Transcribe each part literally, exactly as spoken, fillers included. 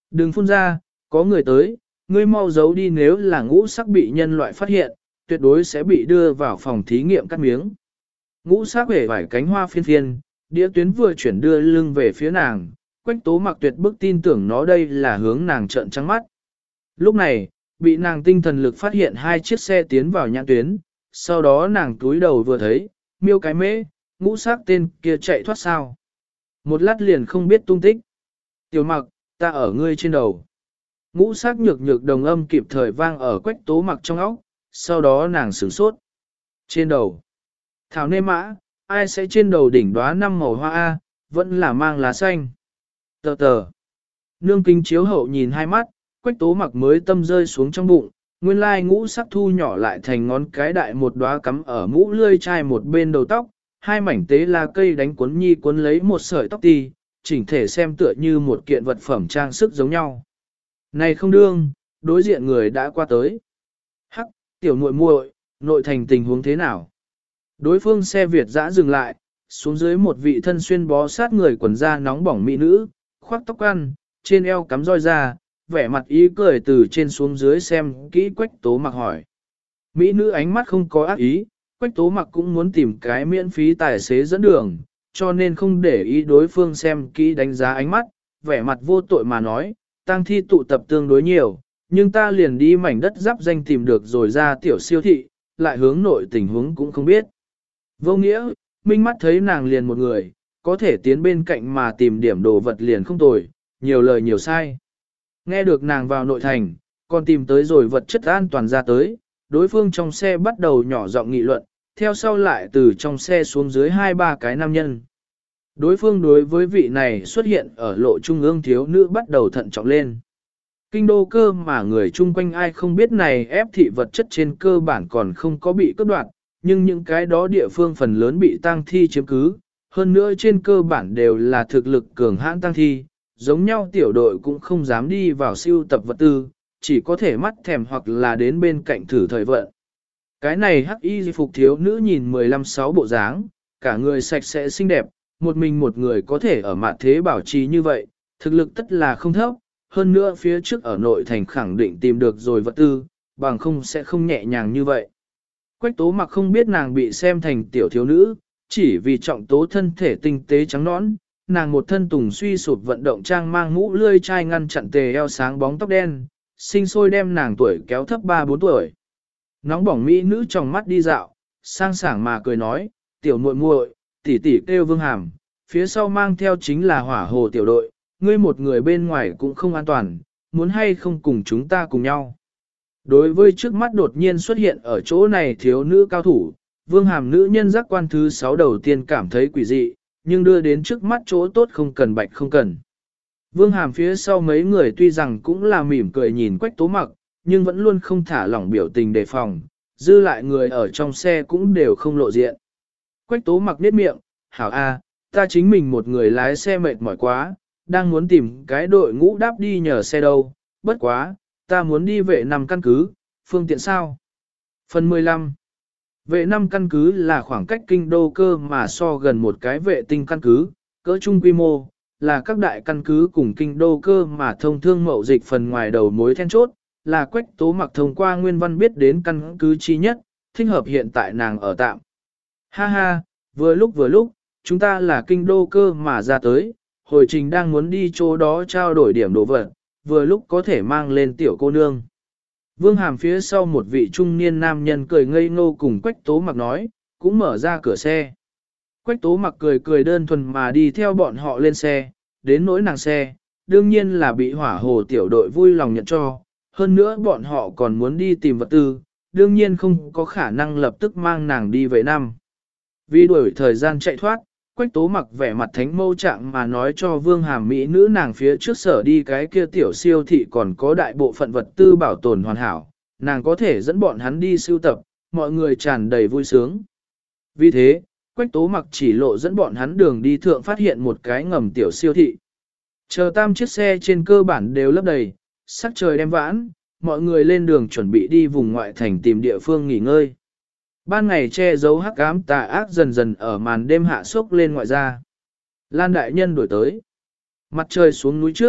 Đừng phun ra, có người tới, ngươi mau giấu đi, nếu là ngũ sắc bị nhân loại phát hiện, tuyệt đối sẽ bị đưa vào phòng thí nghiệm cắt miếng. Ngũ sắc hể vải cánh hoa phiên phiên, đĩa tuyến vừa chuyển đưa lưng về phía nàng, Quách Tố Mặc tuyệt bức tin tưởng nó đây là hướng nàng trợn trắng mắt. Lúc này, bị nàng tinh thần lực phát hiện hai chiếc xe tiến vào nhãn tuyến, sau đó nàng túi đầu vừa thấy, miêu cái mễ, ngũ sắc tên kia chạy thoát sao. Một lát liền không biết tung tích. Tiểu Mặc, ta ở ngươi trên đầu. Ngũ sắc nhược nhược đồng âm kịp thời vang ở Quách Tố Mặc trong óc, sau đó nàng sửng sốt. Trên đầu. Thảo nê mã, ai sẽ trên đầu đỉnh đóa năm màu hoa A, vẫn là mang lá xanh. Tờ tờ. Nương kính chiếu hậu nhìn hai mắt, Quách Tố Mặc mới tâm rơi xuống trong bụng, nguyên lai ngũ sắc thu nhỏ lại thành ngón cái đại một đóa cắm ở mũ lươi chai một bên đầu tóc, hai mảnh tế là cây đánh cuốn nhi cuốn lấy một sợi tóc ti, chỉnh thể xem tựa như một kiện vật phẩm trang sức giống nhau. Này không đương, đối diện người đã qua tới. Hắc, tiểu muội muội, nội thành tình huống thế nào? Đối phương xe Việt dã dừng lại, xuống dưới một vị thân xuyên bó sát người quần da nóng bỏng mỹ nữ, khoác tóc ăn, trên eo cắm roi ra, vẻ mặt ý cười từ trên xuống dưới xem kỹ Quách Tố Mặc hỏi. Mỹ nữ ánh mắt không có ác ý, Quách Tố Mặc cũng muốn tìm cái miễn phí tài xế dẫn đường, cho nên không để ý đối phương xem kỹ đánh giá ánh mắt, vẻ mặt vô tội mà nói, tang thi tụ tập tương đối nhiều, nhưng ta liền đi mảnh đất giáp danh tìm được rồi ra tiểu siêu thị, lại hướng nội tình huống cũng không biết. Vô nghĩa, minh mắt thấy nàng liền một người, có thể tiến bên cạnh mà tìm điểm đồ vật liền không tồi, nhiều lời nhiều sai. Nghe được nàng vào nội thành, còn tìm tới rồi vật chất an toàn ra tới, đối phương trong xe bắt đầu nhỏ giọng nghị luận, theo sau lại từ trong xe xuống dưới hai ba cái nam nhân. Đối phương đối với vị này xuất hiện ở lộ trung ương thiếu nữ bắt đầu thận trọng lên. Kinh đô cơ mà người chung quanh ai không biết này ép thị vật chất trên cơ bản còn không có bị cướp đoạt, nhưng những cái đó địa phương phần lớn bị tang thi chiếm cứ, hơn nữa trên cơ bản đều là thực lực cường hãn tang thi, giống nhau tiểu đội cũng không dám đi vào siêu tập vật tư, chỉ có thể mắt thèm hoặc là đến bên cạnh thử thời vận. Cái này hắc y phục thiếu nữ nhìn mười lăm sáu bộ dáng, cả người sạch sẽ xinh đẹp, một mình một người có thể ở mặt thế bảo trì như vậy, thực lực tất là không thấp, hơn nữa phía trước ở nội thành khẳng định tìm được rồi vật tư, bằng không sẽ không nhẹ nhàng như vậy. Quách Tố Mặc không biết nàng bị xem thành tiểu thiếu nữ, chỉ vì trọng tố thân thể tinh tế trắng nõn, nàng một thân tùng suy sụp vận động trang mang mũ lươi chai ngăn chặn tề eo sáng bóng tóc đen, sinh sôi đem nàng tuổi kéo thấp ba bốn tuổi. Nóng bỏng mỹ nữ trong mắt đi dạo, sang sảng mà cười nói, tiểu muội muội, tỷ tỷ kêu Vương Hàm, phía sau mang theo chính là hỏa hồ tiểu đội, ngươi một người bên ngoài cũng không an toàn, muốn hay không cùng chúng ta cùng nhau. Đối với trước mắt đột nhiên xuất hiện ở chỗ này thiếu nữ cao thủ, Vương Hàm nữ nhân giác quan thứ sáu đầu tiên cảm thấy quỷ dị, nhưng đưa đến trước mắt chỗ tốt không cần bạch không cần. Vương Hàm phía sau mấy người tuy rằng cũng là mỉm cười nhìn Quách Tố Mặc, nhưng vẫn luôn không thả lỏng biểu tình đề phòng, dư lại người ở trong xe cũng đều không lộ diện. Quách Tố Mặc niết miệng, hảo a, ta chính mình một người lái xe mệt mỏi quá, đang muốn tìm cái đội ngũ đáp đi nhờ xe đâu, bất quá, ta muốn đi vệ năm căn cứ, phương tiện sao? Phần mười lăm. Vệ năm căn cứ là khoảng cách kinh đô cơ mà so gần một cái vệ tinh căn cứ, cỡ trung quy mô, là các đại căn cứ cùng kinh đô cơ mà thông thương mậu dịch phần ngoài đầu mối then chốt, là Quách Tố Mặc thông qua nguyên văn biết đến căn cứ chi nhất, thích hợp hiện tại nàng ở tạm. Ha ha, vừa lúc vừa lúc, chúng ta là kinh đô cơ mà ra tới, hồi trình đang muốn đi chỗ đó trao đổi điểm đồ vật, vừa lúc có thể mang lên tiểu cô nương. Vương Hàm phía sau một vị trung niên nam nhân cười ngây ngô cùng Quách Tố Mặc nói, cũng mở ra cửa xe. Quách Tố Mặc cười cười đơn thuần mà đi theo bọn họ lên xe, đến nỗi nàng xe, đương nhiên là bị hỏa hồ tiểu đội vui lòng nhận cho, hơn nữa bọn họ còn muốn đi tìm vật tư, đương nhiên không có khả năng lập tức mang nàng đi về năm. Vì đuổi thời gian chạy thoát, Quách Tố Mặc vẻ mặt thánh mâu trạng mà nói cho Vương Hàm mỹ nữ nàng phía trước sở đi cái kia tiểu siêu thị còn có đại bộ phận vật tư bảo tồn hoàn hảo, nàng có thể dẫn bọn hắn đi sưu tập, mọi người tràn đầy vui sướng. Vì thế, Quách Tố Mặc chỉ lộ dẫn bọn hắn đường đi thượng phát hiện một cái ngầm tiểu siêu thị. Chờ tam chiếc xe trên cơ bản đều lấp đầy, sắc trời đem vãn, mọi người lên đường chuẩn bị đi vùng ngoại thành tìm địa phương nghỉ ngơi. Ban ngày che giấu hắc ám tà ác dần dần ở màn đêm hạ sốc lên ngoại ra. Lan đại nhân đổi tới. Mặt trời xuống núi trước,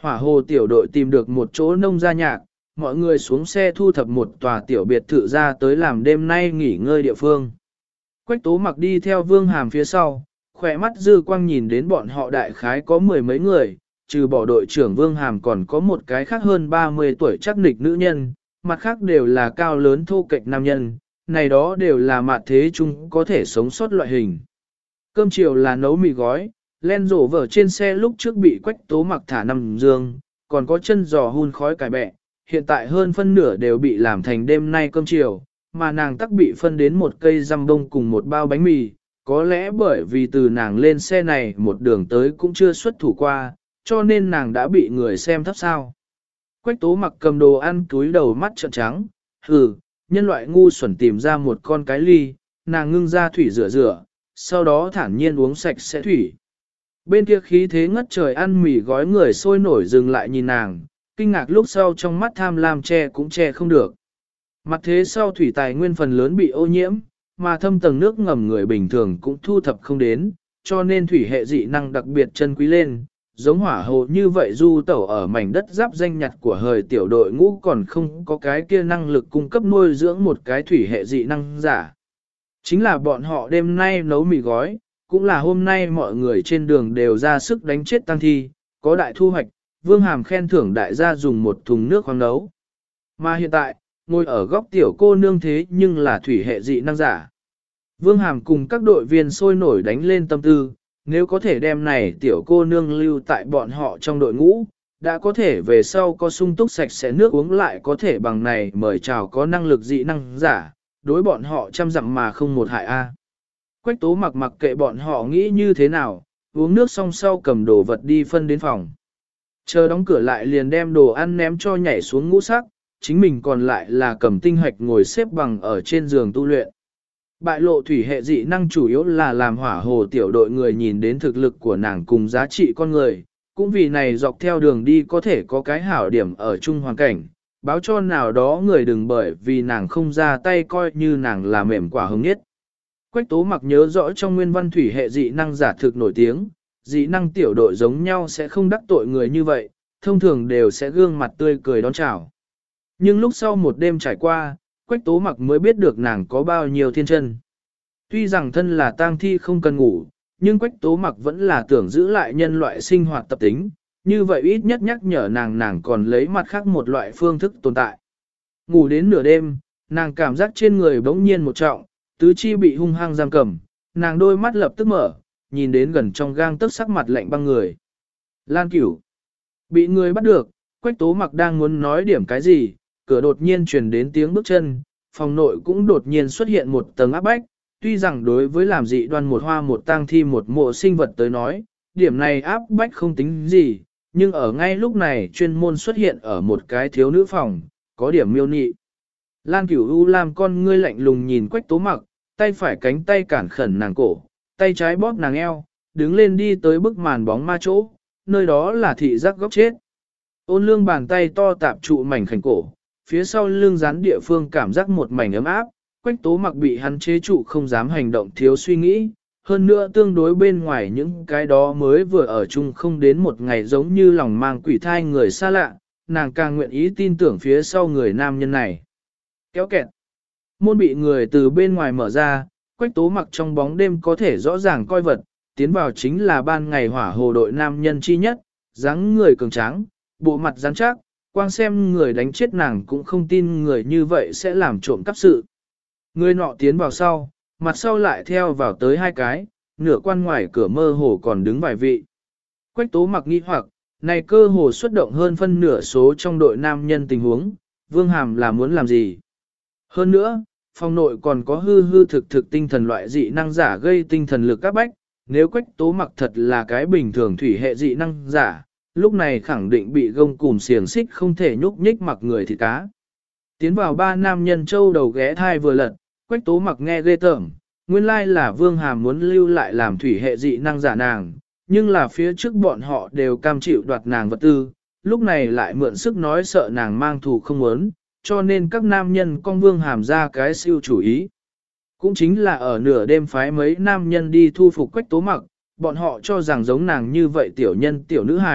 hỏa hồ tiểu đội tìm được một chỗ nông gia nhạc, mọi người xuống xe thu thập một tòa tiểu biệt thự ra tới làm đêm nay nghỉ ngơi địa phương. Quách Tố Mặc đi theo Vương Hàm phía sau, khỏe mắt dư quang nhìn đến bọn họ đại khái có mười mấy người, trừ bỏ đội trưởng Vương Hàm còn có một cái khác hơn ba mươi tuổi chắc nịch nữ nhân, mặt khác đều là cao lớn thô kệch nam nhân, này đó đều là mặt thế chung có thể sống sót loại hình. Cơm chiều là nấu mì gói, len rổ vở trên xe lúc trước bị Quách Tố Mặc thả nằm giường, còn có chân giò hun khói cải bẹ, hiện tại hơn phân nửa đều bị làm thành đêm nay cơm chiều, mà nàng tắc bị phân đến một cây răm bông cùng một bao bánh mì, có lẽ bởi vì từ nàng lên xe này một đường tới cũng chưa xuất thủ qua, cho nên nàng đã bị người xem thấp sao. Quách Tố Mặc cầm đồ ăn túi đầu mắt trợn trắng, hừ, nhân loại ngu xuẩn tìm ra một con cái ly, nàng ngưng ra thủy rửa rửa, sau đó thản nhiên uống sạch sẽ thủy. Bên kia khí thế ngất trời ăn mì gói người sôi nổi dừng lại nhìn nàng, kinh ngạc lúc sau trong mắt tham lam che cũng che không được. Mặt thế sau thủy tài nguyên phần lớn bị ô nhiễm, mà thâm tầng nước ngầm người bình thường cũng thu thập không đến, cho nên thủy hệ dị năng đặc biệt chân quý lên. Giống hỏa hồ như vậy du tẩu ở mảnh đất giáp danh nhặt của hời tiểu đội ngũ còn không có cái kia năng lực cung cấp nuôi dưỡng một cái thủy hệ dị năng giả. Chính là bọn họ đêm nay nấu mì gói, cũng là hôm nay mọi người trên đường đều ra sức đánh chết tăng thi, có đại thu hoạch, Vương Hàm khen thưởng đại gia dùng một thùng nước khoáng nấu. Mà hiện tại, ngồi ở góc tiểu cô nương thế nhưng là thủy hệ dị năng giả. Vương Hàm cùng các đội viên sôi nổi đánh lên tâm tư, nếu có thể đem này tiểu cô nương lưu tại bọn họ trong đội ngũ, đã có thể về sau có sung túc sạch sẽ nước uống lại có thể bằng này mời chào có năng lực dị năng giả, đối bọn họ chăm dặm mà không một hại a. Quách Tố Mặc mặc kệ bọn họ nghĩ như thế nào, uống nước xong sau cầm đồ vật đi phân đến phòng. Chờ đóng cửa lại liền đem đồ ăn ném cho nhảy xuống ngũ sắc, chính mình còn lại là cầm tinh hạch ngồi xếp bằng ở trên giường tu luyện. Bại lộ thủy hệ dị năng chủ yếu là làm hỏa hồ tiểu đội người nhìn đến thực lực của nàng cùng giá trị con người, cũng vì này dọc theo đường đi có thể có cái hảo điểm ở chung hoàn cảnh, báo cho nào đó người đừng bởi vì nàng không ra tay coi như nàng là mềm quả hứng nhất. Quách Tố Mặc nhớ rõ trong nguyên văn thủy hệ dị năng giả thực nổi tiếng, dị năng tiểu đội giống nhau sẽ không đắc tội người như vậy, thông thường đều sẽ gương mặt tươi cười đón chào. Nhưng lúc sau một đêm trải qua, Quách Tố Mặc mới biết được nàng có bao nhiêu thiên chân. Tuy rằng thân là tang thi không cần ngủ, nhưng Quách Tố Mặc vẫn là tưởng giữ lại nhân loại sinh hoạt tập tính, như vậy ít nhất nhắc nhở nàng nàng còn lấy mặt khác một loại phương thức tồn tại. Ngủ đến nửa đêm, nàng cảm giác trên người bỗng nhiên một trọng, tứ chi bị hung hăng giam cầm, nàng đôi mắt lập tức mở, nhìn đến gần trong gang tấc sắc mặt lạnh băng người. Lan Cửu bị người bắt được, Quách Tố Mặc đang muốn nói điểm cái gì, cửa đột nhiên truyền đến tiếng bước chân, phòng nội cũng đột nhiên xuất hiện một tầng áp bách, tuy rằng đối với làm dị đoan một hoa một tang thi một mộ sinh vật tới nói, điểm này áp bách không tính gì, nhưng ở ngay lúc này chuyên môn xuất hiện ở một cái thiếu nữ phòng, có điểm miêu nị. Lan Cửu U làm con ngươi lạnh lùng nhìn Quách Tố Mặc, tay phải cánh tay cản khẩn nàng cổ, tay trái bóp nàng eo, đứng lên đi tới bức màn bóng ma chỗ, nơi đó là thị giác góc chết. Ôn lương bàn tay to tạp trụ mảnh khảnh cổ, phía sau lưng rắn địa phương cảm giác một mảnh ấm áp, Quách Tố Mặc bị hắn chế trụ không dám hành động thiếu suy nghĩ, hơn nữa tương đối bên ngoài những cái đó mới vừa ở chung không đến một ngày giống như lòng mang quỷ thai người xa lạ, nàng càng nguyện ý tin tưởng phía sau người nam nhân này. Kéo kẹt. Môn bị người từ bên ngoài mở ra, Quách Tố Mặc trong bóng đêm có thể rõ ràng coi vật, tiến vào chính là ban ngày hỏa hồ đội nam nhân chi nhất, dáng người cường tráng, bộ mặt rắn chắc, quang xem người đánh chết nàng cũng không tin người như vậy sẽ làm trộm cắp sự. Người nọ tiến vào sau, mặt sau lại theo vào tới hai cái, nửa quan ngoài cửa mơ hồ còn đứng vài vị. Quách Tố Mặc nghi hoặc, này cơ hồ xuất động hơn phân nửa số trong đội nam nhân tình huống, Vương Hàm là muốn làm gì? Hơn nữa, phòng nội còn có hư hư thực thực tinh thần loại dị năng giả gây tinh thần lực các bách, nếu Quách Tố Mặc thật là cái bình thường thủy hệ dị năng giả, lúc này khẳng định bị gông cùm xiềng xích không thể nhúc nhích mặc người thịt cá. Tiến vào ba nam nhân châu đầu ghé thai vừa lật, Quách Tố Mặc nghe ghê tởm, nguyên lai là Vương Hàm muốn lưu lại làm thủy hệ dị năng giả nàng, nhưng là phía trước bọn họ đều cam chịu đoạt nàng vật tư, lúc này lại mượn sức nói sợ nàng mang thù không muốn, cho nên các nam nhân con Vương Hàm ra cái siêu chủ ý. Cũng chính là ở nửa đêm phái mấy nam nhân đi thu phục Quách Tố Mặc, bọn họ cho rằng giống nàng như vậy tiểu nhân tiểu nữ hài,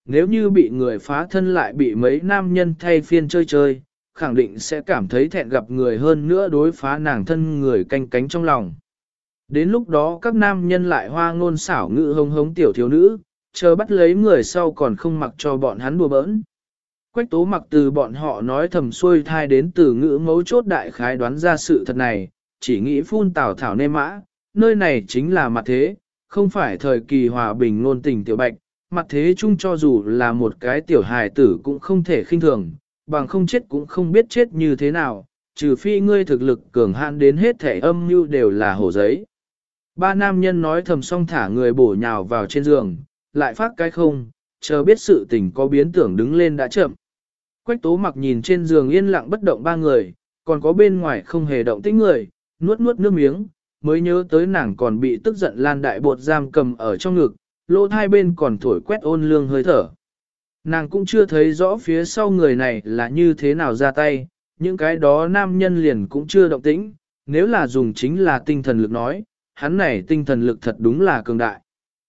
nếu như bị người phá thân lại bị mấy nam nhân thay phiên chơi chơi, khẳng định sẽ cảm thấy thẹn gặp người hơn nữa đối phá nàng thân người canh cánh trong lòng. Đến lúc đó các nam nhân lại hoa ngôn xảo ngữ hống hống tiểu thiếu nữ, chờ bắt lấy người sau còn không mặc cho bọn hắn đùa bỡn. Quách tố mặc từ bọn họ nói thầm xuôi thai đến từ ngữ mấu chốt đại khái đoán ra sự thật này, chỉ nghĩ phun tào thảo nê mã, nơi này chính là mặt thế, không phải thời kỳ hòa bình ngôn tình tiểu bạch, mặt thế chung cho dù là một cái tiểu hài tử cũng không thể khinh thường, bằng không chết cũng không biết chết như thế nào, trừ phi ngươi thực lực cường hạn đến hết thể âm mưu đều là hổ giấy. Ba nam nhân nói thầm xong thả người bổ nhào vào trên giường, lại phát cái không, chờ biết sự tình có biến tưởng đứng lên đã chậm. Quách tố mặc nhìn trên giường yên lặng bất động ba người, còn có bên ngoài không hề động tĩnh người, nuốt nuốt nước miếng, mới nhớ tới nàng còn bị tức giận lan đại bột giam cầm ở trong ngực, lỗ hai bên còn thổi quét ôn lương hơi thở. Nàng cũng chưa thấy rõ phía sau người này là như thế nào ra tay, những cái đó nam nhân liền cũng chưa động tĩnh, nếu là dùng chính là tinh thần lực nói, hắn này tinh thần lực thật đúng là cường đại.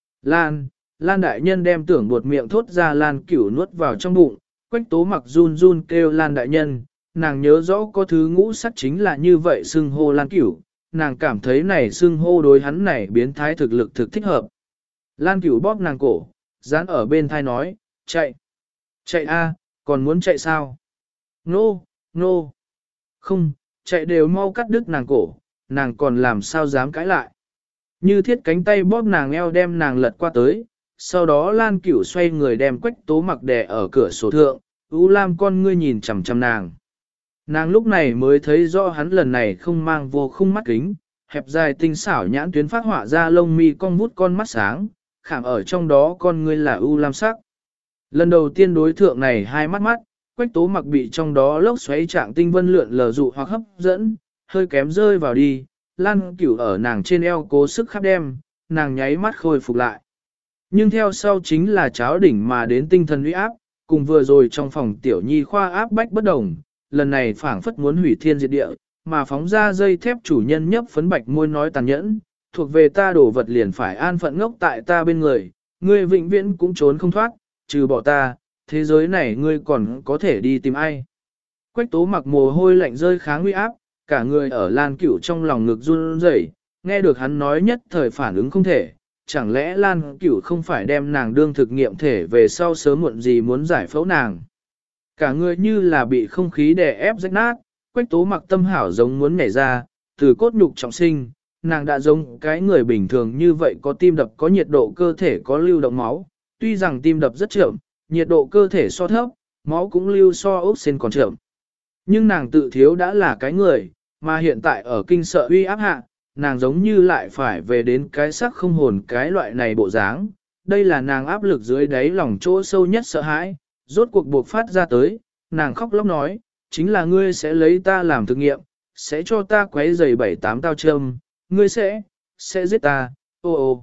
Lan, Lan đại nhân đem tưởng buột miệng thốt ra Lan Cửu nuốt vào trong bụng, Quách tố mặc run run kêu Lan đại nhân, nàng nhớ rõ có thứ ngũ sắc chính là như vậy xưng hô Lan Cửu, nàng cảm thấy này xưng hô đối hắn này biến thái thực lực thực thích hợp. Lan Cửu bóp nàng cổ, dán ở bên thai nói, chạy, chạy a, còn muốn chạy sao? Nô, nô, không, chạy đều mau cắt đứt nàng cổ, nàng còn làm sao dám cãi lại. Như thiết cánh tay bóp nàng eo đem nàng lật qua tới, sau đó Lan Cửu xoay người đem Quách tố mặc đè ở cửa sổ thượng, U Lam con ngươi nhìn chằm chằm nàng. Nàng lúc này mới thấy rõ hắn lần này không mang vô khung mắt kính, hẹp dài tinh xảo nhãn tuyến phát họa ra lông mi cong vút con mắt sáng, khảm ở trong đó con ngươi là U Lam sắc. Lần đầu tiên đối thượng này hai mắt mắt, Quách tố mặc bị trong đó lốc xoáy trạng tinh vân lượn lờ dụ hoặc hấp dẫn, hơi kém rơi vào đi, Lan Cửu ở nàng trên eo cố sức khắp đem, nàng nháy mắt khôi phục lại. Nhưng theo sau chính là cháo đỉnh mà đến tinh thần uy áp, cùng vừa rồi trong phòng tiểu nhi khoa áp bách bất đồng, lần này phảng phất muốn hủy thiên diệt địa, mà phóng ra dây thép chủ nhân nhấp phấn bạch môi nói tàn nhẫn, thuộc về ta đổ vật liền phải an phận ngốc tại ta bên người, ngươi vĩnh viễn cũng trốn không thoát, trừ bỏ ta, thế giới này ngươi còn có thể đi tìm ai. Quách tố mặc mồ hôi lạnh rơi kháng uy áp, cả người ở Lan Cửu trong lòng ngực run rẩy, nghe được hắn nói nhất thời phản ứng không thể, chẳng lẽ Lan Cửu không phải đem nàng đương thực nghiệm thể về sau sớm muộn gì muốn giải phẫu nàng. Cả người như là bị không khí đè ép rách nát, Quách tố mặc tâm hảo giống muốn nhảy ra, từ cốt nhục trọng sinh, nàng đã giống cái người bình thường như vậy có tim đập có nhiệt độ cơ thể có lưu động máu, tuy rằng tim đập rất chậm, nhiệt độ cơ thể so thấp, máu cũng lưu so ốc sen còn chậm. Nhưng nàng tự thiếu đã là cái người, mà hiện tại ở kinh sợ uy áp hạ, nàng giống như lại phải về đến cái sắc không hồn cái loại này bộ dáng. Đây là nàng áp lực dưới đáy lòng chỗ sâu nhất sợ hãi, rốt cuộc buộc phát ra tới, nàng khóc lóc nói, chính là ngươi sẽ lấy ta làm thực nghiệm, sẽ cho ta quấy giày bảy tám tao châm, ngươi sẽ, sẽ giết ta, ô ô.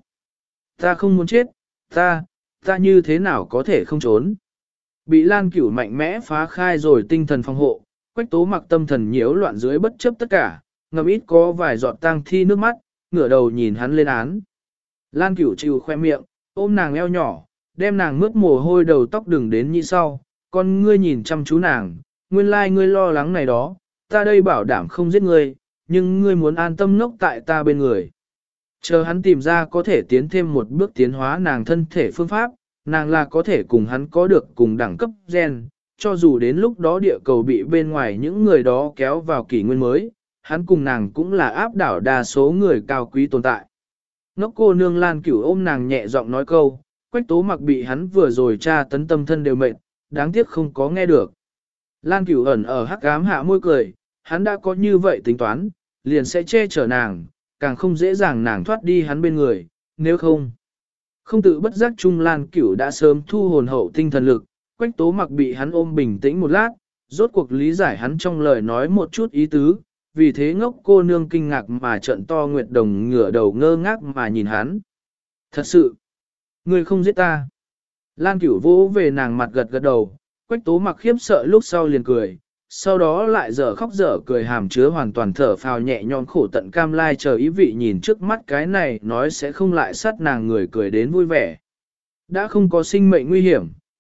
Ta không muốn chết, ta, ta như thế nào có thể không trốn. Bị Lan Cửu mạnh mẽ phá khai rồi tinh thần phòng hộ, Quách tố mặc tâm thần nhiễu loạn dưới bất chấp tất cả, ngầm ít có vài giọt tang thi nước mắt, ngửa đầu nhìn hắn lên án. Lan Cửu chịu khoe miệng, ôm nàng eo nhỏ, đem nàng mướt mồ hôi đầu tóc đừng đến như sau, con ngươi nhìn chăm chú nàng, nguyên lai like ngươi lo lắng này đó, ta đây bảo đảm không giết ngươi, nhưng ngươi muốn an tâm ngốc tại ta bên người. Chờ hắn tìm ra có thể tiến thêm một bước tiến hóa nàng thân thể phương pháp, nàng là có thể cùng hắn có được cùng đẳng cấp gen, cho dù đến lúc đó địa cầu bị bên ngoài những người đó kéo vào kỷ nguyên mới, hắn cùng nàng cũng là áp đảo đa số người cao quý tồn tại. Ngốc cô nương Lan Cửu ôm nàng nhẹ giọng nói câu, Quách tố mặc bị hắn vừa rồi tra tấn tâm thân đều mệt, đáng tiếc không có nghe được. Lan Cửu ẩn ở hắc ám hạ môi cười, hắn đã có như vậy tính toán, liền sẽ che chở nàng, càng không dễ dàng nàng thoát đi hắn bên người, nếu không. Không tự bất giác chung Lan Cửu đã sớm thu hồn hậu tinh thần lực, Quách tố mặc bị hắn ôm bình tĩnh một lát, rốt cuộc lý giải hắn trong lời nói một chút ý tứ, vì thế ngốc cô nương kinh ngạc mà trợn to nguyệt đồng ngửa đầu ngơ ngác mà nhìn hắn. Thật sự, ngươi không giết ta. Lan Cửu vỗ về nàng mặt gật gật đầu, Quách tố mặc khiếp sợ lúc sau liền cười, sau đó lại dở khóc dở cười hàm chứa hoàn toàn thở phào nhẹ nhõm khổ tận cam lai chờ ý vị nhìn trước mắt cái này nói sẽ không lại sát nàng người cười đến vui vẻ. Đã không có sinh mệnh nguy hiểm,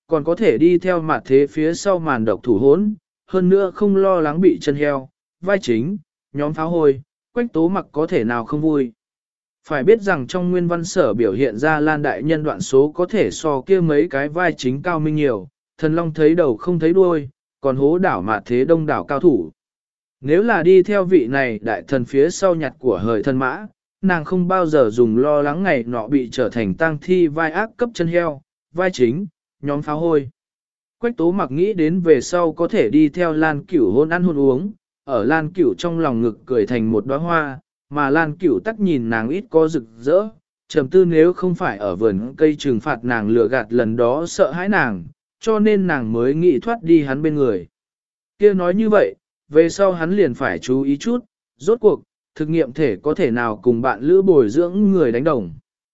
còn có thể đi theo mặt thế phía sau màn độc thủ hốn, hơn nữa không lo lắng bị chân heo, vai chính, nhóm pháo hôi, Quách Tố Mặc có thể nào không vui. Phải biết rằng trong nguyên văn sở biểu hiện ra Lan đại nhân đoạn số có thể so kia mấy cái vai chính cao minh nhiều, thần long thấy đầu không thấy đuôi, còn hố đảo mà thế đông đảo cao thủ. Nếu là đi theo vị này đại thần phía sau nhặt của hời thân mã, nàng không bao giờ dùng lo lắng ngày nọ bị trở thành tang thi vai ác cấp chân heo, vai chính, nhóm pháo hôi. Quách Tố Mặc nghĩ đến về sau có thể đi theo Lan Cửu hôn ăn hôn uống, ở Lan Cửu trong lòng ngực cười thành một đóa hoa, mà Lan Cửu tắc nhìn nàng ít có rực rỡ, trầm tư nếu không phải ở vườn cây trừng phạt nàng lừa gạt lần đó sợ hãi nàng, cho nên nàng mới nghĩ thoát đi hắn bên người. Kia nói như vậy, về sau hắn liền phải chú ý chút, rốt cuộc, thực nghiệm thể có thể nào cùng bạn lữ bồi dưỡng người đánh đồng.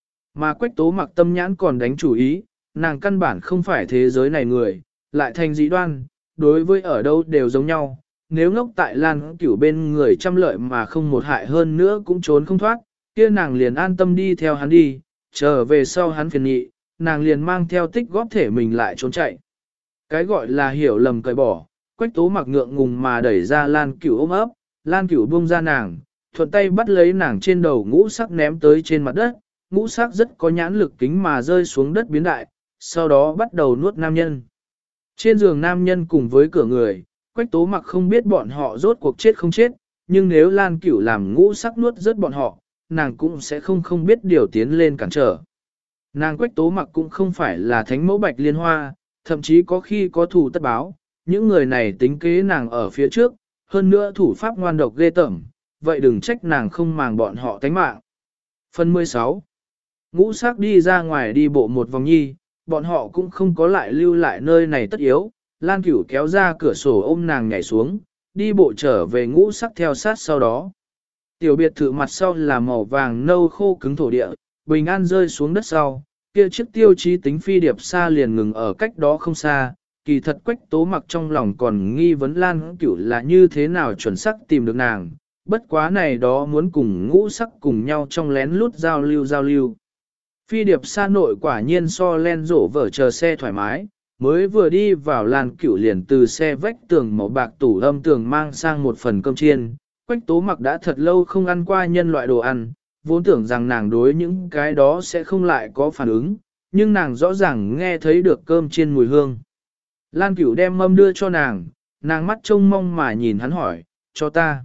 Mà Quách Tố Mặc tâm nhãn còn đánh chủ ý, nàng căn bản không phải thế giới này người, lại thành dị đoan, đối với ở đâu đều giống nhau. Nếu ngốc tại Lan Cửu bên người trăm lợi mà không một hại hơn nữa cũng trốn không thoát, kia nàng liền an tâm đi theo hắn đi, trở về sau hắn phiền nghị, nàng liền mang theo tích góp thể mình lại trốn chạy. Cái gọi là hiểu lầm cởi bỏ, Quách Tố Mặc ngượng ngùng mà đẩy ra Lan Cửu ôm ấp, Lan Cửu buông ra nàng, thuận tay bắt lấy nàng trên đầu ngũ sắc ném tới trên mặt đất, ngũ sắc rất có nhãn lực kính mà rơi xuống đất biến đại, sau đó bắt đầu nuốt nam nhân. Trên giường nam nhân cùng với cửa người, Quách Tố Mặc không biết bọn họ rốt cuộc chết không chết, nhưng nếu Lan Cửu làm ngũ sắc nuốt rớt bọn họ, nàng cũng sẽ không không biết điều tiến lên cản trở. Nàng Quách Tố Mặc cũng không phải là thánh mẫu bạch liên hoa, thậm chí có khi có thù tất báo, những người này tính kế nàng ở phía trước, hơn nữa thủ pháp ngoan độc ghê tởm, vậy đừng trách nàng không màng bọn họ tánh mạng. Phần mười sáu. Ngũ sắc đi ra ngoài đi bộ một vòng nhi, bọn họ cũng không có lại lưu lại nơi này tất yếu, Lan Cửu kéo ra cửa sổ ôm nàng nhảy xuống, đi bộ trở về ngũ sắc theo sát sau đó. Tiểu biệt thự mặt sau là màu vàng nâu khô cứng thổ địa, bình an rơi xuống đất sau, kia chiếc tiêu chí tính phi điệp xa liền ngừng ở cách đó không xa, kỳ thật Quách Tố Mặc trong lòng còn nghi vấn Lan Cửu là như thế nào chuẩn xác tìm được nàng, bất quá này đó muốn cùng ngũ sắc cùng nhau trong lén lút giao lưu giao lưu. Phi điệp xa nội quả nhiên so len rổ vở chờ xe thoải mái, mới vừa đi vào Lan Cửu liền từ xe vách tường màu bạc tủ âm tường mang sang một phần cơm chiên. Quách Tố Mặc đã thật lâu không ăn qua nhân loại đồ ăn, vốn tưởng rằng nàng đối những cái đó sẽ không lại có phản ứng, nhưng nàng rõ ràng nghe thấy được cơm chiên mùi hương. Lan Cửu đem mâm đưa cho nàng, nàng mắt trông mong mà nhìn hắn hỏi, cho ta.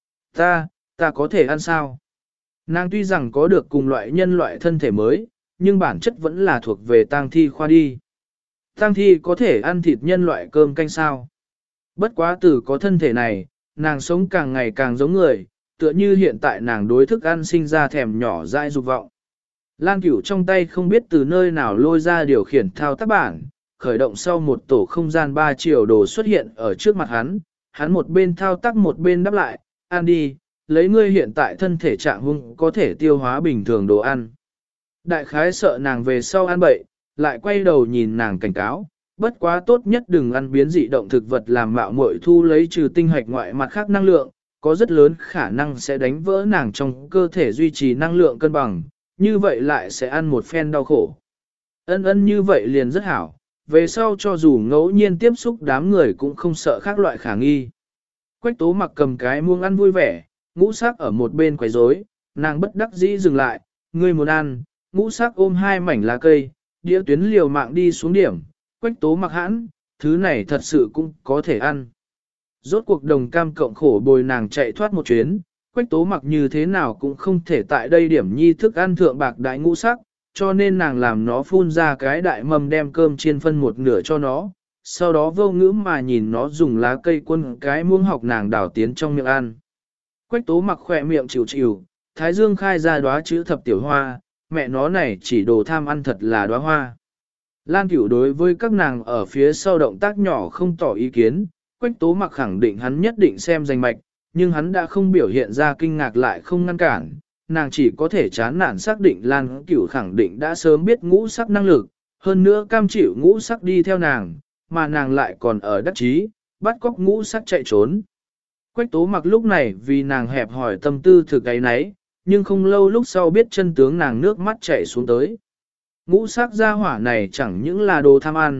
Ta, ta có thể ăn sao? Nàng tuy rằng có được cùng loại nhân loại thân thể mới, nhưng bản chất vẫn là thuộc về tang thi khoa đi. Tang thi có thể ăn thịt nhân loại cơm canh sao? Bất quá từ có thân thể này, nàng sống càng ngày càng giống người, tựa như hiện tại nàng đối thức ăn sinh ra thèm nhỏ dại dục vọng. Lan Cửu trong tay không biết từ nơi nào lôi ra điều khiển thao tác bản, khởi động sau một tổ không gian ba chiều đồ xuất hiện ở trước mặt hắn, hắn một bên thao tác một bên đáp lại, ăn đi, lấy ngươi hiện tại thân thể trạng hung có thể tiêu hóa bình thường đồ ăn. Đại khái sợ nàng về sau ăn bậy, lại quay đầu nhìn nàng cảnh cáo, bất quá tốt nhất đừng ăn biến dị động thực vật làm mạo muội thu lấy trừ tinh hạch ngoại mặt khác năng lượng, có rất lớn khả năng sẽ đánh vỡ nàng trong cơ thể duy trì năng lượng cân bằng, như vậy lại sẽ ăn một phen đau khổ. Ân ân như vậy liền rất hảo, về sau cho dù ngẫu nhiên tiếp xúc đám người cũng không sợ khác loại khả nghi. Quách Tố Mặc cầm cái muông ăn vui vẻ, ngũ sắc ở một bên quấy rối, nàng bất đắc dĩ dừng lại, ngươi muốn ăn, ngũ sắc ôm hai mảnh lá cây, đĩa tuyến liều mạng đi xuống điểm, Quách Tố Mặc hãn, thứ này thật sự cũng có thể ăn. Rốt cuộc đồng cam cộng khổ bồi nàng chạy thoát một chuyến, Quách Tố Mặc như thế nào cũng không thể tại đây điểm nhi thức ăn thượng bạc đại ngũ sắc, cho nên nàng làm nó phun ra cái đại mầm đem cơm chiên phân một nửa cho nó, sau đó vô ngữ mà nhìn nó dùng lá cây quân cái muông học nàng đảo tiến trong miệng ăn. Quách Tố Mặc khỏe miệng chịu chịu, thái dương khai ra đóa chữ thập tiểu hoa, mẹ nó này chỉ đồ tham ăn thật là đóa hoa. Lan Cửu đối với các nàng ở phía sau động tác nhỏ không tỏ ý kiến, Quách Tố Mặc khẳng định hắn nhất định xem danh mạch, nhưng hắn đã không biểu hiện ra kinh ngạc lại không ngăn cản, nàng chỉ có thể chán nản xác định Lan Cửu khẳng định đã sớm biết ngũ sắc năng lực, hơn nữa cam chịu ngũ sắc đi theo nàng, mà nàng lại còn ở đắc chí, bắt cóc ngũ sắc chạy trốn. Quách Tố Mặc lúc này vì nàng hẹp hỏi tâm tư thực cái nấy, nhưng không lâu lúc sau biết chân tướng nàng nước mắt chảy xuống tới. Ngũ sắc gia hỏa này chẳng những là đồ tham ăn,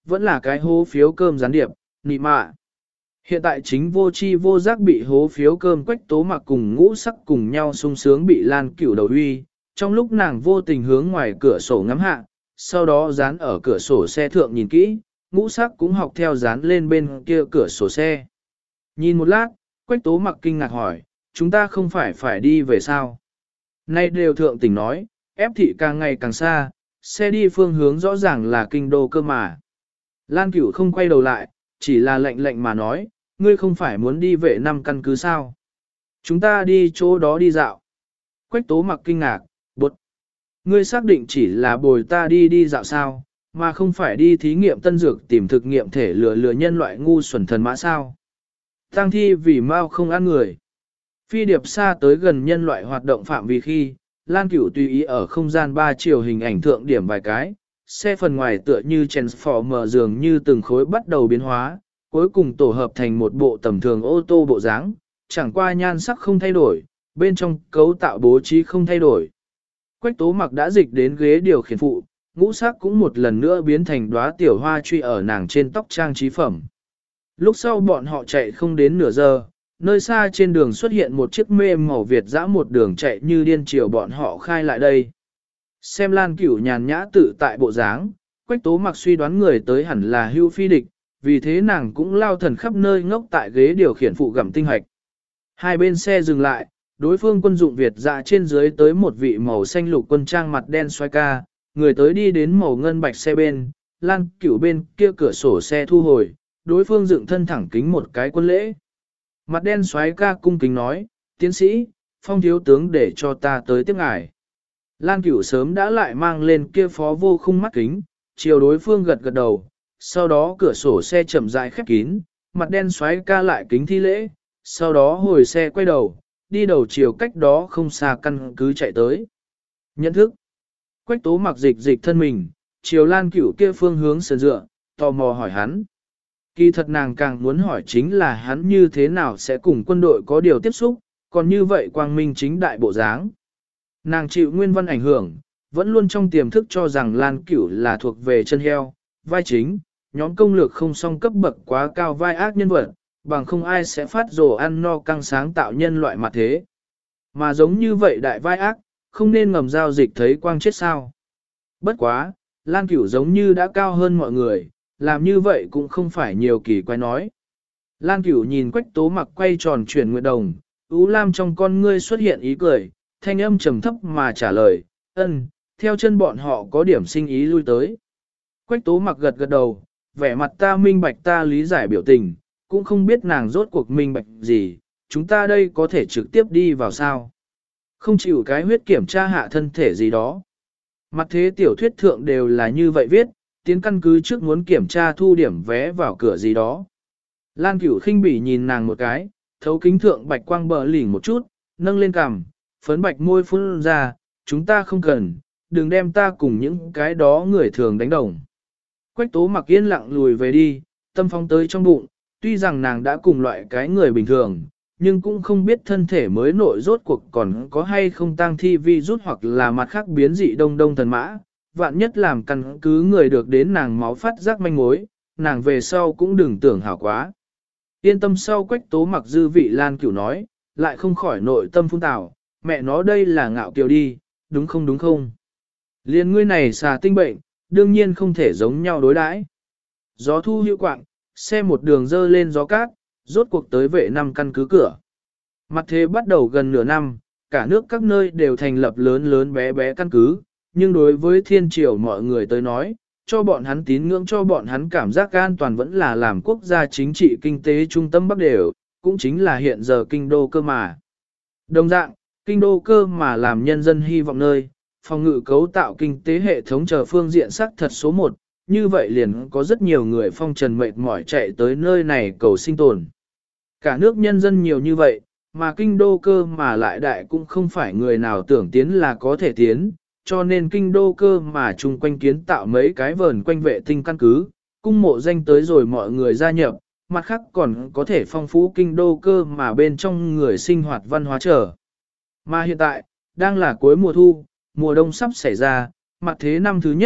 vẫn là cái hố phiếu cơm gián điệp, nị mạ. Hiện tại chính vô chi vô giác bị hố phiếu cơm Quách Tố Mặc cùng Ngũ Sắc cùng nhau sung sướng bị Lan Cửu đầu uy, trong lúc nàng vô tình hướng ngoài cửa sổ ngắm hạ, sau đó dán ở cửa sổ xe thượng nhìn kỹ, Ngũ Sắc cũng học theo dán lên bên kia cửa sổ xe. Nhìn một lát, Quách Tố Mặc kinh ngạc hỏi, chúng ta không phải phải đi về sao? Nay đều thượng tỉnh nói, ép thị càng ngày càng xa, xe đi phương hướng rõ ràng là kinh đô cơ mà. Lan Cửu không quay đầu lại, chỉ là lệnh lệnh mà nói, ngươi không phải muốn đi vệ năm căn cứ sao? Chúng ta đi chỗ đó đi dạo. Quách Tố Mặc kinh ngạc, bột. Ngươi xác định chỉ là bồi ta đi đi dạo sao, mà không phải đi thí nghiệm tân dược tìm thực nghiệm thể lừa lừa nhân loại ngu xuẩn thần mã sao? Tăng thi vì mau không ăn người. Phi điệp xa tới gần nhân loại hoạt động phạm vi khi, Lan Cửu tùy ý ở không gian ba chiều hình ảnh thượng điểm vài cái, xe phần ngoài tựa như Transformer dường như từng khối bắt đầu biến hóa, cuối cùng tổ hợp thành một bộ tầm thường ô tô bộ dáng, chẳng qua nhan sắc không thay đổi, bên trong cấu tạo bố trí không thay đổi. Quách Tố Mặc đã dịch đến ghế điều khiển phụ, Ngũ Sắc cũng một lần nữa biến thành đóa tiểu hoa truy ở nàng trên tóc trang trí phẩm. Lúc sau bọn họ chạy không đến nửa giờ, nơi xa trên đường xuất hiện một chiếc mê màu Việt dã một đường chạy như điên chiều bọn họ khai lại đây. Xem Lan Cửu nhàn nhã tự tại bộ dáng, Quách Tố Mặc suy đoán người tới hẳn là Hưu Phi địch, vì thế nàng cũng lao thần khắp nơi ngốc tại ghế điều khiển phụ gặm tinh hạch. Hai bên xe dừng lại, đối phương quân dụng Việt dã trên dưới tới một vị màu xanh lục quân trang mặt đen xoay ca, người tới đi đến màu ngân bạch xe bên, Lan Cửu bên kia cửa sổ xe thu hồi, đối phương dựng thân thẳng kính một cái quân lễ. Mặt đen xoáy ca cung kính nói, tiến sĩ, Phong thiếu tướng để cho ta tới tiếp ngài. Lan Cửu sớm đã lại mang lên kia phó vô khung mắt kính, chiều đối phương gật gật đầu, sau đó cửa sổ xe chậm rãi khép kín, mặt đen xoáy ca lại kính thi lễ, sau đó hồi xe quay đầu, đi đầu chiều cách đó không xa căn cứ chạy tới. Nhận thức. Quách Tố Mặc dịch dịch thân mình, chiều Lan Cửu kia phương hướng sườn dựa, tò mò hỏi hắn. Kỳ thật nàng càng muốn hỏi chính là hắn như thế nào sẽ cùng quân đội có điều tiếp xúc, còn như vậy quang minh chính đại bộ dáng. Nàng chịu nguyên văn ảnh hưởng, vẫn luôn trong tiềm thức cho rằng Lan Cửu là thuộc về chân heo, vai chính, nhóm công lược không song cấp bậc quá cao vai ác nhân vật, bằng không ai sẽ phát rồ ăn no căng sáng tạo nhân loại mặt thế. Mà giống như vậy đại vai ác, không nên ngầm giao dịch thấy quang chết sao. Bất quá, Lan Cửu giống như đã cao hơn mọi người, làm như vậy cũng không phải nhiều kỳ quái nói. Lan Cửu nhìn Quách Tố Mặc quay tròn chuyển nguyệt đồng, Ú Lam trong con ngươi xuất hiện ý cười, thanh âm trầm thấp mà trả lời, ân, theo chân bọn họ có điểm sinh ý lui tới. Quách Tố Mặc gật gật đầu, vẻ mặt ta minh bạch ta lý giải biểu tình, cũng không biết nàng rốt cuộc minh bạch gì, chúng ta đây có thể trực tiếp đi vào sao. Không chịu cái huyết kiểm tra hạ thân thể gì đó. Mặt thế tiểu thuyết thượng đều là như vậy viết, tiến căn cứ trước muốn kiểm tra thu điểm vé vào cửa gì đó. Lan Cửu khinh bỉ nhìn nàng một cái, thấu kính thượng bạch quang bờ lỉnh một chút, nâng lên cằm, phấn bạch môi phun ra, chúng ta không cần, đừng đem ta cùng những cái đó người thường đánh đồng. Quách Tố Mặc yên lặng lùi về đi, tâm phong tới trong bụng, tuy rằng nàng đã cùng loại cái người bình thường, nhưng cũng không biết thân thể mới nội rốt cuộc còn có hay không tang thi vi rút hoặc là mặt khác biến dị đông đông thần mã, vạn nhất làm căn cứ người được đến nàng máu phát giác manh mối, nàng về sau cũng đừng tưởng hảo quá. Yên tâm sau Quách Tố Mặc dư vị Lan Cửu nói, lại không khỏi nội tâm phun tảo, mẹ nó đây là ngạo kiều đi, đúng không đúng không? Liên ngươi này xà tinh bệnh, đương nhiên không thể giống nhau đối đãi. Gió thu hữu quạng, xe một đường dơ lên gió cát, rốt cuộc tới vệ năm căn cứ cửa. Mặt thế bắt đầu gần nửa năm, cả nước các nơi đều thành lập lớn lớn bé bé căn cứ, nhưng đối với thiên triều mọi người tới nói, cho bọn hắn tín ngưỡng cho bọn hắn cảm giác an toàn vẫn là làm quốc gia chính trị kinh tế trung tâm Bắc đều, cũng chính là hiện giờ kinh đô cơ mà. Đồng dạng, kinh đô cơ mà làm nhân dân hy vọng nơi, phòng ngự cấu tạo kinh tế hệ thống chờ phương diện sắc thật số một, như vậy liền có rất nhiều người phong trần mệt mỏi chạy tới nơi này cầu sinh tồn. Cả nước nhân dân nhiều như vậy, mà kinh đô cơ mà lại đại cũng không phải người nào tưởng tiến là có thể tiến, cho nên kinh đô cơ mà chung quanh kiến tạo mấy cái vờn quanh vệ tinh căn cứ, cung mộ danh tới rồi mọi người gia nhập, mặt khác còn có thể phong phú kinh đô cơ mà bên trong người sinh hoạt văn hóa trở. Mà hiện tại, đang là cuối mùa thu, mùa đông sắp xảy ra, mặt thế năm thứ nhất,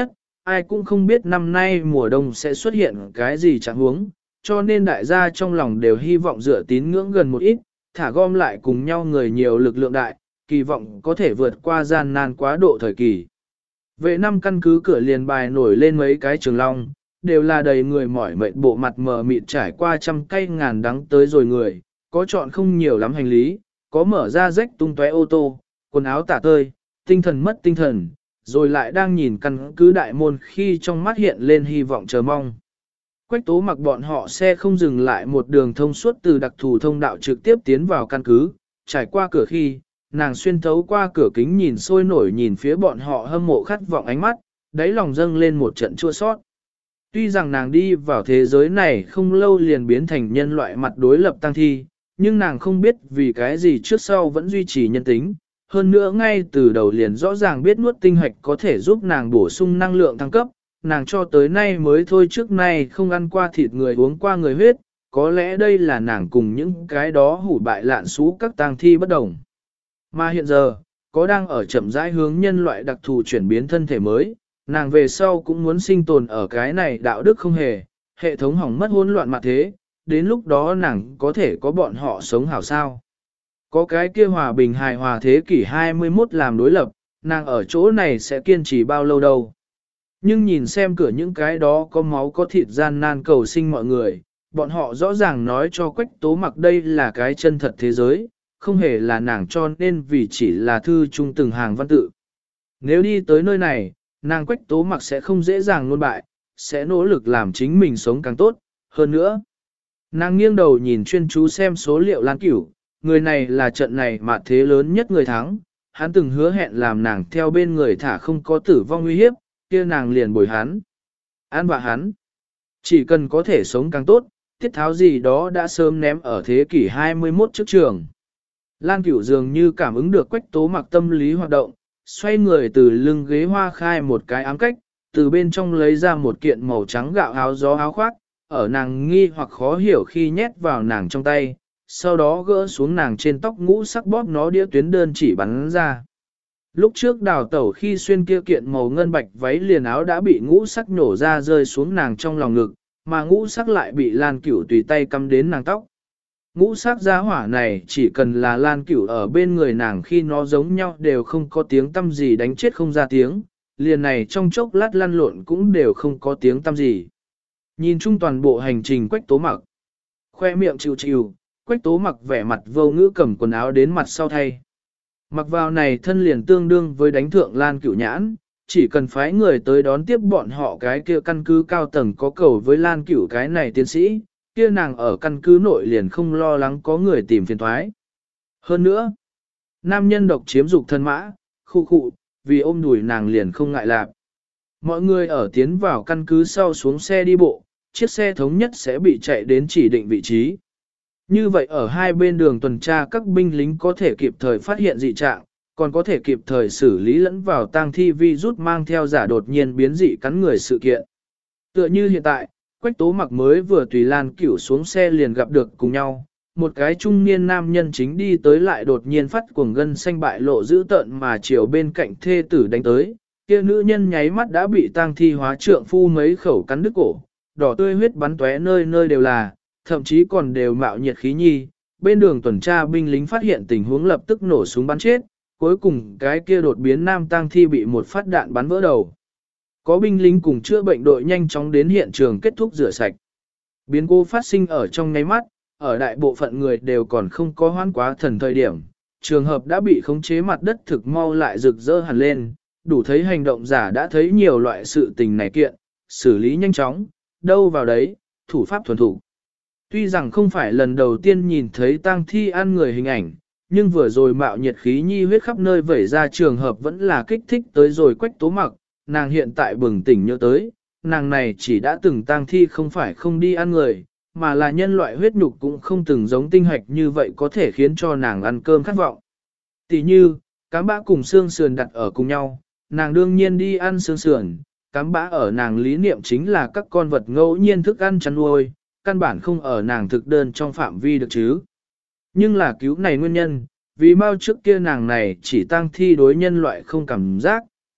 ai cũng không biết năm nay mùa đông sẽ xuất hiện cái gì chẳng huống, cho nên đại gia trong lòng đều hy vọng dựa tín ngưỡng gần một ít, thả gom lại cùng nhau người nhiều lực lượng đại, kỳ vọng có thể vượt qua gian nan quá độ thời kỳ. Vệ năm căn cứ cửa liền bài nổi lên mấy cái trường long, đều là đầy người mỏi mệt bộ mặt mờ mịt trải qua trăm cây ngàn đắng tới rồi người, có chọn không nhiều lắm hành lý, có mở ra rách tung tóe ô tô, quần áo tả tơi, tinh thần mất tinh thần, rồi lại đang nhìn căn cứ đại môn khi trong mắt hiện lên hy vọng chờ mong. Quách Tố Mặc bọn họ xe không dừng lại một đường thông suốt từ đặc thù thông đạo trực tiếp tiến vào căn cứ, trải qua cửa khi, nàng xuyên thấu qua cửa kính nhìn sôi nổi nhìn phía bọn họ hâm mộ khát vọng ánh mắt, đáy lòng dâng lên một trận chua sót. Tuy rằng nàng đi vào thế giới này không lâu liền biến thành nhân loại mặt đối lập tăng thi, nhưng nàng không biết vì cái gì trước sau vẫn duy trì nhân tính. Hơn nữa ngay từ đầu liền rõ ràng biết nuốt tinh hoạch có thể giúp nàng bổ sung năng lượng thăng cấp, nàng cho tới nay mới thôi trước nay không ăn qua thịt người uống qua người huyết, có lẽ đây là nàng cùng những cái đó hủ bại lạn xú các tang thi bất đồng. Mà hiện giờ, có đang ở chậm rãi hướng nhân loại đặc thù chuyển biến thân thể mới, nàng về sau cũng muốn sinh tồn ở cái này đạo đức không hề, hệ thống hỏng mất hỗn loạn mà thế, đến lúc đó nàng có thể có bọn họ sống hảo sao. Có cái kia hòa bình hài hòa thế kỷ hai mươi mốt làm đối lập, nàng ở chỗ này sẽ kiên trì bao lâu đâu. Nhưng nhìn xem cửa những cái đó có máu có thịt gian nan cầu sinh mọi người, bọn họ rõ ràng nói cho Quách Tố Mặc đây là cái chân thật thế giới, không hề là nàng cho nên vì chỉ là thư chung từng hàng văn tự. Nếu đi tới nơi này, nàng Quách Tố Mặc sẽ không dễ dàng luôn bại, sẽ nỗ lực làm chính mình sống càng tốt, hơn nữa. Nàng nghiêng đầu nhìn chuyên chú xem số liệu Lan Cửu, người này là trận này mà thế lớn nhất người thắng, hắn từng hứa hẹn làm nàng theo bên người thả không có tử vong nguy hiếp, kia nàng liền bồi hắn. An và hắn, chỉ cần có thể sống càng tốt, tiết tháo gì đó đã sớm ném ở thế kỷ hai mươi mốt trước trường. Lan Cửu dường như cảm ứng được Quách Tố Mặc tâm lý hoạt động, xoay người từ lưng ghế hoa khai một cái ám cách, từ bên trong lấy ra một kiện màu trắng gạo áo gió áo khoác, ở nàng nghi hoặc khó hiểu khi nhét vào nàng trong tay, sau đó gỡ xuống nàng trên tóc ngũ sắc bóp nó đĩa tuyến đơn chỉ bắn ra. Lúc trước đào tẩu khi xuyên kia kiện màu ngân bạch váy liền áo đã bị ngũ sắc nổ ra rơi xuống nàng trong lòng ngực, mà ngũ sắc lại bị Lan Cửu tùy tay cắm đến nàng tóc. Ngũ sắc giá hỏa này chỉ cần là Lan Cửu ở bên người nàng khi nó giống nhau đều không có tiếng tâm gì đánh chết không ra tiếng, liền này trong chốc lát lăn lộn cũng đều không có tiếng tâm gì. Nhìn chung toàn bộ hành trình Quách Tố Mặc, khoe miệng chịu chịu, Quách Tố Mặc vẻ mặt vô ngữ cầm quần áo đến mặt sau thay. Mặc vào này thân liền tương đương với đánh thượng Lan Cửu nhãn, chỉ cần phái người tới đón tiếp bọn họ cái kia căn cứ cao tầng có cầu với Lan Cửu cái này tiến sĩ, kia nàng ở căn cứ nội liền không lo lắng có người tìm phiền thoái. Hơn nữa, nam nhân độc chiếm dục thân mã, khu khụ, vì ôm đùi nàng liền không ngại lạc. Mọi người ở tiến vào căn cứ sau xuống xe đi bộ, chiếc xe thống nhất sẽ bị chạy đến chỉ định vị trí. Như vậy ở hai bên đường tuần tra các binh lính có thể kịp thời phát hiện dị trạng, còn có thể kịp thời xử lý lẫn vào tang thi virus mang theo giả đột nhiên biến dị cắn người sự kiện. Tựa như hiện tại, Quách Tố Mặc mới vừa tùy Lan Cửu xuống xe liền gặp được cùng nhau, một cái trung niên nam nhân chính đi tới lại đột nhiên phát cuồng gân xanh bại lộ dữ tợn mà chiều bên cạnh thê tử đánh tới, kia nữ nhân nháy mắt đã bị tang thi hóa trượng phu mấy khẩu cắn đứt cổ, đỏ tươi huyết bắn tóe nơi nơi đều là, thậm chí còn đều mạo nhiệt khí nhi. Bên đường tuần tra binh lính phát hiện tình huống lập tức nổ súng bắn chết, cuối cùng cái kia đột biến nam tang thi bị một phát đạn bắn vỡ đầu. Có binh lính cùng chữa bệnh đội nhanh chóng đến hiện trường kết thúc rửa sạch. Biến cố phát sinh ở trong nháy mắt, ở đại bộ phận người đều còn không có hoãn quá thần thời điểm. Trường hợp đã bị khống chế mặt đất thực mau lại rực rỡ hẳn lên, đủ thấy hành động giả đã thấy nhiều loại sự tình này kiện, xử lý nhanh chóng, đâu vào đấy, thủ pháp thuần thủ. Tuy rằng không phải lần đầu tiên nhìn thấy tang thi ăn người hình ảnh, nhưng vừa rồi mạo nhiệt khí nhi huyết khắp nơi vẩy ra trường hợp vẫn là kích thích tới rồi Quách Tố Mặc, nàng hiện tại bừng tỉnh nhớ tới, nàng này chỉ đã từng tang thi không phải không đi ăn người, mà là nhân loại huyết nhục cũng không từng giống tinh hạch như vậy có thể khiến cho nàng ăn cơm khát vọng. Tỷ như, cám bã cùng xương sườn đặt ở cùng nhau, nàng đương nhiên đi ăn xương sườn, cám bã ở nàng lý niệm chính là các con vật ngẫu nhiên thức ăn chăn nuôi, căn bản không ở nàng thực đơn trong phạm vi được chứ. Nhưng là cứu này nguyên nhân, vì mau trước kia nàng này chỉ tang thi đối nhân loại không cảm giác,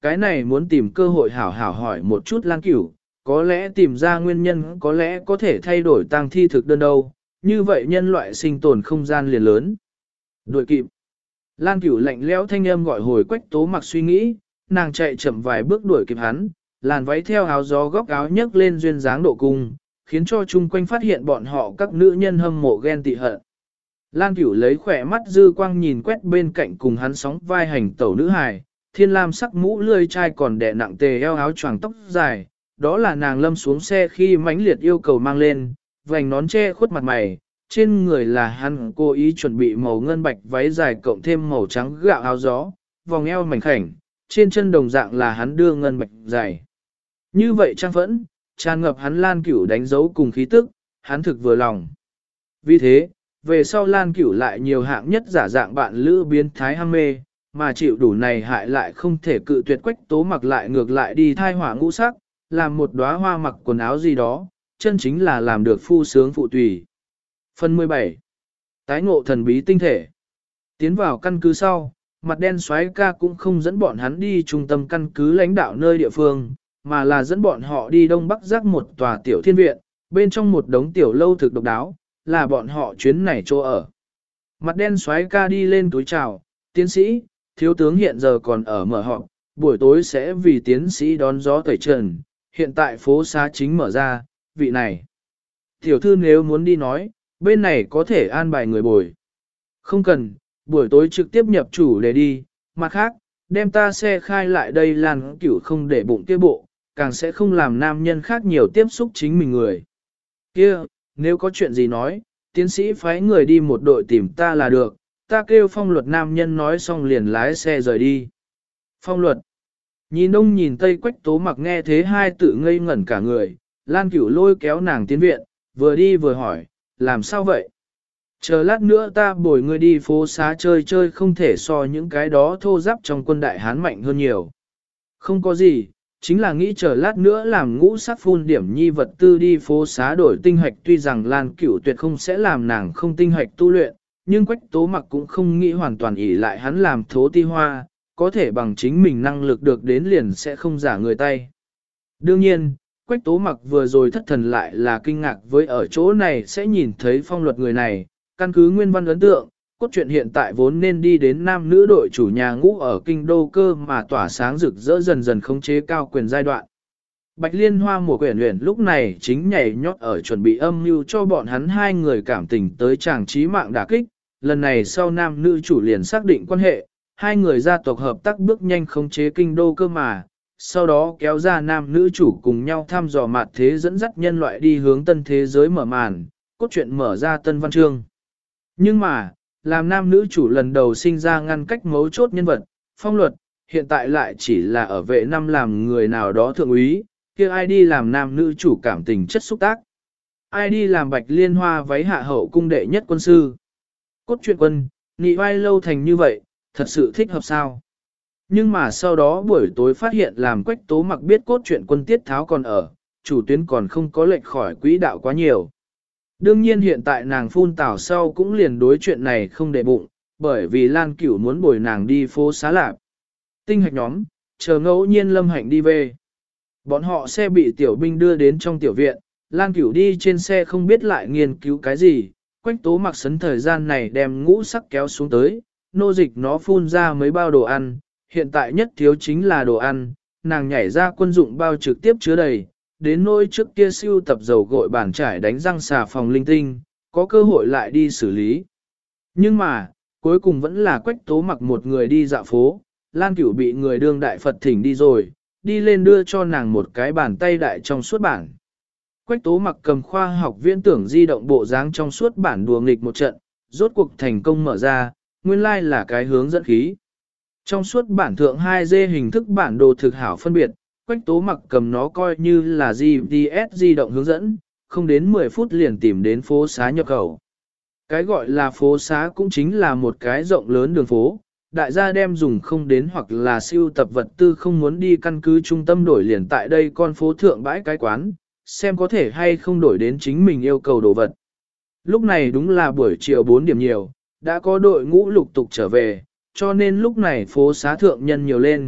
cái này muốn tìm cơ hội hảo hảo hỏi một chút Lan Cửu, có lẽ tìm ra nguyên nhân có lẽ có thể thay đổi tang thi thực đơn đâu, như vậy nhân loại sinh tồn không gian liền lớn. Đuổi kịp. Lan Cửu lạnh lẽo thanh âm gọi hồi Quách Tố Mặc suy nghĩ, nàng chạy chậm vài bước đuổi kịp hắn, làn váy theo áo gió góc áo nhấc lên duyên dáng độ cung, khiến cho chung quanh phát hiện bọn họ các nữ nhân hâm mộ ghen tị hận. Lan Cửu lấy khỏe mắt dư quang nhìn quét bên cạnh cùng hắn sóng vai hành tẩu nữ hài, thiên lam sắc mũ lươi chai còn đè nặng tề eo áo choàng tóc dài, đó là nàng lâm xuống xe khi mãnh liệt yêu cầu mang lên, vành nón che khuất mặt mày, trên người là hắn cố ý chuẩn bị màu ngân bạch váy dài cộng thêm màu trắng gạo áo gió, vòng eo mảnh khảnh, trên chân đồng dạng là hắn đưa ngân bạch dài. Như vậy trang phẫn, tràn ngập hắn Lan Cửu đánh dấu cùng khí tức, hắn thực vừa lòng. Vì thế, về sau Lan Cửu lại nhiều hạng nhất giả dạng bạn lữ biến thái ham mê, mà chịu đủ này hại lại không thể cự tuyệt Quách Tố Mặc lại ngược lại đi thai hỏa ngũ sắc, làm một đóa hoa mặc quần áo gì đó, chân chính là làm được phu sướng phụ tùy. Phần mười bảy. Tái ngộ thần bí tinh thể. Tiến vào căn cứ sau, mặt đen xoáy ca cũng không dẫn bọn hắn đi trung tâm căn cứ lãnh đạo nơi địa phương, mà là dẫn bọn họ đi đông bắc giác một tòa tiểu thiên viện, bên trong một đống tiểu lâu thực độc đáo, là bọn họ chuyến này chỗ ở. Mặt đen xoáy ca đi lên túi chào, tiến sĩ, thiếu tướng hiện giờ còn ở mở họp, buổi tối sẽ vì tiến sĩ đón gió tẩy trần, hiện tại phố xá chính mở ra, vị này. Tiểu thư nếu muốn đi nói, bên này có thể an bài người bồi. Không cần, buổi tối trực tiếp nhập chủ để đi, mặt khác, đem ta xe khai lại đây Lan Cửu không để bụng kia bộ, càng sẽ không làm nam nhân khác nhiều tiếp xúc chính mình người. Kia, nếu có chuyện gì nói, tiến sĩ phái người đi một đội tìm ta là được, ta kêu Phong Luật nam nhân nói xong liền lái xe rời đi. Phong Luật. Nhìn đông nhìn tây Quách Tố Mặc nghe thế hai tự ngây ngẩn cả người, Lan Cửu lôi kéo nàng tiến viện, vừa đi vừa hỏi, làm sao vậy? Chờ lát nữa ta bồi ngươi đi phố xá chơi chơi không thể so những cái đó thô giáp trong quân đại hán mạnh hơn nhiều. Không có gì, chính là nghĩ chờ lát nữa làm ngũ sắc phun điểm nhi vật tư đi phố xá đổi tinh hoạch, tuy rằng Lan Cửu tuyệt không sẽ làm nàng không tinh hoạch tu luyện, nhưng Quách Tố Mặc cũng không nghĩ hoàn toàn ỷ lại hắn làm thố ti hoa, có thể bằng chính mình năng lực được đến liền sẽ không giả người tay. Đương nhiên, Quách Tố Mặc vừa rồi thất thần lại là kinh ngạc với ở chỗ này sẽ nhìn thấy Phong Luật người này, căn cứ nguyên văn ấn tượng, cốt truyện hiện tại vốn nên đi đến nam nữ đội chủ nhà ngũ ở kinh đô cơ mà tỏa sáng rực rỡ dần dần khống chế cao quyền giai đoạn. Bạch Liên Hoa mùa quyển luyện lúc này chính nhảy nhót ở chuẩn bị âm mưu cho bọn hắn hai người cảm tình tới chàng trí mạng đả kích, lần này sau nam nữ chủ liền xác định quan hệ, hai người gia tộc hợp tác bước nhanh khống chế kinh đô cơ mà, sau đó kéo ra nam nữ chủ cùng nhau thăm dò mặt thế dẫn dắt nhân loại đi hướng tân thế giới mở màn, cốt truyện mở ra tân văn chương. Nhưng mà, làm nam nữ chủ lần đầu sinh ra ngăn cách mấu chốt nhân vật, Phong Luật, hiện tại lại chỉ là ở vệ năm làm người nào đó thượng úy, kia ai đi làm nam nữ chủ cảm tình chất xúc tác. Ai đi làm Bạch Liên Hoa váy hạ hậu cung đệ nhất quân sư. Cốt truyện quân, nị vai lâu thành như vậy, thật sự thích hợp sao. Nhưng mà sau đó buổi tối phát hiện làm Quách Tố Mặc biết cốt truyện quân tiết tháo còn ở, chủ tuyến còn không có lệch khỏi quỹ đạo quá nhiều. Đương nhiên hiện tại nàng phun tảo sau cũng liền đối chuyện này không để bụng, bởi vì Lan Cửu muốn bồi nàng đi phố xá lạp. Tinh hạch nhóm, chờ ngẫu nhiên Lâm Hạnh đi về. Bọn họ xe bị tiểu binh đưa đến trong tiểu viện, Lan Cửu đi trên xe không biết lại nghiên cứu cái gì, Quách Tố Mặc sấn thời gian này đem ngũ sắc kéo xuống tới, nô dịch nó phun ra mấy bao đồ ăn, hiện tại nhất thiếu chính là đồ ăn, nàng nhảy ra quân dụng bao trực tiếp chứa đầy, đến nỗi trước kia siêu tập dầu gội bàn trải đánh răng xà phòng linh tinh, có cơ hội lại đi xử lý. Nhưng mà, cuối cùng vẫn là Quách Tố Mặc một người đi dạo phố, Lan Cửu bị người đương đại Phật thỉnh đi rồi, đi lên đưa cho nàng một cái bàn tay đại trong suốt bản. Quách Tố Mặc cầm khoa học viễn tưởng di động bộ dáng trong suốt bản đùa nghịch một trận, rốt cuộc thành công mở ra, nguyên lai like là cái hướng dẫn khí. Trong suốt bản thượng hai D hình thức bản đồ thực hảo phân biệt, Quách Tố Mặc cầm nó coi như là giê pê ét di động hướng dẫn, không đến mười phút liền tìm đến phố xá nhập khẩu. Cái gọi là phố xá cũng chính là một cái rộng lớn đường phố, đại gia đem dùng không đến hoặc là siêu tập vật tư không muốn đi căn cứ trung tâm đổi liền tại đây con phố thượng bãi cái quán, xem có thể hay không đổi đến chính mình yêu cầu đồ vật. Lúc này đúng là buổi chiều bốn điểm nhiều, đã có đội ngũ lục tục trở về, cho nên lúc này phố xá thượng nhân nhiều lên,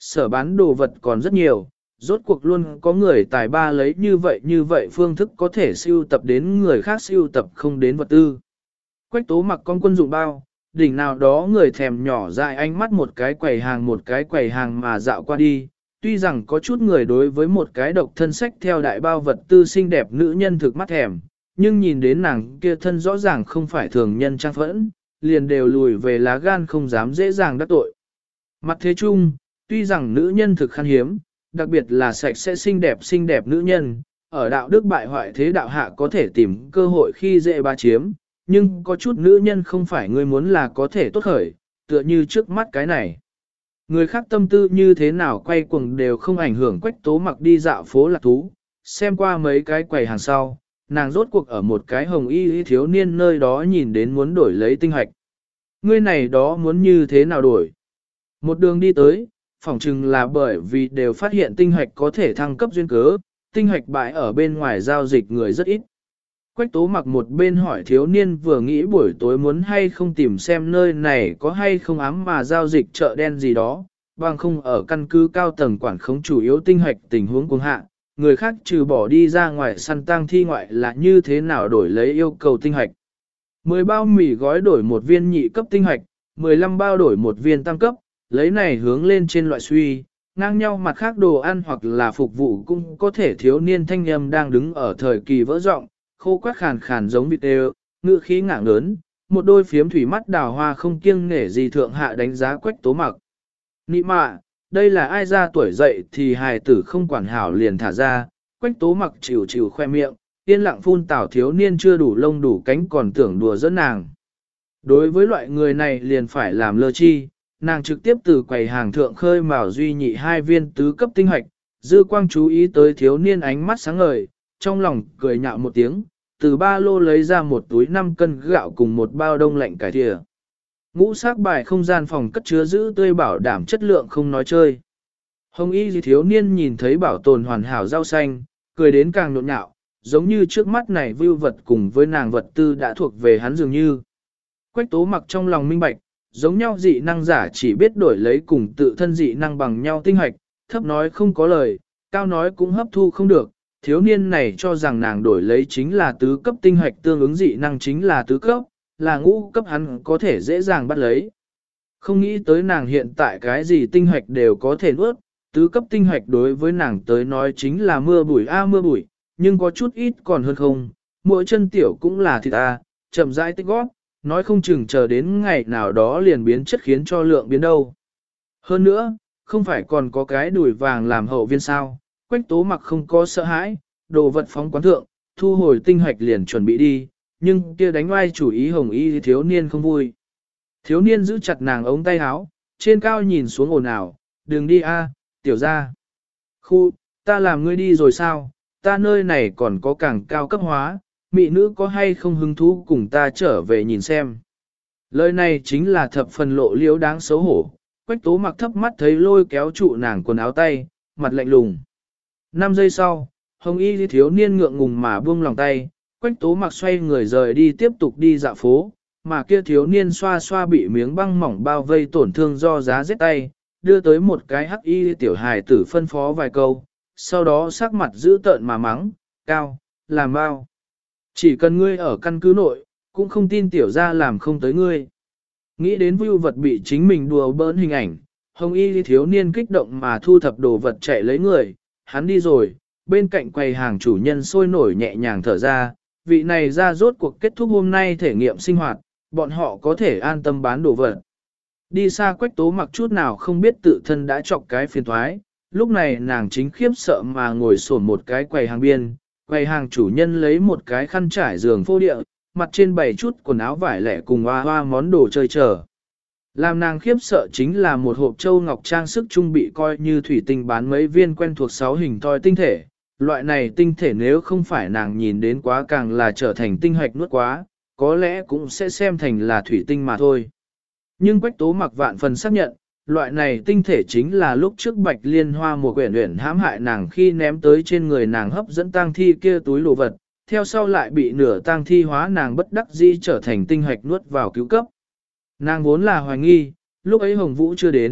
sở bán đồ vật còn rất nhiều, rốt cuộc luôn có người tài ba lấy như vậy như vậy phương thức có thể siêu tập đến người khác siêu tập không đến vật tư. Quách tố mặc con quân dụng bao, đỉnh nào đó người thèm nhỏ dại ánh mắt một cái quầy hàng một cái quầy hàng mà dạo qua đi, tuy rằng có chút người đối với một cái độc thân sách theo đại bao vật tư xinh đẹp nữ nhân thực mắt thèm, nhưng nhìn đến nàng kia thân rõ ràng không phải thường nhân trang phẫn, liền đều lùi về lá gan không dám dễ dàng đắc tội. Mặt thế chung, tuy rằng nữ nhân thực khan hiếm, đặc biệt là sạch sẽ xinh đẹp xinh đẹp nữ nhân, ở đạo đức bại hoại thế đạo hạ có thể tìm cơ hội khi dễ ba chiếm, nhưng có chút nữ nhân không phải người muốn là có thể tốt khởi, tựa như trước mắt cái này. Người khác tâm tư như thế nào quay cuồng đều không ảnh hưởng Quách Tố Mặc đi dạo phố lạc thú, xem qua mấy cái quầy hàng sau, nàng rốt cuộc ở một cái hồng y thiếu niên nơi đó nhìn đến muốn đổi lấy tinh hạch. Ngươi này đó muốn như thế nào đổi? Một đường đi tới, phỏng chừng là bởi vì đều phát hiện tinh hạch có thể thăng cấp duyên cớ, tinh hạch bãi ở bên ngoài giao dịch người rất ít. Quách Tố Mặc một bên hỏi thiếu niên vừa nghĩ buổi tối muốn hay không tìm xem nơi này có hay không ám mà giao dịch chợ đen gì đó, bằng không ở căn cứ cao tầng quản khống chủ yếu tinh hạch tình huống cuồng hạ, người khác trừ bỏ đi ra ngoài săn tang thi ngoại là như thế nào đổi lấy yêu cầu tinh hạch. mười bao mì gói đổi một viên nhị cấp tinh hạch, mười lăm bao đổi một viên tam cấp, lấy này hướng lên trên loại suy, ngang nhau mặt khác đồ ăn hoặc là phục vụ cũng có thể thiếu niên thanh âm đang đứng ở thời kỳ vỡ rộng, khô quát khàn khàn giống vịt đều, ngự khí ngạng lớn, một đôi phiếm thủy mắt đào hoa không kiêng nể gì thượng hạ đánh giá Quách Tố Mặc. Nị mạ, đây là ai ra tuổi dậy thì hài tử không quản hảo liền thả ra, Quách Tố Mặc chịu chịu khoe miệng, yên lặng phun tảo thiếu niên chưa đủ lông đủ cánh còn tưởng đùa dẫn nàng. Đối với loại người này liền phải làm lơ chi, nàng trực tiếp từ quầy hàng thượng khơi mào duy nhị hai viên tứ cấp tinh hoạch, dư quang chú ý tới thiếu niên ánh mắt sáng ngời, trong lòng cười nhạo một tiếng, từ ba lô lấy ra một túi năm cân gạo cùng một bao đông lạnh cải thìa. Ngũ sắc bài không gian phòng cất chứa giữ tươi bảo đảm chất lượng không nói chơi. Hồng y gì thiếu niên nhìn thấy bảo tồn hoàn hảo rau xanh, cười đến càng nhộn nhạo, giống như trước mắt này vưu vật cùng với nàng vật tư đã thuộc về hắn dường như. Quách Tố Mặc trong lòng minh bạch, giống nhau dị năng giả chỉ biết đổi lấy cùng tự thân dị năng bằng nhau tinh hoạch, thấp nói không có lời, cao nói cũng hấp thu không được. Thiếu niên này cho rằng nàng đổi lấy chính là tứ cấp tinh hoạch tương ứng dị năng chính là tứ cấp, là ngũ cấp hắn có thể dễ dàng bắt lấy. Không nghĩ tới nàng hiện tại cái gì tinh hoạch đều có thể nuốt, tứ cấp tinh hoạch đối với nàng tới nói chính là mưa bụi a mưa bụi, nhưng có chút ít còn hơn không, mỗi chân tiểu cũng là thịt a, chậm rãi tích góp, nói không chừng chờ đến ngày nào đó liền biến chất khiến cho lượng biến đâu. Hơn nữa, không phải còn có cái đùi vàng làm hậu viên sao, Quách Tố Mặc không có sợ hãi, đồ vật phóng quán thượng, thu hồi tinh hoạch liền chuẩn bị đi, nhưng kia đánh oai chủ ý hồng y thì thiếu niên không vui. Thiếu niên giữ chặt nàng ống tay áo, trên cao nhìn xuống ồn ào, đừng đi a, tiểu ra. Khu, ta làm ngươi đi rồi sao, ta nơi này còn có càng cao cấp hóa, mị nữ có hay không hứng thú cùng ta trở về nhìn xem. Lời này chính là thập phần lộ liễu đáng xấu hổ, Quách Tố Mặc thấp mắt thấy lôi kéo trụ nàng quần áo tay, mặt lạnh lùng. Năm giây sau, hồng y thiếu niên ngượng ngùng mà buông lòng tay, Quách Tố Mặc xoay người rời đi tiếp tục đi dạo phố, mà kia thiếu niên xoa xoa bị miếng băng mỏng bao vây tổn thương do giá rét tay, đưa tới một cái hắc y tiểu hài tử phân phó vài câu, sau đó sắc mặt giữ tợn mà mắng, cao, làm bao. Chỉ cần ngươi ở căn cứ nội, cũng không tin tiểu ra làm không tới ngươi. Nghĩ đến vưu vật bị chính mình đùa bỡn hình ảnh, hồng y thiếu niên kích động mà thu thập đồ vật chạy lấy người, hắn đi rồi, bên cạnh quầy hàng chủ nhân sôi nổi nhẹ nhàng thở ra, vị này ra rốt cuộc kết thúc hôm nay thể nghiệm sinh hoạt, bọn họ có thể an tâm bán đồ vật. Đi xa Quách Tố Mặc chút nào không biết tự thân đã chọc cái phiền thoái, lúc này nàng chính khiếp sợ mà ngồi sổn một cái quầy hàng biên, quầy hàng chủ nhân lấy một cái khăn trải giường phô địa, mặt trên bày chút quần áo vải lẻ cùng hoa hoa món đồ chơi chờ. Làm nàng khiếp sợ chính là một hộp châu ngọc trang sức trung bị coi như thủy tinh bán mấy viên quen thuộc sáu hình thoi tinh thể. Loại này tinh thể nếu không phải nàng nhìn đến quá càng là trở thành tinh hoạch nuốt quá, có lẽ cũng sẽ xem thành là thủy tinh mà thôi. Nhưng Quách Tố Mặc vạn phần xác nhận, loại này tinh thể chính là lúc trước Bạch Liên Hoa mùa quyển uyển hãm hại nàng khi ném tới trên người nàng hấp dẫn tang thi kia túi đồ vật, theo sau lại bị nửa tang thi hóa nàng bất đắc dĩ trở thành tinh hoạch nuốt vào cứu cấp. Nàng vốn là hoài nghi, lúc ấy Hồng Vũ chưa đến,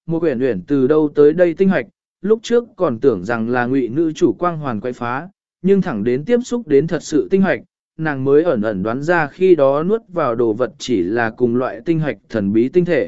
một quyển uyển từ đâu tới đây tinh hoạch, lúc trước còn tưởng rằng là ngụy nữ chủ quang hoàn quay phá, nhưng thẳng đến tiếp xúc đến thật sự tinh hoạch, nàng mới ẩn ẩn đoán ra khi đó nuốt vào đồ vật chỉ là cùng loại tinh hoạch thần bí tinh thể.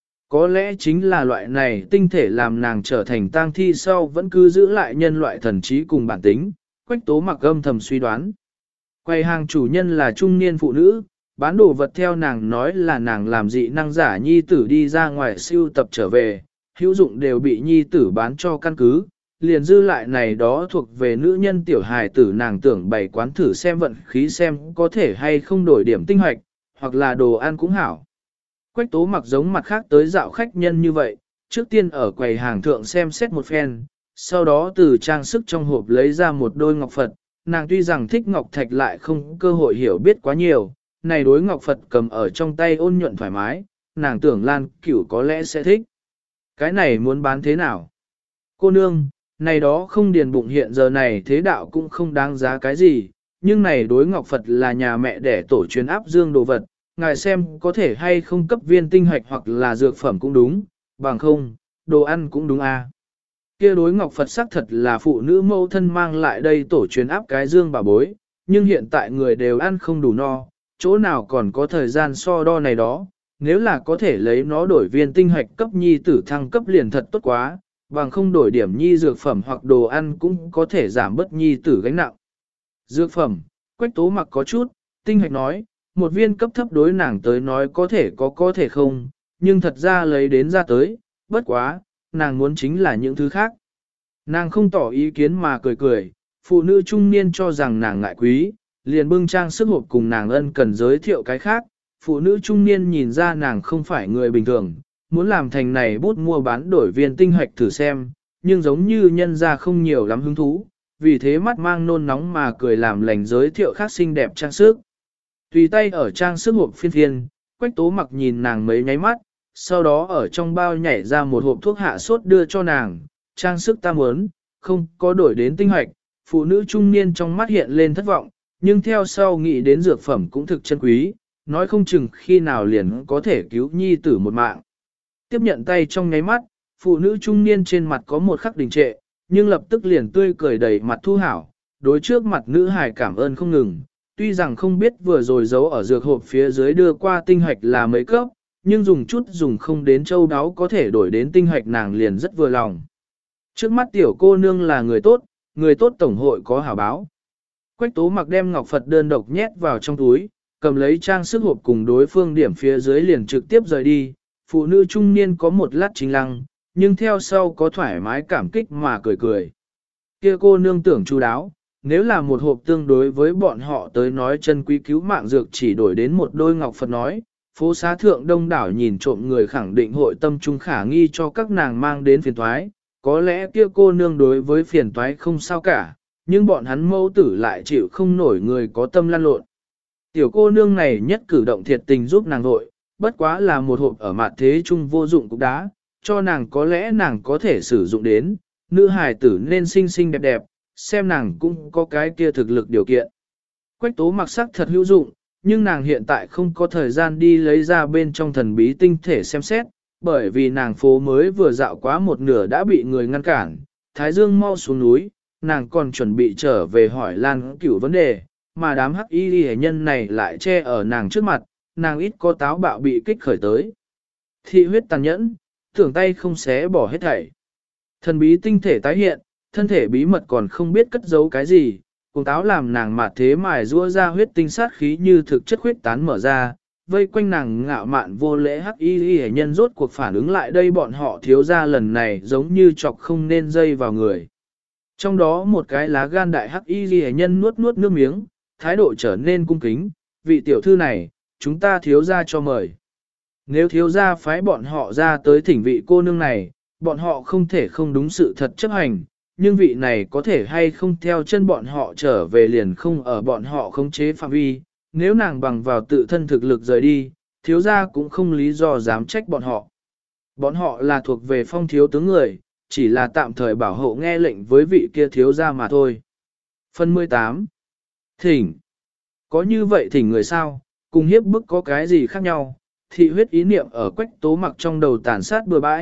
Có lẽ chính là loại này tinh thể làm nàng trở thành tang thi sau vẫn cứ giữ lại nhân loại thần trí cùng bản tính, Quách Tố Mặc âm thầm suy đoán. Quầy hàng chủ nhân là trung niên phụ nữ, bán đồ vật theo nàng nói là nàng làm dị năng giả nhi tử đi ra ngoài siêu tập trở về, hữu dụng đều bị nhi tử bán cho căn cứ, liền dư lại này đó thuộc về nữ nhân tiểu hài tử nàng tưởng bày quán thử xem vận khí xem có thể hay không đổi điểm tinh hoạch, hoặc là đồ ăn cũng hảo. Quách Tố Mặc giống mặt khác tới dạo khách nhân như vậy, trước tiên ở quầy hàng thượng xem xét một phen, sau đó từ trang sức trong hộp lấy ra một đôi ngọc Phật, nàng tuy rằng thích ngọc thạch lại không cơ hội hiểu biết quá nhiều, này đối ngọc Phật cầm ở trong tay ôn nhuận thoải mái, nàng tưởng Lan Cửu có lẽ sẽ thích. Cái này muốn bán thế nào? Cô nương, này đó không điền bụng hiện giờ này thế đạo cũng không đáng giá cái gì, nhưng này đối ngọc Phật là nhà mẹ để tổ truyền áp dương đồ vật, ngài xem có thể hay không cấp viên tinh hoạch hoặc là dược phẩm cũng đúng, bằng không, đồ ăn cũng đúng à. Kia đối ngọc Phật xác thật là phụ nữ mẫu thân mang lại đây tổ truyền áp cái dương bà bối, nhưng hiện tại người đều ăn không đủ no, chỗ nào còn có thời gian so đo này đó, nếu là có thể lấy nó đổi viên tinh hoạch cấp nhi tử thăng cấp liền thật tốt quá, bằng không đổi điểm nhi dược phẩm hoặc đồ ăn cũng có thể giảm bớt nhi tử gánh nặng. Dược phẩm, Quách Tố Mặc có chút, tinh hoạch nói, một viên cấp thấp đối nàng tới nói có thể có có thể không, nhưng thật ra lấy đến ra tới, bất quá, nàng muốn chính là những thứ khác. Nàng không tỏ ý kiến mà cười cười, phụ nữ trung niên cho rằng nàng ngại quý, liền bưng trang sức hộp cùng nàng ân cần giới thiệu cái khác, phụ nữ trung niên nhìn ra nàng không phải người bình thường, muốn làm thành này bút mua bán đổi viên tinh hoạch thử xem, nhưng giống như nhân ra không nhiều lắm hứng thú, vì thế mắt mang nôn nóng mà cười làm lành giới thiệu khác xinh đẹp trang sức. Tùy tay ở trang sức hộp phiên phiên, Quách Tố Mặc nhìn nàng mấy nháy mắt, sau đó ở trong bao nhảy ra một hộp thuốc hạ sốt đưa cho nàng, trang sức ta muốn, không có đổi đến tinh hoạch, phụ nữ trung niên trong mắt hiện lên thất vọng, nhưng theo sau nghĩ đến dược phẩm cũng thực chân quý, nói không chừng khi nào liền có thể cứu nhi tử một mạng. Tiếp nhận tay trong nháy mắt, phụ nữ trung niên trên mặt có một khắc đình trệ, nhưng lập tức liền tươi cười đầy mặt thu hảo, đối trước mặt nữ hài cảm ơn không ngừng. Tuy rằng không biết vừa rồi giấu ở dược hộp phía dưới đưa qua tinh hoạch là mấy cấp, nhưng dùng chút dùng không đến châu đáo có thể đổi đến tinh hoạch nàng liền rất vừa lòng. Trước mắt tiểu cô nương là người tốt, người tốt tổng hội có hảo báo. Quách Tố Mặc đem ngọc Phật đơn độc nhét vào trong túi, cầm lấy trang sức hộp cùng đối phương điểm phía dưới liền trực tiếp rời đi. Phụ nữ trung niên có một lát chính lăng, nhưng theo sau có thoải mái cảm kích mà cười cười. Kia cô nương tưởng chu đáo, nếu là một hộp tương đối với bọn họ tới nói chân quý cứu mạng dược chỉ đổi đến một đôi ngọc Phật nói, phố xá thượng đông đảo nhìn trộm người khẳng định hội tâm trung khả nghi cho các nàng mang đến phiền toái, có lẽ kia cô nương đối với phiền toái không sao cả, nhưng bọn hắn mẫu tử lại chịu không nổi người có tâm lăn lộn. Tiểu cô nương này nhất cử động thiệt tình giúp nàng vội, bất quá là một hộp ở mặt thế chung vô dụng cục đá, cho nàng có lẽ nàng có thể sử dụng đến, nữ hài tử nên xinh xinh đẹp đẹp, xem nàng cũng có cái kia thực lực điều kiện. Quách Tố Mặc sắc thật hữu dụng, nhưng nàng hiện tại không có thời gian đi lấy ra bên trong thần bí tinh thể xem xét, bởi vì nàng phố mới vừa dạo quá một nửa đã bị người ngăn cản, Thái Dương mau xuống núi, nàng còn chuẩn bị trở về hỏi Lan Cửu vấn đề, mà đám hắc y hệ nhân này lại che ở nàng trước mặt, nàng ít có táo bạo bị kích khởi tới. Thị huyết tàn nhẫn, tưởng tay không xé bỏ hết thảy. Thần bí tinh thể tái hiện, thân thể bí mật còn không biết cất giấu cái gì, cùng táo làm nàng mạt thế mài rua ra huyết tinh sát khí như thực chất huyết tán mở ra, vây quanh nàng ngạo mạn vô lễ hắc y hệ nhân rốt cuộc phản ứng lại đây bọn họ thiếu ra lần này giống như chọc không nên dây vào người. Trong đó một cái lá gan đại hắc y hệ nhân nuốt nuốt nước miếng, thái độ trở nên cung kính, vị tiểu thư này, chúng ta thiếu ra cho mời. Nếu thiếu ra phái bọn họ ra tới thỉnh vị cô nương này, bọn họ không thể không đúng sự thật chấp hành, nhưng vị này có thể hay không theo chân bọn họ trở về liền không ở bọn họ khống chế phạm vi, nếu nàng bằng vào tự thân thực lực rời đi, thiếu ra cũng không lý do dám trách bọn họ. Bọn họ là thuộc về phong thiếu tướng người, chỉ là tạm thời bảo hộ nghe lệnh với vị kia thiếu ra mà thôi. Phần mười tám. Thỉnh. Có như vậy thỉnh người sao, cùng hiếp bức có cái gì khác nhau, thị huyết ý niệm ở Quách Tố Mặc trong đầu tàn sát bừa bãi,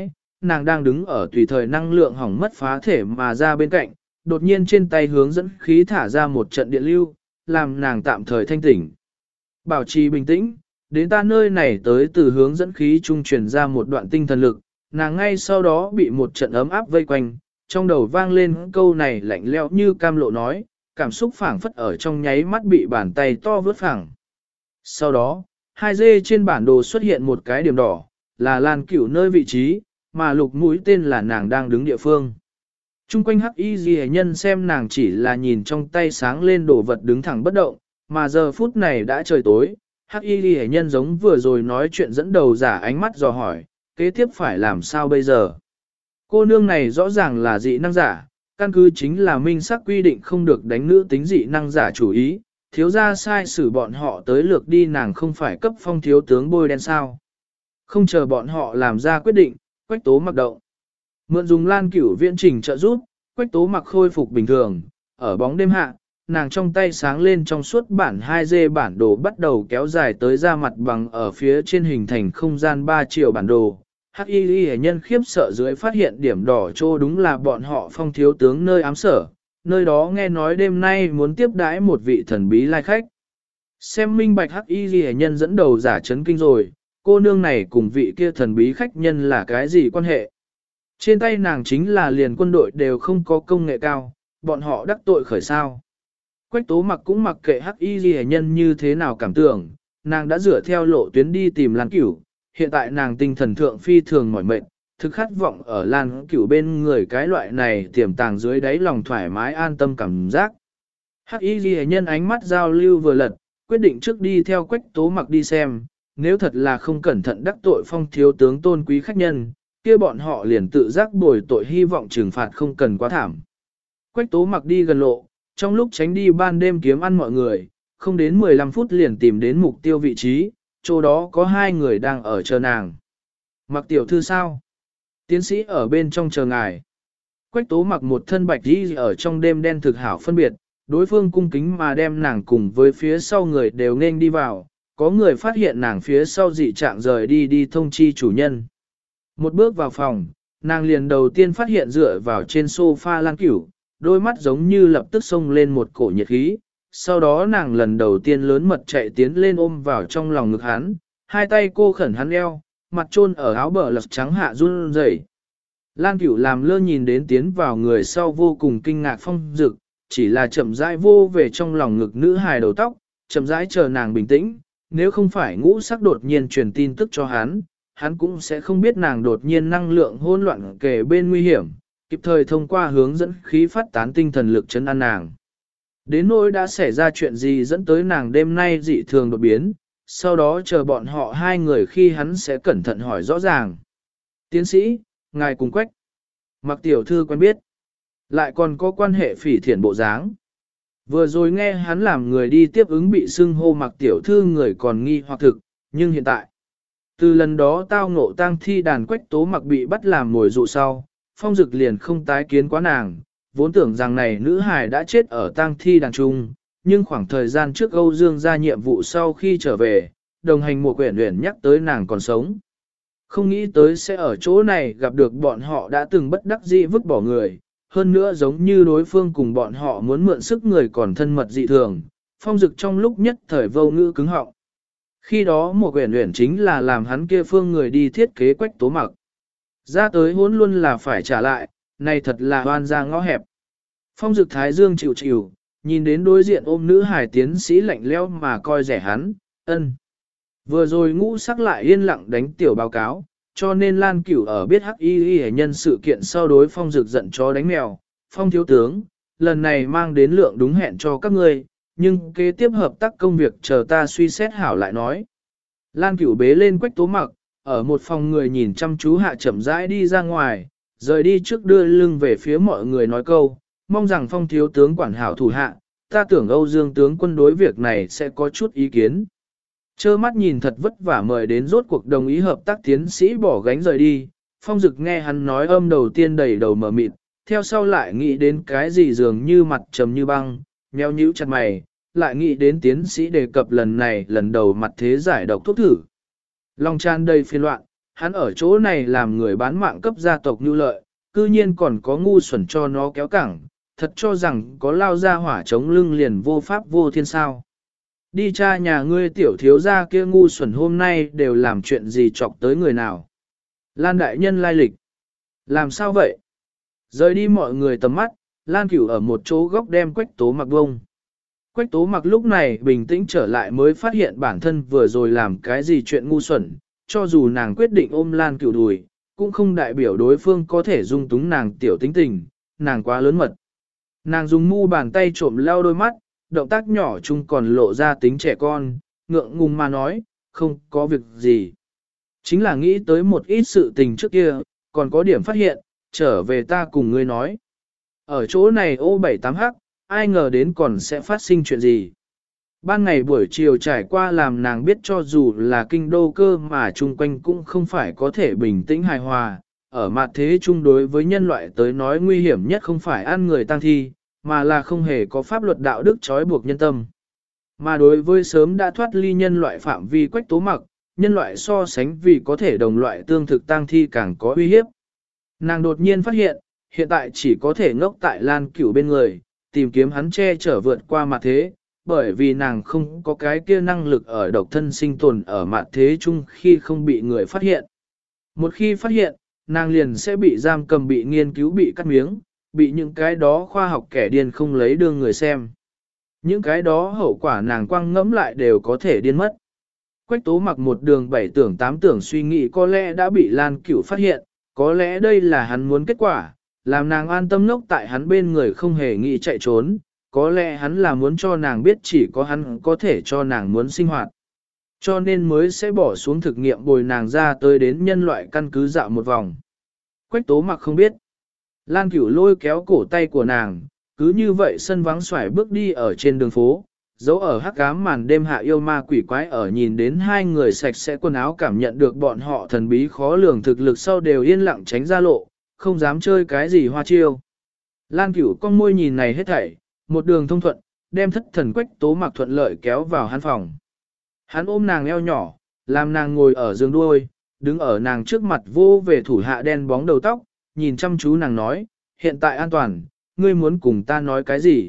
nàng đang đứng ở tùy thời năng lượng hỏng mất phá thể mà ra bên cạnh, đột nhiên trên tay hướng dẫn khí thả ra một trận điện lưu, làm nàng tạm thời thanh tỉnh. Bảo trì bình tĩnh, đến ta nơi này tới từ hướng dẫn khí trung truyền ra một đoạn tinh thần lực, nàng ngay sau đó bị một trận ấm áp vây quanh, trong đầu vang lên câu này lạnh lẽo như cam lộ nói, cảm xúc phảng phất ở trong nháy mắt bị bàn tay to vớt phẳng. Sau đó, hai dê trên bản đồ xuất hiện một cái điểm đỏ, là Lan Cửu nơi vị trí, mà lục mũi tên là nàng đang đứng địa phương. Trung quanh hắc y ghi nhân xem nàng chỉ là nhìn trong tay sáng lên đồ vật đứng thẳng bất động, mà giờ phút này đã trời tối, hắc y ghi nhân giống vừa rồi nói chuyện dẫn đầu giả ánh mắt dò hỏi, kế tiếp phải làm sao bây giờ. Cô nương này rõ ràng là dị năng giả, căn cứ chính là minh sắc quy định không được đánh nữ tính dị năng giả chủ ý, thiếu gia sai xử bọn họ tới lượt đi nàng không phải cấp phong thiếu tướng bôi đen sao. Không chờ bọn họ làm ra quyết định, Quách Tố mặc động. Mượn dùng Lan Cửu viễn trình trợ giúp, Quách Tố mặc khôi phục bình thường, ở bóng đêm hạ, nàng trong tay sáng lên trong suốt bản hai dê bản đồ bắt đầu kéo dài tới ra mặt bằng ở phía trên hình thành không gian ba chiều bản đồ. Hắc y ghi nhân khiếp sợ dưới phát hiện điểm đỏ trô đúng là bọn họ phong thiếu tướng nơi ám sở, nơi đó nghe nói đêm nay muốn tiếp đãi một vị thần bí lai khách. Xem minh bạch hắc y ghi nhân dẫn đầu giả chấn kinh rồi, cô nương này cùng vị kia thần bí khách nhân là cái gì quan hệ? Trên tay nàng chính là liền quân đội đều không có công nghệ cao, bọn họ đắc tội khởi sao. Quách Tố mặc cũng mặc kệ hắc y ghi nhân như thế nào cảm tưởng, nàng đã dựa theo lộ tuyến đi tìm Lan Cửu, hiện tại nàng tinh thần thượng phi thường mỏi mệt, thực khát vọng ở Lan Cửu bên người cái loại này tiềm tàng dưới đáy lòng thoải mái an tâm cảm giác. Hắc y ghi nhân ánh mắt giao lưu vừa lật, quyết định trước đi theo Quách Tố mặc đi xem, nếu thật là không cẩn thận đắc tội phong thiếu tướng tôn quý khách nhân, kia bọn họ liền tự giác bồi tội hy vọng trừng phạt không cần quá thảm. Quách Tố mặc đi gần lộ, trong lúc tránh đi ban đêm kiếm ăn mọi người, không đến mười lăm phút liền tìm đến mục tiêu vị trí, chỗ đó có hai người đang ở chờ nàng. Mặc tiểu thư sao? Tiến sĩ ở bên trong chờ ngài. Quách Tố mặc một thân bạch đi ở trong đêm đen thực hảo phân biệt, đối phương cung kính mà đem nàng cùng với phía sau người đều nên đi vào, có người phát hiện nàng phía sau dị trạng rời đi đi thông chi chủ nhân. Một bước vào phòng, nàng liền đầu tiên phát hiện dựa vào trên sofa Lan Cửu, đôi mắt giống như lập tức xông lên một cổ nhiệt khí, sau đó nàng lần đầu tiên lớn mật chạy tiến lên ôm vào trong lòng ngực hắn, hai tay cô khẩn hắn eo, mặt chôn ở áo bờ lật trắng hạ run rẩy. Lan Cửu làm lơ nhìn đến tiến vào người sau vô cùng kinh ngạc Phong Dực, chỉ là chậm rãi vô về trong lòng ngực nữ hài đầu tóc, chậm rãi chờ nàng bình tĩnh, nếu không phải ngũ sắc đột nhiên truyền tin tức cho hắn, hắn cũng sẽ không biết nàng đột nhiên năng lượng hỗn loạn kề bên nguy hiểm, kịp thời thông qua hướng dẫn khí phát tán tinh thần lực chấn an nàng. Đến nỗi đã xảy ra chuyện gì dẫn tới nàng đêm nay dị thường đột biến, sau đó chờ bọn họ hai người khi hắn sẽ cẩn thận hỏi rõ ràng. Tiến sĩ, ngài cùng Quách. Mặc tiểu thư quen biết. Lại còn có quan hệ phỉ thiện bộ dáng. Vừa rồi nghe hắn làm người đi tiếp ứng bị xưng hô mặc tiểu thư người còn nghi hoặc thực, nhưng hiện tại. Từ lần đó tao ngộ tang thi đàn Quách Tố mặc bị bắt làm mồi dụ sau, Phong Dực liền không tái kiến quá nàng, vốn tưởng rằng này nữ hài đã chết ở tang thi đàn trung, nhưng khoảng thời gian trước Âu Dương ra nhiệm vụ sau khi trở về, đồng hành một quyển luyện nhắc tới nàng còn sống. Không nghĩ tới sẽ ở chỗ này gặp được bọn họ đã từng bất đắc dĩ vứt bỏ người, hơn nữa giống như đối phương cùng bọn họ muốn mượn sức người còn thân mật dị thường, Phong Dực trong lúc nhất thời vô ngữ cứng họng. Khi đó một quyển luyện chính là làm hắn kia phương người đi thiết kế Quách Tố mặc. Ra tới hốn luôn là phải trả lại, này thật là hoan ra ngõ hẹp. Phong Dực thái dương chịu chịu, nhìn đến đối diện ôm nữ hài tiến sĩ lạnh lẽo mà coi rẻ hắn, ân. Vừa rồi ngũ sắc lại yên lặng đánh tiểu báo cáo, cho nên Lan Cửu ở biết hắc y y nhân sự kiện sau đối Phong Dực giận chó đánh mèo. Phong thiếu tướng, lần này mang đến lượng đúng hẹn cho các ngươi, nhưng kế tiếp hợp tác công việc chờ ta suy xét hảo lại nói. Lan Cửu bế lên Quách Tố mặc, ở một phòng người nhìn chăm chú hạ chậm rãi đi ra ngoài, rời đi trước đưa lưng về phía mọi người nói câu, mong rằng Phong thiếu tướng quản hảo thủ hạ, ta tưởng Âu Dương tướng quân đối việc này sẽ có chút ý kiến. Chơ mắt nhìn thật vất vả mời đến rốt cuộc đồng ý hợp tác tiến sĩ bỏ gánh rời đi, Phong Dực nghe hắn nói âm đầu tiên đầy đầu mờ mịt, theo sau lại nghĩ đến cái gì dường như mặt trầm như băng, nheo nhíu chặt mày, lại nghĩ đến tiến sĩ đề cập lần này lần đầu mặt thế giải độc thuốc thử. Lòng tràn đầy phiền loạn, hắn ở chỗ này làm người bán mạng cấp gia tộc nhu lợi, cư nhiên còn có ngu xuẩn cho nó kéo cẳng, thật cho rằng có lao ra hỏa chống lưng liền vô pháp vô thiên sao. Đi cha nhà ngươi tiểu thiếu gia kia ngu xuẩn hôm nay đều làm chuyện gì chọc tới người nào. Lan đại nhân lai lịch. Làm sao vậy? Rời đi mọi người tầm mắt, Lan Cửu ở một chỗ góc đem Quách Tố Mặc bông. Quách Tố Mặc lúc này bình tĩnh trở lại mới phát hiện bản thân vừa rồi làm cái gì chuyện ngu xuẩn, cho dù nàng quyết định ôm Lan Cửu đùi, cũng không đại biểu đối phương có thể dung túng nàng tiểu tính tình, nàng quá lớn mật. Nàng dùng mu bàn tay trộm leo đôi mắt, động tác nhỏ chung còn lộ ra tính trẻ con, ngượng ngùng mà nói, không có việc gì. Chính là nghĩ tới một ít sự tình trước kia, còn có điểm phát hiện, trở về ta cùng ngươi nói. Ở chỗ này ô bảy tám hắc, ai ngờ đến còn sẽ phát sinh chuyện gì. Ban ngày buổi chiều trải qua làm nàng biết cho dù là kinh đô cơ mà chung quanh cũng không phải có thể bình tĩnh hài hòa. Ở mặt thế chung đối với nhân loại tới nói nguy hiểm nhất không phải ăn người tăng thi, mà là không hề có pháp luật đạo đức trói buộc nhân tâm. Mà đối với sớm đã thoát ly nhân loại phạm vi Quách Tố Mặc, nhân loại so sánh vì có thể đồng loại tương thực tăng thi càng có uy hiếp. Nàng đột nhiên phát hiện, hiện tại chỉ có thể ngốc tại Lan Cửu bên người, tìm kiếm hắn che chở vượt qua mặt thế, bởi vì nàng không có cái kia năng lực ở độc thân sinh tồn ở mặt thế chung khi không bị người phát hiện. Một khi phát hiện, nàng liền sẽ bị giam cầm, bị nghiên cứu, bị cắt miếng, bị những cái đó khoa học kẻ điên không lấy đương người xem. Những cái đó hậu quả nàng quăng ngẫm lại đều có thể điên mất. Quách Tố Mặc một đường bảy tưởng tám tưởng suy nghĩ có lẽ đã bị Lan Cửu phát hiện, có lẽ đây là hắn muốn kết quả, làm nàng an tâm ngốc tại hắn bên người không hề nghĩ chạy trốn, có lẽ hắn là muốn cho nàng biết chỉ có hắn có thể cho nàng muốn sinh hoạt. Cho nên mới sẽ bỏ xuống thực nghiệm bồi nàng ra tới đến nhân loại căn cứ dạo một vòng. Quách Tố Mặc không biết. Lan Cửu lôi kéo cổ tay của nàng, cứ như vậy sân vắng xoải bước đi ở trên đường phố, dấu ở hắc ám màn đêm hạ yêu ma quỷ quái ở nhìn đến hai người sạch sẽ quần áo cảm nhận được bọn họ thần bí khó lường thực lực sau đều yên lặng tránh ra lộ, không dám chơi cái gì hoa chiêu. Lan Cửu con môi nhìn này hết thảy, một đường thông thuận, đem thất thần Quách Tố Mặc thuận lợi kéo vào hắn phòng. Hắn ôm nàng eo nhỏ, làm nàng ngồi ở giường đuôi, đứng ở nàng trước mặt vô về thủ hạ đen bóng đầu tóc, nhìn chăm chú nàng nói, hiện tại an toàn, ngươi muốn cùng ta nói cái gì?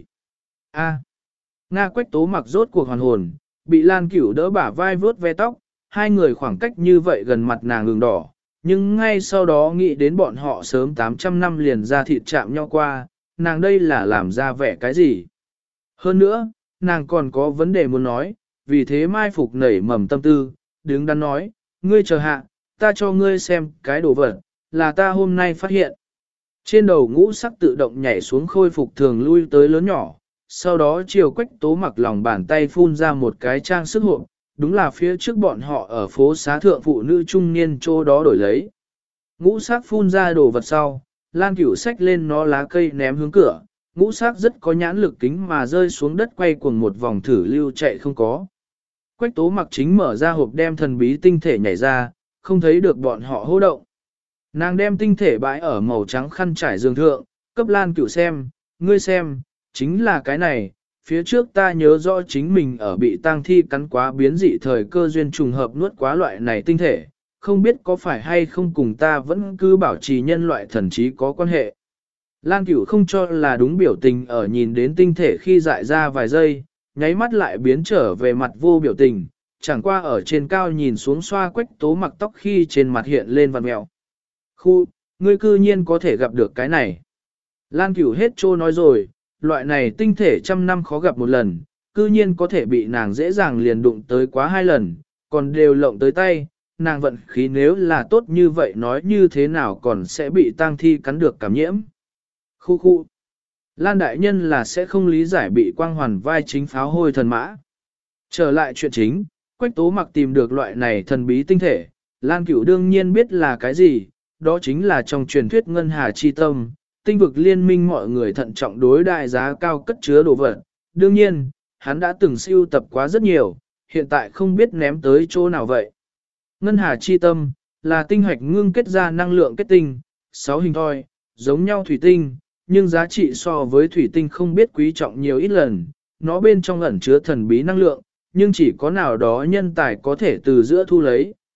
A. Nga Quách Tố Mặc rốt cuộc hoàn hồn, bị Lan Cửu đỡ bả vai vướt ve tóc, hai người khoảng cách như vậy gần mặt nàng ửng đỏ, nhưng ngay sau đó nghĩ đến bọn họ sớm tám trăm năm liền ra thịt chạm nhau qua, nàng đây là làm ra vẻ cái gì? Hơn nữa, nàng còn có vấn đề muốn nói, vì thế mai phục nảy mầm tâm tư, đứng đắn nói, ngươi chờ hạ, ta cho ngươi xem cái đồ vật, là ta hôm nay phát hiện. Trên đầu ngũ sắc tự động nhảy xuống khôi phục thường lui tới lớn nhỏ, sau đó chiều Quách Tố Mặc lòng bàn tay phun ra một cái trang sức hộp, đúng là phía trước bọn họ ở phố xá thượng phụ nữ trung niên chỗ đó đổi lấy. Ngũ sắc phun ra đồ vật sau, Lan Cửu xách lên nó lá cây ném hướng cửa, ngũ sắc rất có nhãn lực kính mà rơi xuống đất quay cuồng một vòng thử lưu chạy không có. Quách Tố Mặc chính mở ra hộp đem thần bí tinh thể nhảy ra, không thấy được bọn họ hô động. Nàng đem tinh thể bãi ở màu trắng khăn trải giường thượng, cấp Lan Cửu xem, ngươi xem, chính là cái này, phía trước ta nhớ rõ chính mình ở bị tang thi cắn quá biến dị thời cơ duyên trùng hợp nuốt quá loại này tinh thể, không biết có phải hay không cùng ta vẫn cứ bảo trì nhân loại thần trí có quan hệ. Lan Cửu không cho là đúng biểu tình ở nhìn đến tinh thể khi dại ra vài giây, nháy mắt lại biến trở về mặt vô biểu tình, chẳng qua ở trên cao nhìn xuống xoa Quách Tố Mặc tóc khi trên mặt hiện lên vằn mèo. Khu, ngươi cư nhiên có thể gặp được cái này. Lan Cửu hết trô nói rồi, loại này tinh thể trăm năm khó gặp một lần, cư nhiên có thể bị nàng dễ dàng liền đụng tới quá hai lần, còn đều lộng tới tay, nàng vận khí nếu là tốt như vậy nói như thế nào còn sẽ bị tang thi cắn được cảm nhiễm. Khu khu. Lan đại nhân là sẽ không lý giải bị quang hoàn vai chính pháo hôi thần mã. Trở lại chuyện chính, Quách Tố Mặc tìm được loại này thần bí tinh thể, Lan Cửu đương nhiên biết là cái gì, đó chính là trong truyền thuyết ngân hà chi tâm, tinh vực liên minh mọi người thận trọng đối đại giá cao cất chứa đồ vật. Đương nhiên, hắn đã từng siêu tập quá rất nhiều, hiện tại không biết ném tới chỗ nào vậy. Ngân hà chi tâm, là tinh hoạch ngưng kết ra năng lượng kết tinh, sáu hình thoi, giống nhau thủy tinh, nhưng giá trị so với thủy tinh không biết quý trọng nhiều ít lần, nó bên trong ẩn chứa thần bí năng lượng, nhưng chỉ có nào đó nhân tài có thể từ giữa thu lấy,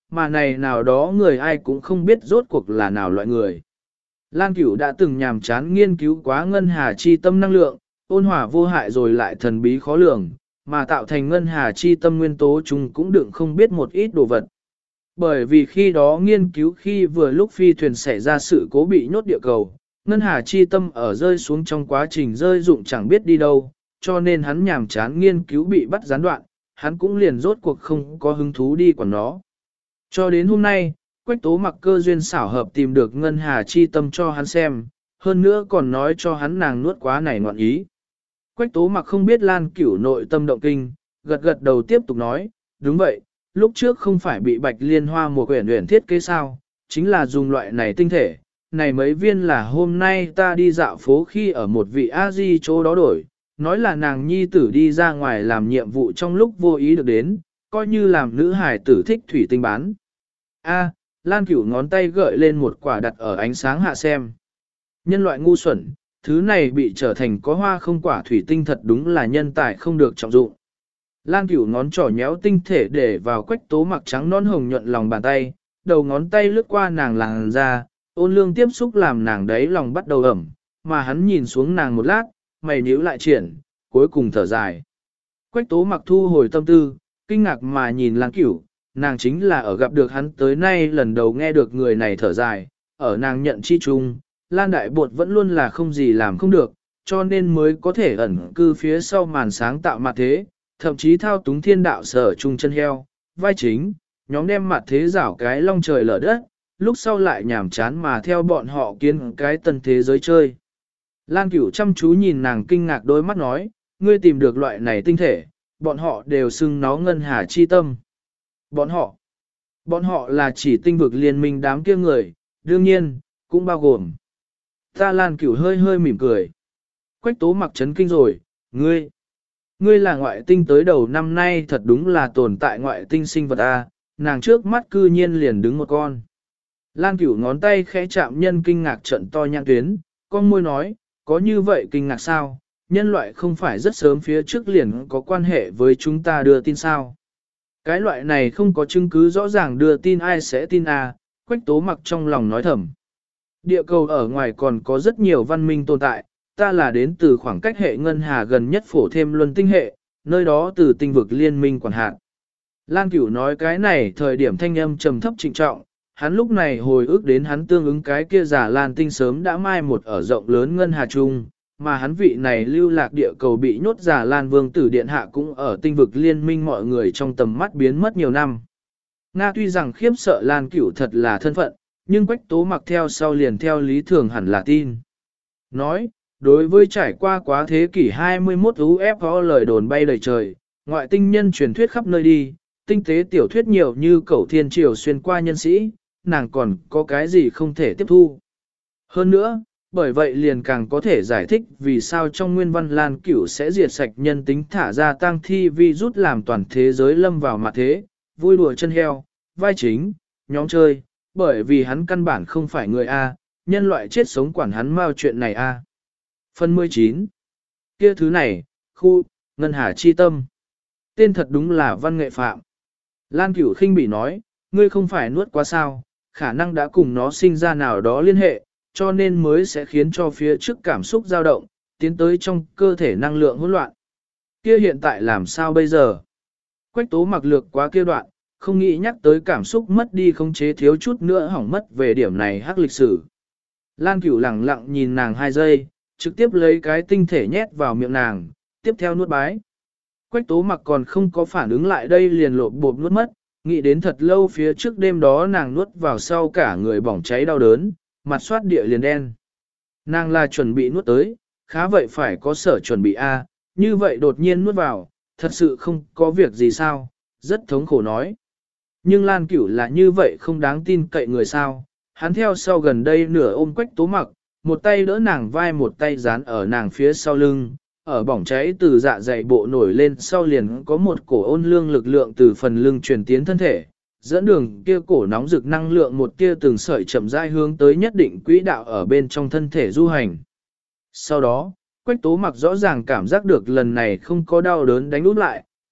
mà này nào đó người ai cũng không biết rốt cuộc là nào loại người. Lan Cửu đã từng nhàm chán nghiên cứu quá ngân hà chi tâm năng lượng, ôn hòa vô hại rồi lại thần bí khó lường, mà tạo thành ngân hà chi tâm nguyên tố chung cũng đựng không biết một ít đồ vật. Bởi vì khi đó nghiên cứu khi vừa lúc phi thuyền xảy ra sự cố bị nhốt địa cầu, ngân hà chi tâm ở rơi xuống trong quá trình rơi dụng chẳng biết đi đâu, cho nên hắn nhàm chán nghiên cứu bị bắt gián đoạn, hắn cũng liền rốt cuộc không có hứng thú đi quản nó. Cho đến hôm nay, Quách Tố Mặc cơ duyên xảo hợp tìm được ngân hà chi tâm cho hắn xem, hơn nữa còn nói cho hắn nàng nuốt quá này ngoạn ý. Quách Tố Mặc không biết Lan Cửu nội tâm động kinh, gật gật đầu tiếp tục nói, đúng vậy, lúc trước không phải bị bạch liên hoa mùa quyển luyện thiết kế sao, chính là dùng loại này tinh thể. Này mấy viên là hôm nay ta đi dạo phố khi ở một vị A-di chỗ đó đổi, nói là nàng nhi tử đi ra ngoài làm nhiệm vụ trong lúc vô ý được đến, coi như làm nữ hải tử thích thủy tinh bán. A, Lan Cửu ngón tay gợi lên một quả đặt ở ánh sáng hạ xem. Nhân loại ngu xuẩn, thứ này bị trở thành có hoa không quả thủy tinh thật đúng là nhân tài không được trọng dụng. Lan Cửu ngón trỏ nhéo tinh thể để vào Quách Tố Mặc trắng non hồng nhuận lòng bàn tay, đầu ngón tay lướt qua nàng làn da, ôn lương tiếp xúc làm nàng đấy lòng bắt đầu ẩm, mà hắn nhìn xuống nàng một lát, mày nhíu lại triển, cuối cùng thở dài. Quách Tố Mặc thu hồi tâm tư, kinh ngạc mà nhìn Lan Cửu, nàng chính là ở gặp được hắn tới nay lần đầu nghe được người này thở dài, ở nàng nhận chi chung, Lan Đại Bột vẫn luôn là không gì làm không được, cho nên mới có thể ẩn cư phía sau màn sáng tạo mặt thế, thậm chí thao túng thiên đạo sở chung chân heo, vai chính, nhóm đem mặt thế rảo cái long trời lở đất, lúc sau lại nhảm chán mà theo bọn họ kiến cái tân thế giới chơi. Lan Cửu chăm chú nhìn nàng kinh ngạc đôi mắt nói, ngươi tìm được loại này tinh thể, bọn họ đều xưng nó ngân hà chi tâm. Bọn họ, bọn họ là chỉ tinh vực liên minh đám kia người, đương nhiên, cũng bao gồm. Ta Lan Cửu hơi hơi mỉm cười. Quách Tố Mặc chấn kinh rồi, ngươi, ngươi là ngoại tinh tới đầu năm nay thật đúng là tồn tại ngoại tinh sinh vật A, nàng trước mắt cư nhiên liền đứng một con. Lan Cửu ngón tay khẽ chạm nhân kinh ngạc trận to nhãn tuyến, con môi nói, có như vậy kinh ngạc sao, nhân loại không phải rất sớm phía trước liền có quan hệ với chúng ta đưa tin sao. Cái loại này không có chứng cứ rõ ràng đưa tin ai sẽ tin à, Quách Tố Mặc trong lòng nói thầm. Địa cầu ở ngoài còn có rất nhiều văn minh tồn tại, ta là đến từ khoảng cách hệ ngân hà gần nhất phổ thêm luân tinh hệ, nơi đó từ tinh vực liên minh quản hạt. Lan Cửu nói cái này thời điểm thanh âm trầm thấp trịnh trọng, hắn lúc này hồi ức đến hắn tương ứng cái kia giả Lan tinh sớm đã mai một ở rộng lớn ngân hà trung, mà hắn vị này lưu lạc địa cầu bị nhốt giả Lan vương tử điện hạ cũng ở tinh vực liên minh mọi người trong tầm mắt biến mất nhiều năm. Nga tuy rằng khiếp sợ Lan Cửu thật là thân phận, nhưng Quách Tố Mặc theo sau liền theo lý thường hẳn là tin. Nói, đối với trải qua quá thế kỷ hai mươi mốt u ép o lời đồn bay đầy trời, ngoại tinh nhân truyền thuyết khắp nơi đi, tinh tế tiểu thuyết nhiều như cẩu thiên triều xuyên qua nhân sĩ, nàng còn có cái gì không thể tiếp thu. Hơn nữa, bởi vậy liền càng có thể giải thích vì sao trong nguyên văn Lan Cửu sẽ diệt sạch nhân tính thả ra tăng thi vi rút làm toàn thế giới lâm vào mặt thế, vui đùa chân heo, vai chính, nhóm chơi, bởi vì hắn căn bản không phải người A, nhân loại chết sống quản hắn mau chuyện này A. Phần mười chín. Kia thứ này, khu, ngân hà chi tâm. Tên thật đúng là văn nghệ phạm. Lan Cửu khinh bỉ nói, ngươi không phải nuốt quá sao, khả năng đã cùng nó sinh ra nào đó liên hệ, cho nên mới sẽ khiến cho phía trước cảm xúc dao động, tiến tới trong cơ thể năng lượng hỗn loạn. Kia hiện tại làm sao bây giờ? Quách Tố Mặc lược quá kia đoạn, không nghĩ nhắc tới cảm xúc mất đi không chế thiếu chút nữa hỏng mất về điểm này hắc lịch sử. Lan Cửu lẳng lặng nhìn nàng hai giây, trực tiếp lấy cái tinh thể nhét vào miệng nàng, tiếp theo nuốt bái. Quách Tố Mặc còn không có phản ứng lại đây liền lộp bộp nuốt mất, nghĩ đến thật lâu phía trước đêm đó nàng nuốt vào sau cả người bỏng cháy đau đớn, mặt soát địa liền đen. Nàng là chuẩn bị nuốt tới, khá vậy phải có sở chuẩn bị A, như vậy đột nhiên nuốt vào, thật sự không có việc gì sao, rất thống khổ nói. Nhưng Lan Cửu là như vậy không đáng tin cậy người sao, hắn theo sau gần đây nửa ôm Quách Tố Mặc, một tay đỡ nàng vai một tay dán ở nàng phía sau lưng, ở bỏng cháy từ dạ dày bộ nổi lên sau liền có một cổ ôn lương lực lượng từ phần lưng truyền tiến thân thể, dẫn đường kia cổ nóng rực năng lượng một tia từng sợi chậm rãi hướng tới nhất định quỹ đạo ở bên trong thân thể du hành. Sau đó, Quách Tố Mặc rõ ràng cảm giác được lần này không có đau đớn đánh úp lại,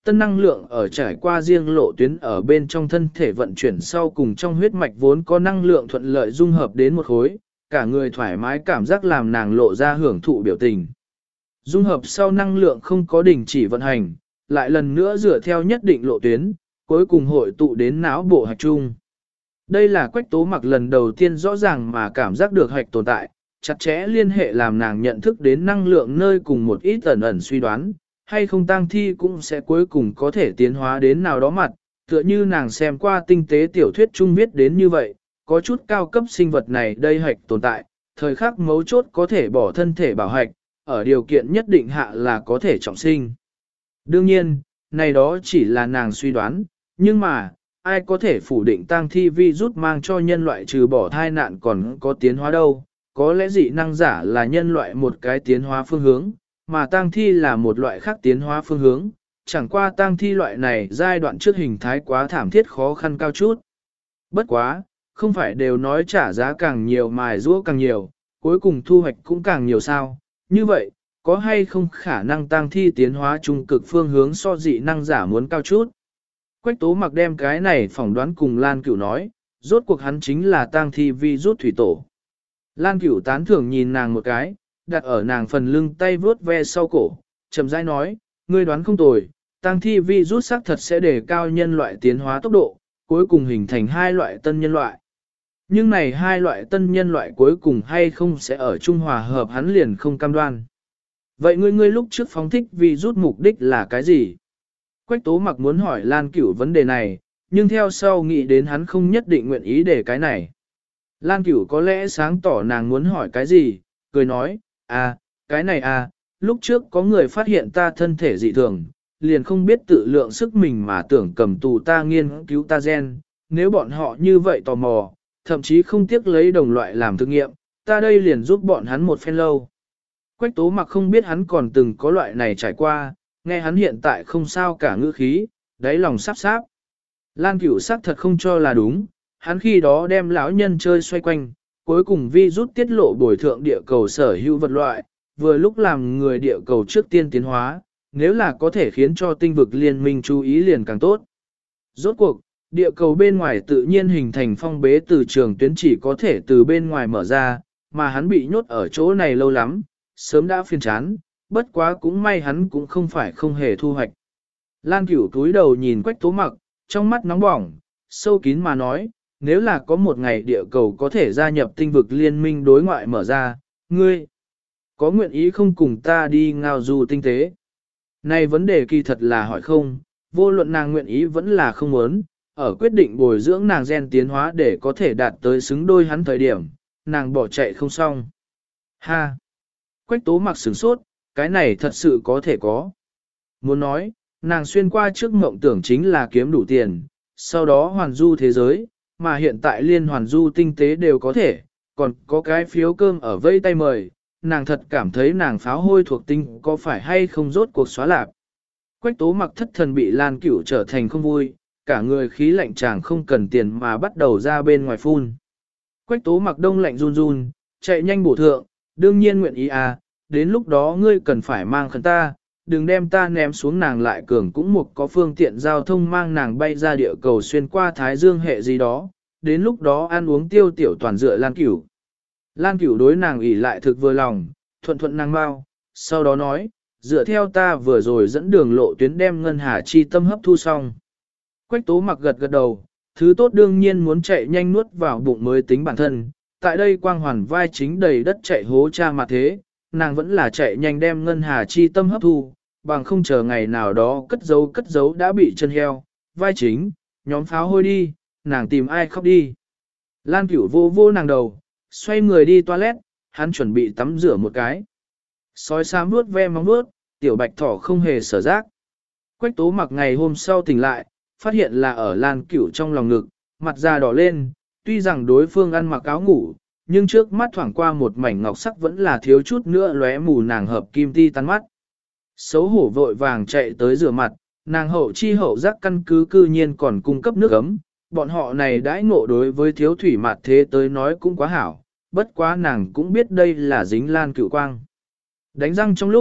tân năng lượng ở trải qua riêng lộ tuyến ở bên trong thân thể vận chuyển sau cùng trong huyết mạch vốn có năng lượng thuận lợi dung hợp đến một khối, cả người thoải mái cảm giác làm nàng lộ ra hưởng thụ biểu tình. Dung hợp sau năng lượng không có đình chỉ vận hành, lại lần nữa dựa theo nhất định lộ tuyến, cuối cùng hội tụ đến não bộ hạch trung. Đây là Quách Tố Mặc lần đầu tiên rõ ràng mà cảm giác được hạch tồn tại, chặt chẽ liên hệ làm nàng nhận thức đến năng lượng nơi cùng một ít ẩn ẩn suy đoán, hay không tang thi cũng sẽ cuối cùng có thể tiến hóa đến nào đó mặt, tựa như nàng xem qua tinh tế tiểu thuyết chung viết đến như vậy, có chút cao cấp sinh vật này đây hạch tồn tại, thời khắc mấu chốt có thể bỏ thân thể bảo hạch, ở điều kiện nhất định hạ là có thể trọng sinh. Đương nhiên, này đó chỉ là nàng suy đoán, nhưng mà, ai có thể phủ định tang thi virus mang cho nhân loại trừ bỏ thai nạn còn có tiến hóa đâu, có lẽ dị năng giả là nhân loại một cái tiến hóa phương hướng, mà tang thi là một loại khác tiến hóa phương hướng, chẳng qua tang thi loại này giai đoạn trước hình thái quá thảm thiết khó khăn cao chút. Bất quá, không phải đều nói trả giá càng nhiều mài giũa càng nhiều, cuối cùng thu hoạch cũng càng nhiều sao, như vậy, có hay không khả năng tang thi tiến hóa trung cực phương hướng so dị năng giả muốn cao chút. Quách Tố Mặc đem cái này phỏng đoán cùng Lan Cửu nói, rốt cuộc hắn chính là tang thi vi rút thủy tổ. Lan Cửu tán thưởng nhìn nàng một cái, đặt ở nàng phần lưng tay vướt ve sau cổ, chậm rãi nói, ngươi đoán không tồi, tang thi vi rút xác thật sẽ đề cao nhân loại tiến hóa tốc độ, cuối cùng hình thành hai loại tân nhân loại. Nhưng này hai loại tân nhân loại cuối cùng hay không sẽ ở trung hòa hợp hắn liền không cam đoan. Vậy ngươi ngươi lúc trước phóng thích vi rút mục đích là cái gì? Quách Tố Mặc muốn hỏi Lan Cửu vấn đề này, nhưng theo sau nghĩ đến hắn không nhất định nguyện ý để cái này. Lan Cửu có lẽ sáng tỏ nàng muốn hỏi cái gì, cười nói, à, cái này à, lúc trước có người phát hiện ta thân thể dị thường, liền không biết tự lượng sức mình mà tưởng cầm tù ta nghiên cứu ta gen, nếu bọn họ như vậy tò mò, thậm chí không tiếc lấy đồng loại làm thực nghiệm, ta đây liền giúp bọn hắn một phen lâu. Quách Tố Mặc không biết hắn còn từng có loại này trải qua, nghe hắn hiện tại không sao cả ngữ khí, đáy lòng sắp sáp. Lan Cửu xác thật không cho là đúng, hắn khi đó đem lão nhân chơi xoay quanh, cuối cùng vi rút tiết lộ bồi thượng địa cầu sở hữu vật loại, vừa lúc làm người địa cầu trước tiên tiến hóa, nếu là có thể khiến cho tinh vực liên minh chú ý liền càng tốt. Rốt cuộc, địa cầu bên ngoài tự nhiên hình thành phong bế từ trường tuyến chỉ có thể từ bên ngoài mở ra, mà hắn bị nhốt ở chỗ này lâu lắm, sớm đã phiền chán, bất quá cũng may hắn cũng không phải không hề thu hoạch. Lan Cửu túi đầu nhìn Quách Tố Mặc, trong mắt nóng bỏng, sâu kín mà nói, nếu là có một ngày địa cầu có thể gia nhập tinh vực liên minh đối ngoại mở ra, ngươi có nguyện ý không cùng ta đi ngao du tinh tế? Này vấn đề kỳ thật là hỏi không, vô luận nàng nguyện ý vẫn là không muốn, ở quyết định bồi dưỡng nàng gen tiến hóa để có thể đạt tới xứng đôi hắn thời điểm, nàng bỏ chạy không xong. Ha! Quách Tố Mặc sửng sốt, cái này thật sự có thể có. Muốn nói, nàng xuyên qua trước mộng tưởng chính là kiếm đủ tiền, sau đó hoàn du thế giới, mà hiện tại liên hoàn du tinh tế đều có thể, còn có cái phiếu cơm ở vây tay mời, nàng thật cảm thấy nàng pháo hôi thuộc tinh có phải hay không rốt cuộc xóa lạp. Quách Tố Mặc thất thần bị Lan Cửu trở thành không vui, cả người khí lạnh chàng không cần tiền mà bắt đầu ra bên ngoài phun. Quách Tố Mặc đông lạnh run run, chạy nhanh bổ thượng, đương nhiên nguyện ý à, đến lúc đó ngươi cần phải mang khẩn ta, đừng đem ta ném xuống nàng lại cường cũng một có phương tiện giao thông mang nàng bay ra địa cầu xuyên qua Thái Dương hệ gì đó, đến lúc đó ăn uống tiêu tiểu toàn dựa Lan Cửu. Lan Cửu đối nàng ỉ lại thực vừa lòng, thuận thuận nàng mau, sau đó nói, dựa theo ta vừa rồi dẫn đường lộ tuyến đem ngân hà chi tâm hấp thu xong. Quách Tố Mặc gật gật đầu, thứ tốt đương nhiên muốn chạy nhanh nuốt vào bụng mới tính bản thân, tại đây quang hoàn vai chính đầy đất chạy hố cha mà thế, nàng vẫn là chạy nhanh đem ngân hà chi tâm hấp thu, bằng không chờ ngày nào đó cất giấu cất giấu đã bị chân heo, vai chính, nhóm pháo hôi đi, nàng tìm ai khóc đi. Lan Cửu vô vô nàng đầu, xoay người đi toilet, hắn chuẩn bị tắm rửa một cái. Sói xám vuốt ve móng vuốt, tiểu bạch thỏ không hề sở giác. Quách Tố Mặc ngày hôm sau tỉnh lại, phát hiện là ở Lan Cửu trong lòng ngực, mặt da đỏ lên, tuy rằng đối phương ăn mặc áo ngủ, nhưng trước mắt thoảng qua một mảnh ngọc sắc vẫn là thiếu chút nữa lóe mù nàng hợp kim ti tan mắt. Xấu hổ vội vàng chạy tới rửa mặt, nàng hậu chi hậu giác căn cứ cư nhiên còn cung cấp nước ấm, bọn họ này đãi ngộ đối với thiếu thủy mặt thế tới nói cũng quá hảo, bất quá nàng cũng biết đây là dính Lan Cửu quang. Đánh răng trong lúc,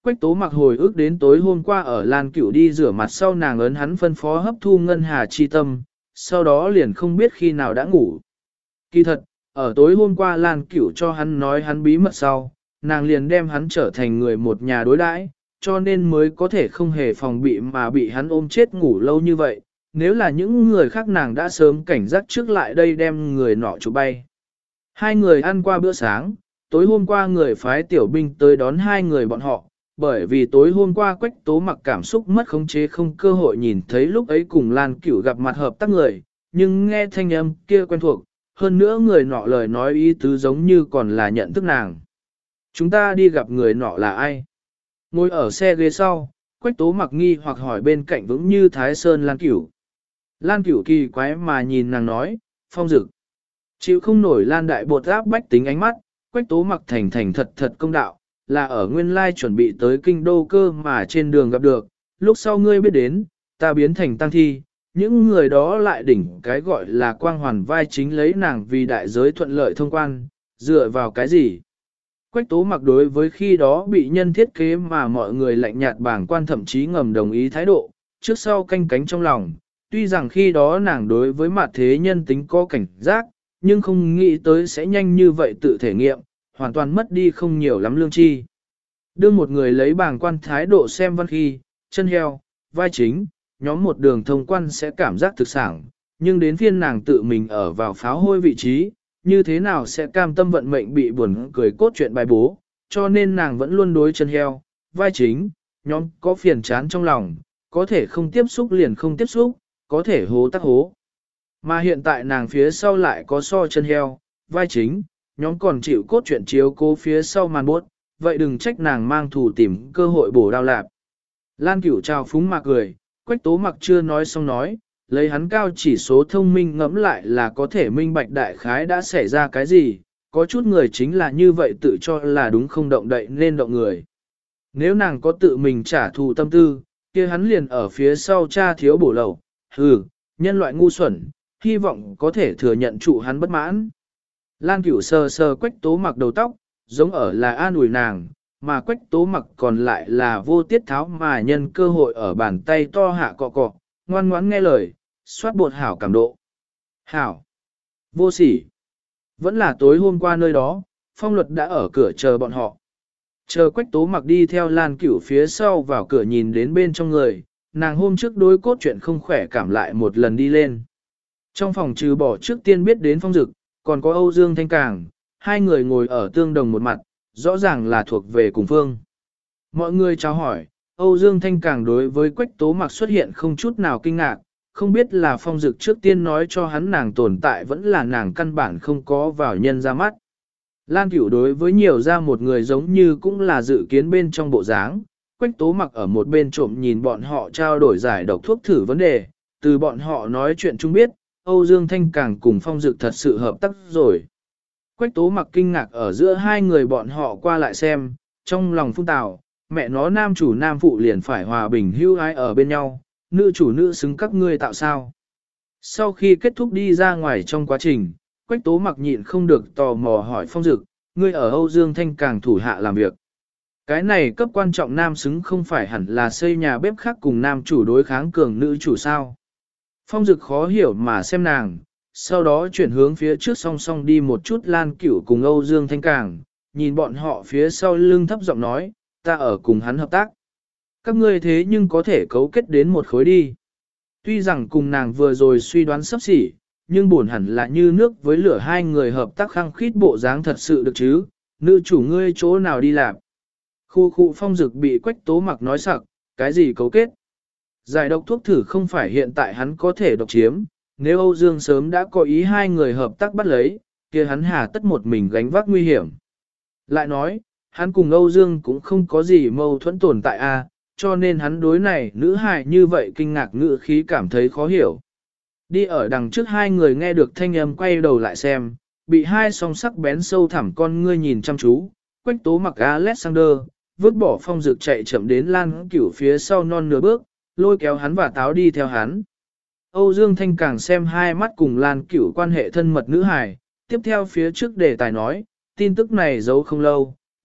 Quách tố mặc hồi ức đến tối hôm qua ở Lan Cửu đi rửa mặt sau nàng ấn hắn phân phó hấp thu ngân hà chi tâm, sau đó liền không biết khi nào đã ngủ. Kỳ thật, ở tối hôm qua Lan Cửu cho hắn nói hắn bí mật sau, nàng liền đem hắn trở thành người một nhà đối đãi, cho nên mới có thể không hề phòng bị mà bị hắn ôm chết ngủ lâu như vậy. Nếu là những người khác nàng đã sớm cảnh giác trước lại đây đem người nọ chụp bay. Hai người ăn qua bữa sáng, tối hôm qua người phái tiểu binh tới đón hai người bọn họ, bởi vì tối hôm qua Quách Tố Mặc cảm xúc mất khống chế không cơ hội nhìn thấy lúc ấy cùng Lan Cửu gặp mặt hợp tác người, nhưng nghe thanh âm kia quen thuộc, hơn nữa người nọ lời nói ý tứ giống như còn là nhận thức nàng. Chúng ta đi gặp người nọ là ai? Ngồi ở xe ghế sau, Quách Tố Mặc nghi hoặc hỏi bên cạnh vững như Thái Sơn Lan Cửu. Lan Cửu kỳ quái mà nhìn nàng nói, Phong Dực. Chịu không nổi Lan Đại Bột áp bách tính ánh mắt, Quách Tố Mặc thành thành thật thật công đạo, là ở nguyên lai chuẩn bị tới kinh đô cơ mà trên đường gặp được, lúc sau ngươi biết đến, ta biến thành tăng thi, những người đó lại đỉnh cái gọi là quang hoàn vai chính lấy nàng vì đại giới thuận lợi thông quan, dựa vào cái gì? Quách Tố Mặc đối với khi đó bị nhân thiết kế mà mọi người lạnh nhạt bảng quan thậm chí ngầm đồng ý thái độ, trước sau canh cánh trong lòng, tuy rằng khi đó nàng đối với mặt thế nhân tính có cảnh giác, nhưng không nghĩ tới sẽ nhanh như vậy tự thể nghiệm, hoàn toàn mất đi không nhiều lắm lương chi. Đưa một người lấy bảng quan thái độ xem văn khi, chân heo, vai chính, nhóm một đường thông quan sẽ cảm giác thực sản, nhưng đến phiên nàng tự mình ở vào pháo hôi vị trí, như thế nào sẽ cam tâm vận mệnh bị buồn cười cốt chuyện bài bố, cho nên nàng vẫn luôn đối chân heo, vai chính, nhóm có phiền chán trong lòng, có thể không tiếp xúc liền không tiếp xúc, có thể hố tắc hố. Mà hiện tại nàng phía sau lại có so chân heo, vai chính, nhóm còn chịu cốt chuyện chiếu cố phía sau màn bốt, vậy đừng trách nàng mang thù tìm cơ hội bổ đao lạp. Lan Cửu chào phúng mà cười, Quách Tố Mặc chưa nói xong nói, lấy hắn cao chỉ số thông minh ngẫm lại là có thể minh bạch đại khái đã xảy ra cái gì, có chút người chính là như vậy tự cho là đúng không động đậy nên động người. Nếu nàng có tự mình trả thù tâm tư, kia hắn liền ở phía sau cha thiếu bổ lầu, hừ, nhân loại ngu xuẩn, hy vọng có thể thừa nhận trụ hắn bất mãn. Lan Cửu sờ sờ Quách Tố Mặc đầu tóc, giống ở là an ủi nàng, mà Quách Tố Mặc còn lại là vô tiết tháo mà nhân cơ hội ở bàn tay to hạ cọ cọ, ngoan ngoãn nghe lời, soát bột hảo cảm độ. Hảo! Vô sỉ! Vẫn là tối hôm qua nơi đó, Phong Luật đã ở cửa chờ bọn họ. Chờ Quách Tố Mặc đi theo Lan Cửu phía sau vào cửa nhìn đến bên trong người, nàng hôm trước đối cốt chuyện không khỏe cảm lại một lần đi lên. Trong phòng trừ bỏ trước tiên biết đến Phong Dực, còn có Âu Dương Thanh Cảng, hai người ngồi ở tương đồng một mặt, rõ ràng là thuộc về cùng phương. Mọi người chào hỏi, Âu Dương Thanh Cảng đối với Quách Tố Mặc xuất hiện không chút nào kinh ngạc, không biết là Phong Dực trước tiên nói cho hắn nàng tồn tại vẫn là nàng căn bản không có vào nhân ra mắt. Lan Cửu đối với nhiều ra một người giống như cũng là dự kiến bên trong bộ dáng, Quách Tố Mặc ở một bên trộm nhìn bọn họ trao đổi giải độc thuốc thử vấn đề, từ bọn họ nói chuyện chung biết, Âu Dương Thanh Cảng cùng Phong Dực thật sự hợp tác rồi. Quách Tố Mặc kinh ngạc ở giữa hai người bọn họ qua lại xem, trong lòng phung tào, mẹ nó nam chủ nam phụ liền phải hòa bình hưu ái ở bên nhau, nữ chủ nữ xứng các ngươi tạo sao. Sau khi kết thúc đi ra ngoài trong quá trình, Quách Tố Mặc nhịn không được tò mò hỏi Phong Dực, ngươi ở Âu Dương Thanh Cảng thủ hạ làm việc. Cái này cấp quan trọng nam xứng không phải hẳn là xây nhà bếp khác cùng nam chủ đối kháng cường nữ chủ sao. Phong Dực khó hiểu mà xem nàng, sau đó chuyển hướng phía trước song song đi một chút Lan Cửu cùng Âu Dương Thanh Cảng, nhìn bọn họ phía sau lưng thấp giọng nói, ta ở cùng hắn hợp tác. Các ngươi thế nhưng có thể cấu kết đến một khối đi. Tuy rằng cùng nàng vừa rồi suy đoán sắp xỉ, nhưng buồn hẳn là như nước với lửa hai người hợp tác khăng khít bộ dáng thật sự được chứ, nữ chủ ngươi chỗ nào đi làm. Khu khu Phong Dực bị Quách Tố Mặc nói sặc, cái gì cấu kết. Giải độc thuốc thử không phải hiện tại hắn có thể độc chiếm, nếu Âu Dương sớm đã có ý hai người hợp tác bắt lấy, kia hắn hà tất một mình gánh vác nguy hiểm. Lại nói, hắn cùng Âu Dương cũng không có gì mâu thuẫn tồn tại a, cho nên hắn đối này nữ hài như vậy kinh ngạc ngữ khí cảm thấy khó hiểu. Đi ở đằng trước hai người nghe được thanh âm quay đầu lại xem, bị hai song sắc bén sâu thẳm con ngươi nhìn chăm chú, Quách Tố Mặc Alexander, vứt bỏ Phong Dực chạy chậm đến Lan Cửu phía sau non nửa bước, lôi kéo hắn và táo đi theo hắn. Âu Dương Thanh càng xem hai mắt cùng Lan Cửu quan hệ thân mật nữ hài, tiếp theo phía trước đề tài nói, tin tức này giấu không lâu,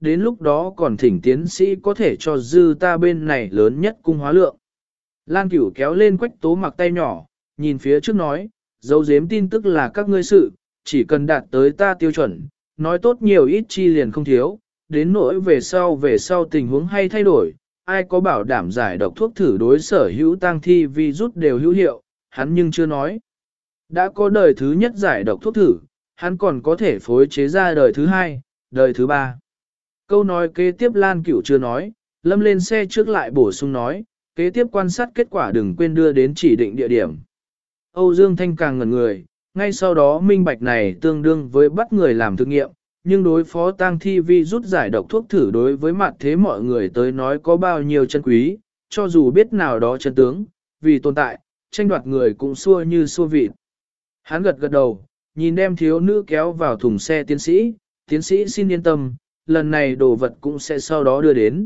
đến lúc đó còn thỉnh tiến sĩ có thể cho dư ta bên này lớn nhất cung hóa lượng. Lan Cửu kéo lên Quách Tố Mặc tay nhỏ, nhìn phía trước nói, dấu giếm tin tức là các ngươi sự, chỉ cần đạt tới ta tiêu chuẩn, nói tốt nhiều ít chi liền không thiếu, đến nỗi về sau về sau tình huống hay thay đổi, ai có bảo đảm giải độc thuốc thử đối sở hữu tang thi virus đều hữu hiệu, hắn nhưng chưa nói. Đã có đời thứ nhất giải độc thuốc thử, hắn còn có thể phối chế ra đời thứ hai, đời thứ ba. Câu nói kế tiếp Lan Cửu chưa nói, Lâm lên xe trước lại bổ sung nói, kế tiếp quan sát kết quả đừng quên đưa đến chỉ định địa điểm. Âu Dương Thanh càng ngẩn người, ngay sau đó minh bạch này tương đương với bắt người làm thực nghiệm, nhưng đối phó tang thi vi rút giải độc thuốc thử đối với mặt thế mọi người tới nói có bao nhiêu chân quý, cho dù biết nào đó chân tướng, vì tồn tại, tranh đoạt người cũng xua như xua vịt. Hắn gật gật đầu, nhìn đem thiếu nữ kéo vào thùng xe tiến sĩ, tiến sĩ xin yên tâm, lần này đồ vật cũng sẽ sau đó đưa đến.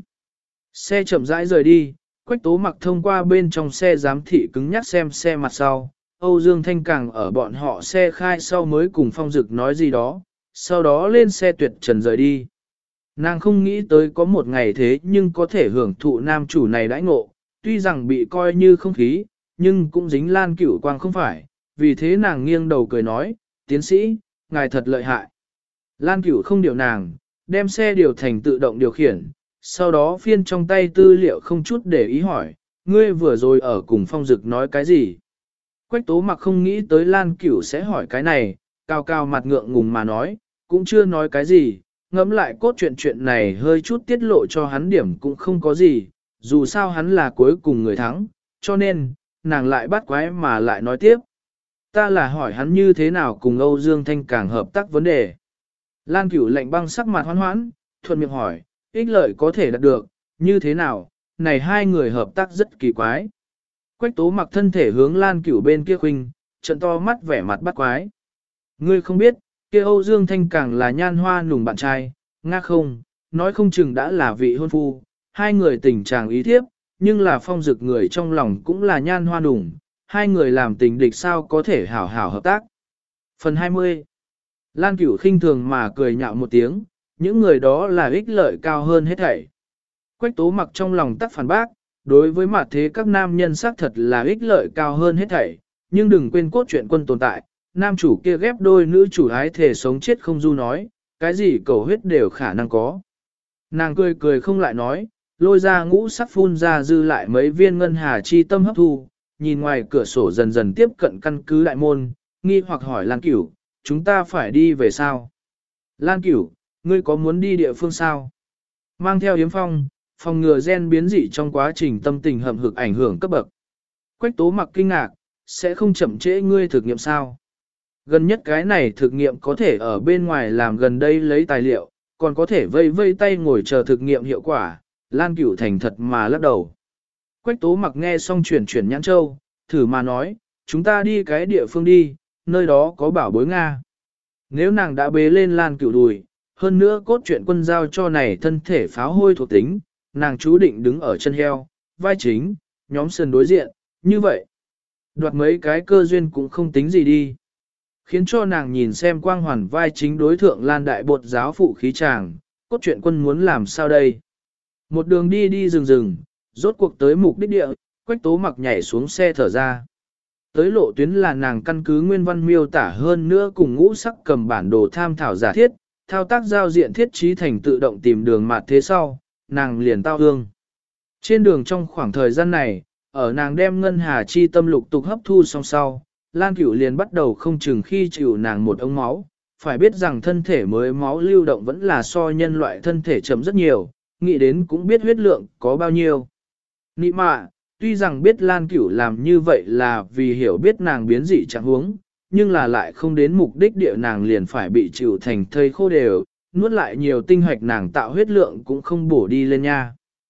Xe chậm rãi rời đi, Quách Tố Mặc thông qua bên trong xe giám thị cứng nhắc xem xe mặt sau, Âu Dương Thanh càng ở bọn họ xe khai sau mới cùng Phong Dực nói gì đó, sau đó lên xe tuyệt trần rời đi. Nàng không nghĩ tới có một ngày thế nhưng có thể hưởng thụ nam chủ này đãi ngộ, tuy rằng bị coi như không khí, nhưng cũng dính Lan Cửu quang không phải, vì thế nàng nghiêng đầu cười nói, tiến sĩ, ngài thật lợi hại. Lan Cửu không điều nàng, đem xe điều thành tự động điều khiển, sau đó phiên trong tay tư liệu không chút để ý hỏi, ngươi vừa rồi ở cùng Phong Dực nói cái gì? Quách Tố Mặc không nghĩ tới Lan Cửu sẽ hỏi cái này, cao cao mặt ngượng ngùng mà nói, cũng chưa nói cái gì, ngẫm lại cốt truyện chuyện này hơi chút tiết lộ cho hắn điểm cũng không có gì, dù sao hắn là cuối cùng người thắng, cho nên, nàng lại bắt quái mà lại nói tiếp. Ta là hỏi hắn như thế nào cùng Âu Dương Thanh càng hợp tác vấn đề. Lan Cửu lạnh băng sắc mặt hoán hoãn, thuận miệng hỏi, ích lợi có thể đạt được, như thế nào, này hai người hợp tác rất kỳ quái. Quách Tố Mặc thân thể hướng Lan Cửu bên kia khuynh, trận to mắt vẻ mặt bắt quái. Ngươi không biết, kia Âu Dương Thanh càng là nhan hoa nùng bạn trai, nga không, nói không chừng đã là vị hôn phu, hai người tình chàng ý thiếp, nhưng là Phong Dực người trong lòng cũng là nhan hoa nùng, hai người làm tình địch sao có thể hảo hảo hợp tác. Phần hai mươi Lan Cửu khinh thường mà cười nhạo một tiếng, những người đó là ích lợi cao hơn hết thảy. Quách Tố Mặc trong lòng tắc phản bác, đối với mặt thế các nam nhân xác thật là ích lợi cao hơn hết thảy, nhưng đừng quên cốt truyện quân tồn tại, nam chủ kia ghép đôi nữ chủ ái thể sống chết không du nói, cái gì cầu huyết đều khả năng có. Nàng cười cười không lại nói, lôi ra ngũ sắc phun ra dư lại mấy viên ngân hà chi tâm hấp thu, nhìn ngoài cửa sổ dần dần tiếp cận căn cứ đại môn, nghi hoặc hỏi Lan Cửu, chúng ta phải đi về sao? Lan Cửu, ngươi có muốn đi địa phương sao? Mang theo Yếm Phong, phòng ngừa gen biến dị trong quá trình tâm tình hầm hực ảnh hưởng cấp bậc. Quách Tố Mặc kinh ngạc, sẽ không chậm trễ ngươi thực nghiệm sao? Gần nhất cái này thực nghiệm có thể ở bên ngoài làm gần đây lấy tài liệu, còn có thể vây vây tay ngồi chờ thực nghiệm hiệu quả, Lan Cửu thành thật mà lắc đầu. Quách Tố Mặc nghe xong chuyển chuyển nhãn châu, thử mà nói, chúng ta đi cái địa phương đi, nơi đó có bảo bối Nga. Nếu nàng đã bế lên Lan Cửu đùi, hơn nữa cốt truyện quân giao cho này thân thể pháo hôi thuộc tính, nàng chú định đứng ở chân heo, vai chính, nhóm sườn đối diện, như vậy. Đoạt mấy cái cơ duyên cũng không tính gì đi. Khiến cho nàng nhìn xem quang hoàn vai chính đối thượng Lan Đại Bột giáo phụ khí chàng, cốt truyện quân muốn làm sao đây. Một đường đi đi rừng rừng, rốt cuộc tới mục đích địa, Quách Tố Mặc nhảy xuống xe thở ra. Tới lộ tuyến là nàng căn cứ nguyên văn miêu tả hơn nữa cùng ngũ sắc cầm bản đồ tham thảo giả thiết, thao tác giao diện thiết trí thành tự động tìm đường mạt thế sau, nàng liền tao hương. Trên đường trong khoảng thời gian này, ở nàng đem ngân hà chi tâm lục tục hấp thu xong sau, Lan Cửu liền bắt đầu không chừng khi chịu nàng một ống máu, phải biết rằng thân thể mới máu lưu động vẫn là so nhân loại thân thể chậm rất nhiều, nghĩ đến cũng biết huyết lượng có bao nhiêu. Nị mạ, tuy rằng biết Lan Cửu làm như vậy là vì hiểu biết nàng biến dị trạng huống, nhưng là lại không đến mục đích địa nàng liền phải bị chịu thành thây khô đều, nuốt lại nhiều tinh hoạch nàng tạo huyết lượng cũng không bổ đi lên nha.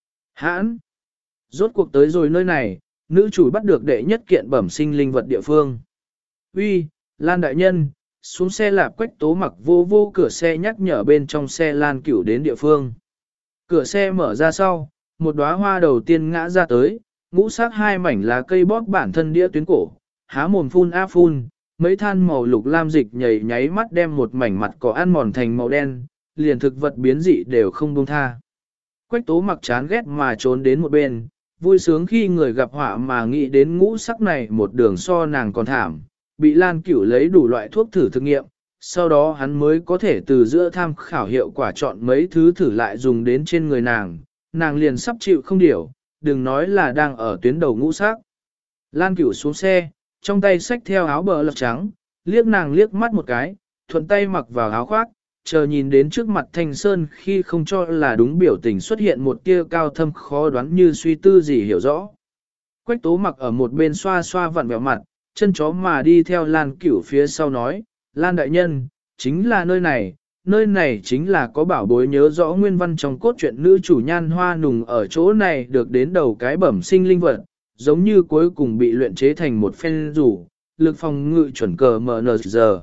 Hãn! Rốt cuộc tới rồi nơi này, nữ chủ bắt được đệ nhất kiện bẩm sinh linh vật địa phương. Uy, Lan đại nhân, xuống xe lạp. Quách Tố Mặc vô vô cửa xe nhắc nhở bên trong xe Lan Cửu đến địa phương. Cửa xe mở ra sau, một đóa hoa đầu tiên ngã ra tới, ngũ sắc hai mảnh lá cây bóp bản thân đĩa tuyến cổ, há mồm phun á phun, mấy than màu lục lam dịch nhảy nháy mắt đem một mảnh mặt cỏ ăn mòn thành màu đen, liền thực vật biến dị đều không buông tha. Quách tố mặc chán ghét mà trốn đến một bên, vui sướng khi người gặp họa mà nghĩ đến ngũ sắc này một đường so nàng còn thảm, bị Lan Cửu lấy đủ loại thuốc thử thực nghiệm, sau đó hắn mới có thể từ giữa tham khảo hiệu quả chọn mấy thứ thử lại dùng đến trên người nàng, nàng liền sắp chịu không điểu, đừng nói là đang ở tuyến đầu ngũ sắc. Lan Cửu xuống xe, trong tay xách theo áo bờ lọc trắng, liếc nàng liếc mắt một cái, thuận tay mặc vào áo khoác, chờ nhìn đến trước mặt Thanh Sơn khi không cho là đúng biểu tình xuất hiện một tia cao thâm khó đoán như suy tư gì hiểu rõ. Quách tố mặc ở một bên xoa xoa vặn vẹo mặt, chân chó mà đi theo Lan Cửu phía sau nói, Lan đại nhân, chính là nơi này, nơi này chính là có bảo bối nhớ rõ nguyên văn trong cốt truyện nữ chủ Nhan Hoa Nùng ở chỗ này được đến đầu cái bẩm sinh linh vật, giống như cuối cùng bị luyện chế thành một phen rủ, lực phòng ngự chuẩn cờ em en giờ.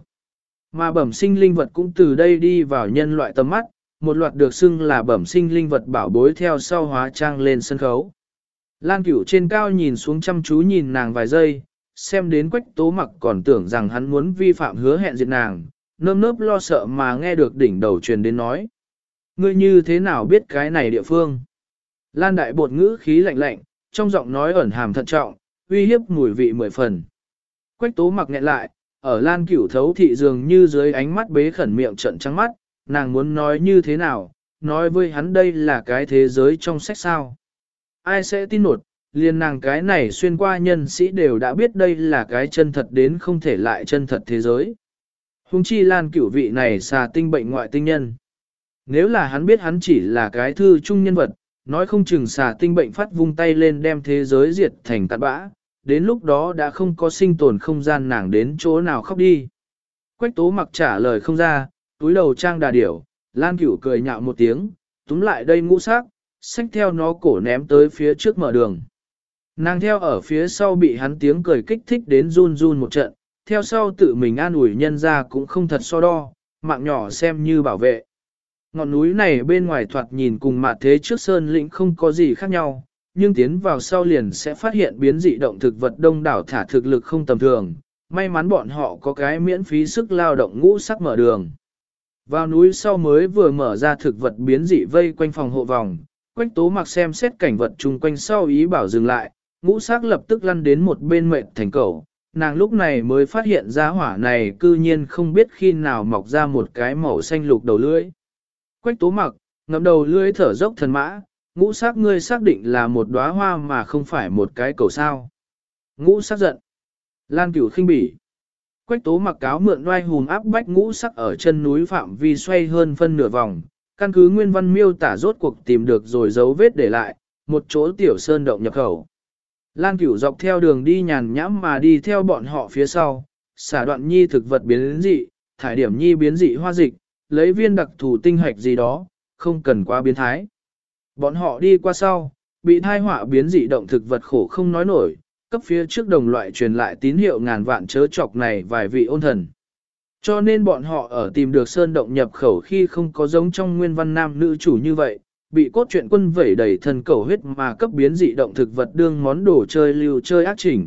Mà bẩm sinh linh vật cũng từ đây đi vào nhân loại tầm mắt, một loạt được xưng là bẩm sinh linh vật bảo bối theo sau hóa trang lên sân khấu. Lan Cửu trên cao nhìn xuống chăm chú nhìn nàng vài giây, xem đến Quách tố mặc còn tưởng rằng hắn muốn vi phạm hứa hẹn diệt nàng, nơm nớp lo sợ mà nghe được đỉnh đầu truyền đến nói. Ngươi như thế nào biết cái này địa phương? Lan đại bột ngữ khí lạnh lạnh, trong giọng nói ẩn hàm thận trọng, uy hiếp mùi vị mười phần. Quách tố mặc nghẹn lại, ở Lan Cửu thấu thị dường như dưới ánh mắt bế khẩn miệng trận trắng mắt, nàng muốn nói như thế nào, nói với hắn đây là cái thế giới trong sách sao. Ai sẽ tin nột, liền nàng cái này xuyên qua nhân sĩ đều đã biết đây là cái chân thật đến không thể lại chân thật thế giới. Hùng chi Lan Cửu vị này xà tinh bệnh ngoại tinh nhân. Nếu là hắn biết hắn chỉ là cái thư trung nhân vật, nói không chừng xà tinh bệnh phát vung tay lên đem thế giới diệt thành cát bã, đến lúc đó đã không có sinh tồn không gian nàng đến chỗ nào khóc đi. Quách tố mặc trả lời không ra, túi đầu trang đà điểu, Lan Cửu cười nhạo một tiếng, túm lại đây ngũ sắc, xách theo nó cổ ném tới phía trước mở đường. Nàng theo ở phía sau bị hắn tiếng cười kích thích đến run run một trận, theo sau tự mình an ủi nhân ra cũng không thật so đo, mạng nhỏ xem như bảo vệ. Ngọn núi này bên ngoài thoạt nhìn cùng mạt thế trước sơn lĩnh không có gì khác nhau, nhưng tiến vào sau liền sẽ phát hiện biến dị động thực vật đông đảo thả thực lực không tầm thường, may mắn bọn họ có cái miễn phí sức lao động ngũ sắc mở đường. Vào núi sau mới vừa mở ra thực vật biến dị vây quanh phòng hộ vòng, Quách tố mặc xem xét cảnh vật chung quanh sau ý bảo dừng lại, ngũ sắc lập tức lăn đến một bên mệt thành cầu. Nàng lúc này mới phát hiện ra hỏa này cư nhiên không biết khi nào mọc ra một cái màu xanh lục đầu lưỡi. Quách tố mặc, ngậm đầu lưỡi thở dốc thần mã, ngũ sắc ngươi xác định là một đóa hoa mà không phải một cái cầu sao. Ngũ sắc giận. Lan Cửu khinh bỉ. Quách tố mặc cáo mượn oai hùm áp bách ngũ sắc ở chân núi phạm vi xoay hơn phân nửa vòng, căn cứ nguyên văn miêu tả rốt cuộc tìm được rồi dấu vết để lại, một chỗ tiểu sơn động nhập khẩu. Lan Cửu dọc theo đường đi nhàn nhãm mà đi theo bọn họ phía sau, xả đoạn nhi thực vật biến dị, thải điểm nhi biến dị hoa dịch, lấy viên đặc thù tinh hạch gì đó, không cần quá biến thái. Bọn họ đi qua sau, bị thai họa biến dị động thực vật khổ không nói nổi, cấp phía trước đồng loại truyền lại tín hiệu ngàn vạn chớ chọc này vài vị ôn thần. Cho nên bọn họ ở tìm được sơn động nhập khẩu khi không có giống trong nguyên văn nam nữ chủ như vậy, bị cốt truyện quân vẩy đầy thần cầu huyết mà cấp biến dị động thực vật đương món đồ chơi lưu chơi ác chỉnh.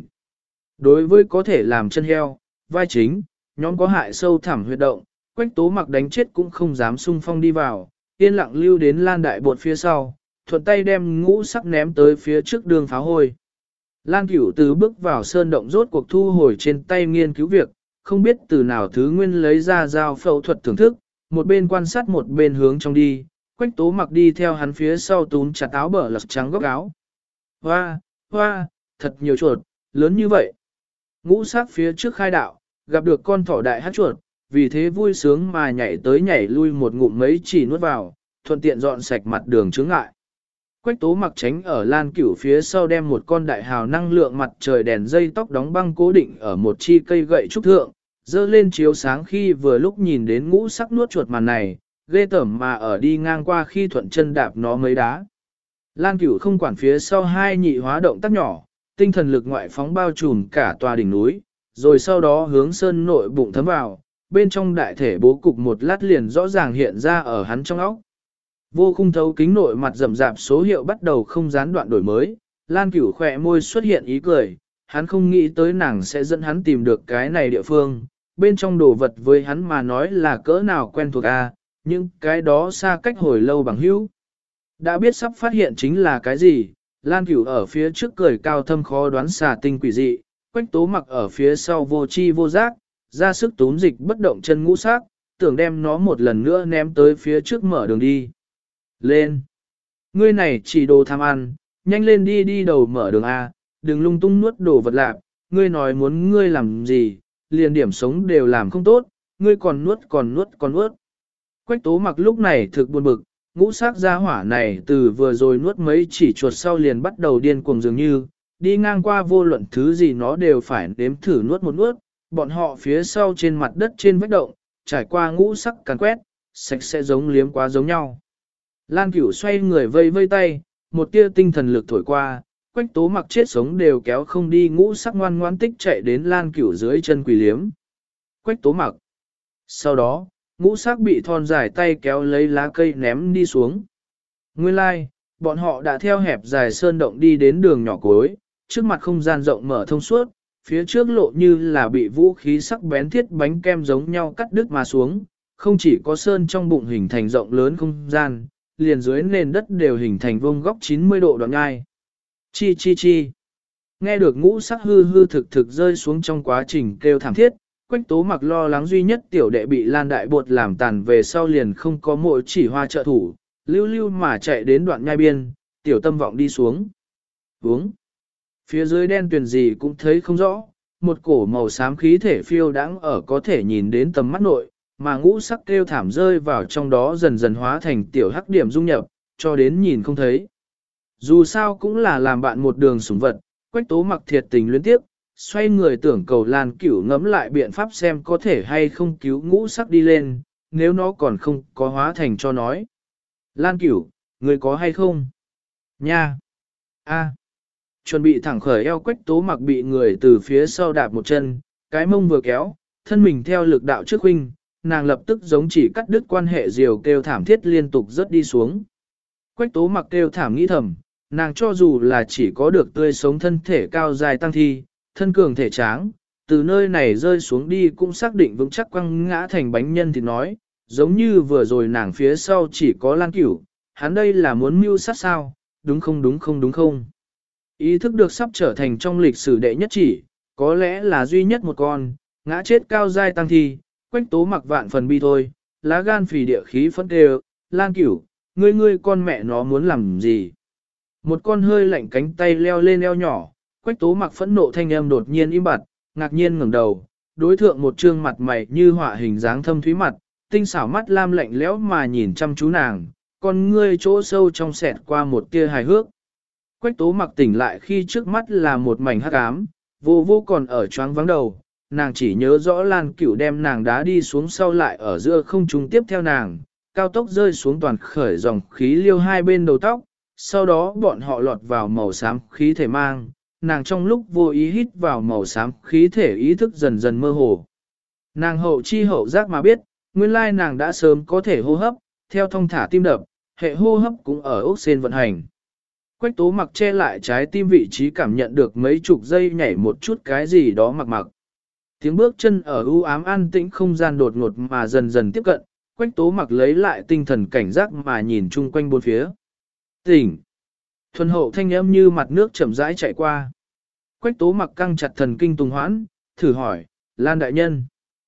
Đối với có thể làm chân heo, vai chính, nhóm có hại sâu thẳm huyệt động, Quách tố mặc đánh chết cũng không dám xung phong đi vào, yên lặng lưu đến Lan đại bột phía sau, thuận tay đem ngũ sắc ném tới phía trước đường pháo hôi. Lan Cửu từ bước vào sơn động rốt cuộc thu hồi trên tay nghiên cứu việc, không biết từ nào thứ nguyên lấy ra dao phẫu thuật thưởng thức, một bên quan sát một bên hướng trong đi, Quách tố mặc đi theo hắn phía sau túm chặt áo bờ lật trắng góc áo. Hoa, hoa, thật nhiều chuột, lớn như vậy. Ngũ sắc phía trước khai đạo, gặp được con thỏ đại hát chuột, vì thế vui sướng mà nhảy tới nhảy lui một ngụm mấy chỉ nuốt vào, thuận tiện dọn sạch mặt đường chướng ngại. Quách tố mặc tránh ở Lan Cửu phía sau đem một con đại hào năng lượng mặt trời đèn dây tóc đóng băng cố định ở một chi cây gậy trúc thượng, dơ lên chiếu sáng khi vừa lúc nhìn đến ngũ sắc nuốt chuột màn này, ghê tởm mà ở đi ngang qua khi thuận chân đạp nó mấy đá. Lan Cửu không quản phía sau hai nhị hóa động tác nhỏ, tinh thần lực ngoại phóng bao trùm cả tòa đỉnh núi, rồi sau đó hướng sơn nội bụng thấm vào, bên trong đại thể bố cục một lát liền rõ ràng hiện ra ở hắn trong óc. Vô khung thấu kính nội mặt rậm rạp số hiệu bắt đầu không gián đoạn đổi mới, Lan Cửu khỏe môi xuất hiện ý cười, hắn không nghĩ tới nàng sẽ dẫn hắn tìm được cái này địa phương, bên trong đồ vật với hắn mà nói là cỡ nào quen thuộc a, những cái đó xa cách hồi lâu bằng hữu. Đã biết sắp phát hiện chính là cái gì, Lan Cửu ở phía trước cười cao thâm khó đoán xà tinh quỷ dị, Quách Tố Mặc ở phía sau vô chi vô giác, ra sức túm dịch bất động chân ngũ sắc, tưởng đem nó một lần nữa ném tới phía trước mở đường đi. Lên! Ngươi này chỉ đồ tham ăn, nhanh lên đi đi đầu mở đường A, đừng lung tung nuốt đồ vật lạp, ngươi nói muốn ngươi làm gì, liền điểm sống đều làm không tốt, ngươi còn nuốt còn nuốt còn nuốt. Quách Tố Mặc lúc này thực buồn bực, ngũ sắc gia hỏa này từ vừa rồi nuốt mấy chỉ chuột sau liền bắt đầu điên cuồng dường như, đi ngang qua vô luận thứ gì nó đều phải nếm thử nuốt một nuốt, bọn họ phía sau trên mặt đất trên vách động, trải qua ngũ sắc càn quét, sạch sẽ giống liếm quá giống nhau. Lan Cửu xoay người vây vây tay, một tia tinh thần lực thổi qua, Quách Tố Mặc chết sống đều kéo không đi ngũ sắc ngoan ngoan tích chạy đến Lan Cửu dưới chân quỳ liếm. Quách Tố Mặc. Sau đó, ngũ sắc bị thon dài tay kéo lấy lá cây ném đi xuống. Nguyên lai, like, bọn họ đã theo hẹp dài sơn động đi đến đường nhỏ cuối, trước mặt không gian rộng mở thông suốt, phía trước lộ như là bị vũ khí sắc bén thiết bánh kem giống nhau cắt đứt mà xuống, không chỉ có sơn trong bụng hình thành rộng lớn không gian, liền dưới nền đất đều hình thành vuông góc chín mươi độ đoạn ngai. Chi chi chi. Nghe được ngũ sắc hư hư thực thực rơi xuống trong quá trình kêu thảm thiết, Quách Tố Mặc lo lắng duy nhất tiểu đệ bị Lan Đại Bột làm tàn về sau liền không có mỗi chỉ hoa trợ thủ, lưu lưu mà chạy đến đoạn nhai biên, tiểu tâm vọng đi xuống. Uống. Phía dưới đen tuyền gì cũng thấy không rõ, một cổ màu xám khí thể phiêu đãng ở có thể nhìn đến tầm mắt nội, mà ngũ sắc kêu thảm rơi vào trong đó dần dần hóa thành tiểu hắc điểm dung nhập, cho đến nhìn không thấy. Dù sao cũng là làm bạn một đường sủng vật, Quách Tố Mặc thiệt tình luyến tiếp, xoay người tưởng cầu Lan Cửu ngẫm lại biện pháp xem có thể hay không cứu ngũ sắc đi lên, nếu nó còn không có hóa thành cho nói. Lan Cửu, người có hay không? Nha! A! Chuẩn bị thẳng khởi eo Quách Tố Mặc bị người từ phía sau đạp một chân, cái mông vừa kéo, thân mình theo lực đạo trước huynh, nàng lập tức giống chỉ cắt đứt quan hệ diều kêu thảm thiết liên tục rớt đi xuống. Quách Tố Mặc kêu thảm nghĩ thầm, nàng cho dù là chỉ có được tươi sống thân thể cao dài tăng thi, thân cường thể tráng, từ nơi này rơi xuống đi cũng xác định vững chắc quăng ngã thành bánh nhân thì nói, giống như vừa rồi nàng phía sau chỉ có Lan Cửu, hắn đây là muốn mưu sát sao, đúng không đúng không đúng không. Ý thức được sắp trở thành trong lịch sử đệ nhất chỉ, có lẽ là duy nhất một con, ngã chết cao giai tăng thi, Quách Tố Mặc vạn phần bi thôi, lá gan phì địa khí phấn đều, Lan Cửu, ngươi ngươi con mẹ nó muốn làm gì. Một con hơi lạnh cánh tay leo lên eo nhỏ, Quách Tố Mặc phẫn nộ thanh âm đột nhiên im bặt, ngạc nhiên ngẩng đầu, đối thượng một trương mặt mày như họa hình dáng thâm thúy mặt, tinh xảo mắt lam lạnh lẽo mà nhìn chăm chú nàng, con ngươi chỗ sâu trong xẹt qua một tia hài hước. Quách Tố Mặc tỉnh lại khi trước mắt là một mảnh hắc ám, vô vô còn ở choáng vắng đầu, nàng chỉ nhớ rõ Lan Cửu đem nàng đá đi xuống sau lại ở giữa không trung tiếp theo nàng, cao tốc rơi xuống toàn khởi dòng khí liêu hai bên đầu tóc, sau đó bọn họ lọt vào màu xám khí thể mang, nàng trong lúc vô ý hít vào màu xám khí thể ý thức dần dần mơ hồ. Nàng hậu chi hậu giác mà biết, nguyên lai nàng đã sớm có thể hô hấp, theo thông thả tim đập, hệ hô hấp cũng ở ốc sen vận hành. Quách Tố Mặc che lại trái tim vị trí cảm nhận được mấy chục giây nhảy một chút cái gì đó mặc mặc. Tiếng bước chân ở u ám an tĩnh không gian đột ngột mà dần dần tiếp cận, Quách Tố Mặc lấy lại tinh thần cảnh giác mà nhìn chung quanh bốn phía. Tỉnh! Thuần hậu thanh âm như mặt nước chậm rãi chạy qua. Quách Tố Mặc căng chặt thần kinh tùng hoãn, thử hỏi, Lan đại nhân.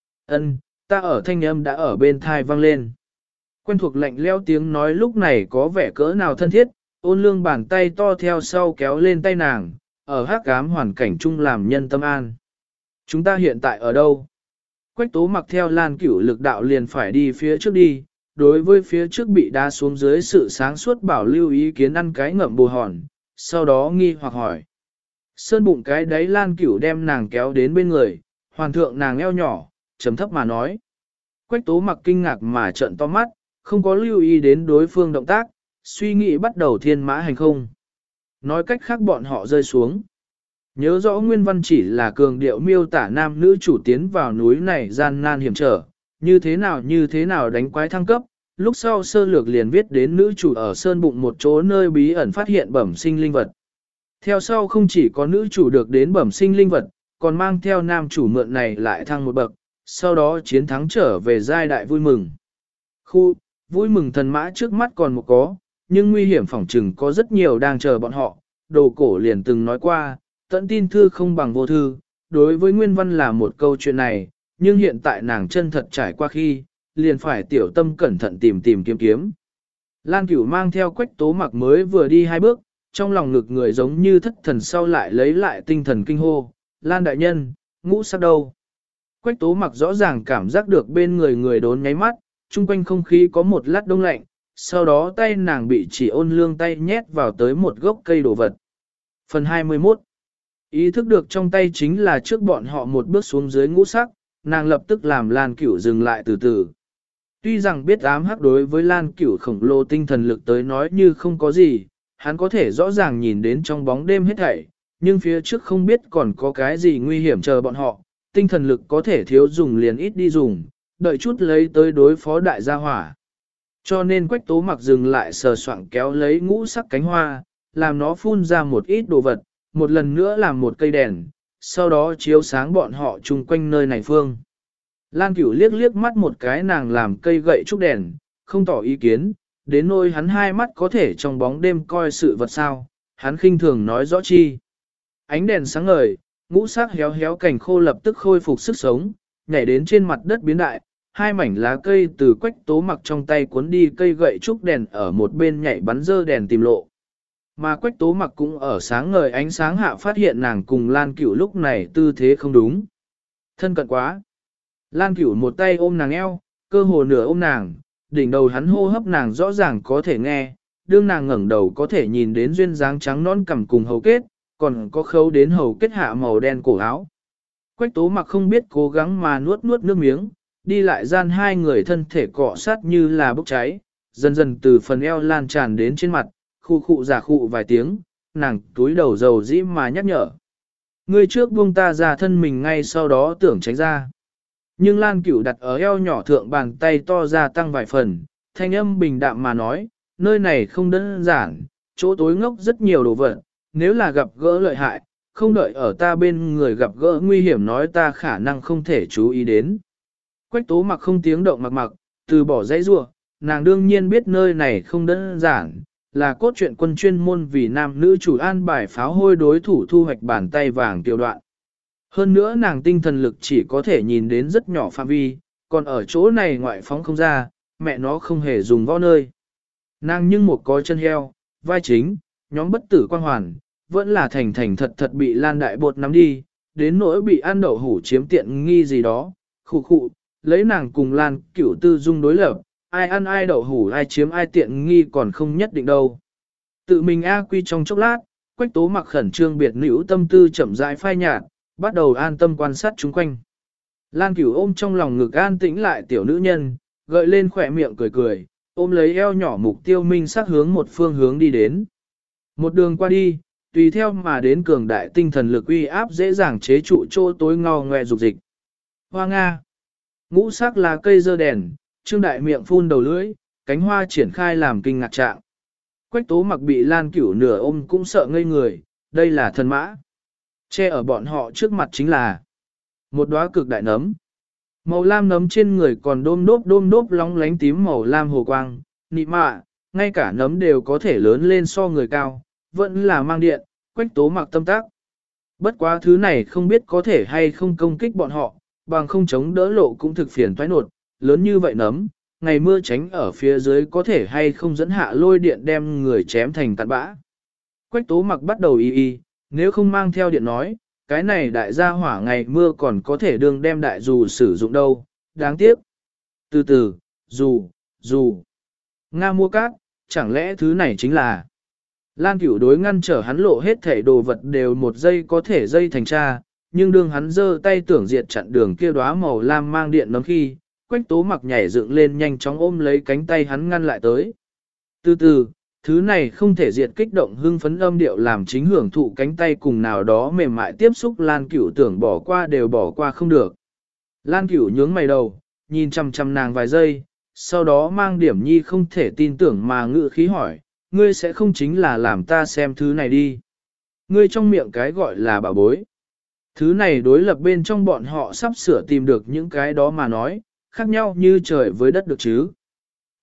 Ân, ta ở thanh âm đã ở bên thai vang lên. Quen thuộc lạnh leo tiếng nói lúc này có vẻ cỡ nào thân thiết, ôn lương bàn tay to theo sau kéo lên tay nàng, ở hắc ám hoàn cảnh chung làm nhân tâm an. Chúng ta hiện tại ở đâu? Quách Tố Mặc theo Lan Cửu lực đạo liền phải đi phía trước đi, đối với phía trước bị đá xuống dưới sự sáng suốt bảo lưu ý kiến ăn cái ngậm bù hòn, sau đó nghi hoặc hỏi. Sơn bụng cái đáy Lan Cửu đem nàng kéo đến bên người, hoàn thượng nàng eo nhỏ, trầm thấp mà nói. Quách Tố Mặc kinh ngạc mà trợn to mắt, không có lưu ý đến đối phương động tác, suy nghĩ bắt đầu thiên mã hành không. Nói cách khác bọn họ rơi xuống. Nhớ rõ nguyên văn chỉ là cường điệu miêu tả nam nữ chủ tiến vào núi này gian nan hiểm trở, như thế nào như thế nào đánh quái thăng cấp, lúc sau sơ lược liền viết đến nữ chủ ở sơn bụng một chỗ nơi bí ẩn phát hiện bẩm sinh linh vật. Theo sau không chỉ có nữ chủ được đến bẩm sinh linh vật, còn mang theo nam chủ mượn này lại thăng một bậc, sau đó chiến thắng trở về giai đại vui mừng. Khu, vui mừng thần mã trước mắt còn một có, nhưng nguy hiểm phỏng trừng có rất nhiều đang chờ bọn họ. Đồ cổ liền từng nói qua, tận tin thư không bằng vô thư, đối với Nguyên Văn là một câu chuyện này, nhưng hiện tại nàng chân thật trải qua khi, liền phải tiểu tâm cẩn thận tìm tìm kiếm kiếm. Lan Cửu mang theo Quách Tố Mặc mới vừa đi hai bước, trong lòng ngực người giống như thất thần sau lại lấy lại tinh thần kinh hô, Lan đại nhân, ngũ sắc đâu? Quách Tố Mặc rõ ràng cảm giác được bên người người đốn nháy mắt, chung quanh không khí có một lát đông lạnh, sau đó tay nàng bị chỉ ôn lương tay nhét vào tới một gốc cây đồ vật. Phần hai mươi mốt. Ý thức được trong tay chính là trước bọn họ một bước xuống dưới ngũ sắc, nàng lập tức làm Lan Cửu dừng lại từ từ. Tuy rằng biết ám hắc đối với Lan Cửu khổng lồ tinh thần lực tới nói như không có gì, hắn có thể rõ ràng nhìn đến trong bóng đêm hết thảy, nhưng phía trước không biết còn có cái gì nguy hiểm chờ bọn họ, tinh thần lực có thể thiếu dùng liền ít đi dùng, đợi chút lấy tới đối phó đại gia hỏa. Cho nên Quách Tố Mặc dừng lại sờ soạng kéo lấy ngũ sắc cánh hoa, làm nó phun ra một ít đồ vật, một lần nữa làm một cây đèn, sau đó chiếu sáng bọn họ chung quanh nơi này phương. Lan Cửu liếc liếc mắt một cái nàng làm cây gậy trúc đèn, không tỏ ý kiến, đến nỗi hắn hai mắt có thể trong bóng đêm coi sự vật sao, hắn khinh thường nói rõ chi. Ánh đèn sáng ngời, ngũ sắc héo héo cành khô lập tức khôi phục sức sống, nhảy đến trên mặt đất biến đại, hai mảnh lá cây từ Quách Tố Mặc trong tay cuốn đi cây gậy trúc đèn ở một bên nhảy bắn dơ đèn tìm lộ. Mà Quách Tố Mặc cũng ở sáng ngời ánh sáng hạ phát hiện nàng cùng Lan Cửu lúc này tư thế không đúng. Thân cận quá. Lan Cửu một tay ôm nàng eo, cơ hồ nửa ôm nàng, đỉnh đầu hắn hô hấp nàng rõ ràng có thể nghe, đương nàng ngẩng đầu có thể nhìn đến duyên dáng trắng non cằm cùng hầu kết, còn có khâu đến hầu kết hạ màu đen cổ áo. Quách Tố Mặc không biết cố gắng mà nuốt nuốt nước miếng, đi lại gian hai người thân thể cọ sát như là bốc cháy, dần dần từ phần eo lan tràn đến trên mặt, khu khụ giả khụ vài tiếng, nàng túi đầu dầu dĩ mà nhắc nhở. Người trước buông ta ra thân mình ngay sau đó tưởng tránh ra. Nhưng Lan Cửu đặt ở eo nhỏ thượng bàn tay to ra tăng vài phần, thanh âm bình đạm mà nói, nơi này không đơn giản, chỗ tối ngốc rất nhiều đồ vật, nếu là gặp gỡ lợi hại, không đợi ở ta bên người gặp gỡ nguy hiểm nói ta khả năng không thể chú ý đến. Quách Tố Mặc không tiếng động mặc mặc, từ bỏ dãy rua, nàng đương nhiên biết nơi này không đơn giản, là cốt truyện quân chuyên môn vì nam nữ chủ an bài pháo hôi đối thủ thu hoạch bàn tay vàng tiểu đoạn. Hơn nữa nàng tinh thần lực chỉ có thể nhìn đến rất nhỏ phạm vi, còn ở chỗ này ngoại phóng không ra, mẹ nó không hề dùng võ nơi. Nàng nhưng một có chân heo, vai chính, nhóm bất tử quan hoàn, vẫn là thành thành thật thật bị Lan Đại Bột nắm đi, đến nỗi bị ăn đậu hủ chiếm tiện nghi gì đó, khụ khụ, lấy nàng cùng Lan Cửu tư dung đối lập, ai ăn ai đậu hủ ai chiếm ai tiện nghi còn không nhất định đâu. Tự mình A quy trong chốc lát, Quách Tố Mặc khẩn trương biệt nữ tâm tư chậm rãi phai nhạt, bắt đầu an tâm quan sát chúng quanh. Lan Cửu ôm trong lòng ngực an tĩnh lại tiểu nữ nhân, gợi lên khỏe miệng cười cười, ôm lấy eo nhỏ mục tiêu minh sắc hướng một phương hướng đi đến. Một đường qua đi, tùy theo mà đến cường đại tinh thần lực uy áp dễ dàng chế trụ chỗ tối ngao ngoe dục dịch. Hoa Nga. Ngũ sắc là cây dơ đèn, trương đại miệng phun đầu lưỡi, cánh hoa triển khai làm kinh ngạc trạng. Quách Tố Mặc bị Lan Cửu nửa ôm cũng sợ ngây người, đây là thần mã. Che ở bọn họ trước mặt chính là một đóa cực đại nấm. Màu lam nấm trên người còn đôm đốp đôm đốp lóng lánh tím màu lam hồ quang, nị mạ, ngay cả nấm đều có thể lớn lên so người cao, vẫn là mang điện, Quách Tố Mặc tâm tác. Bất quá thứ này không biết có thể hay không công kích bọn họ, bằng không chống đỡ lộ cũng thực phiền toái nột, lớn như vậy nấm, ngày mưa tránh ở phía dưới có thể hay không dẫn hạ lôi điện đem người chém thành tàn bã. Quách Tố Mặc bắt đầu y y, nếu không mang theo điện nói, cái này đại gia hỏa ngày mưa còn có thể đương đem đại dù sử dụng đâu, đáng tiếc. Từ từ, dù, dù, Nga mua cát, chẳng lẽ thứ này chính là... Lan Cửu đối ngăn trở hắn lộ hết thể đồ vật đều một giây có thể dây thành tra, nhưng đương hắn giơ tay tưởng diệt chặn đường kia đóa màu lam mang điện nấm khi, Quách Tố Mặc nhảy dựng lên nhanh chóng ôm lấy cánh tay hắn ngăn lại tới. Từ từ, thứ này không thể diệt kích động hưng phấn âm điệu làm chính hưởng thụ cánh tay cùng nào đó mềm mại tiếp xúc Lan Cửu tưởng bỏ qua đều bỏ qua không được. Lan Cửu nhướng mày đầu, nhìn chăm chăm nàng vài giây, sau đó mang điểm nhi không thể tin tưởng mà ngự khí hỏi, ngươi sẽ không chính là làm ta xem thứ này đi. Ngươi trong miệng cái gọi là bảo bối. Thứ này đối lập bên trong bọn họ sắp sửa tìm được những cái đó mà nói, khác nhau như trời với đất được chứ.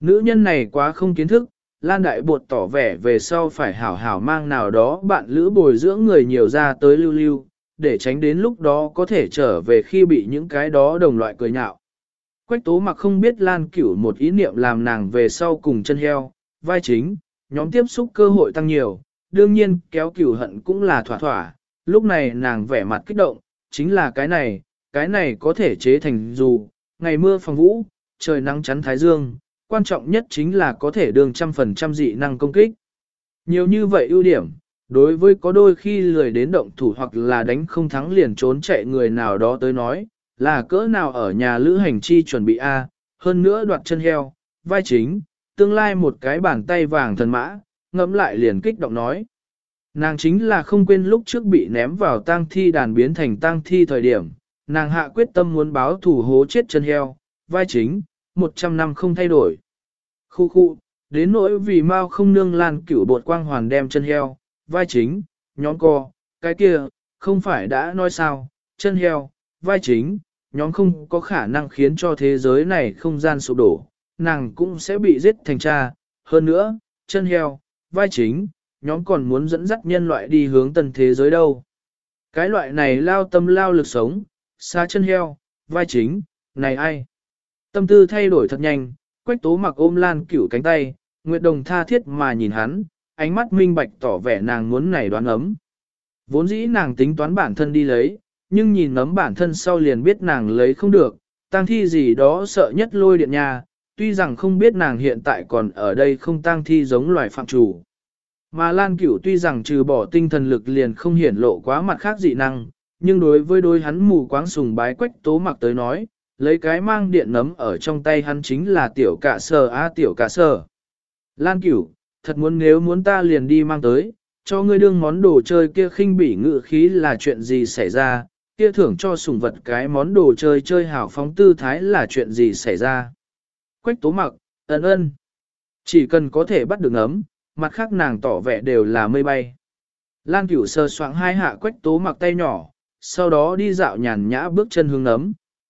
Nữ nhân này quá không kiến thức, Lan Đại Bột tỏ vẻ về sau phải hảo hảo mang nào đó bạn lữ bồi dưỡng người nhiều ra tới lưu lưu, để tránh đến lúc đó có thể trở về khi bị những cái đó đồng loại cười nhạo. Quách Tố Mặc không biết Lan Cửu một ý niệm làm nàng về sau cùng chân heo, vai chính, nhóm tiếp xúc cơ hội tăng nhiều, đương nhiên kéo Cửu hận cũng là thỏa thỏa, lúc này nàng vẻ mặt kích động, chính là cái này, cái này có thể chế thành dù, ngày mưa phòng vũ, trời nắng chắn thái dương, quan trọng nhất chính là có thể đường trăm phần trăm dị năng công kích. Nhiều như vậy ưu điểm, đối với có đôi khi lười đến động thủ hoặc là đánh không thắng liền trốn chạy người nào đó tới nói, là cỡ nào ở nhà lữ hành chi chuẩn bị A, hơn nữa đoạt chân heo, vai chính, tương lai một cái bàn tay vàng thần mã, ngẫm lại liền kích động nói. Nàng chính là không quên lúc trước bị ném vào tang thi đàn biến thành tang thi thời điểm, nàng hạ quyết tâm muốn báo thủ hố chết chân heo, vai chính, một trăm năm không thay đổi. Khu khu, đến nỗi vì mau không nương Lan Cửu bột quang hoàn đem chân heo, vai chính, nhóm co, cái kia, không phải đã nói sao, chân heo, vai chính, nhóm không có khả năng khiến cho thế giới này không gian sụp đổ, nàng cũng sẽ bị giết thành cha. Hơn nữa, chân heo, vai chính, nhóm còn muốn dẫn dắt nhân loại đi hướng tân thế giới đâu. Cái loại này lao tâm lao lực sống, xa chân heo, vai chính, này ai? Tâm tư thay đổi thật nhanh, Quách Tố Mặc ôm Lan Cửu cánh tay, Nguyệt Đồng tha thiết mà nhìn hắn, ánh mắt minh bạch tỏ vẻ nàng muốn này đoán ấm. Vốn dĩ nàng tính toán bản thân đi lấy, nhưng nhìn nấm bản thân sau liền biết nàng lấy không được, tang thi gì đó sợ nhất lôi điện nhà, tuy rằng không biết nàng hiện tại còn ở đây không tang thi giống loài phạm chủ. Mà Lan Cửu tuy rằng trừ bỏ tinh thần lực liền không hiển lộ quá mặt khác dị năng, nhưng đối với đôi hắn mù quáng sùng bái Quách Tố Mặc tới nói, lấy cái mang điện nấm ở trong tay hắn chính là tiểu cả sở a tiểu cả sở. Lan Cửu, thật muốn nếu muốn ta liền đi mang tới, cho ngươi đương món đồ chơi kia khinh bỉ ngự khí là chuyện gì xảy ra, kia thưởng cho sủng vật cái món đồ chơi chơi hảo phóng tư thái là chuyện gì xảy ra. Quách Tố Mặc, ân ân. Chỉ cần có thể bắt được nấm, mặt khác nàng tỏ vẻ đều là mây bay. Lan Cửu sờ soạng hai hạ Quách Tố Mặc tay nhỏ, sau đó đi dạo nhàn nhã bước chân hướng nấm.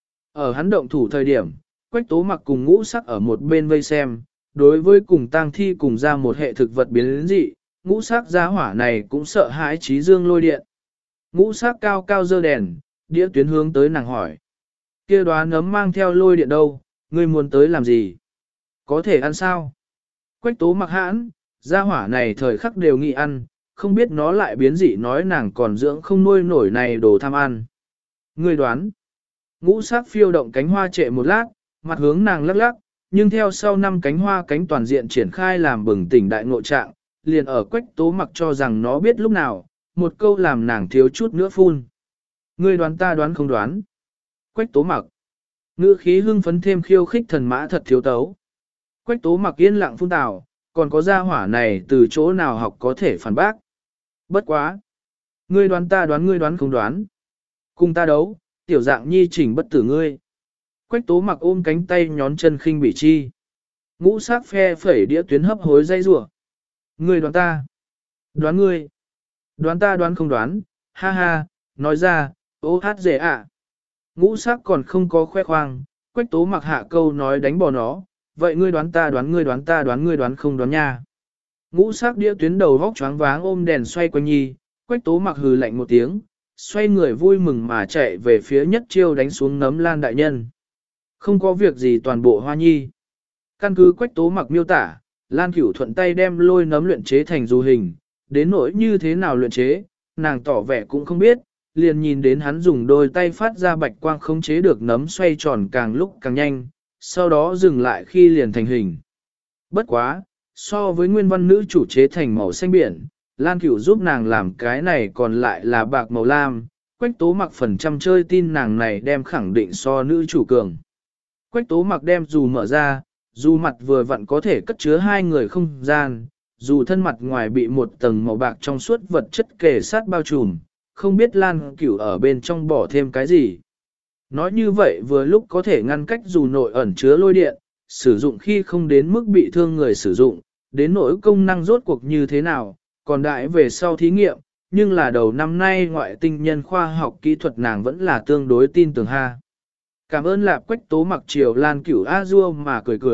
Ở hắn động thủ thời điểm, Quách Tố Mặc cùng ngũ sắc ở một bên vây xem, đối với cùng tang thi cùng ra một hệ thực vật biến đến dị, ngũ sắc gia hỏa này cũng sợ hãi trí dương lôi điện. Ngũ sắc cao cao dơ đèn, đĩa tuyến hướng tới nàng hỏi. Kia đoán nấm mang theo lôi điện đâu, ngươi muốn tới làm gì? Có thể ăn sao? Quách Tố Mặc hãn, gia hỏa này thời khắc đều nghĩ ăn, không biết nó lại biến dị nói nàng còn dưỡng không nuôi nổi này đồ tham ăn. Ngươi đoán. Ngũ sắc phiêu động cánh hoa trệ một lát, mặt hướng nàng lắc lắc, nhưng theo sau năm cánh hoa cánh toàn diện triển khai làm bừng tỉnh đại ngộ trạng, liền ở Quách Tố Mặc cho rằng nó biết lúc nào, một câu làm nàng thiếu chút nữa phun. Ngươi đoán ta đoán không đoán. Quách Tố Mặc. Ngữ khí hưng phấn thêm khiêu khích thần mã thật thiếu tấu. Quách Tố Mặc yên lặng phun tào, còn có gia hỏa này từ chỗ nào học có thể phản bác. Bất quá. Ngươi đoán ta đoán ngươi đoán không đoán. Cùng ta đấu, tiểu dạng nhi chỉnh bất tử ngươi. Quách Tố Mặc ôm cánh tay nhón chân khinh bỉ chi. Ngũ sắc phe phẩy đĩa tuyến hấp hối dây rủa. Ngươi đoán ta. Đoán ngươi. Đoán ta đoán không đoán. Ha ha, nói ra, ô hát dễ ạ. Ngũ sắc còn không có khoe khoang. Quách Tố Mặc hạ câu nói đánh bỏ nó. Vậy ngươi đoán ta đoán ngươi đoán ta đoán ngươi đoán không đoán nha. Ngũ sắc đĩa tuyến đầu vóc choáng váng ôm đèn xoay quanh nhi. Quách Tố Mặc hừ lạnh một tiếng. Xoay người vui mừng mà chạy về phía nhất chiêu đánh xuống nấm Lan đại nhân. Không có việc gì toàn bộ hoa nhi. Căn cứ Quách Tố Mặc miêu tả, Lan Cửu thuận tay đem lôi nấm luyện chế thành dù hình, đến nỗi như thế nào luyện chế, nàng tỏ vẻ cũng không biết, liền nhìn đến hắn dùng đôi tay phát ra bạch quang khống chế được nấm xoay tròn càng lúc càng nhanh, sau đó dừng lại khi liền thành hình. Bất quá, so với nguyên văn nữ chủ chế thành màu xanh biển, Lan Cửu giúp nàng làm cái này còn lại là bạc màu lam, Quách Tố Mặc phần trăm chơi tin nàng này đem khẳng định so nữ chủ cường. Quách Tố Mặc đem dù mở ra, dù mặt vừa vặn có thể cất chứa hai người không gian, dù thân mặt ngoài bị một tầng màu bạc trong suốt vật chất kề sát bao trùm, không biết Lan Cửu ở bên trong bỏ thêm cái gì. Nói như vậy vừa lúc có thể ngăn cách dù nội ẩn chứa lôi điện, sử dụng khi không đến mức bị thương người sử dụng, đến nỗi công năng rốt cuộc như thế nào, còn đại về sau thí nghiệm, nhưng là đầu năm nay ngoại tinh nhân khoa học kỹ thuật nàng vẫn là tương đối tin tưởng ha. Cảm ơn Lạp Quách Tố Mặc chiều Lan Cửu A-dua mà cười cười,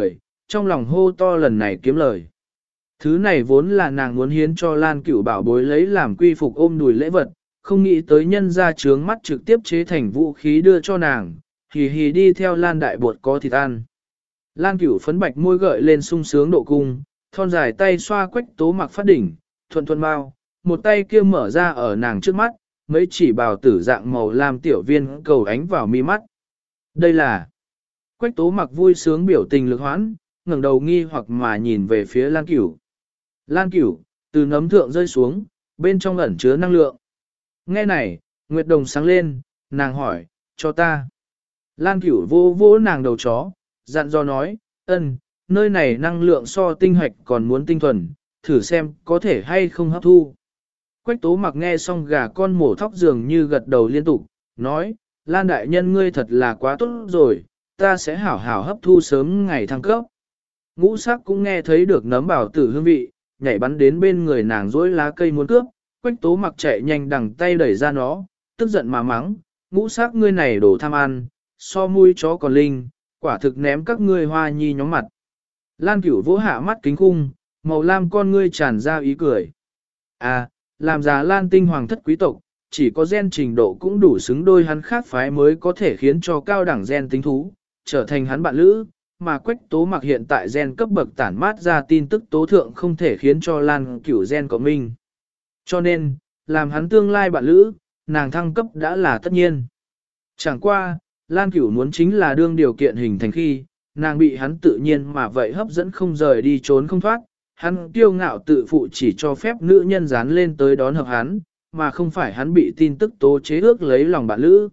trong lòng hô to lần này kiếm lời. Thứ này vốn là nàng muốn hiến cho Lan Cửu bảo bối lấy làm quy phục ôm đùi lễ vật, không nghĩ tới nhân ra trướng mắt trực tiếp chế thành vũ khí đưa cho nàng, hì hì đi theo Lan đại bột có thịt ăn. Lan Cửu phấn bạch môi gợi lên sung sướng độ cung, thon dài tay xoa Quách Tố Mặc phát đỉnh, thuận thuận mau, một tay kia mở ra ở nàng trước mắt, mấy chỉ bào tử dạng màu lam tiểu viên cầu ánh vào mi mắt. Đây là Quách Tố Mặc vui sướng biểu tình lực hoãn, ngẩng đầu nghi hoặc mà nhìn về phía Lan Cửu. Lan Cửu, từ nấm thượng rơi xuống, bên trong ẩn chứa năng lượng. Nghe này, Nguyệt Đồng sáng lên, nàng hỏi, cho ta. Lan Cửu vô vô nàng đầu chó, dặn dò nói, ân, nơi này năng lượng so tinh hoạch còn muốn tinh thuần, thử xem có thể hay không hấp thu. Quách Tố Mặc nghe xong gà con mổ thóc dường như gật đầu liên tục, nói, Lan đại nhân ngươi thật là quá tốt rồi, ta sẽ hảo hảo hấp thu sớm ngày thăng cấp. Ngũ sắc cũng nghe thấy được nấm bảo tử hương vị, nhảy bắn đến bên người nàng dối lá cây muốn cướp, Quách Tố Mặc chạy nhanh đằng tay đẩy ra nó, tức giận mà mắng, ngũ sắc ngươi này đổ tham ăn, so mũi chó còn linh, quả thực ném các ngươi hoa nhi nhóm mặt. Lan Cửu vỗ hạ mắt kính khung, màu lam con ngươi tràn ra ý cười. À, làm già Lan tinh hoàng thất quý tộc, chỉ có gen trình độ cũng đủ xứng đôi hắn khác phái mới có thể khiến cho cao đẳng gen tính thú, trở thành hắn bạn lữ, mà Quách Tố Mặc hiện tại gen cấp bậc tản mát ra tin tức tố thượng không thể khiến cho Lan Cửu gen của mình. Cho nên, làm hắn tương lai bạn lữ, nàng thăng cấp đã là tất nhiên. Chẳng qua, Lan Cửu muốn chính là đương điều kiện hình thành khi, nàng bị hắn tự nhiên mà vậy hấp dẫn không rời đi trốn không thoát, hắn kiêu ngạo tự phụ chỉ cho phép nữ nhân dán lên tới đón hợp hắn, mà không phải hắn bị tin tức tố chế ước lấy lòng bạn lữ.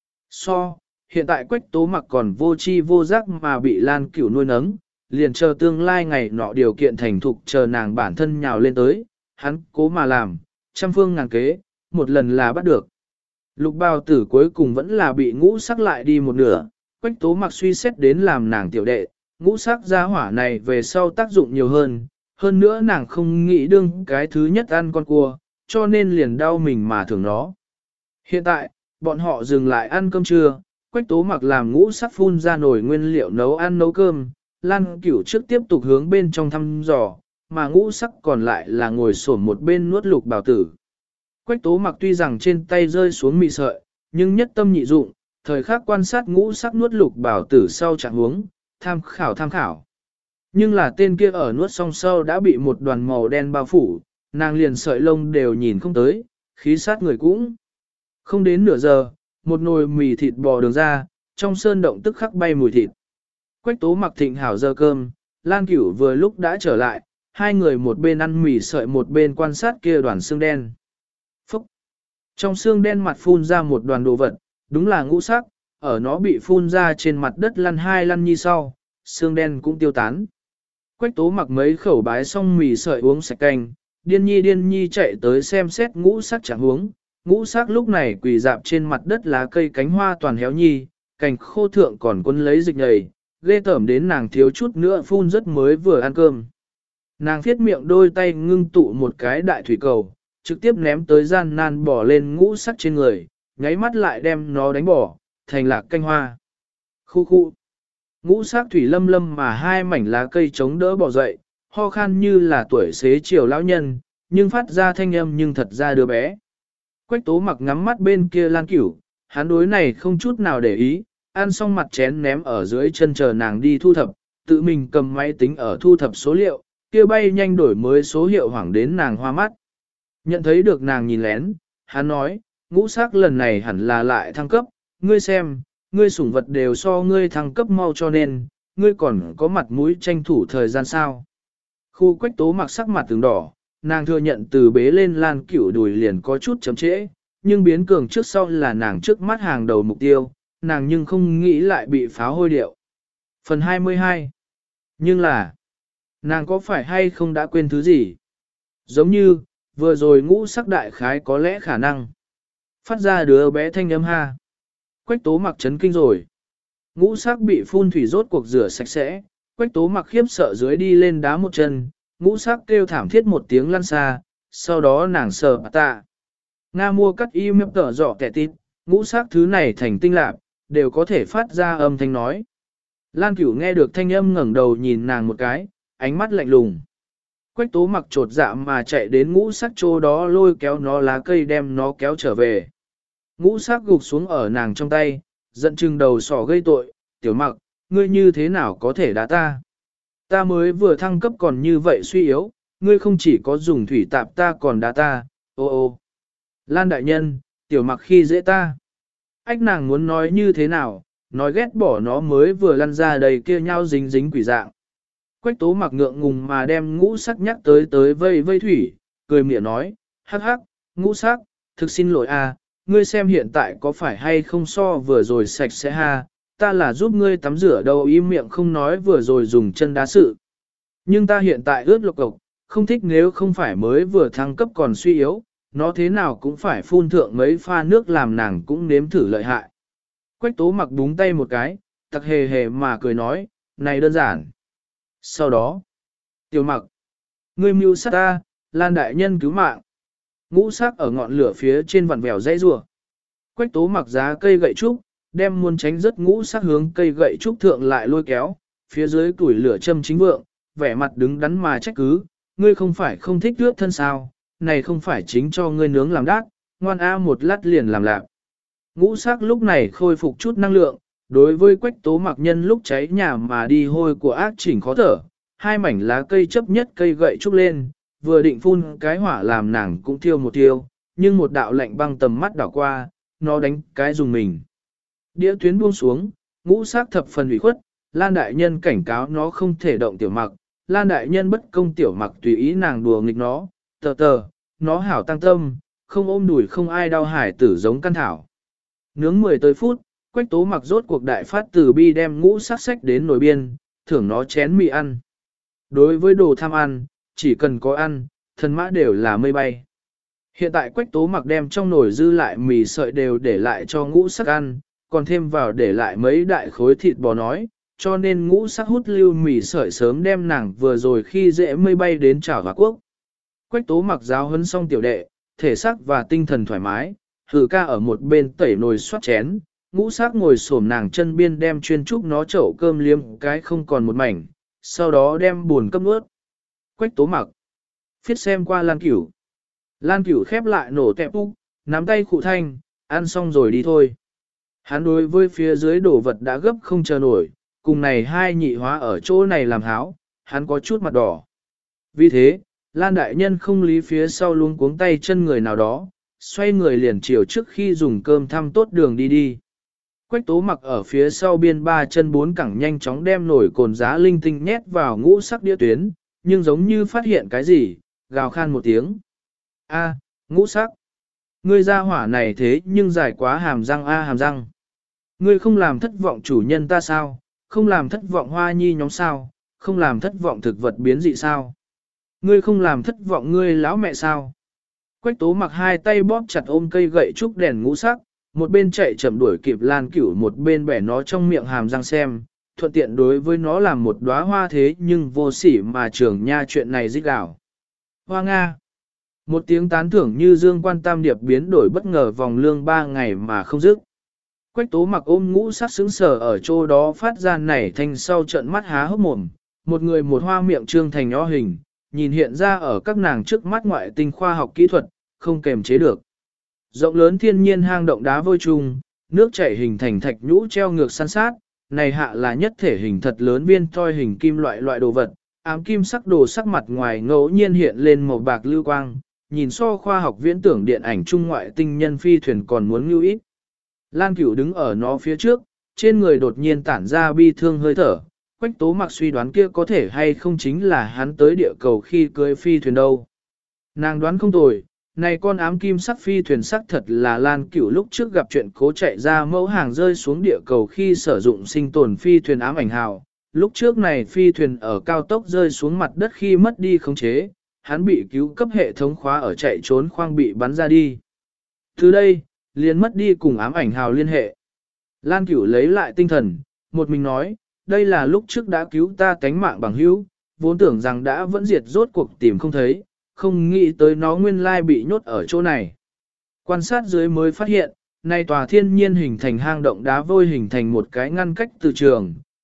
So, hiện tại Quách Tố Mặc còn vô chi vô giác mà bị Lan Cửu nuôi nấng, liền chờ tương lai ngày nọ điều kiện thành thục chờ nàng bản thân nhào lên tới, hắn cố mà làm, trăm phương ngàn kế, một lần là bắt được. Lục bào tử cuối cùng vẫn là bị ngũ sắc lại đi một nửa, Quách Tố Mặc suy xét đến làm nàng tiểu đệ, ngũ sắc gia hỏa này về sau tác dụng nhiều hơn, hơn nữa nàng không nghĩ đương cái thứ nhất ăn con cua, cho nên liền đau mình mà thưởng nó. Hiện tại, bọn họ dừng lại ăn cơm trưa, Quách Tố Mặc làm ngũ sắc phun ra nồi nguyên liệu nấu ăn nấu cơm, Lan Cửu trước tiếp tục hướng bên trong thăm dò, mà ngũ sắc còn lại là ngồi xổm một bên nuốt lục bào tử. Quách Tố Mặc tuy rằng trên tay rơi xuống mị sợi, nhưng nhất tâm nhị dụng, thời khắc quan sát ngũ sắc nuốt lục bào tử sau trạng huống, tham khảo tham khảo. Nhưng là tên kia ở nuốt song sau đã bị một đoàn màu đen bao phủ, nàng liền sợi lông đều nhìn không tới, khí sát người cũng. Không đến nửa giờ, một nồi mì thịt bò đường ra, trong sơn động tức khắc bay mùi thịt. Quách Tố Mặc thịnh hảo giờ cơm, Lan Cửu vừa lúc đã trở lại, hai người một bên ăn mì sợi một bên quan sát kia đoàn xương đen. Phúc! Trong xương đen mặt phun ra một đoàn đồ vật, đúng là ngũ sắc, ở nó bị phun ra trên mặt đất lăn hai lăn nhi sau, xương đen cũng tiêu tán. Quách Tố Mặc mấy khẩu bái xong mì sợi uống sạch canh, điên nhi điên nhi chạy tới xem xét ngũ sắc chẳng huống. Ngũ sắc lúc này quỳ dạp trên mặt đất lá cây cánh hoa toàn héo nhi, cành khô thượng còn quấn lấy dịch nhầy, ghê tởm đến nàng thiếu chút nữa phun rất mới vừa ăn cơm. Nàng thiết miệng đôi tay ngưng tụ một cái đại thủy cầu, trực tiếp ném tới gian nan bỏ lên ngũ sắc trên người, nháy mắt lại đem nó đánh bỏ, thành lạc canh hoa. Khu khu. Ngũ sắc thủy lâm lâm mà hai mảnh lá cây chống đỡ bỏ dậy, ho khan như là tuổi xế chiều lão nhân, nhưng phát ra thanh âm nhưng thật ra đứa bé. Quách Tố Mặc ngắm mắt bên kia Lan Cửu, hắn đối này không chút nào để ý, ăn xong mặt chén ném ở dưới chân chờ nàng đi thu thập, tự mình cầm máy tính ở thu thập số liệu, kia bay nhanh đổi mới số hiệu hoảng đến nàng hoa mắt. Nhận thấy được nàng nhìn lén, hắn nói, ngũ sắc lần này hẳn là lại thăng cấp, ngươi xem, ngươi sủng vật đều so ngươi thăng cấp mau cho nên, ngươi còn có mặt mũi tranh thủ thời gian sao. Khu Quách Tố Mặc sắc mặt từng đỏ, nàng thừa nhận từ bế lên Lan Cửu đùi liền có chút chậm trễ, nhưng biến cường trước sau là nàng trước mắt hàng đầu mục tiêu, nàng nhưng không nghĩ lại bị pháo hôi điệu. Phần hai mươi hai. Nhưng là, nàng có phải hay không đã quên thứ gì? Giống như, vừa rồi ngũ sắc đại khái có lẽ khả năng. Phát ra đứa bé thanh âm ha. Quách Tố Mặc chấn kinh rồi. Ngũ sắc bị phun thủy rốt cuộc rửa sạch sẽ, Quách Tố Mặc khiếp sợ dưới đi lên đá một chân, ngũ sắc kêu thảm thiết một tiếng lăn xa, sau đó nàng sờ bà tạ. Nga mua cắt y mếp tở dọ kẻ tít, ngũ sắc thứ này thành tinh lạc, đều có thể phát ra âm thanh nói. Lan Cửu nghe được thanh âm ngẩng đầu nhìn nàng một cái, ánh mắt lạnh lùng. Quách tố mặc trột dạ mà chạy đến ngũ sắc chỗ đó lôi kéo nó lá cây đem nó kéo trở về. Ngũ sắc gục xuống ở nàng trong tay, giận chừng đầu sỏ gây tội, tiểu mặc, ngươi như thế nào có thể đá ta? Ta mới vừa thăng cấp còn như vậy suy yếu, ngươi không chỉ có dùng thủy tạp ta còn đá ta, ô ô. Lan đại nhân, tiểu mặc khi dễ ta. Ách nàng muốn nói như thế nào, nói ghét bỏ nó mới vừa lăn ra đầy kia nhau dính dính quỷ dạng. Quách tố mặc ngượng ngùng mà đem ngũ sắc nhắc tới tới vây vây thủy, cười miệng nói, hắc hắc, ngũ sắc, thực xin lỗi a, ngươi xem hiện tại có phải hay không so vừa rồi sạch sẽ ha, ta là giúp ngươi tắm rửa đâu im miệng không nói vừa rồi dùng chân đá sự. Nhưng ta hiện tại ướt lộc cộc, không thích nếu không phải mới vừa thăng cấp còn suy yếu, nó thế nào cũng phải phun thượng mấy pha nước làm nàng cũng nếm thử lợi hại. Quách tố mặc búng tay một cái, tặc hề hề mà cười nói, này đơn giản. Sau đó, tiểu mặc, ngươi mưu sát ta, Lan đại nhân cứu mạng. Ngũ sắc ở ngọn lửa phía trên vằn vèo dãy rùa. Quách tố mặc giá cây gậy trúc, đem muốn tránh rất ngũ sắc hướng cây gậy trúc thượng lại lôi kéo, phía dưới tuổi lửa châm chính vượng, vẻ mặt đứng đắn mà trách cứ, ngươi không phải không thích rước thân sao, này không phải chính cho ngươi nướng làm đát, ngoan a một lát liền làm lạc. Ngũ sắc lúc này khôi phục chút năng lượng, đối với quách tố mặc nhân lúc cháy nhà mà đi hôi của ác chỉnh khó thở, hai mảnh lá cây chấp nhất cây gậy trúc lên, vừa định phun cái hỏa làm nàng cũng thiêu một thiêu, nhưng một đạo lạnh băng tầm mắt đảo qua, nó đánh cái dùng mình. Đĩa tuyến buông xuống, ngũ sắc thập phần ủy khuất, Lan đại nhân cảnh cáo nó không thể động tiểu mặc, Lan đại nhân bất công tiểu mặc tùy ý nàng đùa nghịch nó, tờ tờ, nó hảo tăng tâm, không ôm đùi không ai đau hải tử giống căn thảo. Nướng mười tới phút, quách tố mặc rốt cuộc đại phát từ bi đem ngũ sắc sách đến nồi biên, thưởng nó chén mì ăn. Đối với đồ tham ăn, chỉ cần có ăn, thần mã đều là mây bay. Hiện tại quách tố mặc đem trong nồi dư lại mì sợi đều để lại cho ngũ sắc ăn, còn thêm vào để lại mấy đại khối thịt bò nói, cho nên ngũ sắc hút lưu mì sợi sớm đem nàng vừa rồi khi dễ mây bay đến chảo và quốc. Quách tố mặc giáo huấn xong tiểu đệ, thể xác và tinh thần thoải mái, hử ca ở một bên tẩy nồi xoát chén, ngũ sắc ngồi xổm nàng chân biên đem chuyên trúc nó chậu cơm liếm cái không còn một mảnh, sau đó đem buồn cấp nuốt. Quách tố mặc, phiết xem qua Lan Cửu. Lan Cửu khép lại nổ tẹp úc, nắm tay khụ thanh, ăn xong rồi đi thôi. Hắn đối với phía dưới đổ vật đã gấp không chờ nổi, cùng này hai nhị hóa ở chỗ này làm háo, hắn có chút mặt đỏ. Vì thế, Lan đại nhân không lý phía sau luống cuống tay chân người nào đó, xoay người liền chiều trước khi dùng cơm thăm tốt đường đi đi. Quách tố mặc ở phía sau biên ba chân bốn cẳng nhanh chóng đem nổi cồn giá linh tinh nhét vào ngũ sắc đĩa tuyến, nhưng giống như phát hiện cái gì, gào khan một tiếng. A, ngũ sắc. Ngươi ra hỏa này thế nhưng dài quá hàm răng a hàm răng. Ngươi không làm thất vọng chủ nhân ta sao, không làm thất vọng hoa nhi nhóm sao, không làm thất vọng thực vật biến dị sao. Ngươi không làm thất vọng ngươi lão mẹ sao. Quách tố mặc hai tay bóp chặt ôm cây gậy trúc đèn ngũ sắc, một bên chạy chậm đuổi kịp Lan Cửu một bên bẻ nó trong miệng hàm răng xem, thuận tiện đối với nó làm một đóa hoa thế nhưng vô sỉ mà trưởng nha chuyện này dích đảo. Hoa Nga. Một tiếng tán thưởng như dương quan tam điệp biến đổi bất ngờ vòng lương ba ngày mà không dứt. Quách tố mặc ôm ngũ sắc sững sờ ở chỗ đó phát ra nảy thanh sau trận mắt há hốc mồm, một người một hoa miệng trương thành nhỏ hình, nhìn hiện ra ở các nàng trước mắt ngoại tinh khoa học kỹ thuật, không kềm chế được. Rộng lớn thiên nhiên hang động đá vôi trùng, nước chảy hình thành thạch nhũ treo ngược san sát, này hạ là nhất thể hình thật lớn viên thoi hình kim loại loại đồ vật, ám kim sắc đồ sắc mặt ngoài ngẫu nhiên hiện lên màu bạc lưu quang, nhìn so khoa học viễn tưởng điện ảnh trung ngoại tinh nhân phi thuyền còn muốn lưu ít. Lan Cửu đứng ở nó phía trước, trên người đột nhiên tản ra bi thương hơi thở, Quách tố mặc suy đoán kia có thể hay không chính là hắn tới địa cầu khi cưới phi thuyền đâu. Nàng đoán không tồi, này con ám kim sắc phi thuyền sắc thật là Lan Cửu lúc trước gặp chuyện cố chạy ra mẫu hàng rơi xuống địa cầu khi sử dụng sinh tồn phi thuyền ám ảnh hào. Lúc trước này phi thuyền ở cao tốc rơi xuống mặt đất khi mất đi khống chế, hắn bị cứu cấp hệ thống khóa ở chạy trốn khoang bị bắn ra đi. Từ đây, liền mất đi cùng ám ảnh hào liên hệ. Lan Cửu lấy lại tinh thần, một mình nói, đây là lúc trước đã cứu ta tánh mạng bằng hữu, vốn tưởng rằng đã vẫn diệt rốt cuộc tìm không thấy, không nghĩ tới nó nguyên lai bị nhốt ở chỗ này. Quan sát dưới mới phát hiện, nay tòa thiên nhiên hình thành hang động đá vôi hình thành một cái ngăn cách từ trường,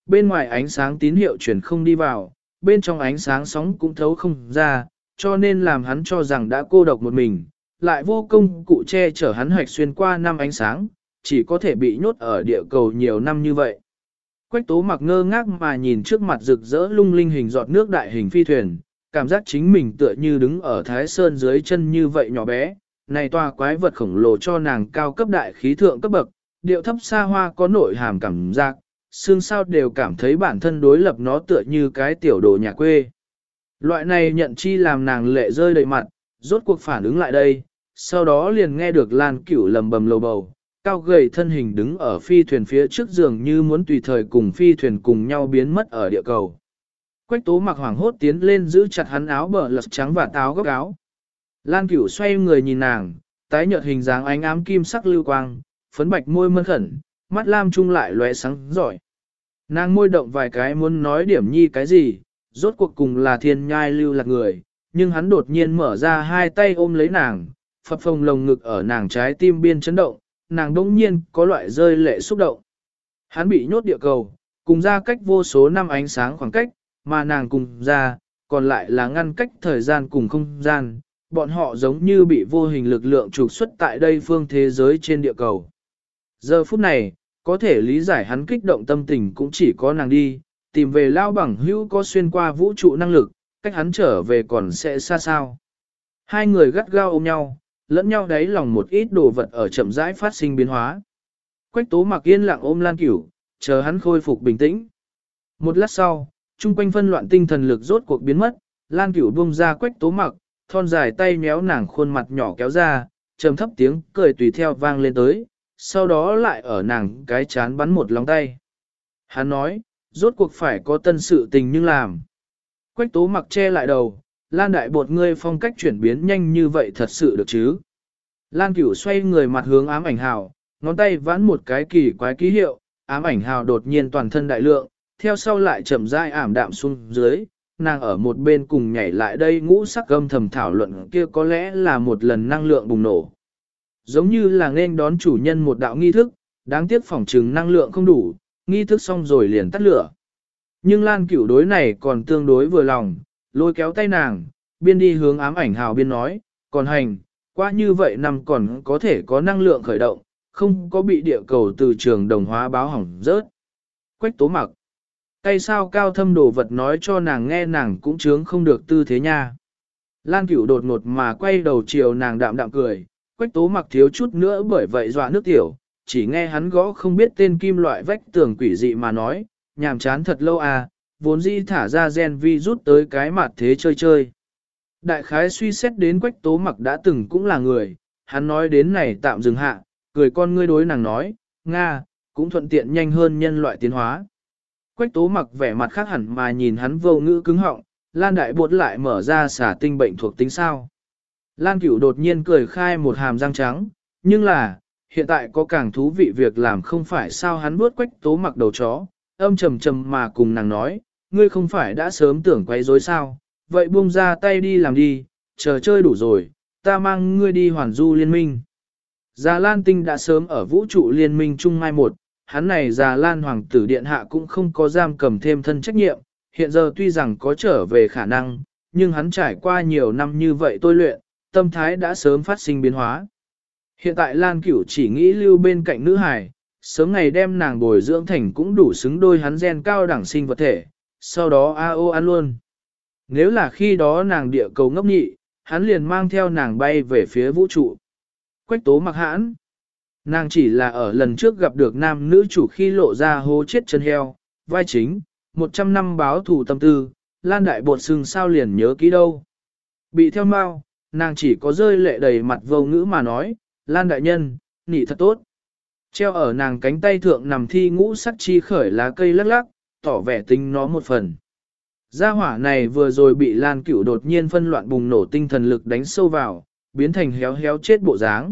bên ngoài ánh sáng tín hiệu truyền không đi vào, bên trong ánh sáng sóng cũng thấu không ra, cho nên làm hắn cho rằng đã cô độc một mình, lại vô công cụ che chở hắn hoạch xuyên qua năm ánh sáng, chỉ có thể bị nhốt ở địa cầu nhiều năm như vậy. Quách Tố Mặc ngơ ngác mà nhìn trước mặt rực rỡ lung linh hình giọt nước đại hình phi thuyền, cảm giác chính mình tựa như đứng ở Thái Sơn dưới chân như vậy nhỏ bé, này tòa quái vật khổng lồ cho nàng cao cấp đại khí thượng cấp bậc, điệu thấp xa hoa có nội hàm cảm giác, xương sao đều cảm thấy bản thân đối lập nó tựa như cái tiểu đồ nhà quê. Loại này nhận chi làm nàng lệ rơi đầy mặt, rốt cuộc phản ứng lại đây, sau đó liền nghe được Lan Cửu lầm bầm lầu bầu, cao gầy thân hình đứng ở phi thuyền phía trước giường như muốn tùy thời cùng phi thuyền cùng nhau biến mất ở địa cầu. Quách Tố Mặc hoảng hốt tiến lên giữ chặt hắn áo bờ lật trắng và táo góc áo. Lan Cửu xoay người nhìn nàng, tái nhợt hình dáng ánh ám kim sắc lưu quang, phấn bạch môi mơn khẩn, mắt lam trung lại lóe sáng giỏi. Nàng môi động vài cái muốn nói điểm nhi cái gì, rốt cuộc cùng là thiên nhai lưu lạc người, nhưng hắn đột nhiên mở ra hai tay ôm lấy nàng, phập phồng lồng ngực ở nàng trái tim biên chấn động, nàng đông nhiên có loại rơi lệ xúc động. Hắn bị nhốt địa cầu, cùng ra cách vô số năm ánh sáng khoảng cách, mà nàng cùng ra, còn lại là ngăn cách thời gian cùng không gian, bọn họ giống như bị vô hình lực lượng trục xuất tại đây phương thế giới trên địa cầu. Giờ phút này, có thể lý giải hắn kích động tâm tình cũng chỉ có nàng đi, tìm về lao bằng hữu có xuyên qua vũ trụ năng lực, cách hắn trở về còn sẽ xa sao. Hai người gắt gao ôm nhau, lẫn nhau đáy lòng một ít đồ vật ở chậm rãi phát sinh biến hóa. Quách Tố Mặc yên lặng ôm Lan Cửu, chờ hắn khôi phục bình tĩnh. Một lát sau, chung quanh phân loạn tinh thần lực rốt cuộc biến mất, Lan Cửu buông ra Quách Tố Mặc, thon dài tay méo nàng khuôn mặt nhỏ kéo ra, trầm thấp tiếng cười tùy theo vang lên tới, sau đó lại ở nàng cái chán bắn một lóng tay. Hắn nói, rốt cuộc phải có tân sự tình nhưng làm. Quách Tố Mặc che lại đầu, Lan đại bột ngươi phong cách chuyển biến nhanh như vậy thật sự được chứ. Lan Cửu xoay người mặt hướng ám ảnh hào, ngón tay vãn một cái kỳ quái ký hiệu, ám ảnh hào đột nhiên toàn thân đại lượng, theo sau lại chậm rãi ảm đạm xuống dưới, nàng ở một bên cùng nhảy lại đây ngũ sắc âm thầm thảo luận kia có lẽ là một lần năng lượng bùng nổ. Giống như là nên đón chủ nhân một đạo nghi thức, đáng tiếc phỏng trừng năng lượng không đủ, nghi thức xong rồi liền tắt lửa. Nhưng Lan Cửu đối này còn tương đối vừa lòng, lôi kéo tay nàng, biên đi hướng ám ảnh hào biên nói, còn hành, qua như vậy năm còn có thể có năng lượng khởi động, không có bị địa cầu từ trường đồng hóa báo hỏng rớt. Quách Tố Mặc, tay sao cao thâm đồ vật nói cho nàng nghe nàng cũng chướng không được tư thế nha. Lan Cửu đột ngột mà quay đầu chiều nàng đạm đạm cười, Quách Tố Mặc thiếu chút nữa bởi vậy dọa nước tiểu, chỉ nghe hắn gõ không biết tên kim loại vách tường quỷ dị mà nói, nhàm chán thật lâu à, vốn dĩ thả ra gen vi rút tới cái mặt thế chơi chơi. Đại khái suy xét đến Quách Tố Mặc đã từng cũng là người, hắn nói đến này tạm dừng hạ, cười con ngươi đối nàng nói, Nga, cũng thuận tiện nhanh hơn nhân loại tiến hóa. Quách Tố Mặc vẻ mặt khác hẳn mà nhìn hắn vô ngữ cứng họng, Lan đại bột lại mở ra xả tinh bệnh thuộc tính sao. Lan Cửu đột nhiên cười khai một hàm răng trắng, nhưng là, hiện tại có càng thú vị việc làm không phải sao hắn vuốt Quách Tố Mặc đầu chó, âm trầm trầm mà cùng nàng nói, ngươi không phải đã sớm tưởng quấy rối sao, vậy buông ra tay đi làm đi, chờ chơi đủ rồi, ta mang ngươi đi hoàn du liên minh. Già Lan Tinh đã sớm ở vũ trụ liên minh chung mai một, hắn này Già Lan Hoàng tử điện hạ cũng không có giam cầm thêm thân trách nhiệm, hiện giờ tuy rằng có trở về khả năng, nhưng hắn trải qua nhiều năm như vậy tôi luyện, tâm thái đã sớm phát sinh biến hóa. Hiện tại Lan Cửu chỉ nghĩ lưu bên cạnh nữ hài, sớm ngày đem nàng bồi dưỡng thành cũng đủ xứng đôi hắn gen cao đẳng sinh vật thể, sau đó a ô ăn luôn. Nếu là khi đó nàng địa cầu ngốc nhị, hắn liền mang theo nàng bay về phía vũ trụ. Quách Tố Mặc hãn. Nàng chỉ là ở lần trước gặp được nam nữ chủ khi lộ ra hố chết chân heo, vai chính, một trăm năm báo thù tâm tư, Lan đại bột sừng sao liền nhớ kỹ đâu. Bị theo mau, nàng chỉ có rơi lệ đầy mặt vô ngữ mà nói, Lan đại nhân, nị thật tốt. Treo ở nàng cánh tay thượng nằm thi ngũ sắc chi khởi lá cây lắc lắc, tỏ vẻ tính nó một phần. Gia hỏa này vừa rồi bị Lan Cửu đột nhiên phân loạn bùng nổ tinh thần lực đánh sâu vào, biến thành héo héo chết bộ dáng.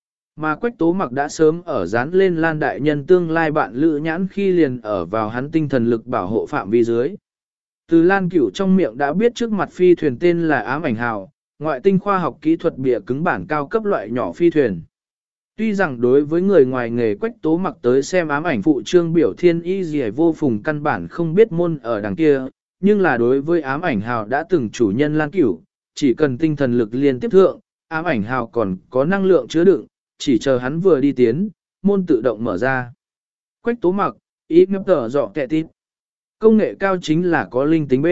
Mà Quách Tố Mặc đã sớm ở dán lên Lan đại nhân tương lai bạn lữ nhãn khi liền ở vào hắn tinh thần lực bảo hộ phạm vi dưới. Từ Lan Cửu trong miệng đã biết trước mặt phi thuyền tên là ám ảnh hào, ngoại tinh khoa học kỹ thuật bìa cứng bản cao cấp loại nhỏ phi thuyền. Tuy rằng đối với người ngoài nghề Quách Tố Mặc tới xem ám ảnh phụ trương biểu thiên y gì vô phùng căn bản không biết môn ở đằng kia, nhưng là đối với ám ảnh hào đã từng chủ nhân Lan Cửu, chỉ cần tinh thần lực liên tiếp thượng, ám ảnh hào còn có năng lượng chứa đựng, chỉ chờ hắn vừa đi tiến, môn tự động mở ra. Quách Tố Mặc, ý ngấp tở dọ kẹ tít. Công nghệ cao chính là có linh tính B.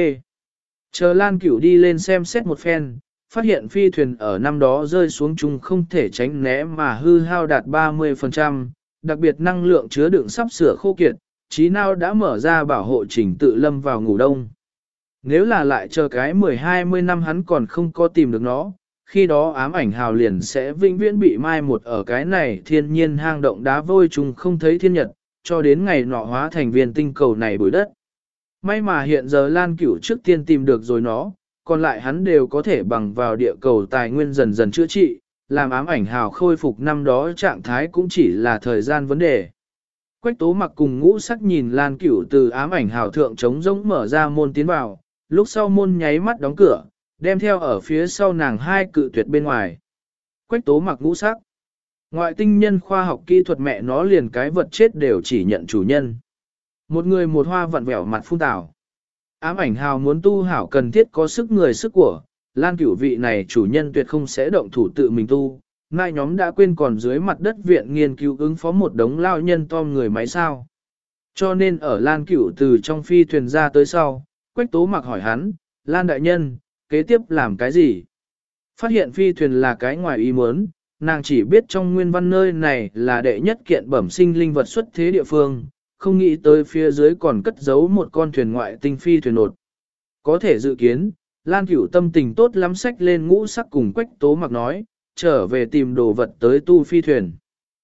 Chờ Lan Cửu đi lên xem xét một phen, phát hiện phi thuyền ở năm đó rơi xuống chung không thể tránh né mà hư hao đạt ba mươi phần trăm, đặc biệt năng lượng chứa đựng sắp sửa khô kiệt, trí nào đã mở ra bảo hộ trình tự lâm vào ngủ đông. Nếu là lại chờ cái mười hai mươi năm hắn còn không có tìm được nó, khi đó ám ảnh hào liền sẽ vĩnh viễn bị mai một ở cái này thiên nhiên hang động đá vôi chung không thấy thiên nhật, cho đến ngày nọ hóa thành viên tinh cầu này bụi đất. May mà hiện giờ Lan Cửu trước tiên tìm được rồi nó, còn lại hắn đều có thể bằng vào địa cầu tài nguyên dần dần chữa trị, làm ám ảnh hào khôi phục năm đó trạng thái cũng chỉ là thời gian vấn đề. Quách Tố Mặc cùng Ngũ Sắc nhìn Lan Cửu từ ám ảnh hào thượng trống rỗng mở ra môn tiến vào, lúc sau môn nháy mắt đóng cửa, đem theo ở phía sau nàng hai cự tuyệt bên ngoài. Quách Tố Mặc Ngũ Sắc. Ngoại tinh nhân khoa học kỹ thuật mẹ nó liền cái vật chết đều chỉ nhận chủ nhân. Một người một hoa vặn vẹo mặt phun tảo. Ám ảnh hào muốn tu hảo cần thiết có sức người sức của, Lan Cửu vị này chủ nhân tuyệt không sẽ động thủ tự mình tu. Mai nhóm đã quên còn dưới mặt đất viện nghiên cứu ứng phó một đống lao nhân tom người máy sao. Cho nên ở Lan Cửu từ trong phi thuyền ra tới sau, Quách Tố Mặc hỏi hắn, Lan đại nhân, kế tiếp làm cái gì? Phát hiện phi thuyền là cái ngoài ý muốn, nàng chỉ biết trong nguyên văn nơi này là đệ nhất kiện bẩm sinh linh vật xuất thế địa phương, không nghĩ tới phía dưới còn cất giấu một con thuyền ngoại tinh phi thuyền nột. Có thể dự kiến, Lan Cửu tâm tình tốt lắm xách lên Ngũ Sắc cùng Quách Tố Mặc nói, trở về tìm đồ vật tới tu phi thuyền.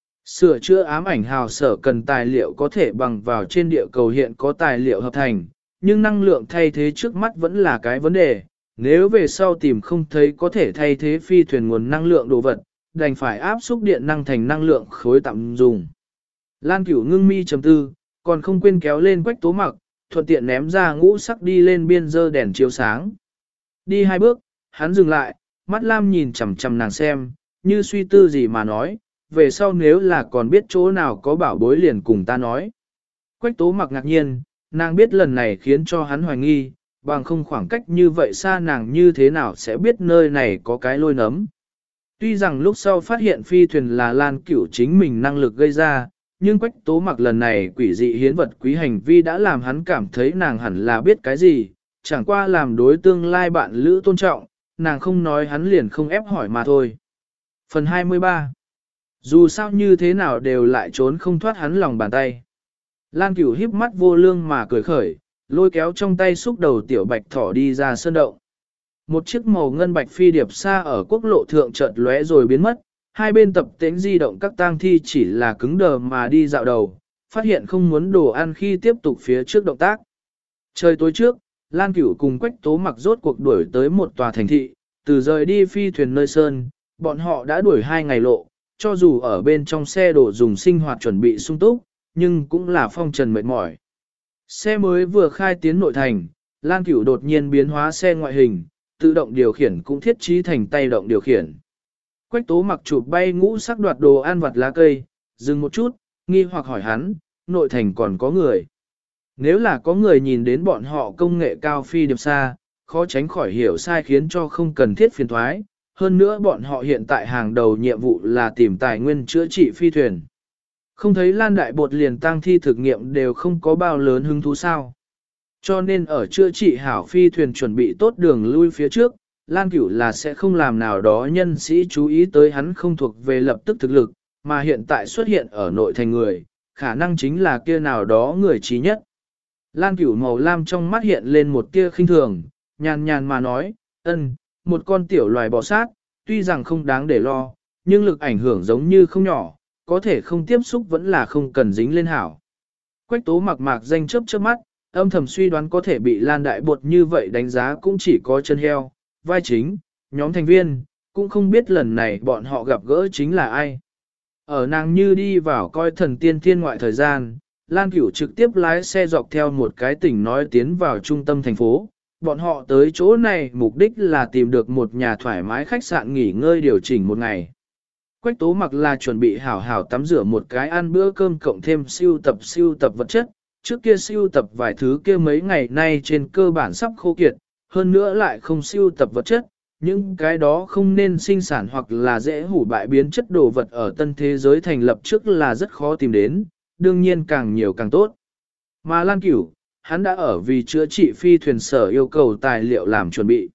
Sửa chữa ám ảnh hào sở cần tài liệu có thể bằng vào trên địa cầu hiện có tài liệu hợp thành, nhưng năng lượng thay thế trước mắt vẫn là cái vấn đề. Nếu về sau tìm không thấy có thể thay thế phi thuyền nguồn năng lượng đồ vật, đành phải áp xúc điện năng thành năng lượng khối tạm dùng. Lan Cửu ngưng mi chấm tư, còn không quên kéo lên Quách Tố Mặc, thuận tiện ném ra Ngũ Sắc đi lên biên dơ đèn chiếu sáng. Đi hai bước, hắn dừng lại, mắt lam nhìn chằm chằm nàng xem, như suy tư gì mà nói, về sau nếu là còn biết chỗ nào có bảo bối liền cùng ta nói. Quách Tố Mặc ngạc nhiên, nàng biết lần này khiến cho hắn hoài nghi, bằng không khoảng cách như vậy xa nàng như thế nào sẽ biết nơi này có cái lôi nấm. Tuy rằng lúc sau phát hiện phi thuyền là Lan Cửu chính mình năng lực gây ra, nhưng Quách Tố Mặc lần này quỷ dị hiến vật quý hành vi đã làm hắn cảm thấy nàng hẳn là biết cái gì, chẳng qua làm đối tương lai bạn lữ tôn trọng, nàng không nói hắn liền không ép hỏi mà thôi. Phần hai mươi ba. Dù sao như thế nào đều lại trốn không thoát hắn lòng bàn tay. Lan Cửu híp mắt vô lương mà cười khởi, lôi kéo trong tay xúc đầu tiểu bạch thỏ đi ra sơn động. Một chiếc màu ngân bạch phi điệp xa ở quốc lộ thượng chợt lóe rồi biến mất, hai bên tập tễnh di động các tang thi chỉ là cứng đờ mà đi dạo đầu, phát hiện không muốn đồ ăn khi tiếp tục phía trước động tác. Trời tối trước, Lan Cửu cùng Quách Tố Mặc rốt cuộc đuổi tới một tòa thành thị, từ rời đi phi thuyền nơi sơn, bọn họ đã đuổi hai ngày lộ, cho dù ở bên trong xe đồ dùng sinh hoạt chuẩn bị sung túc, nhưng cũng là phong trần mệt mỏi. Xe mới vừa khai tiến nội thành, Lan Cửu đột nhiên biến hóa xe ngoại hình, tự động điều khiển cũng thiết trí thành tay động điều khiển. Quách Tố Mặc chụp bay Ngũ Sắc đoạt đồ ăn vặt lá cây, dừng một chút, nghi hoặc hỏi hắn, nội thành còn có người. Nếu là có người nhìn đến bọn họ công nghệ cao phi điệp xa, khó tránh khỏi hiểu sai khiến cho không cần thiết phiền thoái, hơn nữa bọn họ hiện tại hàng đầu nhiệm vụ là tìm tài nguyên chữa trị phi thuyền. Không thấy Lan Đại Bột liền tăng thi thực nghiệm đều không có bao lớn hứng thú sao. Cho nên ở chữa trị hảo phi thuyền chuẩn bị tốt đường lui phía trước, Lan Cửu là sẽ không làm nào đó nhân sĩ chú ý tới hắn không thuộc về lập tức thực lực, mà hiện tại xuất hiện ở nội thành người, khả năng chính là kia nào đó người trí nhất. Lan Cửu màu lam trong mắt hiện lên một tia khinh thường, nhàn nhàn mà nói, ân, một con tiểu loài bò sát, tuy rằng không đáng để lo, nhưng lực ảnh hưởng giống như không nhỏ, có thể không tiếp xúc vẫn là không cần dính lên hảo. Quách Tố Mặc mạc danh chớp chớp mắt, âm thầm suy đoán có thể bị Lan Đại Bột như vậy đánh giá cũng chỉ có chân heo, vai chính, nhóm thành viên, cũng không biết lần này bọn họ gặp gỡ chính là ai. Ở nàng như đi vào coi thần tiên thiên ngoại thời gian, Lan Cửu trực tiếp lái xe dọc theo một cái tỉnh nói tiến vào trung tâm thành phố. Bọn họ tới chỗ này mục đích là tìm được một nhà thoải mái khách sạn nghỉ ngơi điều chỉnh một ngày. Quách tố mặc là chuẩn bị hảo hảo tắm rửa một cái ăn bữa cơm cộng thêm siêu tập siêu tập vật chất, trước kia siêu tập vài thứ kia mấy ngày nay trên cơ bản sắp khô kiệt, hơn nữa lại không siêu tập vật chất, những cái đó không nên sinh sản hoặc là dễ hủ bại biến chất đồ vật ở tân thế giới thành lập trước là rất khó tìm đến, đương nhiên càng nhiều càng tốt. Mà Lan Cửu, hắn đã ở vì chữa trị phi thuyền sở yêu cầu tài liệu làm chuẩn bị.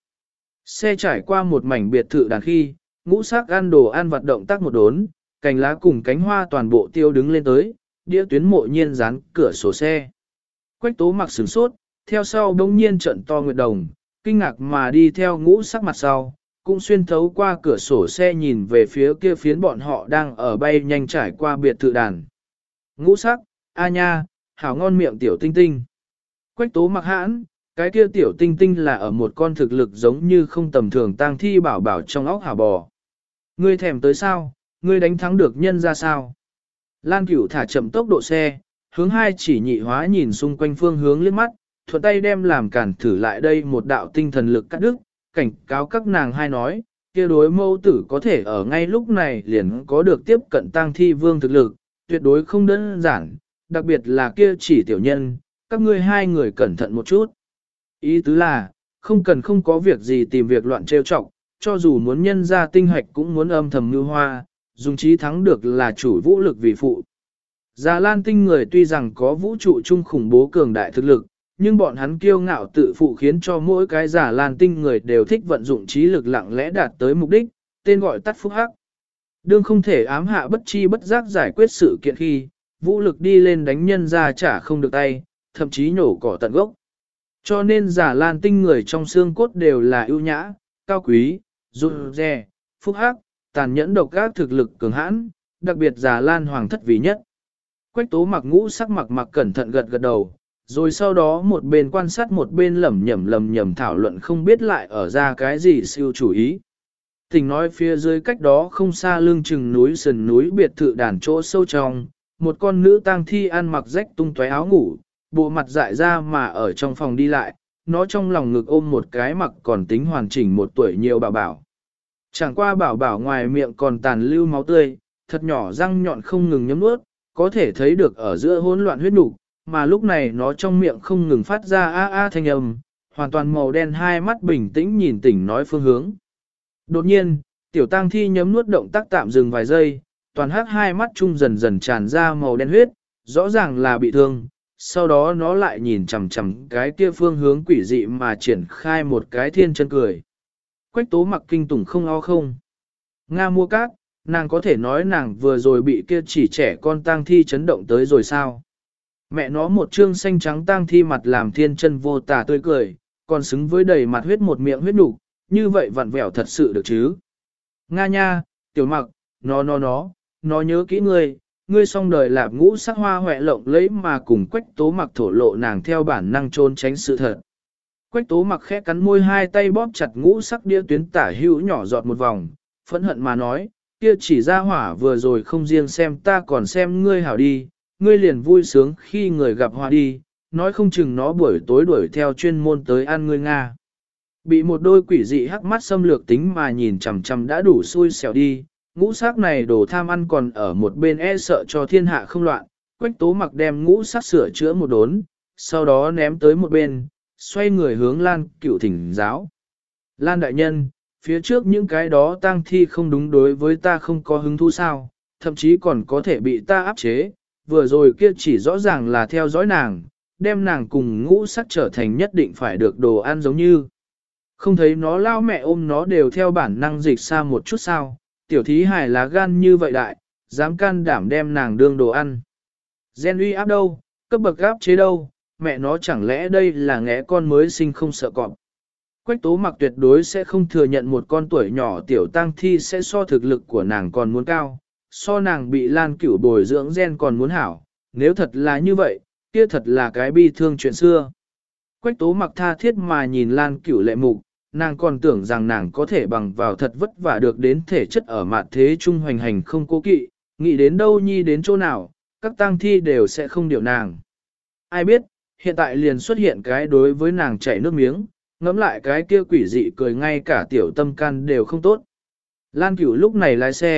Xe trải qua một mảnh biệt thự đàn khi, ngũ sắc ăn đồ ăn vặt động tác một đốn, cành lá cùng cánh hoa toàn bộ tiêu đứng lên tới, đĩa tuyến mộ nhiên dán cửa sổ xe. Quách tố mặc sửng sốt, theo sau đông nhiên trận to nguyệt đồng, kinh ngạc mà đi theo ngũ sắc mặt sau, cũng xuyên thấu qua cửa sổ xe nhìn về phía kia phiến bọn họ đang ở bay nhanh trải qua biệt thự đàn. Ngũ sắc, a nha, hảo ngon miệng tiểu tinh tinh. Quách tố mặc hãn, cái kia tiểu tinh tinh là ở một con thực lực giống như không tầm thường tang thi bảo bảo trong óc hảo bò. Ngươi thèm tới sao, ngươi đánh thắng được nhân ra sao? Lan Cửu thả chậm tốc độ xe, hướng hai chỉ nhị hóa nhìn xung quanh phương hướng liếc mắt, thuận tay đem làm cản thử lại đây một đạo tinh thần lực cắt đứt, cảnh cáo các nàng hai nói, kia đối mâu tử có thể ở ngay lúc này liền có được tiếp cận tang thi vương thực lực, tuyệt đối không đơn giản, đặc biệt là kia chỉ tiểu nhân, các ngươi hai người cẩn thận một chút. Ý tứ là, không cần không có việc gì tìm việc loạn trêu chọc, cho dù muốn nhân ra tinh hoạch cũng muốn âm thầm mưu hoa, dùng trí thắng được là chủ vũ lực vì phụ. Già Lan tinh người tuy rằng có vũ trụ chung khủng bố cường đại thực lực, nhưng bọn hắn kiêu ngạo tự phụ khiến cho mỗi cái giả Lan tinh người đều thích vận dụng trí lực lặng lẽ đạt tới mục đích, tên gọi tắt phúc hắc. Đương không thể ám hạ bất chi bất giác giải quyết sự kiện khi, vũ lực đi lên đánh nhân ra chả không được tay, thậm chí nhổ cỏ tận gốc. Cho nên giả Lan tinh người trong xương cốt đều là ưu nhã, cao quý, rụt rè, phúc hắc, tàn nhẫn độc ác thực lực cường hãn, đặc biệt giả Lan hoàng thất vì nhất. Quách tố mặc ngũ sắc mặc mặc cẩn thận gật gật đầu, rồi sau đó một bên quan sát một bên lẩm nhẩm lẩm nhẩm thảo luận không biết lại ở ra cái gì siêu chủ ý. Tình nói phía dưới cách đó không xa lưng chừng núi sườn núi biệt thự đàn chỗ sâu trong, một con nữ tang thi ăn mặc rách tung tóe áo ngủ, bộ mặt dại ra mà ở trong phòng đi lại, nó trong lòng ngực ôm một cái mặc còn tính hoàn chỉnh một tuổi nhiều bảo bảo. Chẳng qua bảo bảo ngoài miệng còn tàn lưu máu tươi, thật nhỏ răng nhọn không ngừng nhấm nuốt, có thể thấy được ở giữa hỗn loạn huyết nục, mà lúc này nó trong miệng không ngừng phát ra a a thanh âm, hoàn toàn màu đen hai mắt bình tĩnh nhìn tỉnh nói phương hướng. Đột nhiên, tiểu tang thi nhấm nuốt động tác tạm dừng vài giây, toàn hắc hai mắt chung dần dần tràn ra màu đen huyết, rõ ràng là bị thương. Sau đó nó lại nhìn chằm chằm cái kia phương hướng quỷ dị mà triển khai một cái thiên chân cười. Quách tố mặc kinh tủng không o không. Nga mua cát, nàng có thể nói nàng vừa rồi bị kia chỉ trẻ con tang thi chấn động tới rồi sao. Mẹ nó một trương xanh trắng tang thi mặt làm thiên chân vô tà tươi cười, còn xứng với đầy mặt huyết một miệng huyết nục, như vậy vặn vẹo thật sự được chứ. Nga nha, tiểu mặc, nó nó nó, nó nhớ kỹ ngươi. Ngươi xong đời lạp ngũ sắc hoa hoẹ lộng lấy mà cùng quách tố mặc thổ lộ nàng theo bản năng trốn tránh sự thật. Quách tố mặc khẽ cắn môi hai tay bóp chặt ngũ sắc đĩa tuyến tả hữu nhỏ giọt một vòng, phẫn hận mà nói, kia chỉ ra hỏa vừa rồi không riêng xem ta còn xem ngươi hảo đi, ngươi liền vui sướng khi người gặp họa đi, nói không chừng nó buổi tối đuổi theo chuyên môn tới ăn ngươi Nga. Bị một đôi quỷ dị hắc mắt xâm lược tính mà nhìn chằm chằm đã đủ xui xẻo đi. Ngũ sắc này đồ tham ăn còn ở một bên e sợ cho thiên hạ không loạn, quách tố mặc đem ngũ sắc sửa chữa một đốn, sau đó ném tới một bên, xoay người hướng Lan Cửu thỉnh giáo. Lan đại nhân, phía trước những cái đó tang thi không đúng đối với ta không có hứng thú sao, thậm chí còn có thể bị ta áp chế, vừa rồi kia chỉ rõ ràng là theo dõi nàng, đem nàng cùng ngũ sắc trở thành nhất định phải được đồ ăn giống như. Không thấy nó lao mẹ ôm nó đều theo bản năng dịch xa một chút sao. Tiểu thí hải lá gan như vậy đại, dám can đảm đem nàng đương đồ ăn. Gen uy áp đâu, cấp bậc áp chế đâu, mẹ nó chẳng lẽ đây là ngẽ con mới sinh không sợ cọp. Quách tố mặc tuyệt đối sẽ không thừa nhận một con tuổi nhỏ tiểu tang thi sẽ so thực lực của nàng còn muốn cao, so nàng bị Lan Cửu bồi dưỡng gen còn muốn hảo, nếu thật là như vậy, kia thật là cái bi thương chuyện xưa. Quách tố mặc tha thiết mà nhìn Lan Cửu lệ mục, nàng còn tưởng rằng nàng có thể bằng vào thật vất vả được đến thể chất ở mặt thế trung hoành hành không cố kỵ, nghĩ đến đâu nhi đến chỗ nào, các tang thi đều sẽ không điều nàng. Ai biết, hiện tại liền xuất hiện cái đối với nàng chảy nước miếng, ngẫm lại cái kia quỷ dị cười ngay cả tiểu tâm can đều không tốt. Lan Cửu lúc này lái xe,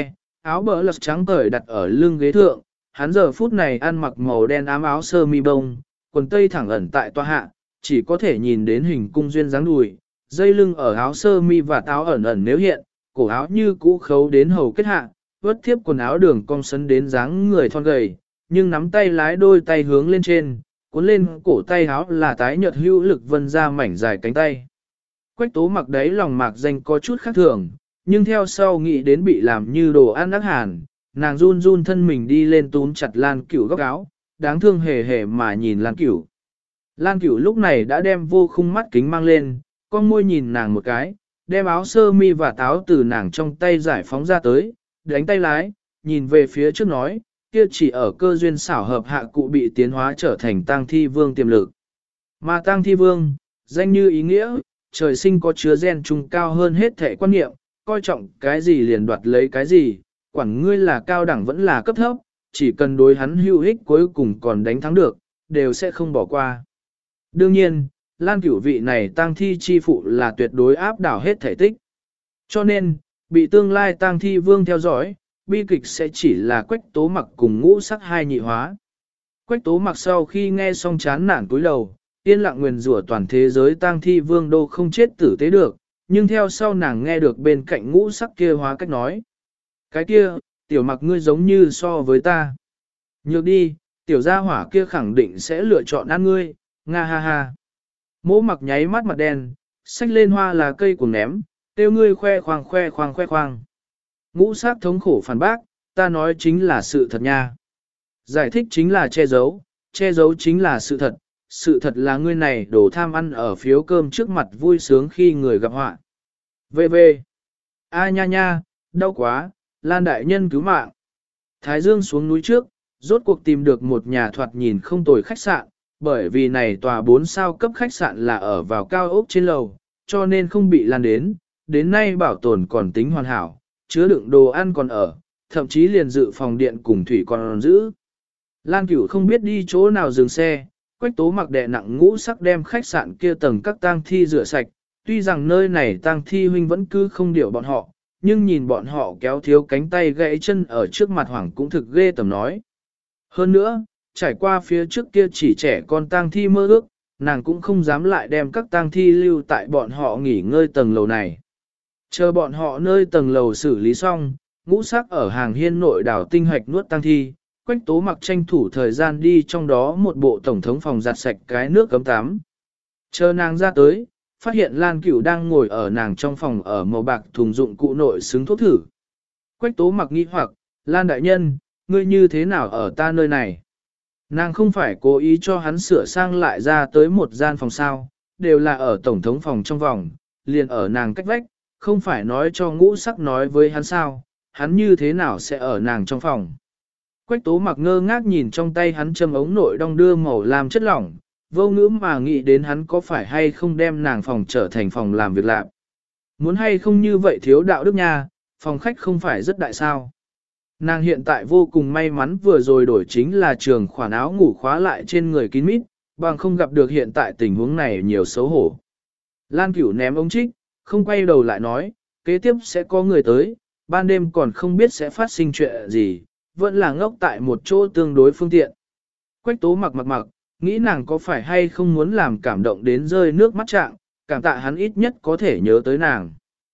áo bờ lật trắng cởi đặt ở lưng ghế thượng, hắn giờ phút này ăn mặc màu đen ám áo sơ mi bông, quần tây thẳng ẩn tại toa hạ, chỉ có thể nhìn đến hình cung duyên dáng đùi, dây lưng ở áo sơ mi và áo ẩn ẩn nếu hiện, cổ áo như cũ khấu đến hầu kết hạ, vớt thiếp quần áo đường cong sấn đến dáng người thon gầy, nhưng nắm tay lái đôi tay hướng lên trên, cuốn lên cổ tay áo là tái nhợt hữu lực vân ra mảnh dài cánh tay. Quách tố mặc đấy lòng mạc danh có chút khác thường, nhưng theo sau nghĩ đến bị làm như đồ ăn ác hàn, nàng run run thân mình đi lên túm chặt Lan Cửu góc áo, đáng thương hề hề mà nhìn Lan Cửu. Lan Cửu lúc này đã đem vô khung mắt kính mang lên, con môi nhìn nàng một cái, đem áo sơ mi và táo từ nàng trong tay giải phóng ra tới, đánh tay lái, nhìn về phía trước nói, kia chỉ ở cơ duyên xảo hợp hạ cụ bị tiến hóa trở thành tang thi vương tiềm lực. Mà tang thi vương, danh như ý nghĩa, trời sinh có chứa gen trung cao hơn hết thể quan niệm, coi trọng cái gì liền đoạt lấy cái gì, quản ngươi là cao đẳng vẫn là cấp thấp, chỉ cần đối hắn hữu ích cuối cùng còn đánh thắng được, đều sẽ không bỏ qua. Đương nhiên, Lan Cửu vị này tang thi chi phụ là tuyệt đối áp đảo hết thể tích. Cho nên, bị tương lai tang thi vương theo dõi, bi kịch sẽ chỉ là Quách Tố Mặc cùng Ngũ Sắc hai nhị hóa. Quách Tố Mặc sau khi nghe xong chán nản cúi đầu, yên lặng nguyền rủa toàn thế giới tang thi vương đô không chết tử tế được, nhưng theo sau nàng nghe được bên cạnh Ngũ Sắc kia hóa cách nói. Cái kia, tiểu mặc ngươi giống như so với ta. Nhược đi, tiểu gia hỏa kia khẳng định sẽ lựa chọn ăn ngươi, nga ha ha. Mỗ mặc nháy mắt mặt đen, xách lên hoa là cây cùng ném, tiêu ngươi khoe khoang khoe khoang khoe khoang. Ngũ Sắc thống khổ phản bác, ta nói chính là sự thật nha. Giải thích chính là che giấu, che giấu chính là sự thật, sự thật là ngươi này đổ tham ăn ở phiếu cơm trước mặt vui sướng khi người gặp họa. Về về, a nha nha, đau quá, Lan đại nhân cứu mạng. Thái Dương xuống núi trước, rốt cuộc tìm được một nhà thoạt nhìn không tồi khách sạn, bởi vì này tòa bốn sao cấp khách sạn là ở vào cao ốc trên lầu, cho nên không bị lan đến, đến nay bảo tồn còn tính hoàn hảo, chứa đựng đồ ăn còn ở, thậm chí liền dự phòng điện cùng thủy còn giữ. Lan Cửu không biết đi chỗ nào dừng xe, Quách Tố Mặc đè nặng Ngũ Sắc đem khách sạn kia tầng các tang thi rửa sạch, tuy rằng nơi này tang thi huynh vẫn cứ không điều bọn họ, nhưng nhìn bọn họ kéo thiếu cánh tay gãy chân ở trước mặt hoảng cũng thực ghê tầm nói. Hơn nữa, trải qua phía trước kia chỉ trẻ con tang thi mơ ước, nàng cũng không dám lại đem các tang thi lưu tại bọn họ nghỉ ngơi tầng lầu này. Chờ bọn họ nơi tầng lầu xử lý xong, Ngũ Sắc ở hàng hiên nội đảo tinh hoạch nuốt tang thi, Quách Tố Mặc tranh thủ thời gian đi trong đó một bộ tổng thống phòng giặt sạch cái nước cấm tắm. Chờ nàng ra tới, phát hiện Lan Cửu đang ngồi ở nàng trong phòng ở màu bạc thùng dụng cụ nội xứng thuốc thử. Quách Tố Mặc nghi hoặc, Lan đại nhân, ngươi như thế nào ở ta nơi này? Nàng không phải cố ý cho hắn sửa sang lại ra tới một gian phòng sao, đều là ở tổng thống phòng trong vòng, liền ở nàng cách vách, không phải nói cho Ngũ Sắc nói với hắn sao, hắn như thế nào sẽ ở nàng trong phòng. Quách Tố Mặc ngơ ngác nhìn trong tay hắn châm ống nội đong đưa màu làm chất lỏng, vô ngữ mà nghĩ đến hắn có phải hay không đem nàng phòng trở thành phòng làm việc lạc. Muốn hay không như vậy thiếu đạo đức nha, phòng khách không phải rất đại sao. Nàng hiện tại vô cùng may mắn vừa rồi đổi chính là trường khoản áo ngủ khóa lại trên người kín mít, bằng không gặp được hiện tại tình huống này nhiều xấu hổ. Lan Cửu ném ống trích, không quay đầu lại nói, kế tiếp sẽ có người tới, ban đêm còn không biết sẽ phát sinh chuyện gì, vẫn là ngốc tại một chỗ tương đối phương tiện. Quách Tố Mặc mặc mặc, nghĩ nàng có phải hay không muốn làm cảm động đến rơi nước mắt trạng, cảm tạ hắn ít nhất có thể nhớ tới nàng.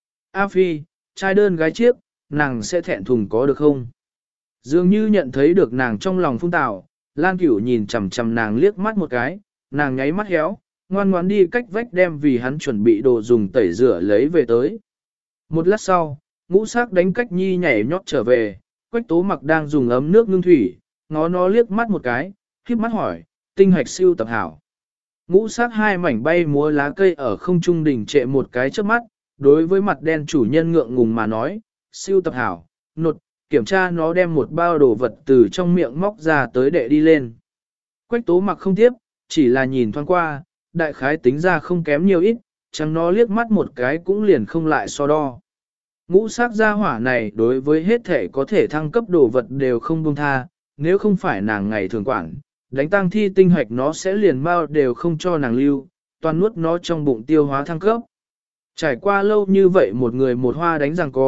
A Phi, trai đơn gái chiếc, nàng sẽ thẹn thùng có được không? Dường như nhận thấy được nàng trong lòng phung tạo, Lan Cửu nhìn chằm chằm nàng liếc mắt một cái, nàng nháy mắt héo, ngoan ngoãn đi cách vách đem vì hắn chuẩn bị đồ dùng tẩy rửa lấy về tới. Một lát sau, Ngũ Sắc đánh cách nhi nhảy nhót trở về, Quách Tố Mặc đang dùng ấm nước ngưng thủy, ngó nó liếc mắt một cái, khiếp mắt hỏi, tinh hạch siêu tập hảo. Ngũ Sắc hai mảnh bay múa lá cây ở không trung đỉnh trệ một cái trước mắt, đối với mặt đen chủ nhân ngượng ngùng mà nói, siêu tập hảo, nột, kiểm tra nó đem một bao đồ vật từ trong miệng móc ra tới đệ đi lên. Quách Tố Mặc không tiếp, chỉ là nhìn thoáng qua, đại khái tính ra không kém nhiều ít, chẳng nó liếc mắt một cái cũng liền không lại so đo. Ngũ Sắc gia hỏa này đối với hết thể có thể thăng cấp đồ vật đều không buông tha, nếu không phải nàng ngày thường quản, đánh tăng thi tinh hoạch nó sẽ liền bao đều không cho nàng lưu, toàn nuốt nó trong bụng tiêu hóa thăng cấp. Trải qua lâu như vậy một người một hoa đánh giằng co,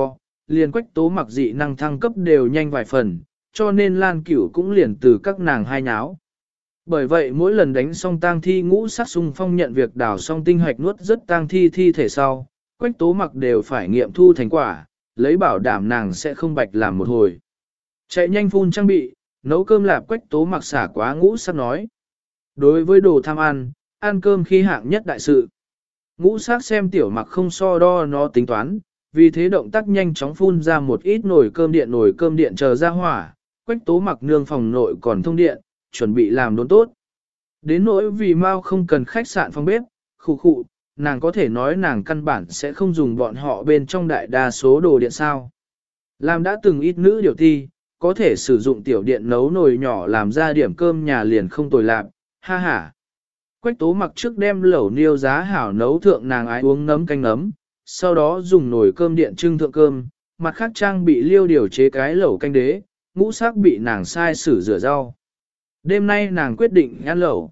liền Quách Tố Mặc dị năng thăng cấp đều nhanh vài phần, cho nên Lan Cửu cũng liền từ các nàng hai nháo. Bởi vậy mỗi lần đánh xong tang thi ngũ sắc xung phong nhận việc đào xong tinh hạch nuốt rất tang thi thi thể sau, Quách Tố Mặc đều phải nghiệm thu thành quả, lấy bảo đảm nàng sẽ không bạch làm một hồi. Chạy nhanh phun trang bị, nấu cơm lạp. Quách Tố Mặc xả quá ngũ sắc nói. Đối với đồ tham ăn, ăn cơm khi hạng nhất đại sự. Ngũ sắc xem tiểu mặc không so đo nó tính toán, vì thế động tác nhanh chóng phun ra một ít nồi cơm điện nồi cơm điện chờ ra hỏa. Quách Tố Mặc nương phòng nội còn thông điện, chuẩn bị làm đốn tốt. Đến nỗi vì mau không cần khách sạn phòng bếp, khụ khụ, nàng có thể nói nàng căn bản sẽ không dùng bọn họ bên trong đại đa số đồ điện sao. Làm đã từng ít nữ điều thi, có thể sử dụng tiểu điện nấu nồi nhỏ làm ra điểm cơm nhà liền không tồi lạc, ha ha. Quách Tố Mặc trước đem lẩu niêu giá hảo nấu thượng nàng ái uống nấm canh nấm, sau đó dùng nồi cơm điện trưng thượng cơm, mặt khác trang bị liêu điều chế cái lẩu canh đế, ngũ sắc bị nàng sai sử rửa rau. Đêm nay nàng quyết định ăn lẩu.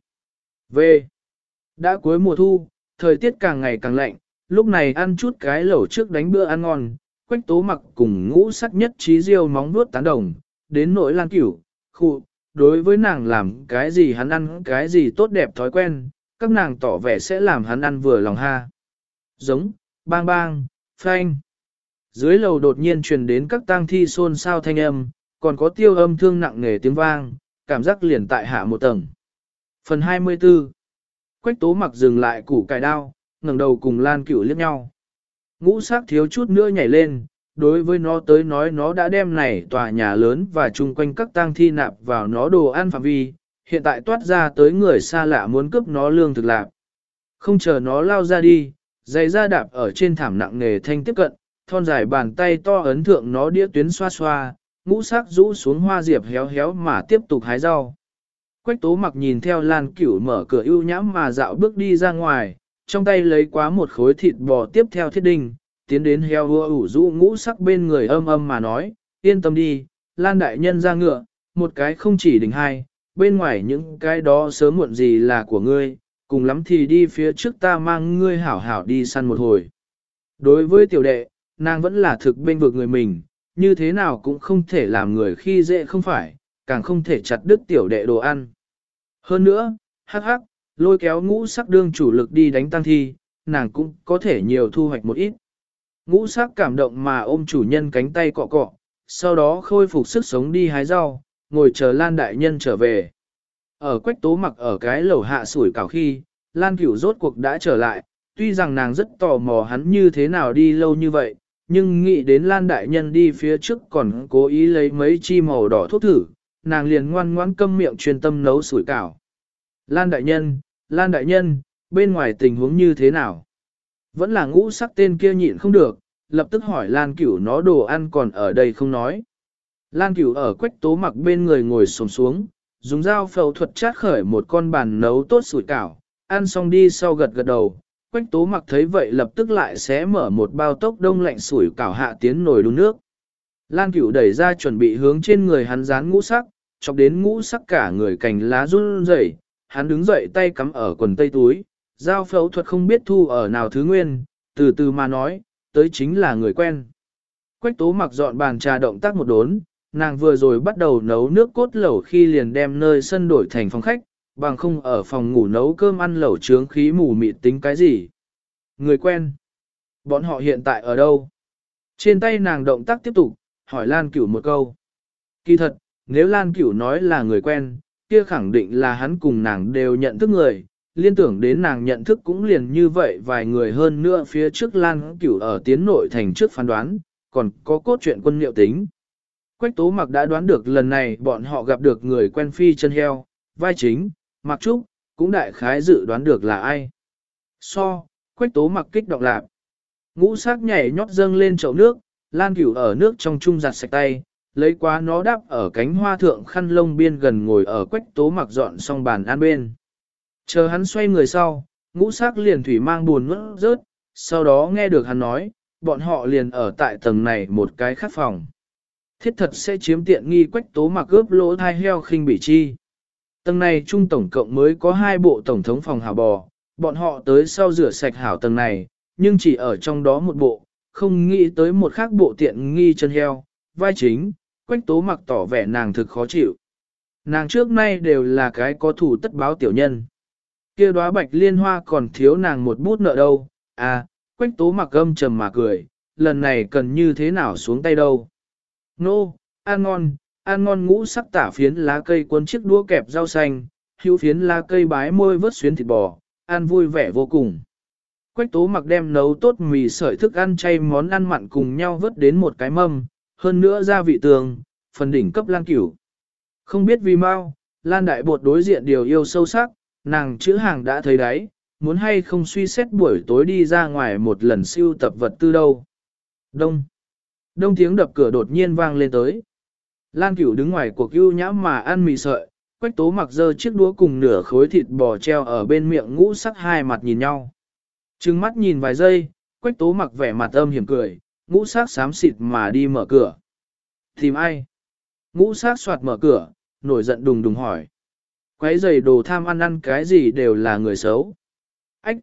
Về. Đã cuối mùa thu, thời tiết càng ngày càng lạnh, lúc này ăn chút cái lẩu trước đánh bữa ăn ngon, Quách Tố Mặc cùng ngũ sắc nhất trí riêu móng nuốt tán đồng, đến nỗi Lan Cửu, khu, đối với nàng làm cái gì hắn ăn cái gì tốt đẹp thói quen, các nàng tỏ vẻ sẽ làm hắn ăn vừa lòng ha. Giống, bang bang, phanh. Dưới lầu đột nhiên truyền đến các tang thi xôn xao thanh âm, còn có tiêu âm thương nặng nề tiếng vang, cảm giác liền tại hạ một tầng. Phần hai mươi tư. Quách Tố Mặc dừng lại củ cải đao, ngẩng đầu cùng Lan Cửu liếc nhau. Ngũ sắc thiếu chút nữa nhảy lên, đối với nó tới nói nó đã đem này tòa nhà lớn và chung quanh các tang thi nạp vào nó đồ ăn phạm vi, hiện tại toát ra tới người xa lạ muốn cướp nó lương thực lạc. Không chờ nó lao ra đi, giày da đạp ở trên thảm nặng nề thanh tiếp cận, thon dài bàn tay to ấn thượng nó đĩa tuyến xoa xoa, ngũ sắc rũ xuống hoa diệp héo héo mà tiếp tục hái rau. Quách Tố Mặc nhìn theo Lan Cửu mở cửa ưu nhãm mà dạo bước đi ra ngoài, trong tay lấy quá một khối thịt bò tiếp theo thiết đinh, tiến đến heo hua ủ rũ ngũ sắc bên người âm âm mà nói, yên tâm đi, Lan đại nhân ra ngựa, một cái không chỉ đỉnh hai, bên ngoài những cái đó sớm muộn gì là của ngươi, cùng lắm thì đi phía trước ta mang ngươi hảo hảo đi săn một hồi. Đối với tiểu đệ, nàng vẫn là thực bên vực người mình, như thế nào cũng không thể làm người khi dễ không phải, càng không thể chặt đứt tiểu đệ đồ ăn. Hơn nữa, hắc hắc, lôi kéo ngũ sắc đương chủ lực đi đánh tăng thi, nàng cũng có thể nhiều thu hoạch một ít. Ngũ sắc cảm động mà ôm chủ nhân cánh tay cọ cọ, sau đó khôi phục sức sống đi hái rau, ngồi chờ Lan đại nhân trở về. Ở Quách Tố Mặc ở cái lẩu hạ sủi cảo khi, Lan Cửu rốt cuộc đã trở lại, tuy rằng nàng rất tò mò hắn như thế nào đi lâu như vậy, nhưng nghĩ đến Lan đại nhân đi phía trước còn cố ý lấy mấy chi màu đỏ thuốc thử, nàng liền ngoan ngoãn câm miệng chuyên tâm nấu sủi cảo. Lan đại nhân, Lan đại nhân, bên ngoài tình huống như thế nào? Vẫn là ngũ sắc tên kia nhịn không được, lập tức hỏi Lan Cửu nó đồ ăn còn ở đây không nói. Lan Cửu ở Quách Tố Mặc bên người ngồi xổm xuống, dùng dao phẫu thuật chát khởi một con bàn nấu tốt sủi cảo, ăn xong đi sau gật gật đầu. Quách Tố Mặc thấy vậy lập tức lại xé mở một bao tốc đông lạnh sủi cảo hạ tiến nồi đun nước. Lan Cửu đẩy ra chuẩn bị hướng trên người hắn dán ngũ sắc, chọc đến ngũ sắc cả người cành lá run rẩy, hắn đứng dậy tay cắm ở quần tây túi, dao phẫu thuật không biết thu ở nào thứ nguyên, từ từ mà nói, tới chính là người quen. Quách Tố Mặc dọn bàn trà động tác một đốn, nàng vừa rồi bắt đầu nấu nước cốt lẩu khi liền đem nơi sân đổi thành phòng khách, bằng không ở phòng ngủ nấu cơm ăn lẩu trướng khí mù mịt tính cái gì. Người quen. Bọn họ hiện tại ở đâu? Trên tay nàng động tác tiếp tục, hỏi Lan Cửu một câu. Kỳ thật, nếu Lan Cửu nói là người quen, kia khẳng định là hắn cùng nàng đều nhận thức người, liên tưởng đến nàng nhận thức cũng liền như vậy vài người hơn nữa phía trước Lan Cửu ở tiến nội thành trước phán đoán, còn có cốt truyện quân liệu tính. Quách Tố Mặc đã đoán được lần này bọn họ gặp được người quen phi chân heo, vai chính, Mặc Trúc, cũng đại khái dự đoán được là ai. So, Quách Tố Mặc kích động lạp. Ngũ sắc nhảy nhót dâng lên chậu nước, Lan Cửu ở nước trong chung giặt sạch tay, lấy quá nó đắp ở cánh hoa thượng khăn lông biên gần ngồi ở Quách Tố Mặc dọn xong bàn ăn bên. Chờ hắn xoay người sau, ngũ sắc liền thủy mang buồn mất rớt, sau đó nghe được hắn nói, bọn họ liền ở tại tầng này một cái khác phòng. Thiết thật sẽ chiếm tiện nghi Quách Tố Mặc cướp lỗ thai heo khinh bị chi. Tầng này chung tổng cộng mới có hai bộ tổng thống phòng hảo bò, bọn họ tới sau rửa sạch hảo tầng này, nhưng chỉ ở trong đó một bộ, không nghĩ tới một khác bộ tiện nghi chân heo, vai chính, Quách Tố Mặc tỏ vẻ nàng thực khó chịu. Nàng trước nay đều là cái có thủ tất báo tiểu nhân. Kia đóa bạch liên hoa còn thiếu nàng một bút nợ đâu, à, Quách Tố Mặc âm trầm mà cười, lần này cần như thế nào xuống tay đâu. Nô, ăn ngon, ăn ngon ngũ sắc tả phiến lá cây cuốn chiếc đũa kẹp rau xanh, hữu phiến lá cây bái môi vớt xuyến thịt bò, ăn vui vẻ vô cùng. Quách Tố Mặc đem nấu tốt mì sợi thức ăn chay món ăn mặn cùng nhau vớt đến một cái mâm, hơn nữa gia vị tường, phần đỉnh cấp Lan Cửu. Không biết vì mau, Lan Đại Bột đối diện điều yêu sâu sắc, nàng chữ hàng đã thấy đấy, muốn hay không suy xét buổi tối đi ra ngoài một lần siêu tập vật tư đâu. Đông. Đông tiếng đập cửa đột nhiên vang lên tới. Lan Cửu đứng ngoài cuộc ưu nhã mà ăn mì sợi, Quách Tố Mặc giơ chiếc đũa cùng nửa khối thịt bò treo ở bên miệng ngũ sắc hai mặt nhìn nhau. Trừng mắt nhìn vài giây, Quách Tố Mặc vẻ mặt âm hiểm cười, ngũ sắc xám xịt mà đi mở cửa. Tìm ai? Ngũ sắc soạt mở cửa, nổi giận đùng đùng hỏi. Quấy giày đồ tham ăn ăn cái gì đều là người xấu. Ách!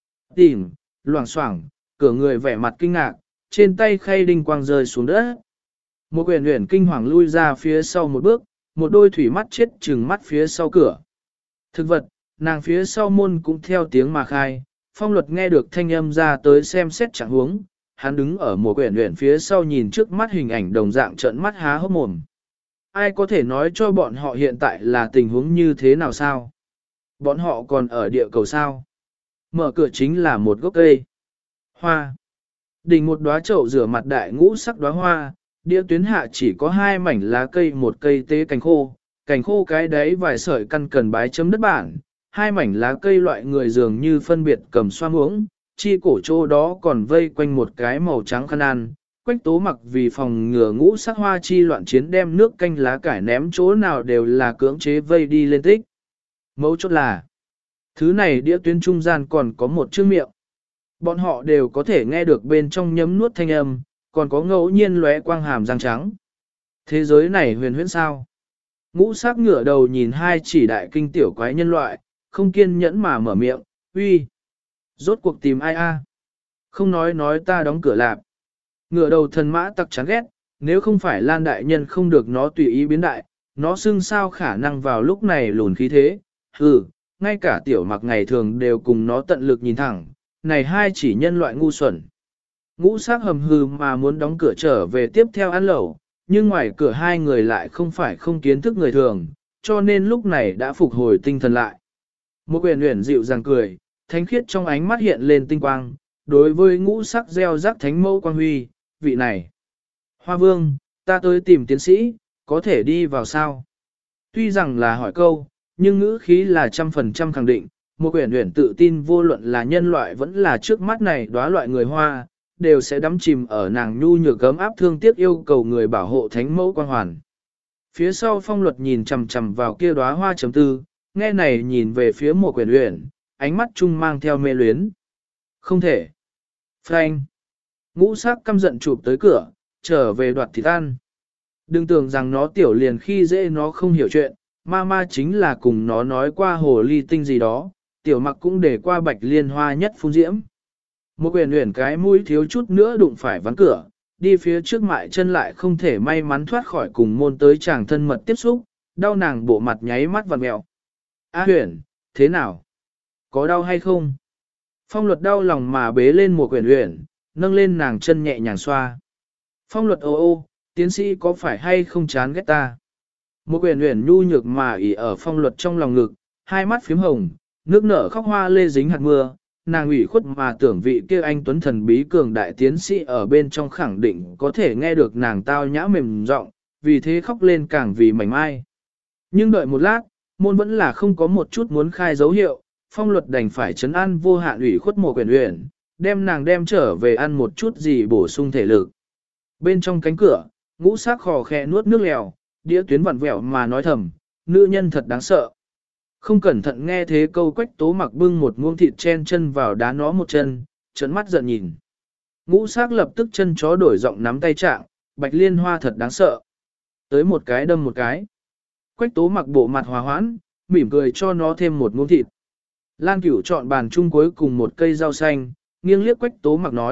Tìm! Loảng xoảng, cửa người vẻ mặt kinh ngạc, trên tay khay đinh quang rơi xuống đất. Một quyển huyền kinh hoàng lui ra phía sau một bước, một đôi thủy mắt chết trừng mắt phía sau cửa. Thực vật, nàng phía sau môn cũng theo tiếng mà khai, Phong Luật nghe được thanh âm ra tới xem xét chẳng huống, hắn đứng ở một quyển huyền phía sau nhìn trước mắt hình ảnh đồng dạng trợn mắt há hốc mồm. Ai có thể nói cho bọn họ hiện tại là tình huống như thế nào sao? Bọn họ còn ở địa cầu sao? Mở cửa chính là một gốc cây. Hoa. Đỉnh một đóa chậu rửa mặt đại ngũ sắc đóa hoa, đĩa tuyến hạ chỉ có hai mảnh lá cây một cây tế cành khô, cành khô cái đấy vài sợi căn cần bái chấm đất bản, hai mảnh lá cây loại người dường như phân biệt cầm xoa muỗng, chi cổ chỗ đó còn vây quanh một cái màu trắng khăn ăn. Quách Tố Mặc vì phòng ngừa ngũ sắc hoa chi loạn chiến đem nước canh lá cải ném chỗ nào đều là cưỡng chế vây đi lên tích. Mấu chốt là, thứ này đĩa tuyến trung gian còn có một chữ miệng. Bọn họ đều có thể nghe được bên trong nhấm nuốt thanh âm, còn có ngẫu nhiên lóe quang hàm răng trắng. Thế giới này huyền huyễn sao? Ngũ sắc ngửa đầu nhìn hai chỉ đại kinh tiểu quái nhân loại, không kiên nhẫn mà mở miệng, uy, rốt cuộc tìm ai a? Không nói nói ta đóng cửa lạp. Ngửa đầu thần mã tặc chán ghét, nếu không phải Lan đại nhân không được nó tùy ý biến đại, nó xưng sao khả năng vào lúc này lùn khí thế, hừ, ngay cả tiểu mặc ngày thường đều cùng nó tận lực nhìn thẳng, này hai chỉ nhân loại ngu xuẩn. Ngũ sắc hầm hừ mà muốn đóng cửa trở về tiếp theo ăn lẩu, nhưng ngoài cửa hai người lại không phải không kiến thức người thường, cho nên lúc này đã phục hồi tinh thần lại. Một quyển uyển dịu dàng cười, thánh khiết trong ánh mắt hiện lên tinh quang, đối với ngũ sắc gieo rắc thánh mẫu quang huy, vị này. Hoa vương, ta tới tìm tiến sĩ, có thể đi vào sao? Tuy rằng là hỏi câu, nhưng ngữ khí là trăm phần trăm khẳng định, một quyển uyển tự tin vô luận là nhân loại vẫn là trước mắt này đóa loại người hoa, đều sẽ đắm chìm ở nàng nhu nhược gấm áp thương tiếc yêu cầu người bảo hộ thánh mẫu quang hoàn. Phía sau Phong Luật nhìn chằm chằm vào kia đóa hoa chấm tư, nghe này nhìn về phía một quyển uyển, ánh mắt chung mang theo mê luyến. Không thể. Frank. Ngũ sắc căm giận chụp tới cửa, trở về đoạt thịt ăn. Đừng tưởng rằng nó tiểu liền khi dễ nó không hiểu chuyện, Mama chính là cùng nó nói qua hồ ly tinh gì đó, tiểu mặc cũng để qua bạch liên hoa nhất phun diễm. Một quyển uyển cái mũi thiếu chút nữa đụng phải ván cửa, đi phía trước mại chân lại không thể may mắn thoát khỏi cùng môn tới chàng thân mật tiếp xúc, đau nàng bộ mặt nháy mắt vặn mẹo. A Huyền, thế nào? Có đau hay không? Phong Luật đau lòng mà bế lên một quyển uyển, nâng lên nàng chân nhẹ nhàng xoa. Phong Luật ô ô, tiến sĩ có phải hay không chán ghét ta? Một quyển uyển nhu nhược mà ỉ ở Phong Luật trong lòng ngực, hai mắt phím hồng, nước nở khóc hoa lê dính hạt mưa, nàng ủy khuất mà tưởng vị kia anh tuấn thần bí cường đại tiến sĩ ở bên trong khẳng định có thể nghe được nàng tao nhã mềm giọng, vì thế khóc lên càng vì mảnh mai. Nhưng đợi một lát, môn vẫn là không có một chút muốn khai dấu hiệu, Phong Luật đành phải trấn an vô hạn ủy khuất một quyển uyển, đem nàng đem trở về ăn một chút gì bổ sung thể lực. Bên trong cánh cửa, ngũ sắc khò khẽ nuốt nước lèo, đĩa tuyến vặn vẹo mà nói thầm, nữ nhân thật đáng sợ. Không cẩn thận nghe thế câu Quách Tố Mặc bưng một muỗng thịt chen chân vào đá nó một chân, trấn mắt giận nhìn. Ngũ sắc lập tức chân chó đổi giọng nắm tay trạng, bạch liên hoa thật đáng sợ. Tới một cái đâm một cái. Quách Tố Mặc bộ mặt hòa hoãn, mỉm cười cho nó thêm một muỗng thịt. Lan Cửu chọn bàn chung cuối cùng một cây rau xanh, nghiêng liếc Quách Tố Mặc nói,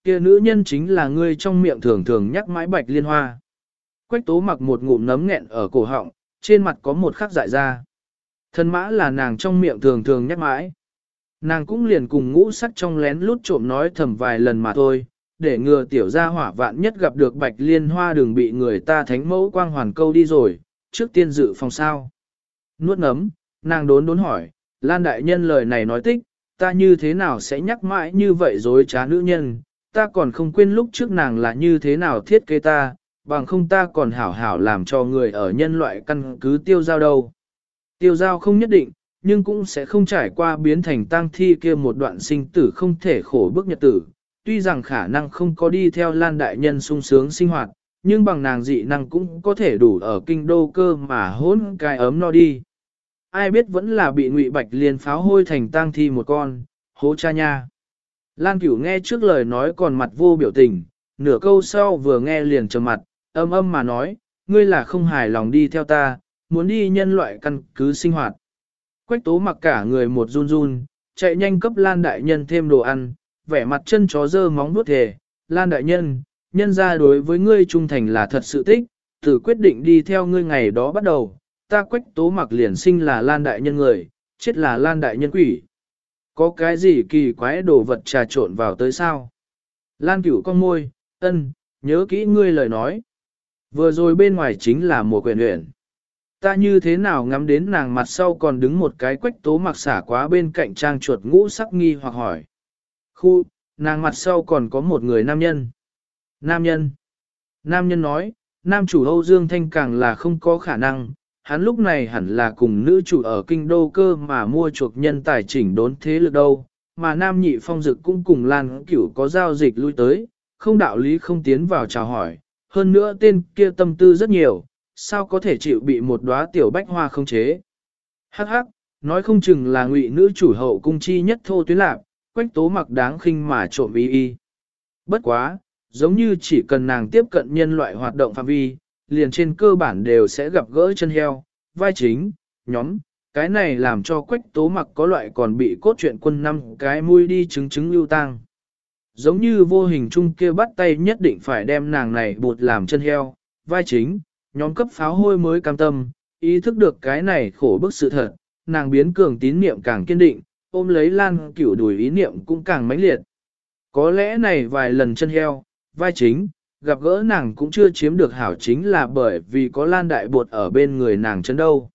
Kia nữ nhân chính là ngươi trong miệng thường thường nhắc mãi Bạch Liên Hoa. Quách tố mặc một ngụm nấm nghẹn ở cổ họng, trên mặt có một khắc dại ra. Thân mã là nàng trong miệng thường thường nhắc mãi. Nàng cũng liền cùng ngũ sắc trong lén lút trộm nói thầm vài lần mà thôi, để ngừa tiểu gia hỏa vạn nhất gặp được Bạch Liên Hoa đừng bị người ta thánh mẫu quang hoàn câu đi rồi, trước tiên dự phòng sao. Nuốt nấm, nàng đốn đốn hỏi, Lan đại nhân lời này nói tích, ta như thế nào sẽ nhắc mãi như vậy dối trá nữ nhân, ta còn không quên lúc trước nàng là như thế nào thiết kế ta, bằng không ta còn hảo hảo làm cho người ở nhân loại căn cứ tiêu giao đâu. Tiêu giao không nhất định, nhưng cũng sẽ không trải qua biến thành tang thi kia một đoạn sinh tử không thể khổ bức nhật tử. Tuy rằng khả năng không có đi theo Lan đại nhân sung sướng sinh hoạt, nhưng bằng nàng dị năng cũng có thể đủ ở kinh đô cơ mà hỗn cái ấm no đi. Ai biết vẫn là bị Ngụy Bạch Liên pháo hôi thành tang thi một con, hố cha nha. Lan Cửu nghe trước lời nói còn mặt vô biểu tình, nửa câu sau vừa nghe liền trầm mặt, âm âm mà nói, ngươi là không hài lòng đi theo ta, muốn đi nhân loại căn cứ sinh hoạt. Quách tố mặc cả người một run run, chạy nhanh cấp Lan đại nhân thêm đồ ăn, vẻ mặt chân chó dơ móng vuốt thề, Lan đại nhân, nhân ra đối với ngươi trung thành là thật sự thích, từ quyết định đi theo ngươi ngày đó bắt đầu, ta quách tố mặc liền sinh là Lan đại nhân người, chết là Lan đại nhân quỷ. Có cái gì kỳ quái đồ vật trà trộn vào tới sao? Lan Cửu con môi, ân, nhớ kỹ ngươi lời nói. Vừa rồi bên ngoài chính là một quyền luyện. Ta như thế nào ngắm đến nàng mặt sau còn đứng một cái quách tố mặc xả quá bên cạnh trang chuột ngũ sắc nghi hoặc hỏi. Khu, nàng mặt sau còn có một người nam nhân. Nam nhân. Nam nhân nói, nam chủ Âu Dương Thanh càng là không có khả năng, hắn lúc này hẳn là cùng nữ chủ ở kinh đô cơ mà mua chuộc nhân tài chỉnh đốn thế lực đâu, mà nam nhị phong dực cũng cùng Lan Cửu có giao dịch lui tới, không đạo lý không tiến vào chào hỏi, hơn nữa tên kia tâm tư rất nhiều, sao có thể chịu bị một đóa tiểu bách hoa không chế. Hắc hắc, nói không chừng là Ngụy nữ chủ hậu cung chi nhất thô tuyến lạc, quách tố mặc đáng khinh mà trộm y y. Bất quá, giống như chỉ cần nàng tiếp cận nhân loại hoạt động phạm vi, liền trên cơ bản đều sẽ gặp gỡ chân heo, vai chính, nhóm, cái này làm cho quách tố mặc có loại còn bị cốt truyện quân năm cái mũi đi chứng chứng lưu tang. Giống như vô hình chung kia bắt tay nhất định phải đem nàng này bột làm chân heo, vai chính, nhóm cấp pháo hôi mới cam tâm, ý thức được cái này khổ bức sự thật, nàng biến cường tín niệm càng kiên định, ôm lấy Lan Cửu đuổi ý niệm cũng càng mãnh liệt. Có lẽ này vài lần chân heo, vai chính, gặp gỡ nàng cũng chưa chiếm được hảo chính là bởi vì có Lan đại bột ở bên người nàng chân đâu.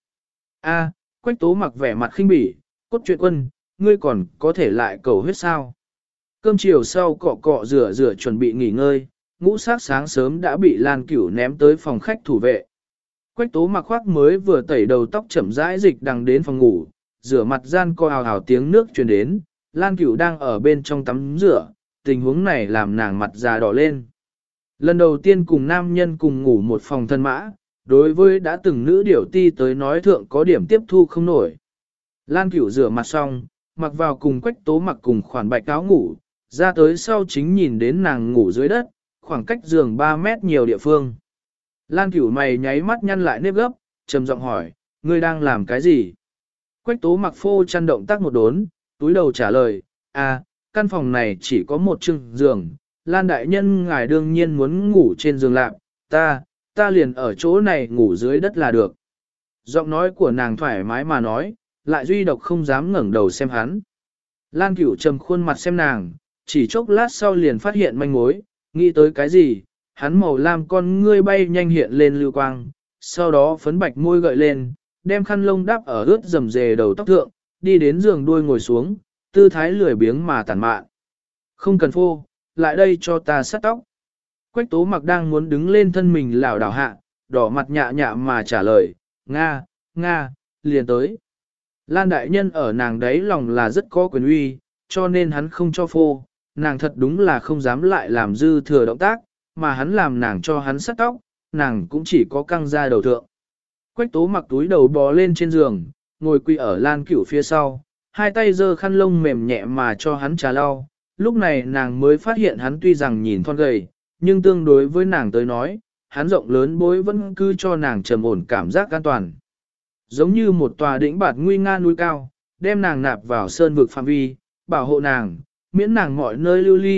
A, quách tố mặc vẻ mặt khinh bỉ, cốt truyện quân, ngươi còn có thể lại cầu huyết sao. Cơm chiều sau cọ cọ rửa rửa chuẩn bị nghỉ ngơi, ngũ sát sáng sớm đã bị Lan Cửu ném tới phòng khách thủ vệ. Quách tố mặc khoác mới vừa tẩy đầu tóc chậm rãi dịch đằng đến phòng ngủ, rửa mặt gian co hào hào tiếng nước truyền đến, Lan Cửu đang ở bên trong tắm rửa, tình huống này làm nàng mặt già đỏ lên. Lần đầu tiên cùng nam nhân cùng ngủ một phòng thân mã, đối với đã từng nữ điểu ti tới nói thượng có điểm tiếp thu không nổi. Lan Cửu rửa mặt xong, mặc vào cùng quách tố mặc cùng khoản bạch áo ngủ, ra tới sau chính nhìn đến nàng ngủ dưới đất, khoảng cách giường ba mét nhiều địa phương. Lan Cửu mày nháy mắt nhăn lại nếp gấp, trầm giọng hỏi, ngươi đang làm cái gì? Quách tố mặc phô chăn động tác một đốn, túi đầu trả lời, à, căn phòng này chỉ có một chừng giường, Lan đại nhân ngài đương nhiên muốn ngủ trên giường lạc, ta, ta liền ở chỗ này ngủ dưới đất là được. Giọng nói của nàng thoải mái mà nói, lại duy độc không dám ngẩng đầu xem hắn. Lan Cửu trầm khuôn mặt xem nàng, chỉ chốc lát sau liền phát hiện manh mối, nghĩ tới cái gì, hắn màu lam con ngươi bay nhanh hiện lên lưu quang, sau đó phấn bạch môi gợi lên, đem khăn lông đắp ở ướt rầm rề đầu tóc thượng, đi đến giường đuôi ngồi xuống, tư thái lười biếng mà tàn mạn. Không cần phô, lại đây cho ta sát tóc. Quách tố mặc đang muốn đứng lên thân mình lảo đảo hạ, đỏ mặt nhạ nhạ mà trả lời, Nga, Nga, liền tới. Lan đại nhân ở nàng đấy lòng là rất có quyền uy, cho nên hắn không cho phô, nàng thật đúng là không dám lại làm dư thừa động tác, mà hắn làm nàng cho hắn sát tóc, nàng cũng chỉ có căng ra đầu thượng. Quách tố mặc túi đầu bò lên trên giường, ngồi quỳ ở Lan Cửu phía sau, hai tay giơ khăn lông mềm nhẹ mà cho hắn trà lau. Lúc này nàng mới phát hiện hắn tuy rằng nhìn thon gầy, nhưng tương đối với nàng tới nói, hắn rộng lớn bối vẫn cứ cho nàng trầm ổn cảm giác an toàn. Giống như một tòa đỉnh bạt nguy nga núi cao, đem nàng nạp vào sơn vực phạm vi, bảo hộ nàng, miễn nàng mọi nơi lưu ly,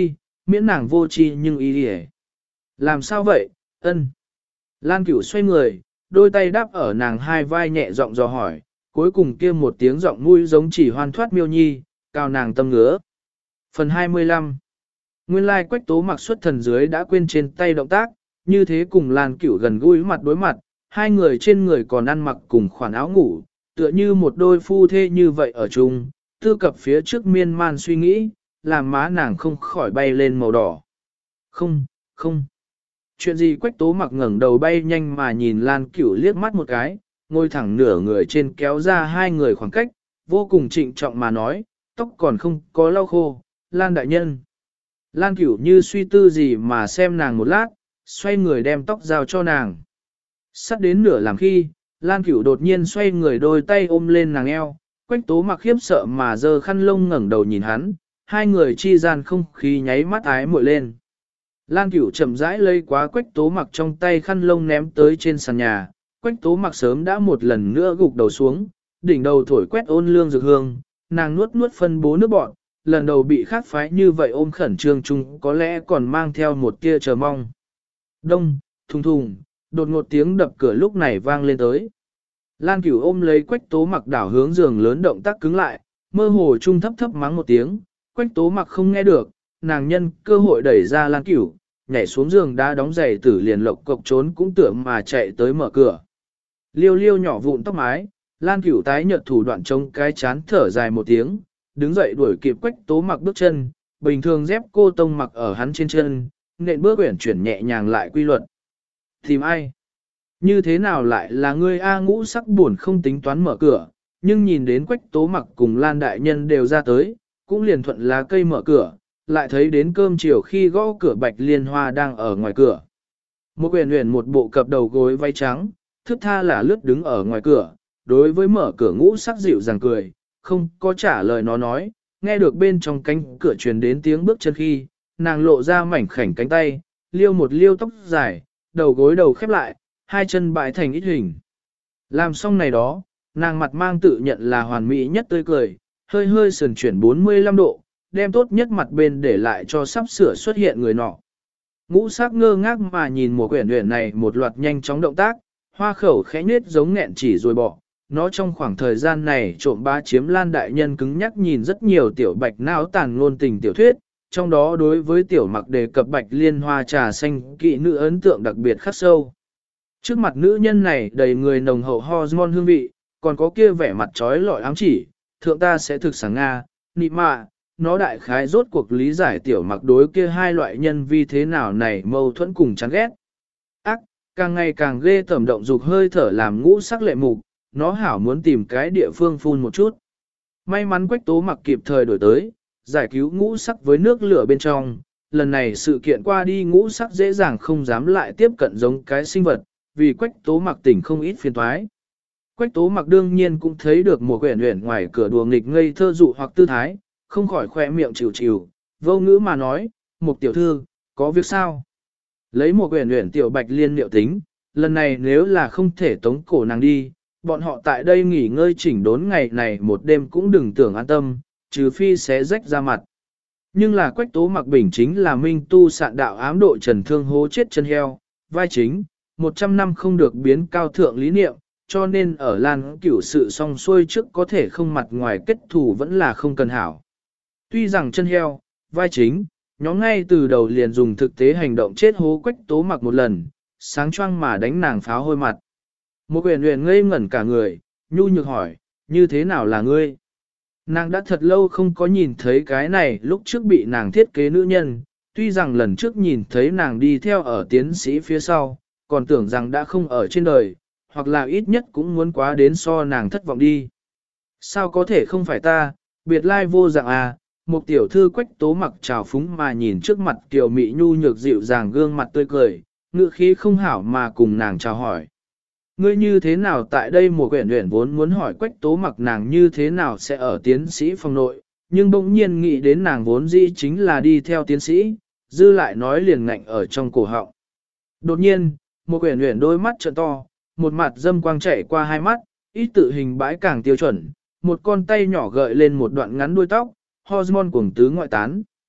miễn nàng vô tri nhưng ý đi. Làm sao vậy, ân? Lan Cửu xoay người, đôi tay đáp ở nàng hai vai nhẹ giọng dò hỏi, cuối cùng kia một tiếng giọng mũi giống chỉ hoan thoát miêu nhi, cao nàng tâm ngứa. Phần hai mươi lăm. Nguyên lai Quách Tố Mặc xuất thần dưới đã quên trên tay động tác, như thế cùng Lan Cửu gần gũi mặt đối mặt, hai người trên người còn ăn mặc cùng khoản áo ngủ, tựa như một đôi phu thê như vậy ở chung, tư cập phía trước miên man suy nghĩ, làm má nàng không khỏi bay lên màu đỏ. Không, không. Chuyện gì? Quách Tố Mặc ngẩng đầu bay nhanh mà nhìn Lan Cửu liếc mắt một cái, ngồi thẳng nửa người trên kéo ra hai người khoảng cách, vô cùng trịnh trọng mà nói, tóc còn không có lau khô, Lan đại nhân. Lan Cửu như suy tư gì mà xem nàng một lát, xoay người đem tóc giao cho nàng. Sắp đến nửa làm khi, Lan Cửu đột nhiên xoay người đôi tay ôm lên nàng eo, Quách Tố Mặc khiếp sợ mà giơ khăn lông ngẩng đầu nhìn hắn, hai người chi gian không khí nháy mắt ái muội lên. Lan Cửu chậm rãi lây quá Quách Tố Mặc trong tay khăn lông ném tới trên sàn nhà, Quách Tố Mặc sớm đã một lần nữa gục đầu xuống, đỉnh đầu thổi quét ôn lương dược hương, nàng nuốt nuốt phân bố nước bọn, lần đầu bị khác phái như vậy ôm khẩn trương chung có lẽ còn mang theo một tia chờ mong. Đông, thùng thùng, đột ngột tiếng đập cửa lúc này vang lên tới. Lan Cửu ôm lấy Quách Tố Mặc đảo hướng giường lớn động tác cứng lại, mơ hồ trung thấp thấp mắng một tiếng, Quách Tố Mặc không nghe được, nàng nhân cơ hội đẩy ra Lan Cửu, nhảy xuống giường đã đóng giày tử liền lộc cộc trốn cũng tưởng mà chạy tới mở cửa. Liêu liêu nhỏ vụn tóc mái, Lan Cửu tái nhợt thủ đoạn chống cái chán thở dài một tiếng, đứng dậy đuổi kịp Quách Tố Mặc bước chân, bình thường dép cô tông mặc ở hắn trên chân, nện bước uyển chuyển nhẹ nhàng lại quy luật. Tìm ai? Như thế nào lại là ngươi? A Ngũ Sắc buồn không tính toán mở cửa, nhưng nhìn đến Quách Tố Mặc cùng Lan đại nhân đều ra tới, cũng liền thuận lá cây mở cửa, lại thấy đến cơm chiều khi gõ cửa Bạch Liên Hoa đang ở ngoài cửa. Một quyển huyền một bộ cặp đầu gối váy trắng, thướt tha là lướt đứng ở ngoài cửa, đối với mở cửa Ngũ Sắc dịu dàng cười, không có trả lời nó nói, nghe được bên trong cánh cửa truyền đến tiếng bước chân khi, nàng lộ ra mảnh khảnh cánh tay, liêu một liêu tóc dài, đầu gối đầu khép lại, hai chân bại thành ít hình. Làm xong này đó, nàng mặt mang tự nhận là hoàn mỹ nhất tươi cười, hơi hơi sườn chuyển bốn mươi lăm độ, đem tốt nhất mặt bên để lại cho sắp sửa xuất hiện người nọ. Ngũ Sắc ngơ ngác mà nhìn một quyển luyện này một loạt nhanh chóng động tác, hoa khẩu khẽ nết giống nghẹn chỉ rồi bỏ. Nó trong khoảng thời gian này trộm bá chiếm Lan đại nhân cứng nhắc nhìn rất nhiều tiểu bạch não tàn ngôn tình tiểu thuyết, trong đó đối với tiểu mặc đề cập Bạch Liên Hoa trà xanh kỵ nữ ấn tượng đặc biệt khắc sâu. Trước mặt nữ nhân này đầy người nồng hậu hormone hương vị, còn có kia vẻ mặt trói lọi ám chỉ, thượng ta sẽ thực sáng Nga, nị mạ, nó đại khái rốt cuộc lý giải tiểu mặc đối kia hai loại nhân vi thế nào này mâu thuẫn cùng chán ghét. Ác, càng ngày càng ghê tởm động dục hơi thở làm Ngũ Sắc lệ mục, nó hảo muốn tìm cái địa phương phun một chút. May mắn Quách Tố Mặc kịp thời đổi tới, giải cứu Ngũ Sắc với nước lửa bên trong, lần này sự kiện qua đi Ngũ Sắc dễ dàng không dám lại tiếp cận giống cái sinh vật, vì Quách Tố Mặc tỉnh không ít phiền toái. Quách Tố Mặc đương nhiên cũng thấy được một quyển luyện ngoài cửa đùa nghịch ngây thơ dụ hoặc tư thái, không khỏi khoe miệng chịu chịu, vô ngữ mà nói, một tiểu thư, có việc sao? Lấy một quyển luyện tiểu Bạch Liên liệu tính, lần này nếu là không thể tống cổ nàng đi, bọn họ tại đây nghỉ ngơi chỉnh đốn ngày này một đêm cũng đừng tưởng an tâm, trừ phi sẽ rách ra mặt. Nhưng là Quách Tố Mặc bình chính là minh tu sạn đạo ám độ trần thương hố chết chân heo, vai chính, một trăm năm không được biến cao thượng lý niệm, cho nên ở Lan Cửu sự song xuôi trước có thể không mặt ngoài kết thù vẫn là không cần hảo. Tuy rằng chân heo, vai chính, nhóm ngay từ đầu liền dùng thực tế hành động chết hố Quách Tố Mặc một lần, sáng choang mà đánh nàng pháo hôi mặt. Một quyển huyền ngây ngẩn cả người, nhu nhược hỏi, như thế nào là ngươi? Nàng đã thật lâu không có nhìn thấy cái này lúc trước bị nàng thiết kế nữ nhân, tuy rằng lần trước nhìn thấy nàng đi theo ở tiến sĩ phía sau, còn tưởng rằng đã không ở trên đời, hoặc là ít nhất cũng muốn quá đến so nàng thất vọng đi. Sao có thể không phải ta, biệt lai vô dạng à, một tiểu thư Quách Tố Mặc trào phúng mà nhìn trước mặt kiều mị nhu nhược dịu dàng gương mặt tươi cười, ngữ khí không hảo mà cùng nàng chào hỏi. Ngươi như thế nào tại đây? Một quyển luyện vốn muốn hỏi Quách Tố Mặc nàng như thế nào sẽ ở tiến sĩ phòng nội, nhưng bỗng nhiên nghĩ đến nàng vốn dĩ chính là đi theo tiến sĩ, dư lại nói liền ngạnh ở trong cổ họng. Đột nhiên, một quyển luyện đôi mắt trợn to, một mặt dâm quang chảy qua hai mắt, ít tự hình bãi càng tiêu chuẩn, một con tay nhỏ gợi lên một đoạn ngắn đuôi tóc, hormone cuồng tứ ngoại tán.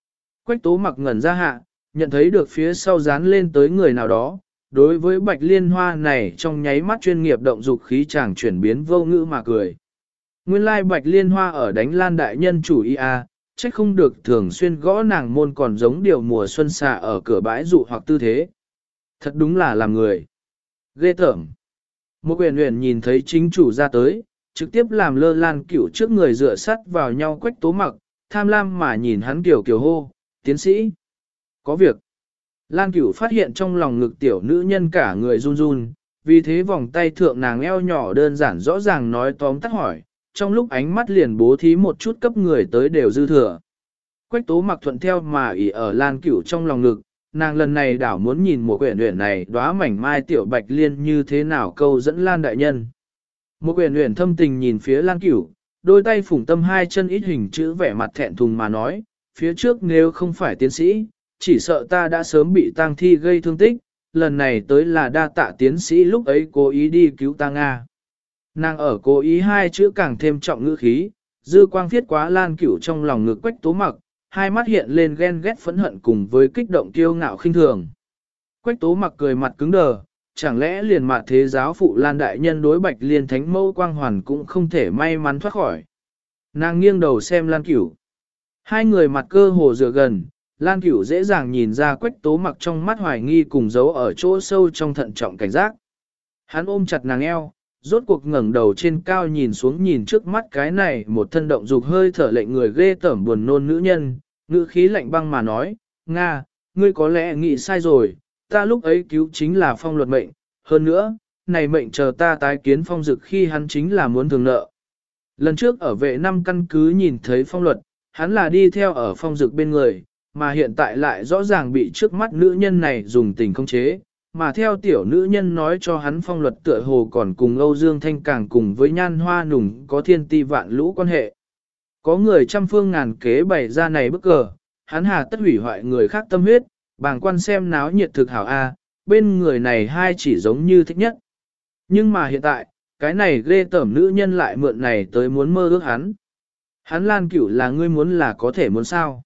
Quách tố mặc ngẩn ra hạ, nhận thấy được phía sau dán lên tới người nào đó. Đối với bạch liên hoa này trong nháy mắt chuyên nghiệp động dục khí chàng chuyển biến vô ngữ mà cười. Nguyên lai bạch liên hoa ở đánh lan đại nhân chủ ý a, trách không được thường xuyên gõ nàng môn còn giống điều mùa xuân xạ ở cửa bãi dụ hoặc tư thế. Thật đúng là làm người. Ghê tởm. Một quyền huyền nhìn thấy chính chủ ra tới, trực tiếp làm lơ lan cửu trước người dựa sắt vào nhau quách tố mặc, tham lam mà nhìn hắn kiểu kiểu hô, tiến sĩ. Có việc. Lan cửu phát hiện trong lòng ngực tiểu nữ nhân cả người run run, vì thế vòng tay thượng nàng eo nhỏ đơn giản rõ ràng nói tóm tắt hỏi, trong lúc ánh mắt liền bố thí một chút cấp người tới đều dư thừa. Quách tố mặc thuận theo mà ỉ ở Lan cửu trong lòng ngực, nàng lần này đảo muốn nhìn một quyển uyển này đóa mảnh mai tiểu bạch liên như thế nào câu dẫn Lan đại nhân. Một quyển uyển thâm tình nhìn phía Lan cửu, đôi tay phủng tâm hai chân ít hình chữ vẻ mặt thẹn thùng mà nói, phía trước nếu không phải tiến sĩ, chỉ sợ ta đã sớm bị tang thi gây thương tích, lần này tới là đa tạ tiến sĩ lúc ấy cố ý đi cứu ta Nga. Nàng ở cố ý hai chữ càng thêm trọng ngữ khí, dư quang thiết quá Lan cửu trong lòng ngực quách tố mặc, hai mắt hiện lên ghen ghét phẫn hận cùng với kích động kiêu ngạo khinh thường. Quách tố mặc cười mặt cứng đờ, chẳng lẽ liền mặt thế giáo phụ Lan đại nhân đối bạch liên thánh mẫu quang hoàn cũng không thể may mắn thoát khỏi. Nàng nghiêng đầu xem Lan cửu. Hai người mặt cơ hồ dựa gần, Lan cửu dễ dàng nhìn ra quách tố mặc trong mắt hoài nghi cùng giấu ở chỗ sâu trong thận trọng cảnh giác. Hắn ôm chặt nàng eo, rốt cuộc ngẩng đầu trên cao nhìn xuống nhìn trước mắt cái này một thân động dục hơi thở lệnh người ghê tởm buồn nôn nữ nhân, ngữ khí lạnh băng mà nói, Nga, ngươi có lẽ nghĩ sai rồi, ta lúc ấy cứu chính là phong luật mệnh, hơn nữa, này mệnh chờ ta tái kiến phong dực khi hắn chính là muốn thường nợ. Lần trước ở vệ năm căn cứ nhìn thấy phong luật, hắn là đi theo ở phong dực bên người, mà hiện tại lại rõ ràng bị trước mắt nữ nhân này dùng tình không chế, mà theo tiểu nữ nhân nói cho hắn phong luật tựa hồ còn cùng Âu Dương Thanh càng cùng với nhan hoa nùng có thiên ti vạn lũ quan hệ. Có người trăm phương ngàn kế bày ra này bức cờ, hắn hà tất hủy hoại người khác tâm huyết, bàng quan xem náo nhiệt thực hảo A, bên người này hai chỉ giống như thích nhất. Nhưng mà hiện tại, cái này ghê tởm nữ nhân lại mượn này tới muốn mơ ước hắn. Hắn Lan cửu là ngươi muốn là có thể muốn sao.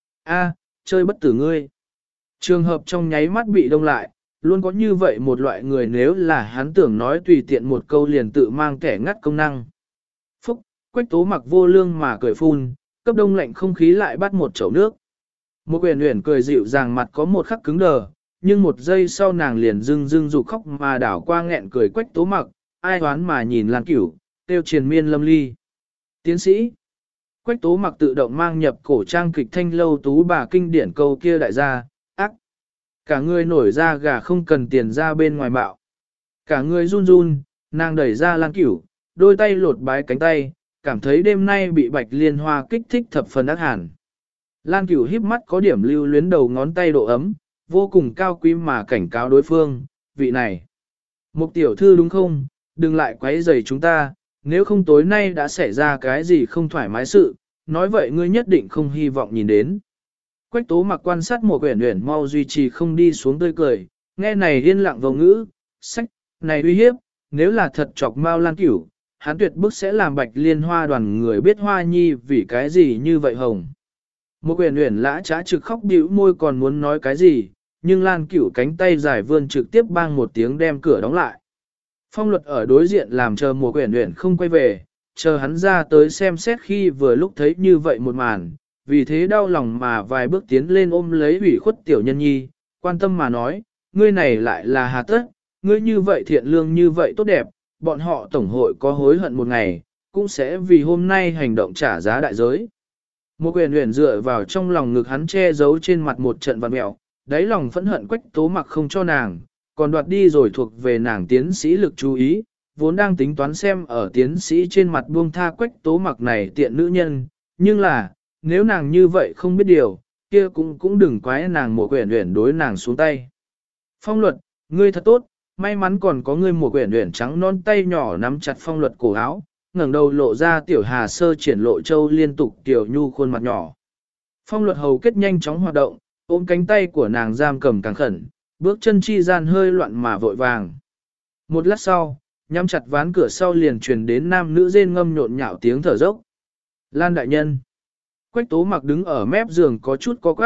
A, chơi bất tử ngươi. Trường hợp trong nháy mắt bị đông lại, luôn có như vậy một loại người nếu là hắn tưởng nói tùy tiện một câu liền tự mang kẻ ngắt công năng. Phúc, quách tố mặc vô lương mà cười phun, cấp đông lạnh không khí lại bắt một chậu nước. Một quyển uyển cười dịu dàng mặt có một khắc cứng đờ, nhưng một giây sau nàng liền dưng dưng rụt khóc mà đảo qua nghẹn cười quách tố mặc, ai hoán mà nhìn Lan cửu, tiêu triền miên lâm ly. Tiến sĩ, quách tố mặc tự động mang nhập cổ trang kịch thanh lâu tú bà kinh điển câu kia đại gia, ác. Cả người nổi ra gà không cần tiền ra bên ngoài bạo. Cả người run run, nàng đẩy ra Lan cửu, đôi tay lột bái cánh tay, cảm thấy đêm nay bị bạch liên hoa kích thích thập phần ác hẳn. Lan cửu híp mắt có điểm lưu luyến đầu ngón tay độ ấm, vô cùng cao quý mà cảnh cáo đối phương, vị này. Một tiểu thư đúng không, đừng lại quấy rầy chúng ta, nếu không tối nay đã xảy ra cái gì không thoải mái sự, nói vậy ngươi nhất định không hy vọng nhìn đến. Quách tố mặc quan sát một quyển uyển mau duy trì không đi xuống tươi cười, nghe này yên lặng vô ngữ, sách, này uy hiếp, nếu là thật chọc mau Lan cửu, hắn tuyệt bức sẽ làm bạch liên hoa đoàn người biết hoa nhi vì cái gì như vậy hồng. Một quyển uyển lã trá trực khóc bĩu môi còn muốn nói cái gì, nhưng Lan cửu cánh tay dài vươn trực tiếp bang một tiếng đem cửa đóng lại. Phong luật ở đối diện làm chờ một quyển uyển không quay về, chờ hắn ra tới xem xét khi vừa lúc thấy như vậy một màn, vì thế đau lòng mà vài bước tiến lên ôm lấy ủy khuất tiểu nhân nhi, quan tâm mà nói, ngươi này lại là hà tất, ngươi như vậy thiện lương như vậy tốt đẹp, bọn họ tổng hội có hối hận một ngày, cũng sẽ vì hôm nay hành động trả giá đại giới. Một quyền huyền dựa vào trong lòng ngực hắn che giấu trên mặt một trận vặn mẹo, đáy lòng phẫn hận quách tố mặc không cho nàng, còn đoạt đi rồi thuộc về nàng tiến sĩ lực chú ý, vốn đang tính toán xem ở tiến sĩ trên mặt buông tha quách tố mặc này tiện nữ nhân, nhưng là, nếu nàng như vậy không biết điều, kia cũng cũng đừng quái nàng một quyển uyển đối nàng xuống tay. Phong luật, ngươi thật tốt, may mắn còn có ngươi một quyển uyển trắng non tay nhỏ nắm chặt phong luật cổ áo, ngẩng đầu lộ ra tiểu hà sơ triển lộ châu liên tục tiểu nhu khuôn mặt nhỏ. Phong luật hầu kết nhanh chóng hoạt động, ôm cánh tay của nàng giam cầm càng khẩn, bước chân chi gian hơi loạn mà vội vàng. Một lát sau, nhắm chặt ván cửa sau liền truyền đến nam nữ rên ngâm nhộn nhạo tiếng thở dốc. Lan đại nhân. Quách tố mặc đứng ở mép giường có chút co quắp,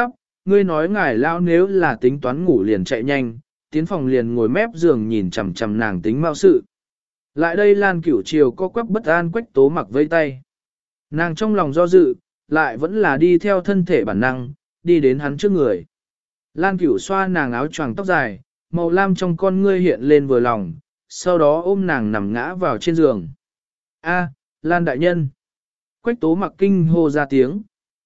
ngươi nói ngài lão nếu là tính toán ngủ liền chạy nhanh, tiến phòng liền ngồi mép giường nhìn chằm chằm nàng tính mao sự. Lại đây Lan Cửu Triều có quắc bất an Quách Tố Mặc vây tay. Nàng trong lòng do dự, lại vẫn là đi theo thân thể bản năng, đi đến hắn trước người. Lan Cửu xoa nàng áo choàng tóc dài, màu lam trong con ngươi hiện lên vừa lòng, sau đó ôm nàng nằm ngã vào trên giường. A, Lan đại nhân. Quách Tố Mặc kinh hô ra tiếng.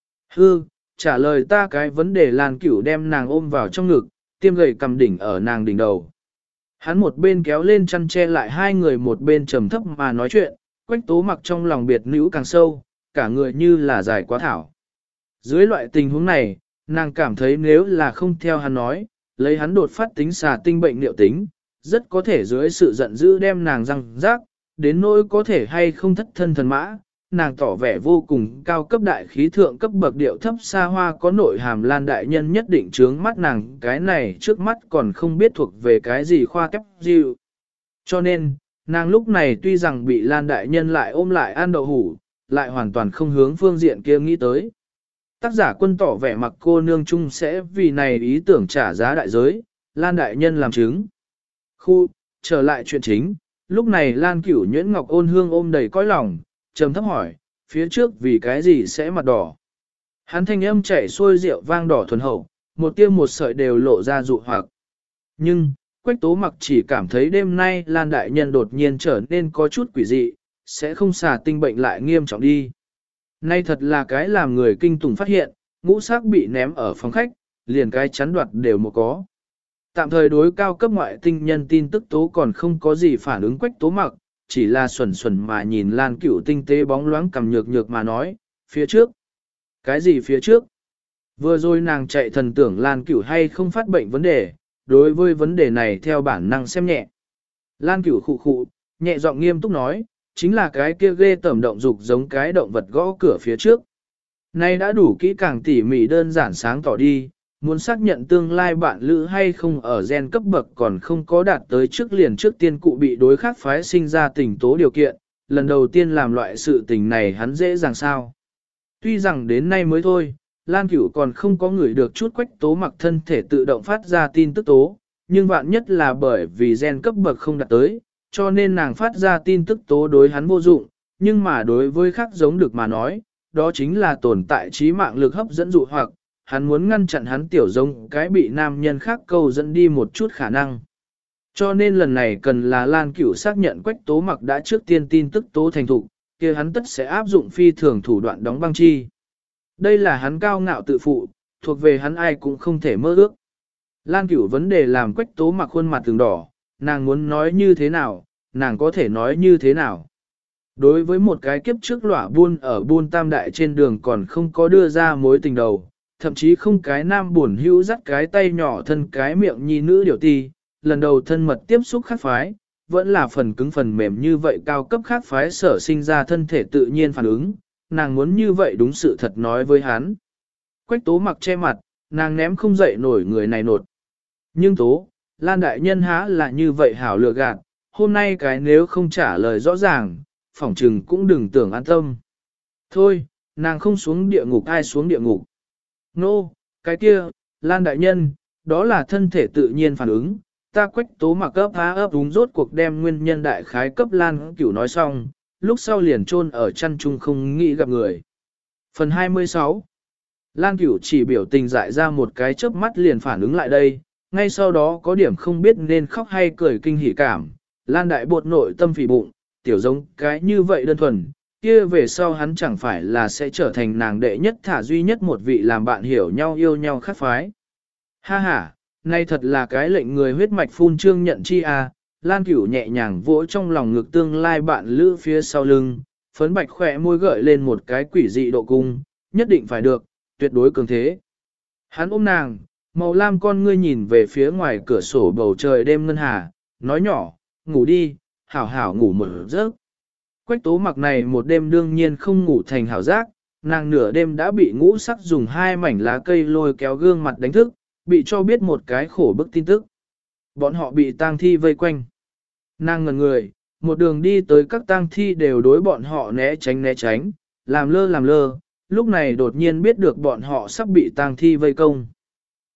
Hư, trả lời ta cái vấn đề. Lan Cửu đem nàng ôm vào trong ngực, tiêm gầy cầm đỉnh ở nàng đỉnh đầu. Hắn một bên kéo lên chăn che lại hai người, một bên trầm thấp mà nói chuyện. Quách Tố Mặc trong lòng biệt nữ càng sâu, cả người như là dài quá thảo. Dưới loại tình huống này, nàng cảm thấy nếu là không theo hắn nói, lấy hắn đột phát tính xà tinh bệnh liệu tính, rất có thể dưới sự giận dữ đem nàng răng rác, đến nỗi có thể hay không thất thân thần mã. Nàng tỏ vẻ vô cùng cao cấp đại khí thượng cấp bậc điệu thấp xa hoa có nội hàm Lan đại nhân nhất định trướng mắt nàng, cái này trước mắt còn không biết thuộc về cái gì khoa tép dịu. Cho nên, nàng lúc này tuy rằng bị Lan đại nhân lại ôm lại ăn đậu hủ, lại hoàn toàn không hướng phương diện kia nghĩ tới. Tác giả Quân tỏ vẻ mặc cô nương chung sẽ vì này ý tưởng trả giá đại giới, Lan đại nhân làm chứng. Khu, trở lại chuyện chính, lúc này Lan Cửu Nhuyễn Ngọc ôn hương ôm đầy cõi lòng, trầm thấp hỏi, phía trước vì cái gì sẽ mặt đỏ. Hắn thanh âm chảy xuôi rượu vang đỏ thuần hậu, một tia một sợi đều lộ ra dụ hoặc. Nhưng, Quách Tố Mặc chỉ cảm thấy đêm nay Lan đại nhân đột nhiên trở nên có chút quỷ dị, sẽ không xả tinh bệnh lại nghiêm trọng đi. Nay thật là cái làm người kinh tủng phát hiện, ngũ sắc bị ném ở phòng khách, liền cái chắn đoạt đều một có. Tạm thời đối cao cấp ngoại tinh nhân tin tức tố còn không có gì phản ứng Quách Tố Mặc, chỉ là xuẩn xuẩn mà nhìn Lan Cửu tinh tế bóng loáng cầm nhược nhược mà nói, phía trước. Cái gì phía trước? Vừa rồi nàng chạy thần tưởng Lan Cửu hay không phát bệnh vấn đề, đối với vấn đề này theo bản năng xem nhẹ. Lan Cửu khụ khụ, nhẹ giọng nghiêm túc nói, chính là cái kia ghê tởm động dục giống cái động vật gõ cửa phía trước. Nay đã đủ kỹ càng tỉ mỉ đơn giản sáng tỏ đi, muốn xác nhận tương lai bạn lữ hay không ở gen cấp bậc còn không có đạt tới trước liền trước tiên cụ bị đối khác phái sinh ra tình tố điều kiện, lần đầu tiên làm loại sự tình này hắn dễ dàng sao. Tuy rằng đến nay mới thôi, Lan Cửu còn không có người được chút Quách Tố Mặc thân thể tự động phát ra tin tức tố, nhưng vạn nhất là bởi vì gen cấp bậc không đạt tới, cho nên nàng phát ra tin tức tố đối hắn vô dụng, nhưng mà đối với khác giống được mà nói, đó chính là tồn tại trí mạng lực hấp dẫn dụ hoặc, hắn muốn ngăn chặn hắn tiểu giống cái bị nam nhân khác câu dẫn đi một chút khả năng. Cho nên lần này cần là Lan Cửu xác nhận Quách Tố Mặc đã trước tiên tin tức tố thành thục, kia hắn tất sẽ áp dụng phi thường thủ đoạn đóng băng chi. Đây là hắn cao ngạo tự phụ, thuộc về hắn ai cũng không thể mơ ước. Lan Cửu vấn đề làm Quách Tố Mặc khuôn mặt từng đỏ, nàng muốn nói như thế nào, nàng có thể nói như thế nào. Đối với một cái kiếp trước lỏa buôn ở buôn tam đại trên đường còn không có đưa ra mối tình đầu, thậm chí không cái nam buồn hữu dắt cái tay nhỏ thân cái miệng nhi nữ điều ti, lần đầu thân mật tiếp xúc khác phái, vẫn là phần cứng phần mềm như vậy cao cấp khác phái sở sinh ra thân thể tự nhiên phản ứng, nàng muốn như vậy đúng sự thật nói với hắn. Quách Tố Mặc che mặt, nàng ném không dậy nổi người này nột. Nhưng Tố, Lan đại nhân há là như vậy hảo lừa gạt, hôm nay cái nếu không trả lời rõ ràng, phỏng trừng cũng đừng tưởng an tâm. Thôi, nàng không xuống địa ngục ai xuống địa ngục. Nô, no, cái kia, Lan đại nhân, đó là thân thể tự nhiên phản ứng, ta Quách Tố Mặc ấp há ấp đúng rốt cuộc đem nguyên nhân đại khái cấp Lan Cửu nói xong, lúc sau liền chôn ở chăn chung không nghĩ gặp người. Phần hai mươi sáu Lan Cửu chỉ biểu tình dại ra một cái chớp mắt liền phản ứng lại đây, ngay sau đó có điểm không biết nên khóc hay cười kinh hỉ cảm. Lan đại bột nội tâm phỉ bụng, tiểu giống cái như vậy đơn thuần, kia về sau hắn chẳng phải là sẽ trở thành nàng đệ nhất thả duy nhất một vị làm bạn hiểu nhau yêu nhau khác phái. Ha ha, nay thật là cái lệnh người huyết mạch phun trương nhận chi à, Lan Cửu nhẹ nhàng vỗ trong lòng ngực tương lai bạn lữ phía sau lưng, phấn bạch khỏe môi gợi lên một cái quỷ dị độ cung, nhất định phải được, tuyệt đối cường thế. Hắn ôm nàng, màu lam con ngươi nhìn về phía ngoài cửa sổ bầu trời đêm ngân hà, nói nhỏ, ngủ đi, hảo hảo ngủ một giấc. Quách Tố Mặc này một đêm đương nhiên không ngủ thành hảo giác, nàng nửa đêm đã bị ngũ sắc dùng hai mảnh lá cây lôi kéo gương mặt đánh thức, bị cho biết một cái khổ bức tin tức. Bọn họ bị tang thi vây quanh. Nàng ngẩn người, một đường đi tới các tang thi đều đối bọn họ né tránh né tránh, làm lơ làm lơ, lúc này đột nhiên biết được bọn họ sắp bị tang thi vây công.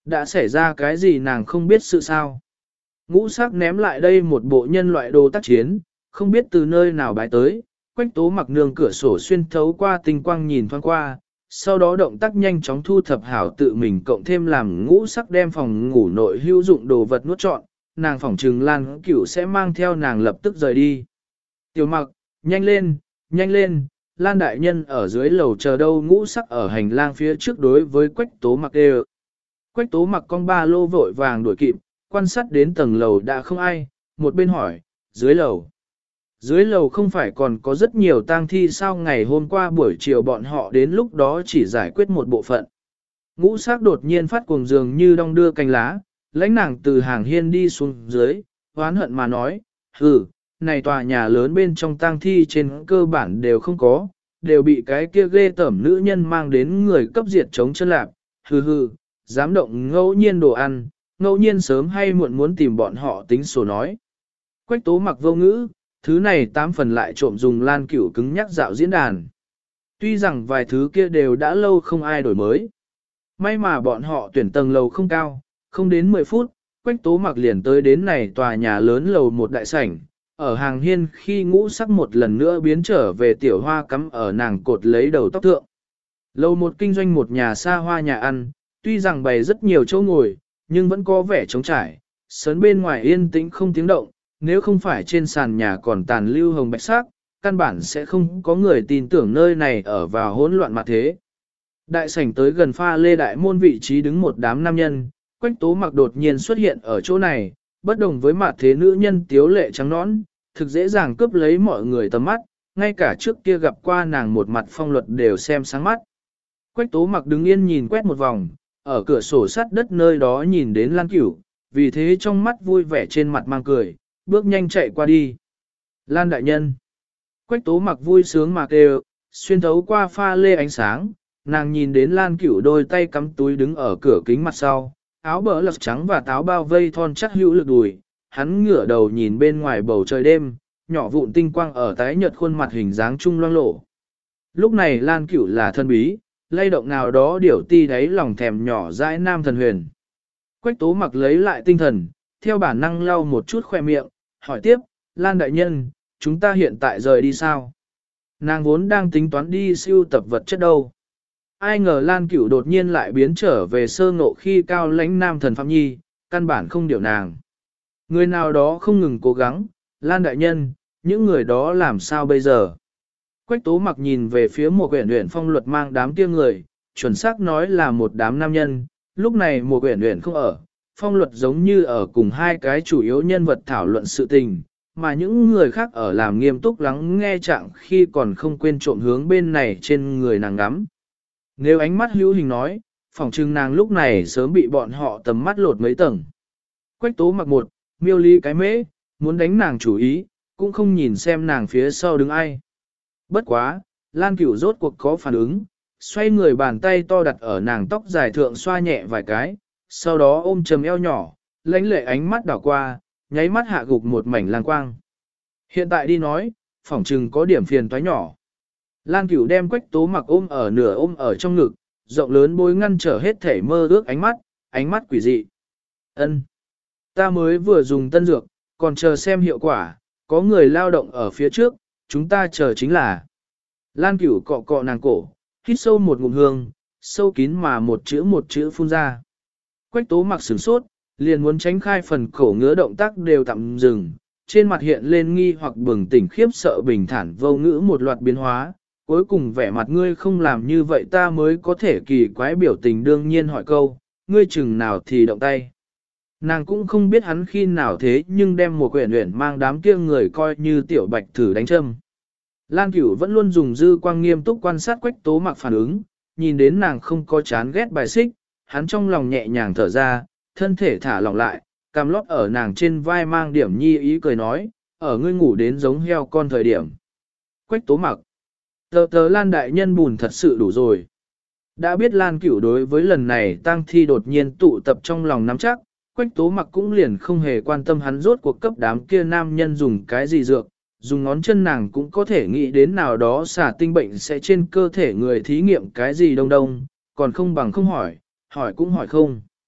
Đã xảy ra cái gì nàng không biết sự sao. Ngũ sắc ném lại đây một bộ nhân loại đồ tác chiến, không biết từ nơi nào bái tới, Quách Tố Mặc nương cửa sổ xuyên thấu qua tinh quang nhìn thoáng qua, sau đó động tác nhanh chóng thu thập hảo tự mình cộng thêm làm ngũ sắc đem phòng ngủ nội hữu dụng đồ vật nuốt trọn, nàng phỏng trừng Lan Cửu sẽ mang theo nàng lập tức rời đi. Tiểu Mặc, nhanh lên, nhanh lên, Lan đại nhân ở dưới lầu chờ đâu, ngũ sắc ở hành lang phía trước đối với Quách Tố Mặc đều. Quách Tố Mặc con ba lô vội vàng đuổi kịp, quan sát đến tầng lầu đã không ai, một bên hỏi, dưới lầu. Dưới lầu không phải còn có rất nhiều tang thi sao, ngày hôm qua buổi chiều bọn họ đến lúc đó chỉ giải quyết một bộ phận. Ngũ sắc đột nhiên phát cuồng dường như đong đưa cành lá, lãnh nàng từ hàng hiên đi xuống dưới, oán hận mà nói, hừ, này tòa nhà lớn bên trong tang thi trên cơ bản đều không có, đều bị cái kia ghê tởm nữ nhân mang đến người cấp diệt chống chân lạp, hừ hừ, dám động ngẫu nhiên đồ ăn, ngẫu nhiên sớm hay muộn muốn tìm bọn họ tính sổ nói. Quách Tố Mặc vô ngữ, thứ này tám phần lại trộm dùng Lan Cửu cứng nhắc dạo diễn đàn. Tuy rằng vài thứ kia đều đã lâu không ai đổi mới. May mà bọn họ tuyển tầng lầu không cao, không đến mười phút, Quách Tố Mặc liền tới đến này tòa nhà lớn lầu một đại sảnh, ở hàng hiên khi ngũ sắc một lần nữa biến trở về tiểu hoa cắm ở nàng cột lấy đầu tóc thượng. Lầu một kinh doanh một nhà xa hoa nhà ăn, tuy rằng bày rất nhiều chỗ ngồi, nhưng vẫn có vẻ trống trải, sớn bên ngoài yên tĩnh không tiếng động, nếu không phải trên sàn nhà còn tàn lưu hồng bạch sắc, căn bản sẽ không có người tin tưởng nơi này ở vào hỗn loạn mà thế. Đại sảnh tới gần pha lê đại môn vị trí đứng một đám nam nhân, Quách Tố Mặc đột nhiên xuất hiện ở chỗ này, bất đồng với mặt thế nữ nhân tiếu lệ trắng nõn, thực dễ dàng cướp lấy mọi người tầm mắt, ngay cả trước kia gặp qua nàng một mặt phong luật đều xem sáng mắt. Quách Tố Mặc đứng yên nhìn quét một vòng, ở cửa sổ sắt đất nơi đó nhìn đến Lan Cửu, vì thế trong mắt vui vẻ trên mặt mang cười, bước nhanh chạy qua đi. Lan đại nhân. Quách Tố Mặc vui sướng mà kêu, xuyên thấu qua pha lê ánh sáng, nàng nhìn đến Lan Cửu đôi tay cắm túi đứng ở cửa kính mặt sau, áo bờ lật trắng và táo bao vây thon chắc hữu lực đùi, hắn ngửa đầu nhìn bên ngoài bầu trời đêm, nhỏ vụn tinh quang ở tái nhợt khuôn mặt hình dáng trung loang lổ. Lúc này Lan Cửu là thân bí, lay động nào đó điểu ti đáy lòng thèm nhỏ dãi nam thần huyền. Quách Tố Mặc lấy lại tinh thần, theo bản năng lau một chút khoe miệng, hỏi tiếp, Lan đại nhân, chúng ta hiện tại rời đi sao? Nàng vốn đang tính toán đi siêu tập vật chất đâu. Ai ngờ Lan Cửu đột nhiên lại biến trở về sơ ngộ khi cao lãnh nam thần Phạm Nhi, căn bản không điều nàng. Người nào đó không ngừng cố gắng, Lan đại nhân, những người đó làm sao bây giờ? Quách Tố Mặc nhìn về phía một quyển uyển phong luật mang đám kia người, chuẩn xác nói là một đám nam nhân, lúc này một quyển uyển không ở, phong luật giống như ở cùng hai cái chủ yếu nhân vật thảo luận sự tình, mà những người khác ở làm nghiêm túc lắng nghe trạng khi còn không quên trộm hướng bên này trên người nàng ngắm. Nếu ánh mắt hữu hình nói, phỏng chừng nàng lúc này sớm bị bọn họ tầm mắt lột mấy tầng. Quách Tố Mặc một, miêu lý cái mễ, muốn đánh nàng chủ ý, cũng không nhìn xem nàng phía sau đứng ai. Bất quá, Lan Cửu rốt cuộc có phản ứng, xoay người bàn tay to đặt ở nàng tóc dài thượng xoa nhẹ vài cái, sau đó ôm chầm eo nhỏ, lãnh lệ ánh mắt đảo qua, nháy mắt hạ gục một mảnh lang quang. Hiện tại đi nói, phỏng chừng có điểm phiền toái nhỏ. Lan Cửu đem Quách Tố Mặc ôm ở nửa ôm ở trong ngực, rộng lớn bối ngăn trở hết thể mơ ước ánh mắt, ánh mắt quỷ dị. Ân, ta mới vừa dùng tân dược, còn chờ xem hiệu quả, có người lao động ở phía trước, chúng ta chờ chính là. Lan Cửu cọ cọ nàng cổ, hít sâu một ngụm hương, sâu kín mà một chữ một chữ phun ra. Quách Tố Mặc sửng sốt, liền muốn tránh khai phần cổ ngứa động tác đều tạm dừng, trên mặt hiện lên nghi hoặc bừng tỉnh khiếp sợ bình thản vô ngữ một loạt biến hóa, cuối cùng vẻ mặt ngươi không làm như vậy ta mới có thể kỳ quái biểu tình đương nhiên hỏi câu, ngươi chừng nào thì động tay. Nàng cũng không biết hắn khi nào thế nhưng đem một quyển luyện mang đám kia người coi như tiểu bạch thử đánh châm. Lan Cửu vẫn luôn dùng dư quang nghiêm túc quan sát Quách Tố Mặc phản ứng, nhìn đến nàng không có chán ghét bài xích, hắn trong lòng nhẹ nhàng thở ra, thân thể thả lỏng lại, cằm lót ở nàng trên vai mang điểm nhi ý cười nói, ở ngươi ngủ đến giống heo con thời điểm. Quách Tố Mặc, tờ tờ Lan đại nhân buồn thật sự đủ rồi. Đã biết Lan Cửu đối với lần này tang thi đột nhiên tụ tập trong lòng nắm chắc, Quách Tố Mặc cũng liền không hề quan tâm hắn rốt cuộc cấp đám kia nam nhân dùng cái gì dược, dùng ngón chân nàng cũng có thể nghĩ đến nào đó xả tinh bệnh sẽ trên cơ thể người thí nghiệm cái gì đông đông, còn không bằng không hỏi, hỏi cũng hỏi không.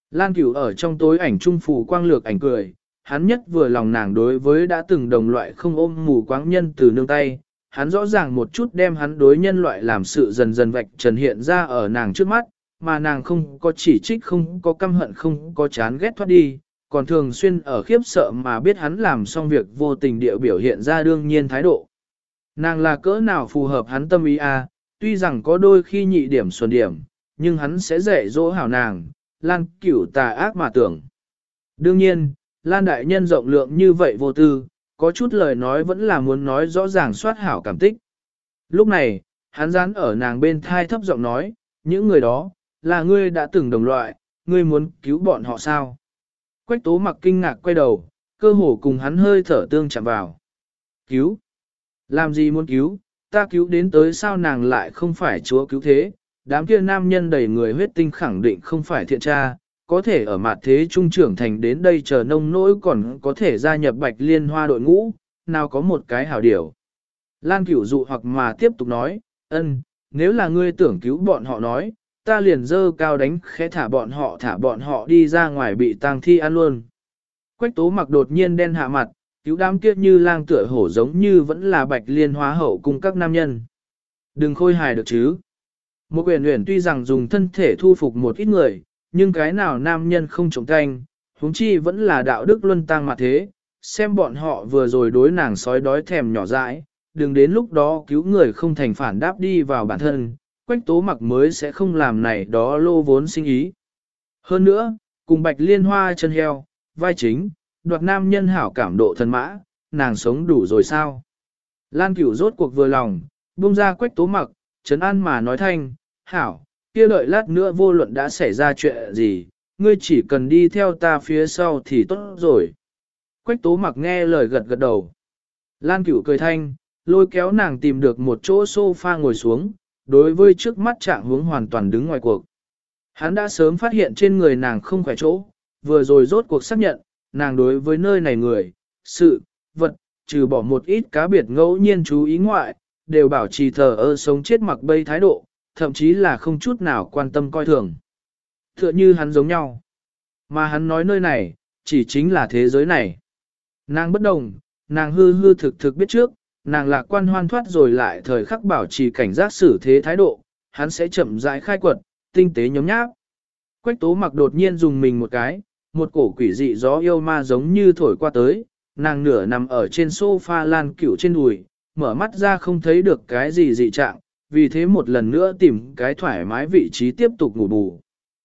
Lan Cửu ở trong tối ảnh trung phủ quang lược ảnh cười, hắn nhất vừa lòng nàng đối với đã từng đồng loại không ôm mù quáng nhân từ nương tay, hắn rõ ràng một chút đem hắn đối nhân loại làm sự dần dần vạch trần hiện ra ở nàng trước mắt, mà nàng không có chỉ trích, không có căm hận, không có chán ghét thoát đi, còn thường xuyên ở khiếp sợ mà biết hắn làm xong việc vô tình địa biểu hiện ra đương nhiên thái độ. Nàng là cỡ nào phù hợp hắn tâm ý à, tuy rằng có đôi khi nhị điểm xuân điểm, nhưng hắn sẽ dạy dỗ hảo nàng, Lan Cửu tà ác mà tưởng. Đương nhiên, Lan đại nhân rộng lượng như vậy vô tư, có chút lời nói vẫn là muốn nói rõ ràng soát hảo cảm tích. Lúc này, hắn dán ở nàng bên thai thấp giọng nói, những người đó, là ngươi đã từng đồng loại, ngươi muốn cứu bọn họ sao? Quách Tố Mặc kinh ngạc quay đầu, cơ hồ cùng hắn hơi thở tương chạm vào. Cứu? Làm gì muốn cứu? Ta cứu đến tới sao nàng lại không phải chúa cứu thế? Đám kia nam nhân đầy người huyết tinh khẳng định không phải thiện tra, có thể ở mặt thế trung trưởng thành đến đây chờ nông nỗi còn có thể gia nhập Bạch Liên Hoa đội ngũ, nào có một cái hảo điều. Lan Cửu dụ hoặc mà tiếp tục nói, ân, nếu là ngươi tưởng cứu bọn họ nói, ta liền dơ cao đánh khẽ thả bọn họ thả bọn họ đi ra ngoài bị tang thi ăn luôn. Quách Tố Mặc đột nhiên đen hạ mặt, cứu đám kia như lang tựa hổ giống như vẫn là Bạch Liên Hoa hậu cùng các nam nhân. Đừng khôi hài được chứ. Một quyền huyền tuy rằng dùng thân thể thu phục một ít người, nhưng cái nào nam nhân không trọng thanh, huống chi vẫn là đạo đức luân tang mà thế, xem bọn họ vừa rồi đối nàng sói đói thèm nhỏ dãi, đừng đến lúc đó cứu người không thành phản đáp đi vào bản thân, Quách Tố Mặc mới sẽ không làm này đó lô vốn sinh ý. Hơn nữa, cùng Bạch Liên Hoa chân heo, vai chính, đoạt nam nhân hảo cảm độ thần mã, nàng sống đủ rồi sao? Lan Cửu rốt cuộc vừa lòng, buông ra Quách Tố Mặc, trấn an mà nói thanh, hảo, kia đợi lát nữa vô luận đã xảy ra chuyện gì, ngươi chỉ cần đi theo ta phía sau thì tốt rồi. Quách Tố Mặc nghe lời gật gật đầu. Lan Cửu cười thanh, lôi kéo nàng tìm được một chỗ sofa ngồi xuống, đối với trước mắt trạng huống hoàn toàn đứng ngoài cuộc. Hắn đã sớm phát hiện trên người nàng không khỏe chỗ, vừa rồi rốt cuộc xác nhận, nàng đối với nơi này người, sự, vật, trừ bỏ một ít cá biệt ngẫu nhiên chú ý ngoại, đều bảo trì thờ ơ sống chết mặc bây thái độ, thậm chí là không chút nào quan tâm coi thường. Tựa như hắn giống nhau. Mà hắn nói nơi này, chỉ chính là thế giới này. Nàng bất đồng, nàng hư hư thực thực biết trước, nàng lạc quan hoan thoát rồi lại thời khắc bảo trì cảnh giác xử thế thái độ, hắn sẽ chậm rãi khai quật, tinh tế nhóm nháp. Quách Tố Mặc đột nhiên dùng mình một cái, một cổ quỷ dị gió yêu ma giống như thổi qua tới, nàng nửa nằm ở trên sofa Lan Cửu trên đùi, mở mắt ra không thấy được cái gì dị trạng, vì thế một lần nữa tìm cái thoải mái vị trí tiếp tục ngủ bù.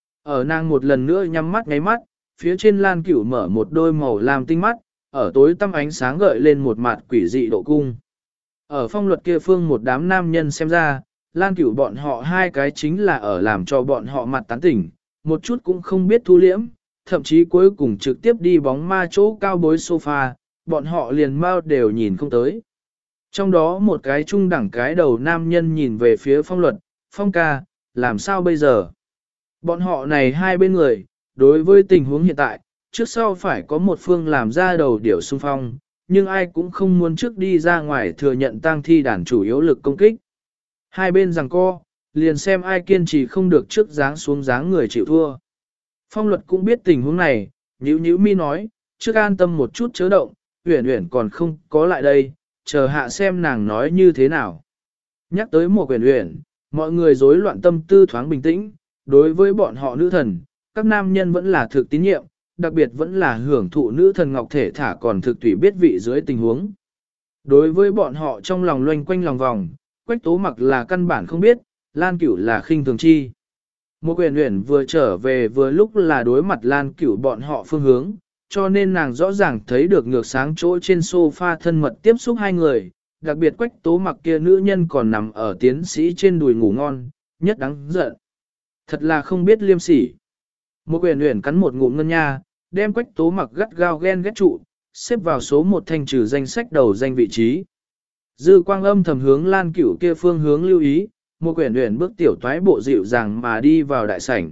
Ở nàng một lần nữa nhắm mắt ngáy mắt, phía trên Lan Cửu mở một đôi màu lam tinh mắt, ở tối tăm ánh sáng gợi lên một mặt quỷ dị độ cung. Ở phong luật kia phương một đám nam nhân xem ra, Lan Cửu bọn họ hai cái chính là ở làm cho bọn họ mặt tán tỉnh, một chút cũng không biết thu liễm, thậm chí cuối cùng trực tiếp đi bóng ma chỗ cao bối sofa, bọn họ liền mau đều nhìn không tới. Trong đó một cái trung đẳng cái đầu nam nhân nhìn về phía phong luật, phong ca, làm sao bây giờ? Bọn họ này hai bên người, đối với tình huống hiện tại, trước sau phải có một phương làm ra đầu điểu xung phong, nhưng ai cũng không muốn trước đi ra ngoài thừa nhận tang thi đàn chủ yếu lực công kích. Hai bên giằng co, liền xem ai kiên trì không được trước dáng xuống dáng người chịu thua. Phong luật cũng biết tình huống này, nhíu nhíu mi nói, trước an tâm một chút chớ động, Uyển Uyển còn không có lại đây, chờ hạ xem nàng nói như thế nào. Nhắc tới một Uyển Uyển, mọi người rối loạn tâm tư thoáng bình tĩnh, đối với bọn họ nữ thần, các nam nhân vẫn là thực tín nhiệm, đặc biệt vẫn là hưởng thụ nữ thần ngọc thể thả còn thực tùy biết vị dưới tình huống. Đối với bọn họ trong lòng loanh quanh lòng vòng, Quách Tố Mặc là căn bản không biết, Lan Cửu là khinh thường chi. Một Uyển Uyển vừa trở về vừa lúc là đối mặt Lan Cửu bọn họ phương hướng, cho nên nàng rõ ràng thấy được ngược sáng chỗ trên sofa thân mật tiếp xúc hai người, đặc biệt Quách Tố Mặc kia nữ nhân còn nằm ở tiến sĩ trên đùi ngủ ngon, nhất đáng giận. Thật là không biết liêm sỉ. Một Uyển Uyển cắn một ngụm ngân nha, đem Quách Tố Mặc gắt gao ghen ghét trụ, xếp vào số một thanh trừ danh sách đầu danh vị trí. Dư quang âm thầm hướng Lan Cửu kia phương hướng lưu ý, một Uyển Uyển bước tiểu toái bộ dịu dàng mà đi vào đại sảnh.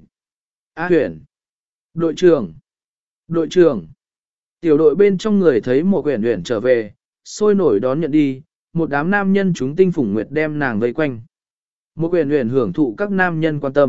A Uyển, đội trưởng, đội trưởng. Tiểu đội bên trong người thấy một Uyển Uyển trở về, sôi nổi đón nhận đi, một đám nam nhân chúng tinh phủng nguyệt đem nàng vây quanh. Một Uyển Uyển hưởng thụ các nam nhân quan tâm,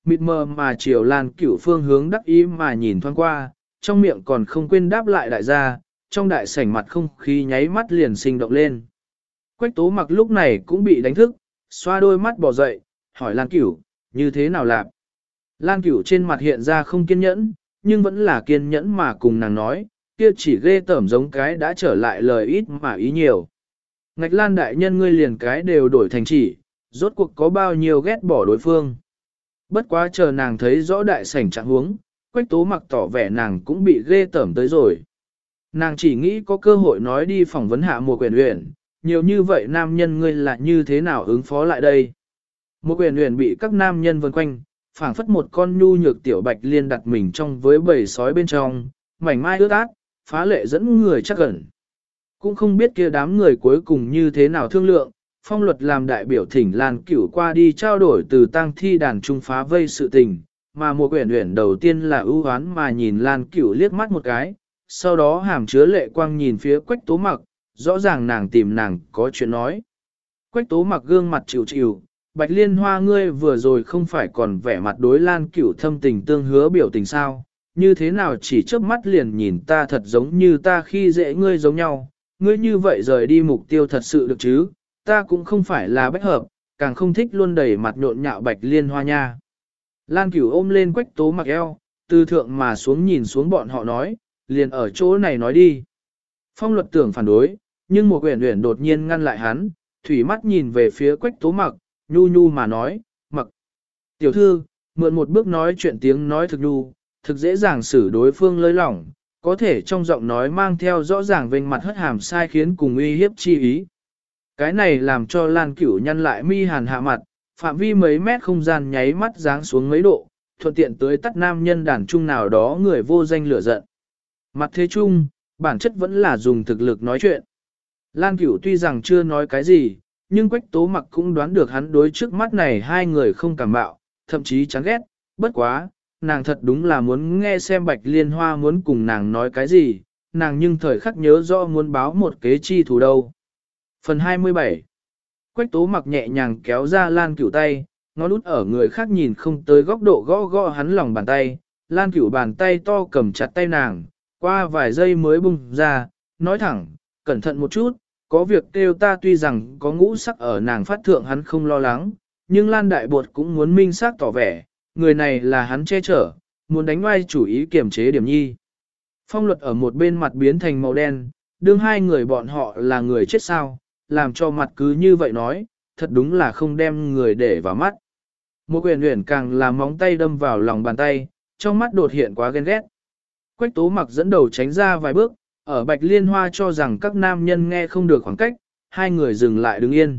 mịt mờ mà chiều Lan Cửu phương hướng đắc ý mà nhìn thoáng qua, trong miệng còn không quên đáp lại đại gia, trong đại sảnh mặt không khí nháy mắt liền sinh động lên. Quách Tố Mặc lúc này cũng bị đánh thức, xoa đôi mắt bò dậy, hỏi Lan Cửu, như thế nào làm? Lan Cửu trên mặt hiện ra không kiên nhẫn, nhưng vẫn là kiên nhẫn mà cùng nàng nói, kia chỉ ghê tởm giống cái đã trở lại lời ít mà ý nhiều. Ngạch Lan đại nhân ngươi liền cái đều đổi thành chỉ, rốt cuộc có bao nhiêu ghét bỏ đối phương. Bất quá chờ nàng thấy rõ đại sảnh trạng huống, Quách Tố Mặc tỏ vẻ nàng cũng bị ghê tởm tới rồi. Nàng chỉ nghĩ có cơ hội nói đi phỏng vấn hạ Mùa Quyển Uyển, nhiều như vậy nam nhân ngươi là như thế nào ứng phó lại đây. Mùa Quyển Uyển bị các nam nhân vây quanh, phảng phất một con nhu nhược tiểu bạch liên đặt mình trong với bầy sói bên trong, mảnh mai ướt át, phá lệ dẫn người chắc gần. Cũng không biết kia đám người cuối cùng như thế nào thương lượng, Phong Luật làm đại biểu thỉnh Lan Cửu qua đi trao đổi từ tang thi đàn trung phá vây sự tình, mà Mùa Quyển Uyển đầu tiên là ưu hoán mà nhìn Lan Cửu liếc mắt một cái, sau đó hàm chứa lệ quang nhìn phía Quách Tố Mặc, rõ ràng nàng tìm nàng có chuyện nói. Quách Tố Mặc gương mặt chịu chịu, Bạch Liên Hoa ngươi vừa rồi không phải còn vẻ mặt đối Lan Cửu thâm tình tương hứa biểu tình sao, như thế nào chỉ chớp mắt liền nhìn ta thật giống như ta khi dễ ngươi giống nhau, ngươi như vậy rời đi mục tiêu thật sự được chứ, ta cũng không phải là bách hợp, càng không thích luôn đẩy mặt nhộn nhạo Bạch Liên Hoa nha. Lan Cửu ôm lên Quách Tố Mặc eo, từ thượng mà xuống nhìn xuống bọn họ nói, liền ở chỗ này nói đi. Phong Luật tưởng phản đối, nhưng Mùa Quyển Uyển đột nhiên ngăn lại hắn, thủy mắt nhìn về phía Quách Tố Mặc, nhu nhu mà nói, Mặc. Tiểu thư, mượn một bước nói chuyện tiếng nói thực nhu, thực dễ dàng xử đối phương lơi lỏng, có thể trong giọng nói mang theo rõ ràng vênh mặt hất hàm sai khiến cùng uy hiếp chi ý. Cái này làm cho Lan Cửu nhăn lại mi hàn hạ mặt, phạm vi mấy mét không gian nháy mắt giáng xuống mấy độ, thuận tiện tới tắt nam nhân đàn trung nào đó người vô danh lửa giận. Mặt thế chung, bản chất vẫn là dùng thực lực nói chuyện. Lan Cửu tuy rằng chưa nói cái gì, nhưng Quách Tố Mặc cũng đoán được hắn đối trước mắt này hai người không cảm bạo, thậm chí chán ghét, bất quá, nàng thật đúng là muốn nghe xem Bạch Liên Hoa muốn cùng nàng nói cái gì, nàng nhưng thời khắc nhớ rõ muốn báo một kế chi thủ đâu. Phần hai mươi bảy. Quách Tố Mặc nhẹ nhàng kéo ra Lan Cửu tay, ngón út ở người khác nhìn không tới góc độ gõ gõ hắn lòng bàn tay, Lan Cửu bàn tay to cầm chặt tay nàng, qua vài giây mới bung ra, nói thẳng, cẩn thận một chút, có việc kêu ta tuy rằng có ngũ sắc ở nàng phát thượng hắn không lo lắng, nhưng Lan Đại Bột cũng muốn minh xác tỏ vẻ, người này là hắn che chở, muốn đánh oai chủ ý kiểm chế điểm nhi. Phong Luật ở một bên mặt biến thành màu đen, đương hai người bọn họ là người chết sao, làm cho mặt cứ như vậy nói, thật đúng là không đem người để vào mắt. Một Quyển Uyển càng làm móng tay đâm vào lòng bàn tay, trong mắt đột hiện quá ghen ghét. Quách Tố Mặc dẫn đầu tránh ra vài bước, ở Bạch Liên Hoa cho rằng các nam nhân nghe không được khoảng cách, hai người dừng lại đứng yên.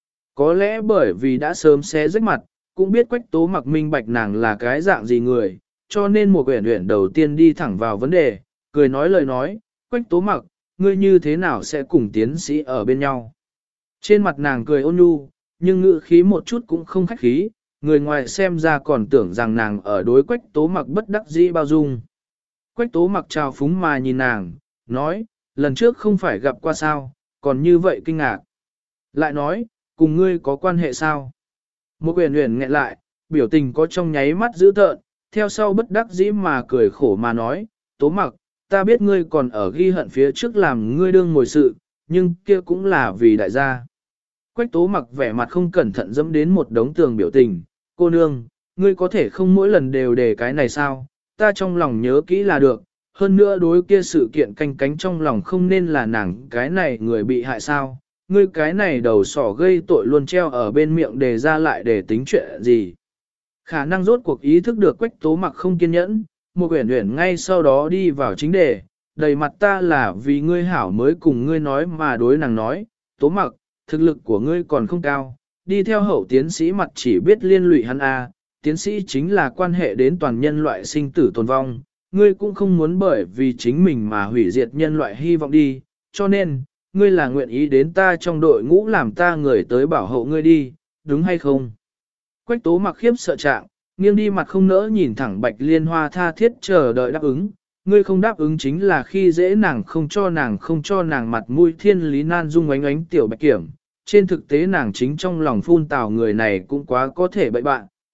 Có lẽ bởi vì đã sớm xé rách mặt, cũng biết Quách Tố Mặc minh bạch nàng là cái dạng gì người, cho nên Một Quyển Uyển đầu tiên đi thẳng vào vấn đề, cười nói lời nói, Quách Tố Mặc, ngươi như thế nào sẽ cùng tiến sĩ ở bên nhau. Trên mặt nàng cười ôn nhu, nhưng ngữ khí một chút cũng không khách khí, người ngoài xem ra còn tưởng rằng nàng ở đối Quách Tố Mặc bất đắc dĩ bao dung. Quách Tố Mặc trào phúng mà nhìn nàng, nói, lần trước không phải gặp qua sao, còn như vậy kinh ngạc. Lại nói, cùng ngươi có quan hệ sao? Một Quyển Uyển nghẹn lại, biểu tình có trong nháy mắt dữ tợn, theo sau bất đắc dĩ mà cười khổ mà nói, Tố Mặc, ta biết ngươi còn ở ghi hận phía trước làm ngươi đương ngồi sự, nhưng kia cũng là vì đại gia. Quách Tố Mặc vẻ mặt không cẩn thận dẫm đến một đống tường biểu tình, cô nương, ngươi có thể không mỗi lần đều đề cái này sao, ta trong lòng nhớ kỹ là được, hơn nữa đối kia sự kiện canh cánh trong lòng không nên là nàng cái này người bị hại sao, ngươi cái này đầu sỏ gây tội luôn treo ở bên miệng đề ra lại để tính chuyện gì. Khả năng rốt cuộc ý thức được Quách Tố Mặc không kiên nhẫn, Một Quyển Uyển ngay sau đó đi vào chính đề, đầy mặt ta là vì ngươi hảo mới cùng ngươi nói mà đối nàng nói, Tố Mặc, thực lực của ngươi còn không cao, đi theo hậu tiến sĩ mặt chỉ biết liên lụy hắn a, tiến sĩ chính là quan hệ đến toàn nhân loại sinh tử tồn vong, ngươi cũng không muốn bởi vì chính mình mà hủy diệt nhân loại hy vọng đi, cho nên, ngươi là nguyện ý đến ta trong đội ngũ làm ta người tới bảo hộ ngươi đi, đúng hay không? Quách Tố Mặc khiếp sợ trạng, nghiêng đi mặt không nỡ nhìn thẳng Bạch Liên Hoa tha thiết chờ đợi đáp ứng, ngươi không đáp ứng chính là khi dễ nàng không cho nàng không cho nàng mặt mũi thiên lý nan dung ánh ánh tiểu Bạch Kiểm, trên thực tế nàng chính trong lòng phun tào người này cũng quá có thể bậy bạn,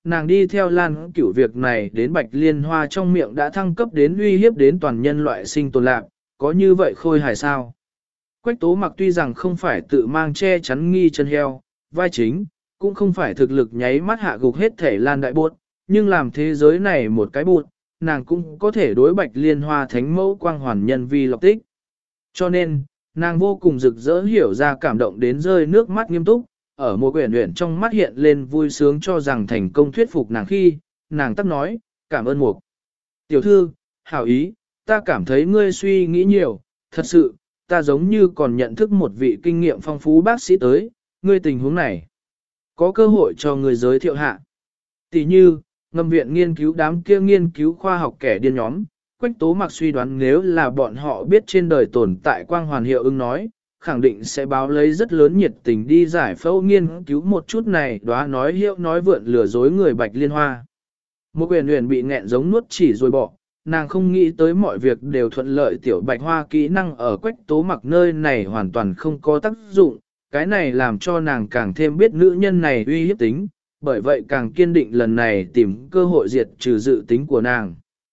nàng đi theo Lan Cửu việc này đến Bạch Liên Hoa trong miệng đã thăng cấp đến uy hiếp đến toàn nhân loại sinh tồn lạc, có như vậy khôi hài sao? Quách Tố Mặc tuy rằng không phải tự mang che chắn nghi chân heo, vai chính, cũng không phải thực lực nháy mắt hạ gục hết thể Lan Đại Bột, nhưng làm thế giới này một cái bụt, nàng cũng có thể đối Bạch Liên Hoa thánh mẫu quang hoàn nhân vi lọc tích. Cho nên, nàng vô cùng rực rỡ hiểu ra cảm động đến rơi nước mắt nghiêm túc, ở một quyển luyện trong mắt hiện lên vui sướng cho rằng thành công thuyết phục nàng khi, nàng tắc nói, cảm ơn Mục. Tiểu thư, hảo ý, ta cảm thấy ngươi suy nghĩ nhiều, thật sự, ta giống như còn nhận thức một vị kinh nghiệm phong phú bác sĩ tới, ngươi tình huống này. Có cơ hội cho ngươi giới thiệu hạ. Tỷ như, ngâm viện nghiên cứu đám kia nghiên cứu khoa học kẻ điên nhóm, Quách Tố Mặc suy đoán nếu là bọn họ biết trên đời tồn tại quang hoàn hiệu ứng nói, khẳng định sẽ báo lấy rất lớn nhiệt tình đi giải phẫu nghiên cứu một chút này đoá nói hiệu nói vượn lừa dối người Bạch Liên Hoa. Một quyền huyền bị nghẹn giống nuốt chỉ rồi bỏ, nàng không nghĩ tới mọi việc đều thuận lợi tiểu Bạch Hoa kỹ năng ở Quách Tố Mặc nơi này hoàn toàn không có tác dụng, cái này làm cho nàng càng thêm biết nữ nhân này uy hiếp tính, bởi vậy càng kiên định lần này tìm cơ hội diệt trừ dự tính của nàng.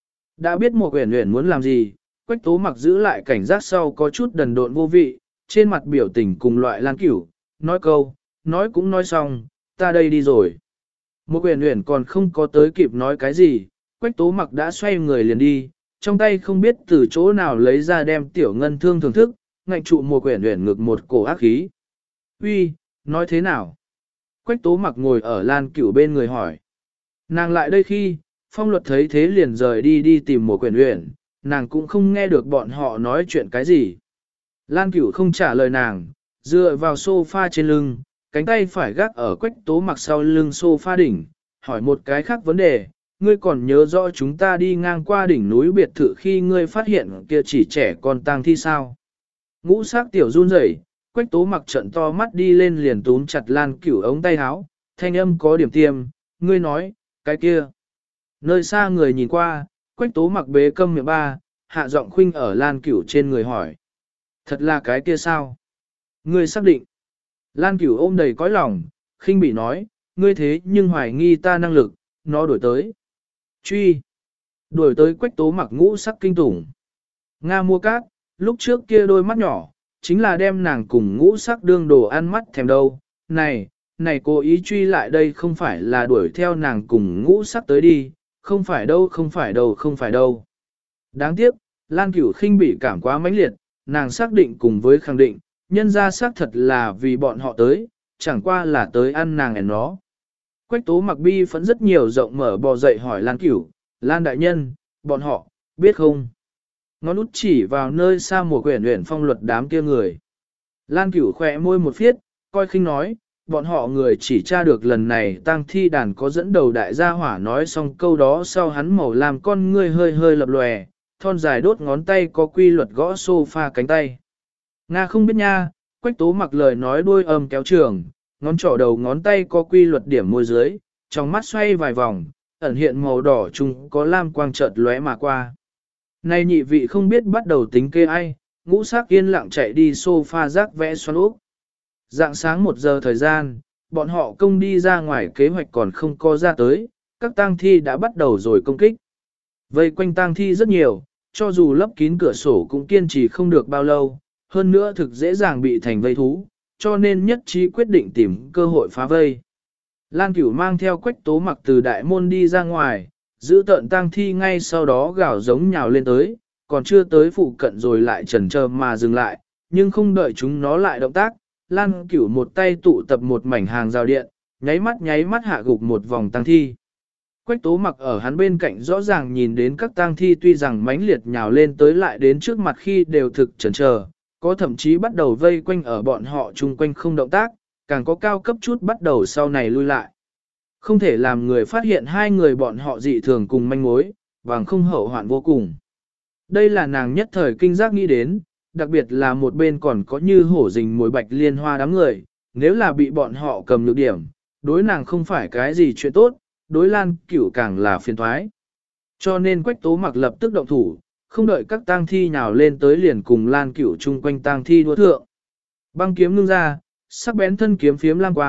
Đã biết một quyển luyện muốn làm gì, Quách Tố Mặc giữ lại cảnh giác sau có chút đần độn vô vị, trên mặt biểu tình cùng loại Lan Cửu, nói câu, nói cũng nói xong, ta đây đi rồi. Một quyển luyện còn không có tới kịp nói cái gì, Quách Tố Mặc đã xoay người liền đi, trong tay không biết từ chỗ nào lấy ra đem tiểu ngân thương thưởng thức, ngạnh trụ một quyển luyện ngực một cổ ác khí. Uy, nói thế nào? Quách Tố Mặc ngồi ở Lan Cửu bên người hỏi. Nàng lại đây khi, Phong Luật thấy thế liền rời đi đi tìm một quyển luyện, nàng cũng không nghe được bọn họ nói chuyện cái gì. Lan Cửu không trả lời nàng, dựa vào sofa trên lưng, cánh tay phải gác ở Quách Tố Mặc sau lưng sofa đỉnh, hỏi một cái khác vấn đề, ngươi còn nhớ rõ chúng ta đi ngang qua đỉnh núi biệt thự khi ngươi phát hiện kia chỉ trẻ con tang thi sao? Ngũ sắc tiểu run rẩy, Quách Tố Mặc trận to mắt đi lên liền túm chặt Lan Cửu ống tay áo, thanh âm có điểm tiêm, ngươi nói, cái kia. Nơi xa người nhìn qua, Quách Tố Mặc bế câm miệng ba, hạ giọng khuynh ở Lan Cửu trên người hỏi. Thật là cái kia sao? Ngươi xác định. Lan Cửu ôm đầy cõi lòng, khinh bị nói, ngươi thế nhưng hoài nghi ta năng lực, nó đuổi tới. Truy. Đuổi tới Quách Tố Mặc ngũ sắc kinh tủng. Nga mua cát, lúc trước kia đôi mắt nhỏ, chính là đem nàng cùng ngũ sắc đương đồ ăn mắt thèm đâu. Này, này cố ý truy lại đây không phải là đuổi theo nàng cùng ngũ sắc tới đi, không phải đâu không phải đâu không phải đâu. Đáng tiếc, Lan Cửu khinh bị cảm quá mãnh liệt, nàng xác định cùng với khẳng định, nhân ra xác thật là vì bọn họ tới, chẳng qua là tới ăn nàng ẻn nó. Quách Tố Mặc bi phẫn rất nhiều rộng mở bò dậy hỏi Lan Cửu, Lan đại nhân, bọn họ, biết không? Ngón út chỉ vào nơi xa một quyển luyện phong luật đám kia người. Lan Cửu khỏe môi một phiết, coi khinh nói, bọn họ người chỉ tra được lần này tang thi đàn có dẫn đầu đại gia hỏa nói xong câu đó sau hắn màu làm con ngươi hơi hơi lập lòe, thon dài đốt ngón tay có quy luật gõ sofa cánh tay. Nga không biết nha, Quách Tố Mặc lời nói đuôi âm kéo trường, ngón trỏ đầu ngón tay có quy luật điểm môi dưới, trong mắt xoay vài vòng, ẩn hiện màu đỏ chung có lam quang chợt lóe mà qua. Này nhị vị không biết bắt đầu tính kê ai, ngũ sắc yên lặng chạy đi sofa rác vẽ xoắn úp. Dạng sáng một giờ thời gian, bọn họ công đi ra ngoài kế hoạch còn không có ra tới, các tang thi đã bắt đầu rồi công kích. Vây quanh tang thi rất nhiều, cho dù lấp kín cửa sổ cũng kiên trì không được bao lâu, hơn nữa thực dễ dàng bị thành vây thú, cho nên nhất trí quyết định tìm cơ hội phá vây. Lan Cửu mang theo Quách Tố Mặc từ đại môn đi ra ngoài, giữ tợn tang thi ngay sau đó gào giống nhào lên tới, còn chưa tới phụ cận rồi lại chần chờ mà dừng lại, nhưng không đợi chúng nó lại động tác, Lan Cửu một tay tụ tập một mảnh hàng rào điện, nháy mắt nháy mắt hạ gục một vòng tang thi. Quách Tố Mặc ở hắn bên cạnh rõ ràng nhìn đến các tang thi tuy rằng mãnh liệt nhào lên tới lại đến trước mặt khi đều thực chần chờ, có thậm chí bắt đầu vây quanh ở bọn họ chung quanh không động tác, càng có cao cấp chút bắt đầu sau này lui lại. Không thể làm người phát hiện hai người bọn họ dị thường cùng manh mối, bằng không hậu hoạn vô cùng. Đây là nàng nhất thời kinh giác nghĩ đến, đặc biệt là một bên còn có như hổ rình mồi Bạch Liên Hoa đám người, nếu là bị bọn họ cầm nhược điểm, đối nàng không phải cái gì chuyện tốt, đối Lan Cửu càng là phiền thoái. Cho nên Quách Tố Mặc lập tức động thủ, không đợi các tang thi nào lên tới liền cùng Lan Cửu chung quanh tang thi đua thượng. Băng kiếm ngưng ra, sắc bén thân kiếm phiếm lang quang,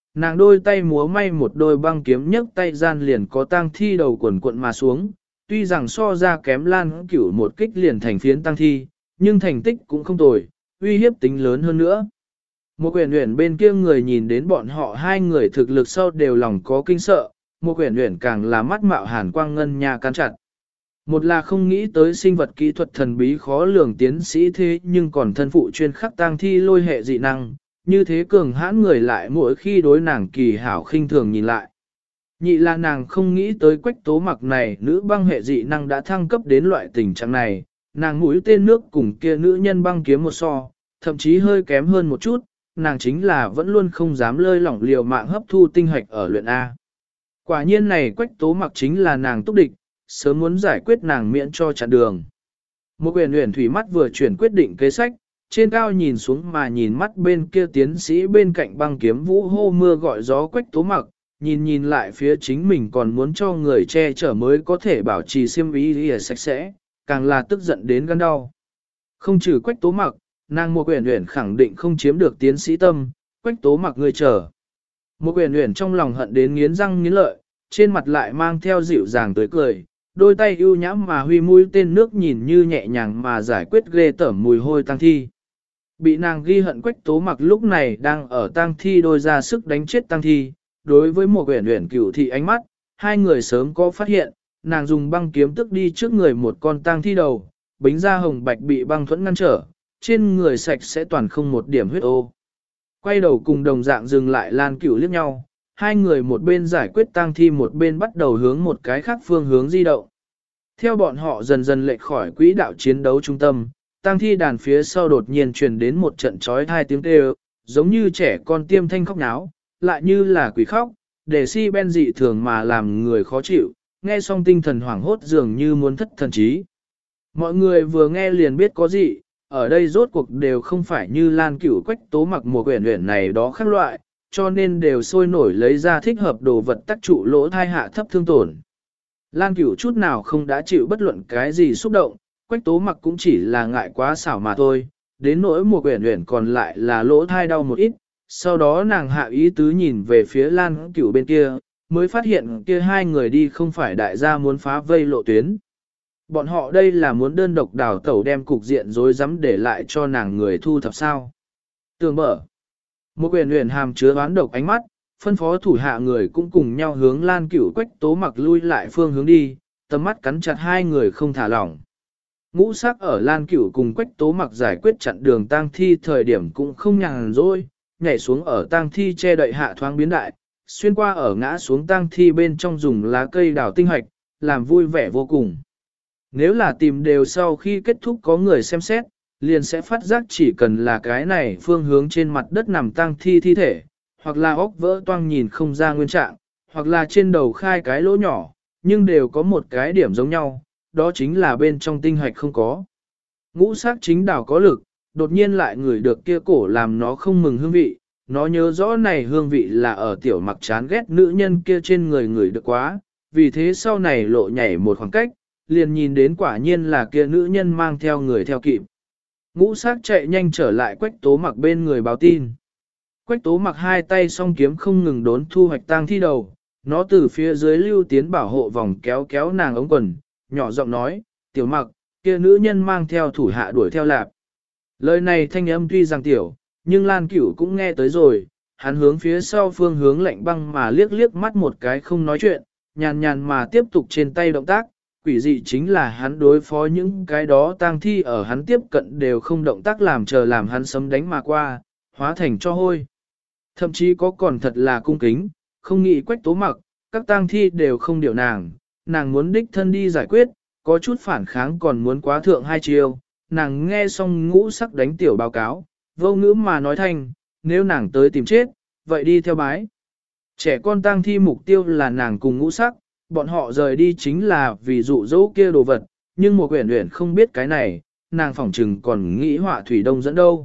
Nàng đôi tay múa may một đôi băng kiếm nhấc tay gian liền có tang thi đầu quần cuộn mà xuống, tuy rằng so ra kém Lan Cửu một kích liền thành phiến tang thi, nhưng thành tích cũng không tồi, uy hiếp tính lớn hơn nữa. Một quyển uyển bên kia người nhìn đến bọn họ hai người thực lực sau đều lòng có kinh sợ, một quyển uyển càng là mắt mạo hàn quang ngân nhà can chặt. Một là không nghĩ tới sinh vật kỹ thuật thần bí khó lường tiến sĩ thế nhưng còn thân phụ chuyên khắc tang thi lôi hệ dị năng, như thế cường hãn người lại mỗi khi đối nàng kỳ hảo khinh thường nhìn lại. Nhị là nàng không nghĩ tới quách tố mặc này nữ băng hệ dị năng đã thăng cấp đến loại tình trạng này, nàng mũi tên nước cùng kia nữ nhân băng kiếm một so, thậm chí hơi kém hơn một chút, nàng chính là vẫn luôn không dám lơi lỏng liều mạng hấp thu tinh hạch ở luyện A. Quả nhiên này quách tố mặc chính là nàng túc địch, sớm muốn giải quyết nàng miễn cho chặn đường. Một quyền huyền thủy mắt vừa chuyển quyết định kế sách, trên cao nhìn xuống mà nhìn mắt bên kia tiến sĩ bên cạnh băng kiếm vũ hô mưa gọi gió quách tố mặc, nhìn nhìn lại phía chính mình còn muốn cho người che chở mới có thể bảo trì xiêm ý lìa sạch sẽ, càng là tức giận đến gan đau. Không trừ quách tố mặc, nàng một quyền huyền khẳng định không chiếm được tiến sĩ tâm, quách tố mặc người chờ. Một quyền huyền trong lòng hận đến nghiến răng nghiến lợi, trên mặt lại mang theo dịu dàng tới cười, đôi tay ưu nhãm mà huy mũi tên nước nhìn như nhẹ nhàng mà giải quyết ghê tởm mùi hôi tang thi. Bị nàng ghi hận quách tố mặc lúc này đang ở tang thi đôi ra sức đánh chết tang thi, đối với một quyển uyển cửu thị ánh mắt, hai người sớm có phát hiện, nàng dùng băng kiếm tức đi trước người một con tang thi đầu, bính da hồng bạch bị băng thuẫn ngăn trở, trên người sạch sẽ toàn không một điểm huyết ô. Quay đầu cùng đồng dạng dừng lại Lan Cửu liếc nhau, hai người một bên giải quyết tang thi một bên bắt đầu hướng một cái khác phương hướng di động. Theo bọn họ dần dần lệch khỏi quỹ đạo chiến đấu trung tâm, tang thi đàn phía sau đột nhiên truyền đến một trận chói tai tiếng kêu, giống như trẻ con tiêm thanh khóc náo, lại như là quỷ khóc, để si ben dị thường mà làm người khó chịu, nghe xong tinh thần hoảng hốt dường như muốn thất thần trí. Mọi người vừa nghe liền biết có gì, ở đây rốt cuộc đều không phải như Lan Cửu quách tố mặc mùa quyển quyển này đó khác loại, cho nên đều sôi nổi lấy ra thích hợp đồ vật tác trụ lỗ thai hạ thấp thương tổn. Lan Cửu chút nào không đã chịu bất luận cái gì xúc động, quách tố mặc cũng chỉ là ngại quá xảo mà thôi, đến nỗi mùa quyển quyển còn lại là lỗ thai đau một ít, sau đó nàng hạ ý tứ nhìn về phía Lan Cửu bên kia, mới phát hiện kia hai người đi không phải đại gia muốn phá vây lộ tuyến. Bọn họ đây là muốn đơn độc đào tẩu đem cục diện rối rắm để lại cho nàng người thu thập sao. Tường mở. Một quyển huyền hàm chứa oán độc ánh mắt, phân phó thủ hạ người cũng cùng nhau hướng Lan Cửu quách tố mặc lui lại phương hướng đi, tầm mắt cắn chặt hai người không thả lỏng. Ngũ sắc ở Lan Cửu cùng quách tố mặc giải quyết chặn đường tang thi thời điểm cũng không nhàn rỗi, nhảy xuống ở tang thi che đậy hạ thoáng biến đại, xuyên qua ở ngã xuống tang thi bên trong dùng lá cây đào tinh hoạch, làm vui vẻ vô cùng. Nếu là tìm đều sau khi kết thúc có người xem xét, liền sẽ phát giác chỉ cần là cái này phương hướng trên mặt đất nằm tang thi thi thể, hoặc là óc vỡ toang nhìn không ra nguyên trạng, hoặc là trên đầu khai cái lỗ nhỏ, nhưng đều có một cái điểm giống nhau, đó chính là bên trong tinh hạch không có. Ngũ sắc chính đảo có lực, đột nhiên lại ngửi được kia cổ làm nó không mừng hương vị, nó nhớ rõ này hương vị là ở tiểu mặc chán ghét nữ nhân kia trên người ngửi được quá, vì thế sau này lộ nhảy một khoảng cách, liền nhìn đến quả nhiên là kia nữ nhân mang theo người theo kịp. Ngũ sắc chạy nhanh trở lại quách tố mặc bên người báo tin. Quách tố mặc hai tay song kiếm không ngừng đốn thu hoạch tang thi đầu, nó từ phía dưới lưu tiến bảo hộ vòng kéo kéo nàng ống quần, nhỏ giọng nói, tiểu mặc, kia nữ nhân mang theo thủ hạ đuổi theo lạp. Lời này thanh âm tuy rằng tiểu, nhưng Lan Cửu cũng nghe tới rồi, hắn hướng phía sau phương hướng lạnh băng mà liếc liếc mắt một cái không nói chuyện, nhàn nhàn mà tiếp tục trên tay động tác, quỷ dị chính là hắn đối phó những cái đó tang thi ở hắn tiếp cận đều không động tác làm chờ làm hắn sấm đánh mà qua, hóa thành cho hôi. Thậm chí có còn thật là cung kính, không nghĩ quách tố mặc, các tang thi đều không điều nàng, nàng muốn đích thân đi giải quyết, có chút phản kháng còn muốn quá thượng hai chiêu, nàng nghe xong ngũ sắc đánh tiểu báo cáo, vô ngữ mà nói thanh, nếu nàng tới tìm chết, vậy đi theo bái. Trẻ con tang thi mục tiêu là nàng cùng ngũ sắc, bọn họ rời đi chính là vì dụ dỗ kia đồ vật, nhưng một quyển luyện không biết cái này, nàng phỏng trừng còn nghĩ họa thủy đông dẫn đâu.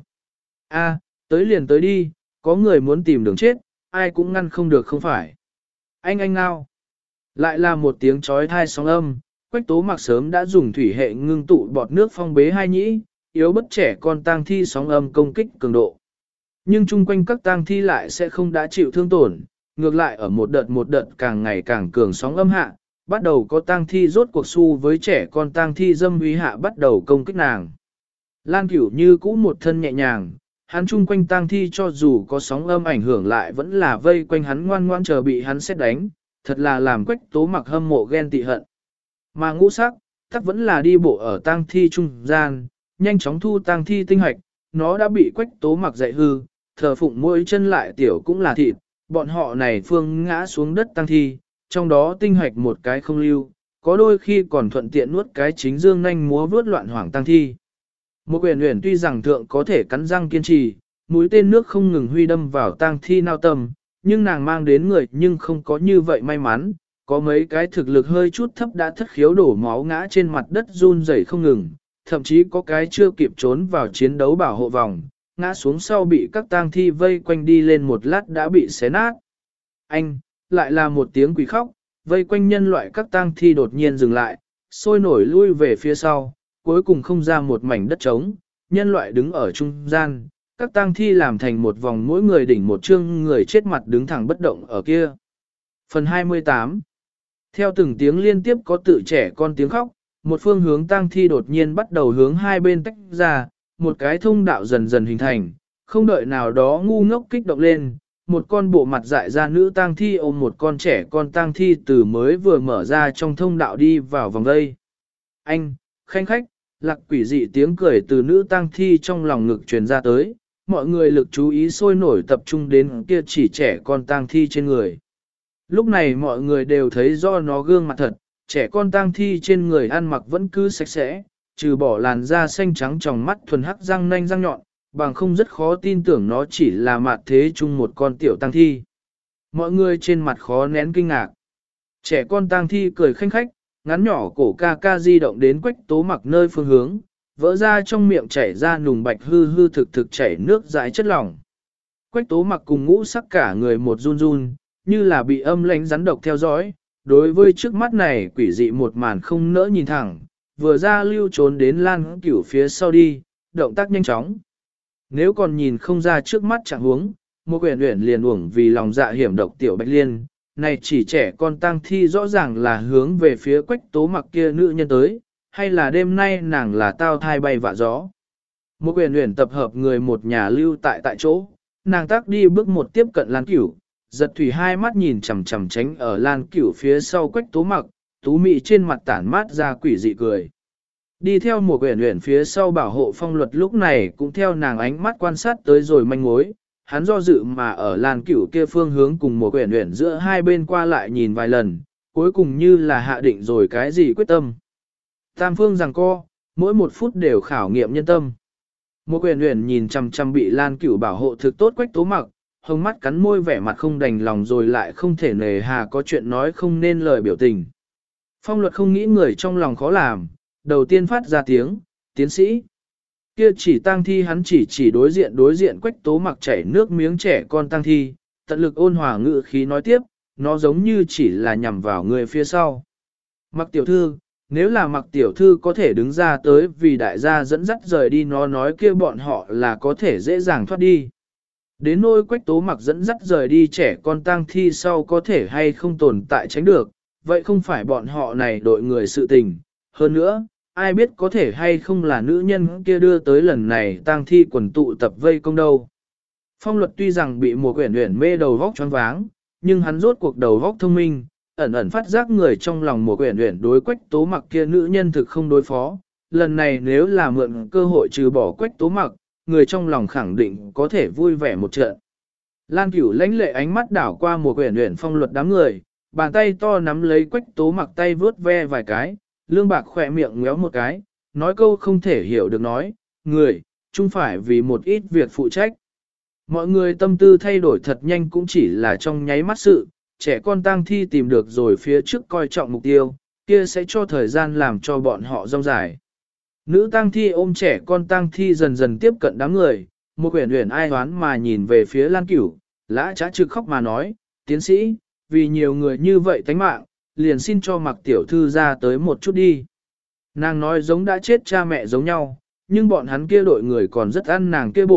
A, tới liền tới đi, có người muốn tìm đường chết, ai cũng ngăn không được không phải. Anh anh ngao. Lại là một tiếng chói thai sóng âm, quách tố mặc sớm đã dùng thủy hệ ngưng tụ bọt nước phong bế hai nhĩ, yếu bất trẻ con tang thi sóng âm công kích cường độ. Nhưng chung quanh các tang thi lại sẽ không đã chịu thương tổn, ngược lại ở một đợt một đợt càng ngày càng cường sóng âm hạ, bắt đầu có tang thi rốt cuộc su với trẻ con tang thi dâm uy hạ bắt đầu công kích nàng. Lan Cửu như cũ một thân nhẹ nhàng, hắn chung quanh tang thi cho dù có sóng âm ảnh hưởng lại vẫn là vây quanh hắn ngoan ngoan chờ bị hắn xét đánh, thật là làm Quách Tố Mặc hâm mộ ghen tị hận. Mà ngũ sắc, tắc vẫn là đi bộ ở tang thi trung gian, nhanh chóng thu tang thi tinh hoạch, nó đã bị Quách Tố Mặc dạy hư, thờ phụng mỗi chân lại tiểu cũng là thịt, bọn họ này phương ngã xuống đất tang thi, trong đó tinh hoạch một cái không lưu, có đôi khi còn thuận tiện nuốt cái chính dương nhanh múa vướt loạn hoảng tang thi. Một quyền huyền tuy rằng thượng có thể cắn răng kiên trì, mũi tên nước không ngừng huy đâm vào tang thi nao tâm, nhưng nàng mang đến người nhưng không có như vậy may mắn, có mấy cái thực lực hơi chút thấp đã thất khiếu đổ máu ngã trên mặt đất run rẩy không ngừng, thậm chí có cái chưa kịp trốn vào chiến đấu bảo hộ vòng, ngã xuống sau bị các tang thi vây quanh đi lên một lát đã bị xé nát. Anh, lại là một tiếng quỷ khóc, vây quanh nhân loại các tang thi đột nhiên dừng lại, sôi nổi lui về phía sau, cuối cùng không ra một mảnh đất trống, nhân loại đứng ở trung gian, các tang thi làm thành một vòng mỗi người đỉnh một chương người chết mặt đứng thẳng bất động ở kia. Phần hai mươi tám. Theo từng tiếng liên tiếp có tự trẻ con tiếng khóc, một phương hướng tang thi đột nhiên bắt đầu hướng hai bên tách ra, một cái thông đạo dần dần hình thành, không đợi nào đó ngu ngốc kích động lên, một con bộ mặt dại ra nữ tang thi ôm một con trẻ con tang thi từ mới vừa mở ra trong thông đạo đi vào vòng đây. Anh, khanh khách, lạc quỷ dị tiếng cười từ nữ tang thi trong lòng ngực truyền ra tới, mọi người lực chú ý sôi nổi tập trung đến kia chỉ trẻ con tang thi trên người. Lúc này mọi người đều thấy do nó gương mặt thật, trẻ con tang thi trên người ăn mặc vẫn cứ sạch sẽ, trừ bỏ làn da xanh trắng tròng mắt thuần hắc răng nanh răng nhọn, bằng không rất khó tin tưởng nó chỉ là mạt thế chung một con tiểu tang thi. Mọi người trên mặt khó nén kinh ngạc. Trẻ con tang thi cười khanh khách, ngắn nhỏ cổ ca ca di động đến Quách Tố Mặc nơi phương hướng, vỡ ra trong miệng chảy ra nùng bạch hư hư thực thực chảy nước dãi chất lỏng. Quách Tố Mặc cùng ngũ sắc cả người một run run, như là bị âm lãnh rắn độc theo dõi, đối với trước mắt này quỷ dị một màn không nỡ nhìn thẳng, vừa ra lưu trốn đến Lan Cửu phía sau đi, động tác nhanh chóng. Nếu còn nhìn không ra trước mắt chẳng huống, một quyển uyển liền uổng vì lòng dạ hiểm độc tiểu Bạch Liên, này chỉ trẻ con tang thi rõ ràng là hướng về phía Quách Tố Mặc kia nữ nhân tới, hay là đêm nay nàng là tao thai bay vạ gió. Một quyển uyển tập hợp người một nhà lưu tại tại chỗ, nàng tác đi bước một tiếp cận Lan Cửu, giật thủy hai mắt nhìn chằm chằm tránh ở Lan Cửu phía sau Quách Tố Mặc, tú mị trên mặt tản mát ra quỷ dị cười. Đi theo một quyển uyển phía sau bảo hộ phong luật lúc này cũng theo nàng ánh mắt quan sát tới rồi manh mối, hắn do dự mà ở Lan Cửu kia phương hướng cùng một quyển uyển giữa hai bên qua lại nhìn vài lần, cuối cùng như là hạ định rồi cái gì quyết tâm. Tam phương giằng co, mỗi một phút đều khảo nghiệm nhân tâm. Một quyển uyển nhìn chằm chằm bị Lan Cửu bảo hộ thực tốt Quách Tố Mặc, hồng mắt cắn môi vẻ mặt không đành lòng rồi lại không thể nề hà có chuyện nói không nên lời biểu tình. Phong luật không nghĩ người trong lòng khó làm, đầu tiên phát ra tiếng, tiến sĩ. Kia chỉ tang thi hắn chỉ chỉ đối diện đối diện Quách Tố Mặc chảy nước miếng trẻ con tang thi, tận lực ôn hòa ngữ khí nói tiếp, nó giống như chỉ là nhằm vào người phía sau. Mặc tiểu thư, nếu là mặc tiểu thư có thể đứng ra tới vì đại gia dẫn dắt rời đi nó nói kia bọn họ là có thể dễ dàng thoát đi. Đến nỗi Quách Tố Mặc dẫn dắt rời đi trẻ con tang thi sau có thể hay không tồn tại tránh được, vậy không phải bọn họ này đội người sự tình. Hơn nữa, ai biết có thể hay không là nữ nhân kia đưa tới lần này tang thi quần tụ tập vây công đâu. Phong luật tuy rằng bị một quyển uyển mê đầu vóc choáng váng, nhưng hắn rốt cuộc đầu vóc thông minh, ẩn ẩn phát giác người trong lòng một quyển uyển đối Quách Tố Mặc kia nữ nhân thực không đối phó. Lần này nếu là mượn cơ hội trừ bỏ Quách Tố Mặc, người trong lòng khẳng định có thể vui vẻ một trận. Lan Cửu lãnh lệ ánh mắt đảo qua một quyển uyển phong luật đám người, bàn tay to nắm lấy Quách Tố Mặc tay vướt ve vài cái, lương bạc khỏe miệng ngéo một cái, nói câu không thể hiểu được nói, người, chung phải vì một ít việc phụ trách. Mọi người tâm tư thay đổi thật nhanh cũng chỉ là trong nháy mắt sự, trẻ con tang thi tìm được rồi phía trước coi trọng mục tiêu, kia sẽ cho thời gian làm cho bọn họ rong dài. Nữ tang thi ôm trẻ con tang thi dần dần tiếp cận đám người, một quyển uyển ai hoán mà nhìn về phía Lan Cửu, lã trá trực khóc mà nói, tiến sĩ, vì nhiều người như vậy tánh mạng, liền xin cho mặc tiểu thư ra tới một chút đi. Nàng nói giống đã chết cha mẹ giống nhau, nhưng bọn hắn kia đội người còn rất ăn nàng kia bộ,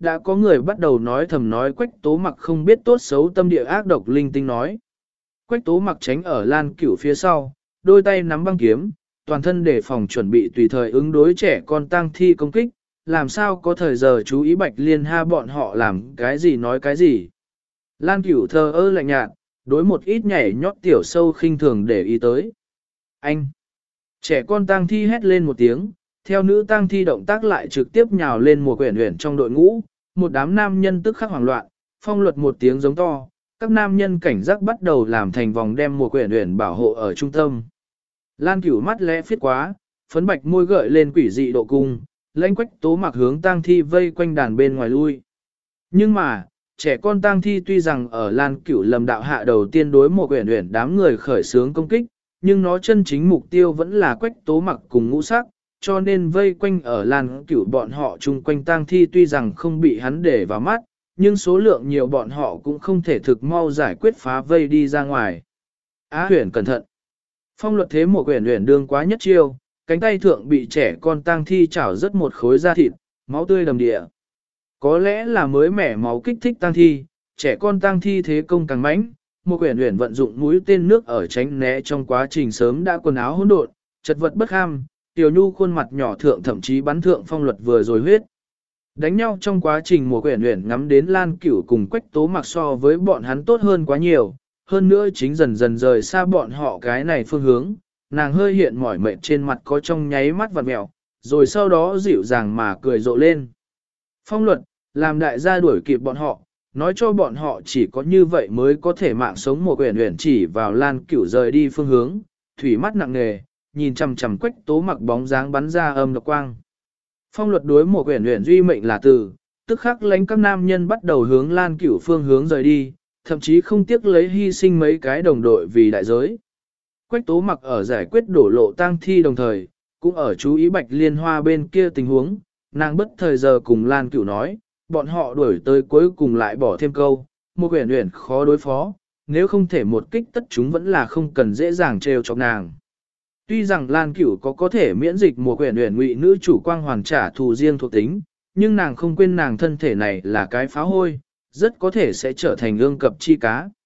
đã có người bắt đầu nói thầm nói Quách Tố Mặc không biết tốt xấu tâm địa ác độc linh tinh nói. Quách Tố Mặc tránh ở Lan Cửu phía sau, đôi tay nắm băng kiếm, toàn thân để phòng chuẩn bị tùy thời ứng đối trẻ con tang thi công kích, làm sao có thời giờ chú ý Bạch Liên Ha bọn họ làm cái gì nói cái gì. Lan Cửu thờ ơ lạnh nhạt, đối một ít nhảy nhót tiểu sâu khinh thường để ý tới. Anh! Trẻ con tang thi hét lên một tiếng, theo nữ tang thi động tác lại trực tiếp nhào lên Mùa Quyển Uyển trong đội ngũ, một đám nam nhân tức khắc hoảng loạn, phong luật một tiếng giống to, các nam nhân cảnh giác bắt đầu làm thành vòng đem Mùa Quyển Uyển bảo hộ ở trung tâm. Lan Cửu mắt lẽ phiết quá, phấn bạch môi gợi lên quỷ dị độ cung, lãnh Quách Tố Mặc hướng tang thi vây quanh đàn bên ngoài lui. Nhưng mà, trẻ con tang thi tuy rằng ở Lan Cửu lầm đạo hạ đầu tiên đối Mùa Quyển Uyển đám người khởi xướng công kích, nhưng nó chân chính mục tiêu vẫn là Quách Tố Mặc cùng Ngũ Sắc, cho nên vây quanh ở Lan Cửu bọn họ chung quanh tang thi tuy rằng không bị hắn để vào mắt, nhưng số lượng nhiều bọn họ cũng không thể thực mau giải quyết phá vây đi ra ngoài. Á Huyền cẩn thận. Phong luật thế Mùa Quyển Uyển đương quá nhất chiêu, cánh tay thượng bị trẻ con tang thi chảo rất một khối da thịt, máu tươi đầm địa. Có lẽ là mới mẻ máu kích thích tang thi, trẻ con tang thi thế công càng mãnh, Mùa Quyển Uyển vận dụng mũi tên nước ở tránh né trong quá trình sớm đã quần áo hỗn độn, chật vật bất ham, Tiểu Nhu khuôn mặt nhỏ thượng thậm chí bắn thượng phong luật vừa rồi huyết. Đánh nhau trong quá trình Mùa Quyển Uyển ngắm đến Lan Cửu cùng Quách Tố Mặc so với bọn hắn tốt hơn quá nhiều, hơn nữa chính dần dần rời xa bọn họ cái này phương hướng, nàng hơi hiện mỏi mệt trên mặt có trong nháy mắt vặn mèo, rồi sau đó dịu dàng mà cười rộ lên. Phong luật, làm đại gia đuổi kịp bọn họ, nói cho bọn họ chỉ có như vậy mới có thể mạng sống. Mùa Quyển Uyển chỉ vào Lan Cửu rời đi phương hướng, thủy mắt nặng nề, nhìn chằm chằm Quách Tố Mặc bóng dáng bắn ra âm độc quang. Phong luật đối Mùa Quyển Uyển duy mệnh là từ, tức khắc lãnh các nam nhân bắt đầu hướng Lan Cửu phương hướng rời đi, thậm chí không tiếc lấy hy sinh mấy cái đồng đội vì đại giới. Quách Tố Mặc ở giải quyết đổ lộ tang thi đồng thời, cũng ở chú ý Bạch Liên Hoa bên kia tình huống, nàng bất thời giờ cùng Lan Cửu nói, bọn họ đuổi tới cuối cùng lại bỏ thêm câu, Mùa Quyển Uyển khó đối phó, nếu không thể một kích tất chúng vẫn là không cần dễ dàng trêu chọc nàng. Tuy rằng Lan Cửu có có thể miễn dịch Mùa Quyển Uyển ngụy nữ chủ quang hoàn trả thù riêng thuộc tính, nhưng nàng không quên nàng thân thể này là cái pháo hôi, rất có thể sẽ trở thành ương cập chi cá.